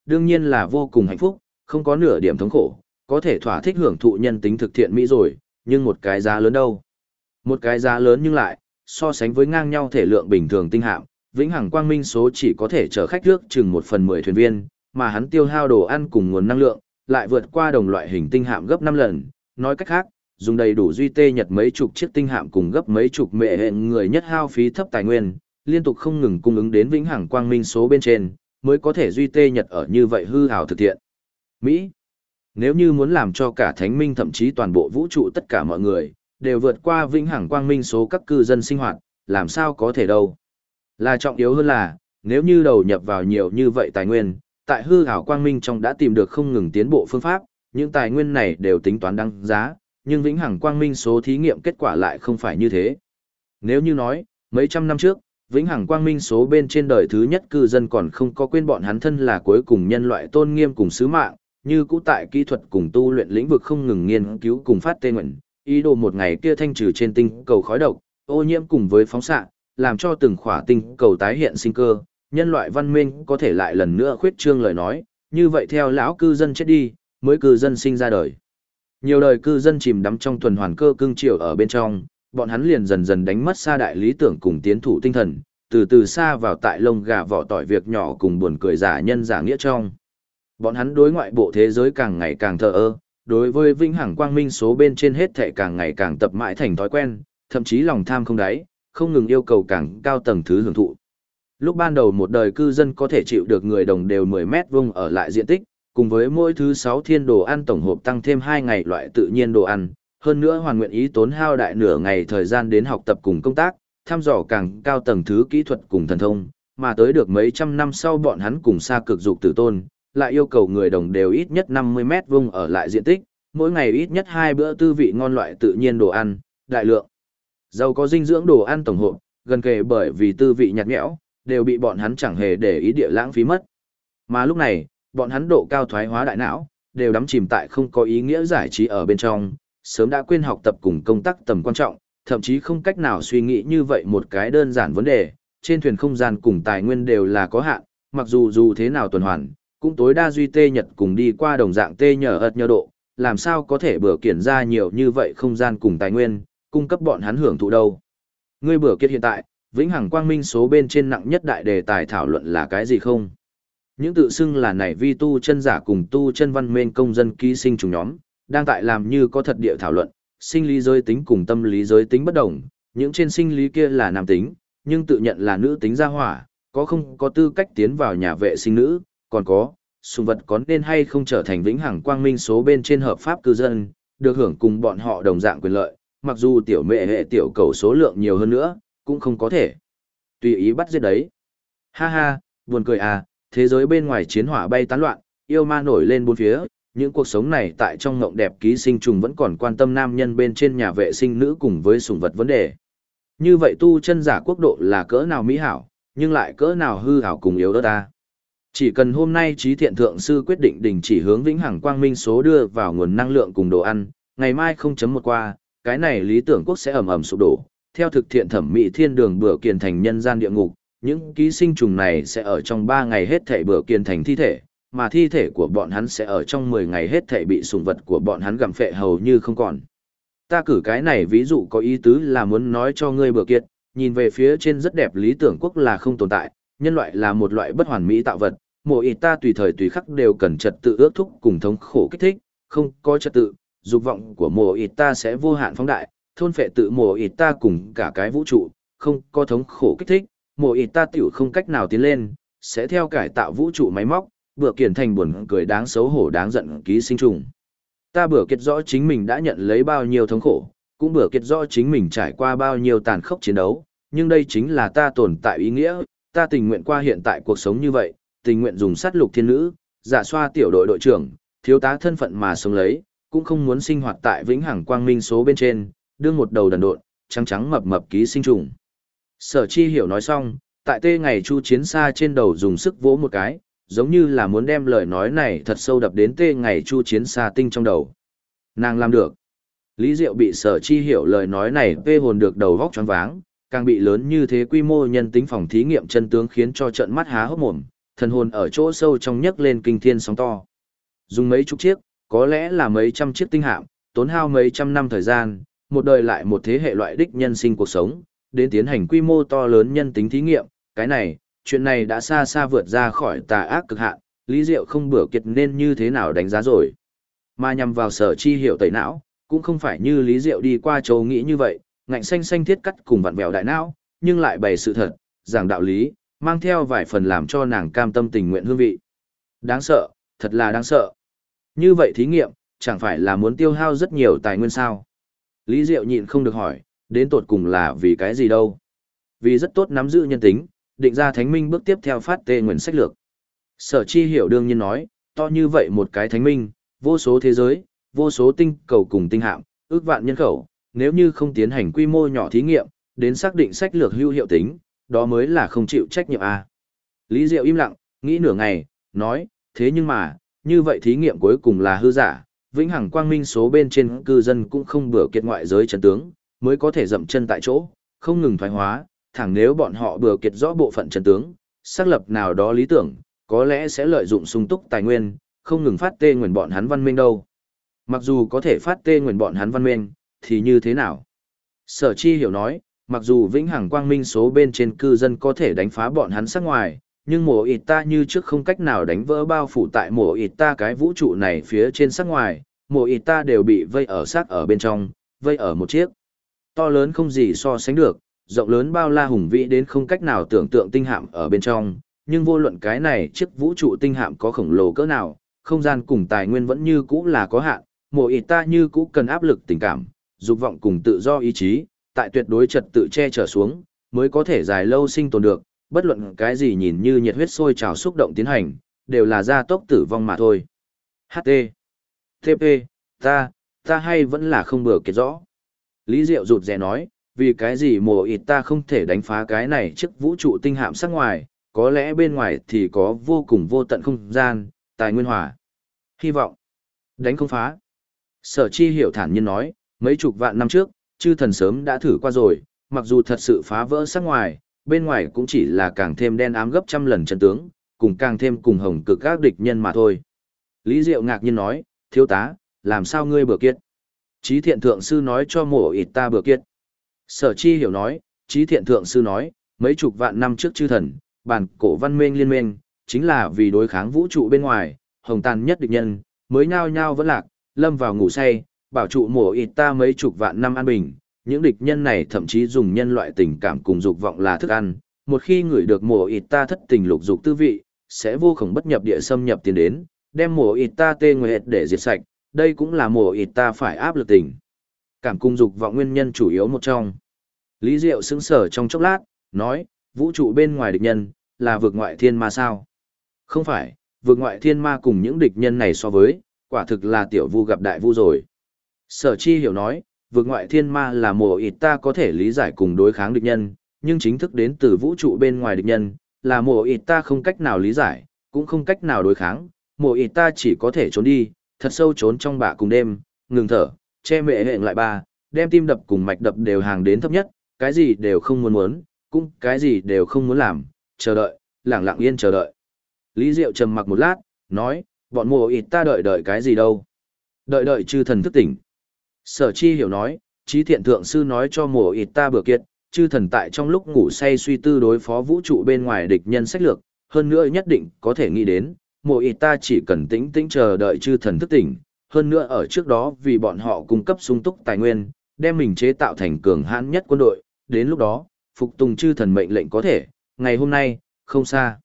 đương nhiên là vô cùng hạnh phúc, không có nửa điểm thống khổ, có thể thỏa thích hưởng thụ nhân tính thực thiện mỹ rồi, nhưng một cái giá lớn đâu? Một cái giá lớn nhưng lại, so sánh với ngang nhau thể lượng bình thường tinh hạm, vĩnh hằng quang minh số chỉ có thể chở khách nước chừng 1/10 thuyền viên, mà hắn tiêu hao đồ ăn cùng nguồn năng lượng, lại vượt qua đồng loại hình tinh hạm gấp 5 lần, nói cách khác, dùng đầy đủ duy tê nhật mấy chục chiếc tinh hạm cùng gấp mấy chục mệ hệ người nhất hao phí thấp tài nguyên, liên tục không ngừng cung ứng đến vĩnh hằng quang minh số bên trên, mới có thể duy tê nhật ở như vậy hư hào thực hiện. Mỹ, nếu như muốn làm cho cả thánh minh thậm chí toàn bộ vũ trụ tất cả mọi người, đều vượt qua vĩnh hằng quang minh số các cư dân sinh hoạt, làm sao có thể đâu. Là trọng yếu hơn là, nếu như đầu nhập vào nhiều như vậy tài nguyên, tại hư ảo quang minh trong đã tìm được không ngừng tiến bộ phương pháp, những tài nguyên này đều tính toán đăng giá, nhưng vĩnh hằng quang minh số thí nghiệm kết quả lại không phải như thế. Nếu như nói, mấy trăm năm trước, vĩnh hằng quang minh số bên trên đời thứ nhất cư dân còn không có quên bọn hắn thân là cuối cùng nhân loại tôn nghiêm cùng sứ mạng, như cũ tại kỹ thuật cùng tu luyện lĩnh vực không ngừng nghiên cứu cùng phát tê nguyện, ý đồ một ngày kia thanh trừ trên tinh cầu khói độc, ô nhiễm cùng với phóng xạ, làm cho từng khỏa tinh cầu tái hiện sinh cơ, nhân loại văn minh có thể lại lần nữa khuyết trương lời nói, như vậy theo lão cư dân chết đi, mới cư dân sinh ra đời. Nhiều đời cư dân chìm đắm trong tuần hoàn cơ cương triều ở bên trong, bọn hắn liền dần dần đánh mất xa đại lý tưởng cùng tiến thủ tinh thần, từ từ xa vào tại lông gà vỏ tỏi việc nhỏ cùng buồn cười giả nhân giả nghĩa trong. Bọn hắn đối ngoại bộ thế giới càng ngày càng thờ ơ, đối với vĩnh hằng quang minh số bên trên hết thảy càng ngày càng tập mãi thành thói quen, thậm chí lòng tham không đáy, không ngừng yêu cầu càng cao tầng thứ hưởng thụ. Lúc ban đầu một đời cư dân có thể chịu được người đồng đều 10 mét vuông ở lại diện tích, cùng với mỗi thứ 6 thiên đồ ăn tổng hộp tăng thêm 2 ngày loại tự nhiên đồ ăn, hơn nữa hoàn nguyện ý tốn hao đại nửa ngày thời gian đến học tập cùng công tác, thăm dò càng cao tầng thứ kỹ thuật cùng thần thông, mà tới được mấy trăm năm sau bọn hắn cùng xa cực dục tử tôn, lại yêu cầu người đồng đều ít nhất 50 mét vuông ở lại diện tích, mỗi ngày ít nhất 2 bữa tư vị ngon loại tự nhiên đồ ăn, đại lượng giàu có dinh dưỡng đồ ăn tổng hộp, gần kề bởi vì tư vị nhạt nhẽo, đều bị bọn hắn chẳng hề để ý địa lãng phí mất. Mà lúc này, bọn hắn độ cao thoái hóa đại não, đều đắm chìm tại không có ý nghĩa giải trí ở bên trong, sớm đã quên học tập cùng công tác tầm quan trọng, thậm chí không cách nào suy nghĩ như vậy một cái đơn giản vấn đề, trên thuyền không gian cùng tài nguyên đều là có hạn, mặc dù thế nào tuần hoàn, cũng tối đa duy tê nhật cùng đi qua đồng dạng tê nhờ ật nhờ độ, làm sao có thể bữa kiển ra nhiều như vậy không gian cùng tài nguyên, cung cấp bọn hắn hưởng thụ đâu. Ngươi bữa kiệt hiện tại, vĩnh hằng quang minh số bên trên nặng nhất đại đề tài thảo luận là cái gì không? Những tự xưng là này vi tu chân giả cùng tu chân văn mênh công dân ký sinh trùng nhóm, đang tại làm như có thật địa thảo luận, sinh lý giới tính cùng tâm lý giới tính bất đồng, những trên sinh lý kia là nam tính, nhưng tự nhận là nữ tính gia hỏa, có không có tư cách tiến vào nhà vệ sinh nữ, còn có, sùng vật có nên hay không trở thành vĩnh hằng quang minh số bên trên hợp pháp cư dân, được hưởng cùng bọn họ đồng dạng quyền lợi, mặc dù tiểu mẹ hệ tiểu cầu số lượng nhiều hơn nữa, cũng không có thể tùy ý bắt giết đấy. Ha ha, buồn cười à, thế giới bên ngoài chiến hỏa bay tán loạn, yêu ma nổi lên bốn phía, những cuộc sống này tại trong ngộng đẹp ký sinh trùng vẫn còn quan tâm nam nhân bên trên nhà vệ sinh nữ cùng với sủng vật vấn đề. Như vậy tu chân giả quốc độ là cỡ nào mỹ hảo, nhưng lại cỡ nào hư hảo cùng yếu đó ta. Chỉ cần hôm nay trí thiện thượng sư quyết định đình chỉ hướng vĩnh hằng quang minh số đưa vào nguồn năng lượng cùng đồ ăn, ngày mai 0.1 qua, cái này lý tưởng quốc sẽ ầm ầm sụp đổ. Theo thực thiện thẩm mỹ thiên đường bữa kiền thành nhân gian địa ngục, những ký sinh trùng này sẽ ở trong 3 ngày hết thảy bữa kiền thành thi thể, mà thi thể của bọn hắn sẽ ở trong 10 ngày hết thảy bị sủng vật của bọn hắn gặm phệ hầu như không còn. Ta cử cái này ví dụ có ý tứ là muốn nói cho ngươi bữa kiệt, nhìn về phía trên rất đẹp lý tưởng quốc là không tồn tại, nhân loại là một loại bất hoàn mỹ tạo vật, mỗi ít ta tùy thời tùy khắc đều cần trật tự ước thúc cùng thống khổ kích thích, không có trật tự, dục vọng của mỗi ít ta sẽ vô hạn phóng đại, thôn phệ tự mỗi ít ta cùng cả cái vũ trụ, không có thống khổ kích thích, mỗi ít ta tiểu không cách nào tiến lên, sẽ theo cải tạo vũ trụ máy móc, bữa kiển thành buồn cười đáng xấu hổ đáng giận ký sinh trùng. Ta bữa kiệt rõ chính mình đã nhận lấy bao nhiêu thống khổ, cũng bữa kiệt rõ chính mình trải qua bao nhiêu tàn khốc chiến đấu, nhưng đây chính là ta tồn tại ý nghĩa, ta tình nguyện qua hiện tại cuộc sống như vậy, tình nguyện dùng sát lục thiên nữ, giả xoa tiểu đội đội trưởng, thiếu tá thân phận mà sống lấy, cũng không muốn sinh hoạt tại vĩnh hằng quang minh số bên trên, đương một đầu đần độn, trắng trắng mập mập ký sinh trùng. Sở Chi Hiểu nói xong, tại tê ngày chu chiến xa trên đầu dùng sức vỗ một cái, giống như là muốn đem lời nói này thật sâu đập đến tê ngày chu chiến xa tinh trong đầu. Nàng làm được. Lý Diệu bị Sở Chi Hiểu lời nói này vê hồn được đầu vóc choáng váng, càng bị lớn như thế quy mô nhân tính phòng thí nghiệm chân tướng khiến cho trận mắt há hốc mồm, thần hồn ở chỗ sâu trong nhấc lên kinh thiên sóng to. Dùng mấy chục chiếc, có lẽ là mấy trăm chiếc tinh hạm, tốn hao mấy trăm năm thời gian, một đời lại một thế hệ loại đích nhân sinh cuộc sống, đến tiến hành quy mô to lớn nhân tính thí nghiệm, cái này, chuyện này đã xa xa vượt ra khỏi tà ác cực hạn, Lý Diệu không bừa kiệt nên như thế nào đánh giá rồi. Mà nhằm vào Sở Chi Hiểu tẩy não, cũng không phải như Lý Diệu đi qua châu nghĩ như vậy, ngạnh xanh xanh thiết cắt cùng vặn vẹo đại não, nhưng lại bày sự thật, giảng đạo lý, mang theo vài phần làm cho nàng cam tâm tình nguyện hương vị. Đáng sợ, thật là đáng sợ. Như vậy thí nghiệm, chẳng phải là muốn tiêu hao rất nhiều tài nguyên sao? Lý Diệu nhịn không được hỏi, đến tột cùng là vì cái gì đâu? Vì rất tốt nắm giữ nhân tính, định ra thánh minh bước tiếp theo phát tê nguyện sách lược. Sở Chi Hiểu đương nhiên nói, to như vậy một cái thánh minh, vô số thế giới, vô số tinh cầu cùng tinh hạm, ước vạn nhân khẩu, nếu như không tiến hành quy mô nhỏ thí nghiệm, đến xác định sách lược hữu hiệu tính, đó mới là không chịu trách nhiệm à. Lý Diệu im lặng, nghĩ nửa ngày, nói, thế nhưng mà, như vậy thí nghiệm cuối cùng là hư giả, vĩnh hằng quang minh số bên trên cư dân cũng không bừa kiệt ngoại giới chân tướng, mới có thể dậm chân tại chỗ, không ngừng thoái hóa, thẳng nếu bọn họ bừa kiệt rõ bộ phận chân tướng, xác lập nào đó lý tưởng, có lẽ sẽ lợi dụng sung túc tài nguyên, không ngừng phát tê nguyện bọn hắn văn minh đâu. Mặc dù có thể phát tê nguyện bọn hắn văn minh, thì như thế nào? Sở Chi Hiểu nói, mặc dù vĩnh hằng quang minh số bên trên cư dân có thể đánh phá bọn hắn sắc ngoài, nhưng mổ ịt ta như trước không cách nào đánh vỡ bao phủ tại mổ ịt ta cái vũ trụ này phía trên sắc ngoài, mổ ịt ta đều bị vây ở xác ở bên trong, vây ở một chiếc. To lớn không gì so sánh được, rộng lớn bao la hùng vĩ đến không cách nào tưởng tượng tinh hạm ở bên trong, nhưng vô luận cái này chiếc vũ trụ tinh hạm có khổng lồ cỡ nào, không gian cùng tài nguyên vẫn như cũ là có hạn, mổ ịt ta như cũ cần áp lực tình cảm, dục vọng cùng tự do ý chí, tại tuyệt đối trật tự che chở xuống, mới có thể dài lâu sinh tồn được, bất luận cái gì nhìn như nhiệt huyết sôi trào xúc động tiến hành, đều là gia tốc tử vong mà thôi. HT. TP, ta hay vẫn là không bừa kiệt rõ. Lý Diệu rụt rè nói, vì cái gì mùa ịt ta không thể đánh phá cái này trước vũ trụ tinh hạm sắc ngoài, có lẽ bên ngoài thì có vô cùng vô tận không gian, tài nguyên hòa. Hy vọng. Đánh không phá. Sở Chi Hiểu thản nhiên nói, mấy chục vạn năm trước, chư thần sớm đã thử qua rồi, mặc dù thật sự phá vỡ sắc ngoài, bên ngoài cũng chỉ là càng thêm đen ám gấp trăm lần chân tướng, cùng càng thêm cùng hồng cực các địch nhân mà thôi. Lý Diệu ngạc nhiên nói, thiếu tá, làm sao ngươi bừa kiệt? Chí thiện thượng sư nói cho mổ ịt ta bừa kiệt. Sở Chi Hiểu nói, Chí thiện thượng sư nói, mấy chục vạn năm trước chư thần, bản cổ văn minh liên minh, chính là vì đối kháng vũ trụ bên ngoài, hồng tàn nhất địch nhân, mới nhao nhao vẫn lạc, lâm vào ngủ say, bảo trụ mổ ịt ta mấy chục vạn năm an bình. Những địch nhân này thậm chí dùng nhân loại tình cảm cùng dục vọng là thức ăn, một khi ngửi được mổ ịt ta thất tình lục dục tư vị, sẽ vô khổng bất nhập địa xâm nhập tiến đến, đem mổ ịt ta tê nguyệt để diệt sạch, đây cũng là mổ ịt ta phải áp lực tình cảm cùng dục vọng nguyên nhân chủ yếu một trong. Lý Diệu sững sờ trong chốc lát, nói, vũ trụ bên ngoài địch nhân, là vực ngoại thiên ma sao? Không phải, vực ngoại thiên ma cùng những địch nhân này so với, quả thực là tiểu vu gặp đại vu rồi. Sở Chi Hiểu nói, vực ngoại thiên ma là mổ ịt ta có thể lý giải cùng đối kháng địch nhân, nhưng chính thức đến từ vũ trụ bên ngoài địch nhân, là mổ ịt ta không cách nào lý giải, cũng không cách nào đối kháng, mổ ịt ta chỉ có thể trốn đi, thật sâu trốn trong bạ cùng đêm, ngừng thở, che mệ hẹn lại ba, đem tim đập cùng mạch đập đều hàng đến thấp nhất, cái gì đều không muốn, cũng cái gì đều không muốn làm, chờ đợi, lặng lặng yên chờ đợi. Lý Diệu trầm mặc một lát, nói, bọn mổ ịt ta đợi cái gì đâu? Đợi chư thần thức tỉnh. Sở Chi Hiểu nói, Chí thiện thượng sư nói cho mổ ịt ta bừa kiệt, chư thần tại trong lúc ngủ say suy tư đối phó vũ trụ bên ngoài địch nhân sách lược, hơn nữa nhất định có thể nghĩ đến, mổ ịt ta chỉ cần tĩnh tĩnh chờ đợi chư thần thức tỉnh, hơn nữa ở trước đó vì bọn họ cung cấp sung túc tài nguyên, đem mình chế tạo thành cường hãn nhất quân đội, đến lúc đó, phục tùng chư thần mệnh lệnh có thể, ngày hôm nay, không xa.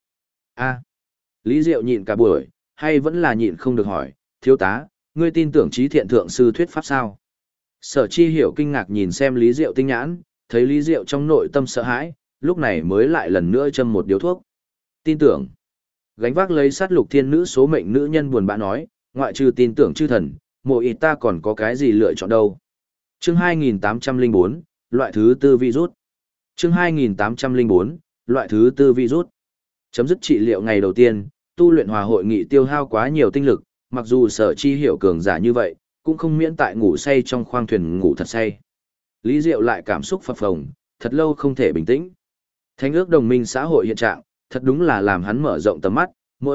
Lý Diệu nhịn cả buổi, hay vẫn là nhịn không được hỏi, thiếu tá, ngươi tin tưởng Chí thiện thượng sư thuyết pháp sao? Sở Chi Hiểu kinh ngạc nhìn xem Lý Diệu tinh nhãn, thấy Lý Diệu trong nội tâm sợ hãi, lúc này mới lại lần nữa châm một điếu thuốc. Tin tưởng. Gánh vác lấy sát lục thiên nữ số mệnh nữ nhân buồn bã nói, ngoại trừ tin tưởng chư thần, mộ ịt ta còn có cái gì lựa chọn đâu. Chương 2804, loại thứ tư virus. Chương 2804, loại thứ tư virus. Chấm dứt trị liệu ngày đầu tiên, tu luyện hòa hội nghị tiêu hao quá nhiều tinh lực, mặc dù Sở Chi Hiểu cường giả như vậy, cũng không miễn tại ngủ say trong khoang thuyền ngủ thật say. Lý Diệu lại cảm xúc phập phồng, thật lâu không thể bình tĩnh. Thánh ước đồng minh xã hội hiện trạng, Thật đúng là làm hắn mở rộng tầm mắt,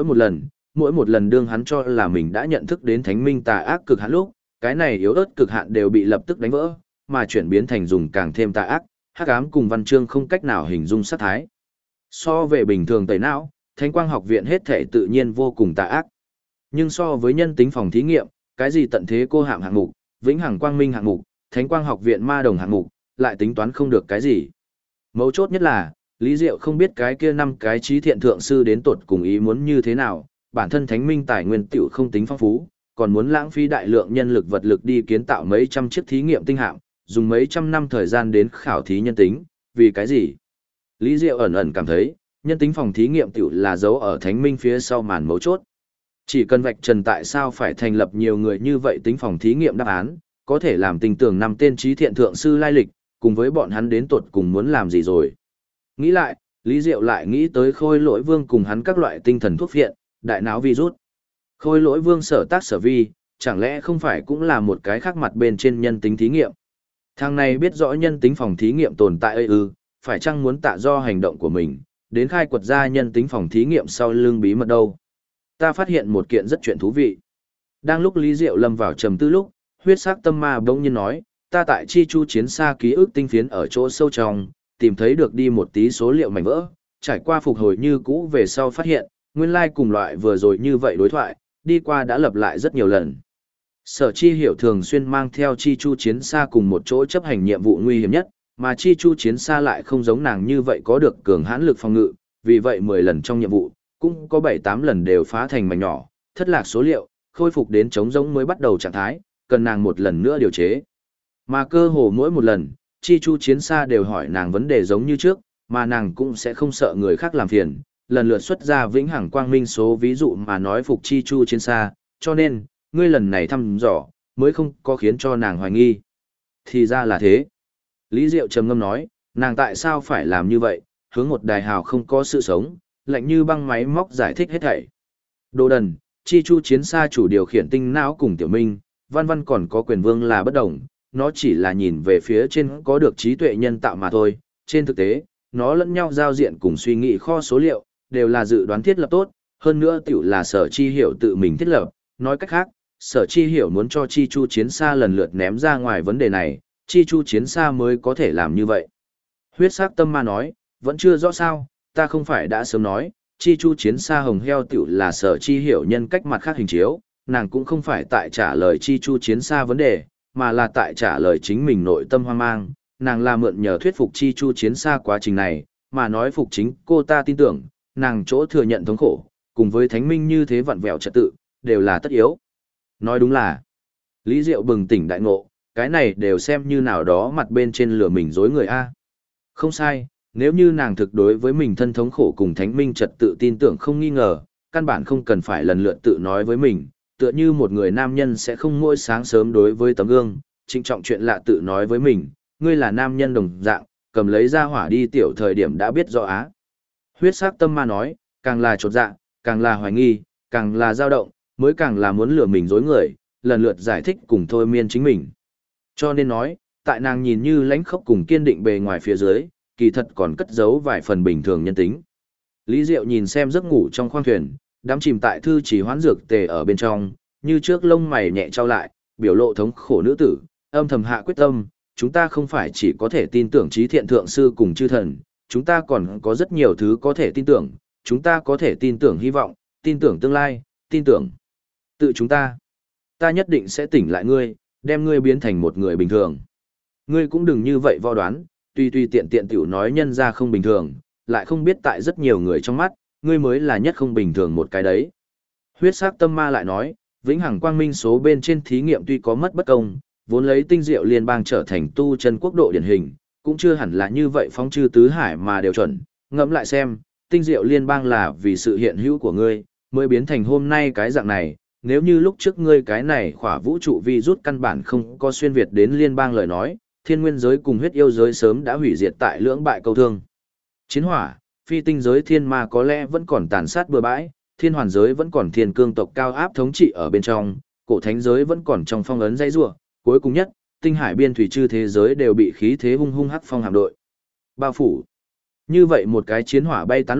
mỗi một lần đương hắn cho là mình đã nhận thức đến thánh minh tà ác cực hạn lúc, cái này yếu ớt cực hạn đều bị lập tức đánh vỡ, mà chuyển biến thành dùng càng thêm tà ác, hắc ám cùng văn chương không cách nào hình dung sát thái. So về bình thường tẩy não, Thánh Quang Học viện hết thể tự nhiên vô cùng tà ác. Nhưng so với nhân tính phòng thí nghiệm, cái gì tận thế cô hạng hạng mục, vĩnh hằng quang minh hạng mục, Thánh Quang Học viện ma đồng hạng mục, lại tính toán không được cái gì. Mấu chốt nhất là, Lý Diệu không biết cái kia 5 cái trí thiện thượng sư đến tột cùng ý muốn như thế nào, bản thân thánh minh tài nguyên tiểu không tính phong phú, còn muốn lãng phí đại lượng nhân lực vật lực đi kiến tạo mấy trăm chiếc thí nghiệm tinh hạm, dùng mấy trăm năm thời gian đến khảo thí nhân tính, vì cái gì? Lý Diệu ẩn ẩn cảm thấy, nhân tính phòng thí nghiệm tiểu là giấu ở thánh minh phía sau màn mấu chốt. Chỉ cần vạch trần tại sao phải thành lập nhiều người như vậy tính phòng thí nghiệm đáp án, có thể làm tình tưởng 5 tên trí thiện thượng sư lai lịch, cùng với bọn hắn đến tột cùng muốn làm gì rồi. Nghĩ lại, Lý Diệu lại nghĩ tới Khôi Lỗi Vương cùng hắn các loại tinh thần thuốc viện, đại não virus. Khôi Lỗi Vương sở tác sở vi, chẳng lẽ không phải cũng là một cái khác mặt bên trên nhân tính thí nghiệm. Thằng này biết rõ nhân tính phòng thí nghiệm tồn tại ư, phải chăng muốn tạ do hành động của mình, đến khai quật ra nhân tính phòng thí nghiệm sau lưng bí mật đâu. Ta phát hiện một kiện rất chuyện thú vị. Đang lúc Lý Diệu lâm vào trầm tư lúc, huyết sắc tâm ma bỗng nhiên nói, ta tại chi chu chiến xa ký ức tinh phiến ở chỗ sâu trong, tìm thấy được đi một tí số liệu mảnh vỡ, trải qua phục hồi như cũ về sau phát hiện, nguyên lai cùng loại vừa rồi như vậy đối thoại, đi qua đã lặp lại rất nhiều lần. Sở Chi Hiểu thường xuyên mang theo Chi Chu Chiến Xa cùng một chỗ chấp hành nhiệm vụ nguy hiểm nhất, mà Chi Chu Chiến Xa lại không giống nàng như vậy có được cường hãn lực phòng ngự, vì vậy 10 lần trong nhiệm vụ, cũng có 7-8 lần đều phá thành mảnh nhỏ, thất lạc số liệu, khôi phục đến trống rỗng mới bắt đầu trạng thái, cần nàng một lần nữa điều chế. Mà cơ hồ mỗi một lần, Chi Chu Chiến Xa đều hỏi nàng vấn đề giống như trước, mà nàng cũng sẽ không sợ người khác làm phiền, lần lượt xuất ra vĩnh hằng quang minh số ví dụ mà nói phục Chi Chu Chiến Xa, cho nên, ngươi lần này thăm dò, mới không có khiến cho nàng hoài nghi. Thì ra là thế. Lý Diệu trầm ngâm nói, nàng tại sao phải làm như vậy, hướng một đài hào không có sự sống, lạnh như băng máy móc giải thích hết thảy. Đồ đần, Chi Chu Chiến Xa chủ điều khiển tinh não cùng Tiểu Minh, Văn Văn còn có quyền vương là bất đồng, nó chỉ là nhìn về phía trên có được trí tuệ nhân tạo mà thôi, trên thực tế, nó lẫn nhau giao diện cùng suy nghĩ kho số liệu, đều là dự đoán thiết lập tốt, hơn nữa tiểu là Sở Chi Hiểu tự mình thiết lập, nói cách khác, Sở Chi Hiểu muốn cho Chi Chu Chiến Xa lần lượt ném ra ngoài vấn đề này, Chi Chu Chiến Xa mới có thể làm như vậy. Huyết sắc tâm ma nói, vẫn chưa rõ sao, ta không phải đã sớm nói, Chi Chu Chiến Xa hồng heo tiểu là Sở Chi Hiểu nhân cách mặt khác hình chiếu, nàng cũng không phải tại trả lời Chi Chu Chiến Xa vấn đề, mà là tại trả lời chính mình nội tâm hoang mang, nàng là mượn nhờ thuyết phục Chi Chu Chiến Xa quá trình này, mà nói phục chính cô ta tin tưởng, nàng chỗ thừa nhận thống khổ, cùng với thánh minh như thế vặn vẹo trật tự, đều là tất yếu. Nói đúng là, Lý Diệu bừng tỉnh đại ngộ, cái này đều xem như nào đó mặt bên trên lửa mình dối người A. Không sai, nếu như nàng thực đối với mình thân thống khổ cùng thánh minh trật tự tin tưởng không nghi ngờ, căn bản không cần phải lần lượt tự nói với mình, tựa như một người nam nhân sẽ không mỗi sáng sớm đối với tấm gương, trịnh trọng chuyện lạ tự nói với mình, ngươi là nam nhân đồng dạng, cầm lấy ra hỏa đi tiểu thời điểm đã biết rõ á. Huyết sắc tâm ma nói, càng là chột dạ, càng là hoài nghi, càng là dao động, mới càng là muốn lừa mình dối người, lần lượt giải thích cùng thôi miên chính mình. Cho nên nói, tại nàng nhìn như lãnh khốc cùng kiên định bề ngoài phía dưới, kỳ thật còn cất giấu vài phần bình thường nhân tính. Lý Diệu nhìn xem giấc ngủ trong khoang thuyền, đắm chìm tại thư chỉ hoán dược tề ở bên trong, như trước lông mày nhẹ trao lại, biểu lộ thống khổ nữ tử, âm thầm hạ quyết tâm, chúng ta không phải chỉ có thể tin tưởng trí thiện thượng sư cùng chư thần, chúng ta còn có rất nhiều thứ có thể tin tưởng, chúng ta có thể tin tưởng hy vọng, tin tưởng tương lai, tin tưởng tự chúng ta. Ta nhất định sẽ tỉnh lại ngươi, đem ngươi biến thành một người bình thường. Ngươi cũng đừng như vậy vo đoán, tùy tiện tiện tiểu nói nhân ra không bình thường, lại không biết tại rất nhiều người trong mắt, ngươi mới là nhất không bình thường một cái đấy. Huyết sắc tâm ma lại nói, vĩnh hằng quang minh số bên trên thí nghiệm tuy có mất bất công, vốn lấy tinh diệu liên bang trở thành tu chân quốc độ điển hình, cũng chưa hẳn là như vậy phóng chư tứ hải mà đều chuẩn. Ngẫm lại xem, tinh diệu liên bang là vì sự hiện hữu của ngươi, mới biến thành hôm nay cái dạng này. Nếu như lúc trước ngươi cái này khỏa vũ trụ vi rút căn bản không có xuyên việt đến liên bang lời nói, thiên nguyên giới cùng huyết yêu giới sớm đã hủy diệt tại lưỡng bại câu thương. Chiến hỏa, phi tinh giới thiên ma có lẽ vẫn còn tàn sát bừa bãi, thiên hoàn giới vẫn còn thiên cương tộc cao áp thống trị ở bên trong, cổ thánh giới vẫn còn trong phong ấn dãy rủa, cuối cùng nhất, tinh hải biên thủy chư thế giới đều bị khí thế hung hung hắc phong hạm đội bao phủ. Như vậy một cái chiến hỏa bay tán loạn,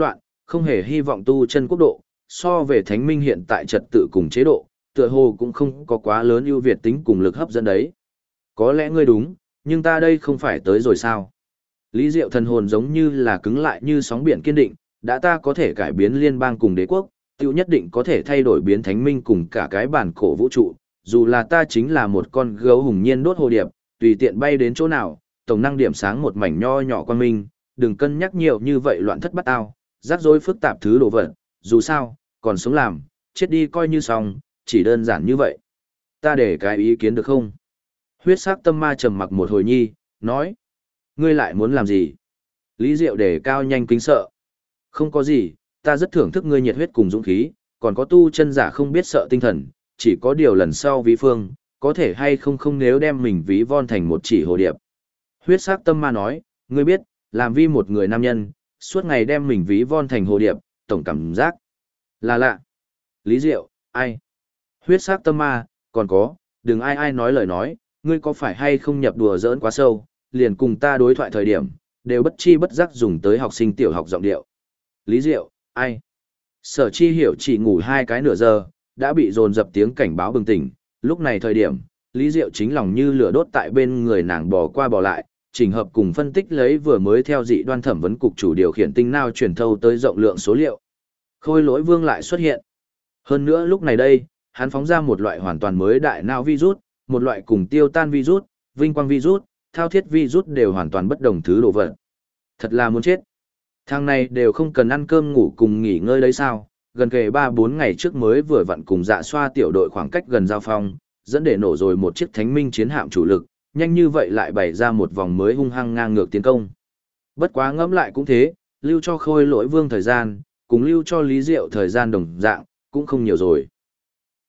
không hề hy vọng tu chân quốc độ, so về thánh minh hiện tại trật tự cùng chế độ, tựa hồ cũng không có quá lớn ưu việt tính cùng lực hấp dẫn đấy. Có lẽ ngươi đúng, nhưng ta đây không phải tới rồi sao? Lý Diệu thần hồn giống như là cứng lại như sóng biển kiên định, đã ta có thể cải biến liên bang cùng đế quốc, tiêu nhất định có thể thay đổi biến thánh minh cùng cả cái bản cổ vũ trụ, dù là ta chính là một con gấu hùng nhiên đốt hồ điệp, tùy tiện bay đến chỗ nào, tổng năng điểm sáng một mảnh nho nhỏ quang minh, đừng cân nhắc nhiều như vậy loạn thất bắt ao, rắc rối phức tạp thứ đồ vật, dù sao, còn sống làm, chết đi coi như xong, chỉ đơn giản như vậy. Ta để cái ý kiến được không? Huyết sắc tâm ma trầm mặc một hồi nhi, nói. Ngươi lại muốn làm gì? Lý Diệu đề cao nhanh kính sợ. Không có gì, ta rất thưởng thức ngươi nhiệt huyết cùng dũng khí, còn có tu chân giả không biết sợ tinh thần, chỉ có điều lần sau ví phương, có thể hay không không nếu đem mình ví von thành một chỉ hồ điệp. Huyết sắc tâm ma nói, ngươi biết, làm vi một người nam nhân, suốt ngày đem mình ví von thành hồ điệp, tổng cảm giác là lạ. Lý Diệu, ai? Huyết sắc tâm ma, còn có, đừng ai nói lời nói, ngươi có phải hay không nhập đùa giỡn quá sâu, liền cùng ta đối thoại thời điểm, đều bất chi bất giác dùng tới học sinh tiểu học giọng điệu. Lý Diệu, ai? Sở Chi Hiểu chỉ ngủ 2 cái nửa giờ, đã bị dồn dập tiếng cảnh báo bừng tỉnh, lúc này thời điểm, Lý Diệu chính lòng như lửa đốt tại bên người nàng bò qua bò lại, chỉnh hợp cùng phân tích lấy vừa mới theo dị đoan thẩm vấn cục chủ điều khiển tinh nao truyền thâu tới rộng lượng số liệu. Khôi Lỗi Vương lại xuất hiện. Hơn nữa lúc này đây, hắn phóng ra một loại hoàn toàn mới đại não virus, một loại cùng tiêu tan virus, vinh quang virus, thao thiết virus đều hoàn toàn bất đồng thứ đồ vật. Thật là muốn chết. Thằng này đều không cần ăn cơm ngủ cùng nghỉ ngơi đấy sao, gần kề 3-4 ngày trước mới vừa vặn cùng dạ xoa tiểu đội khoảng cách gần giao phong, dẫn để nổ rồi một chiếc thánh minh chiến hạm chủ lực, nhanh như vậy lại bày ra một vòng mới hung hăng ngang ngược tiến công. Bất quá ngẫm lại cũng thế, lưu cho Khôi Lỗi Vương thời gian, cùng lưu cho Lý Diệu thời gian đồng dạng, cũng không nhiều rồi.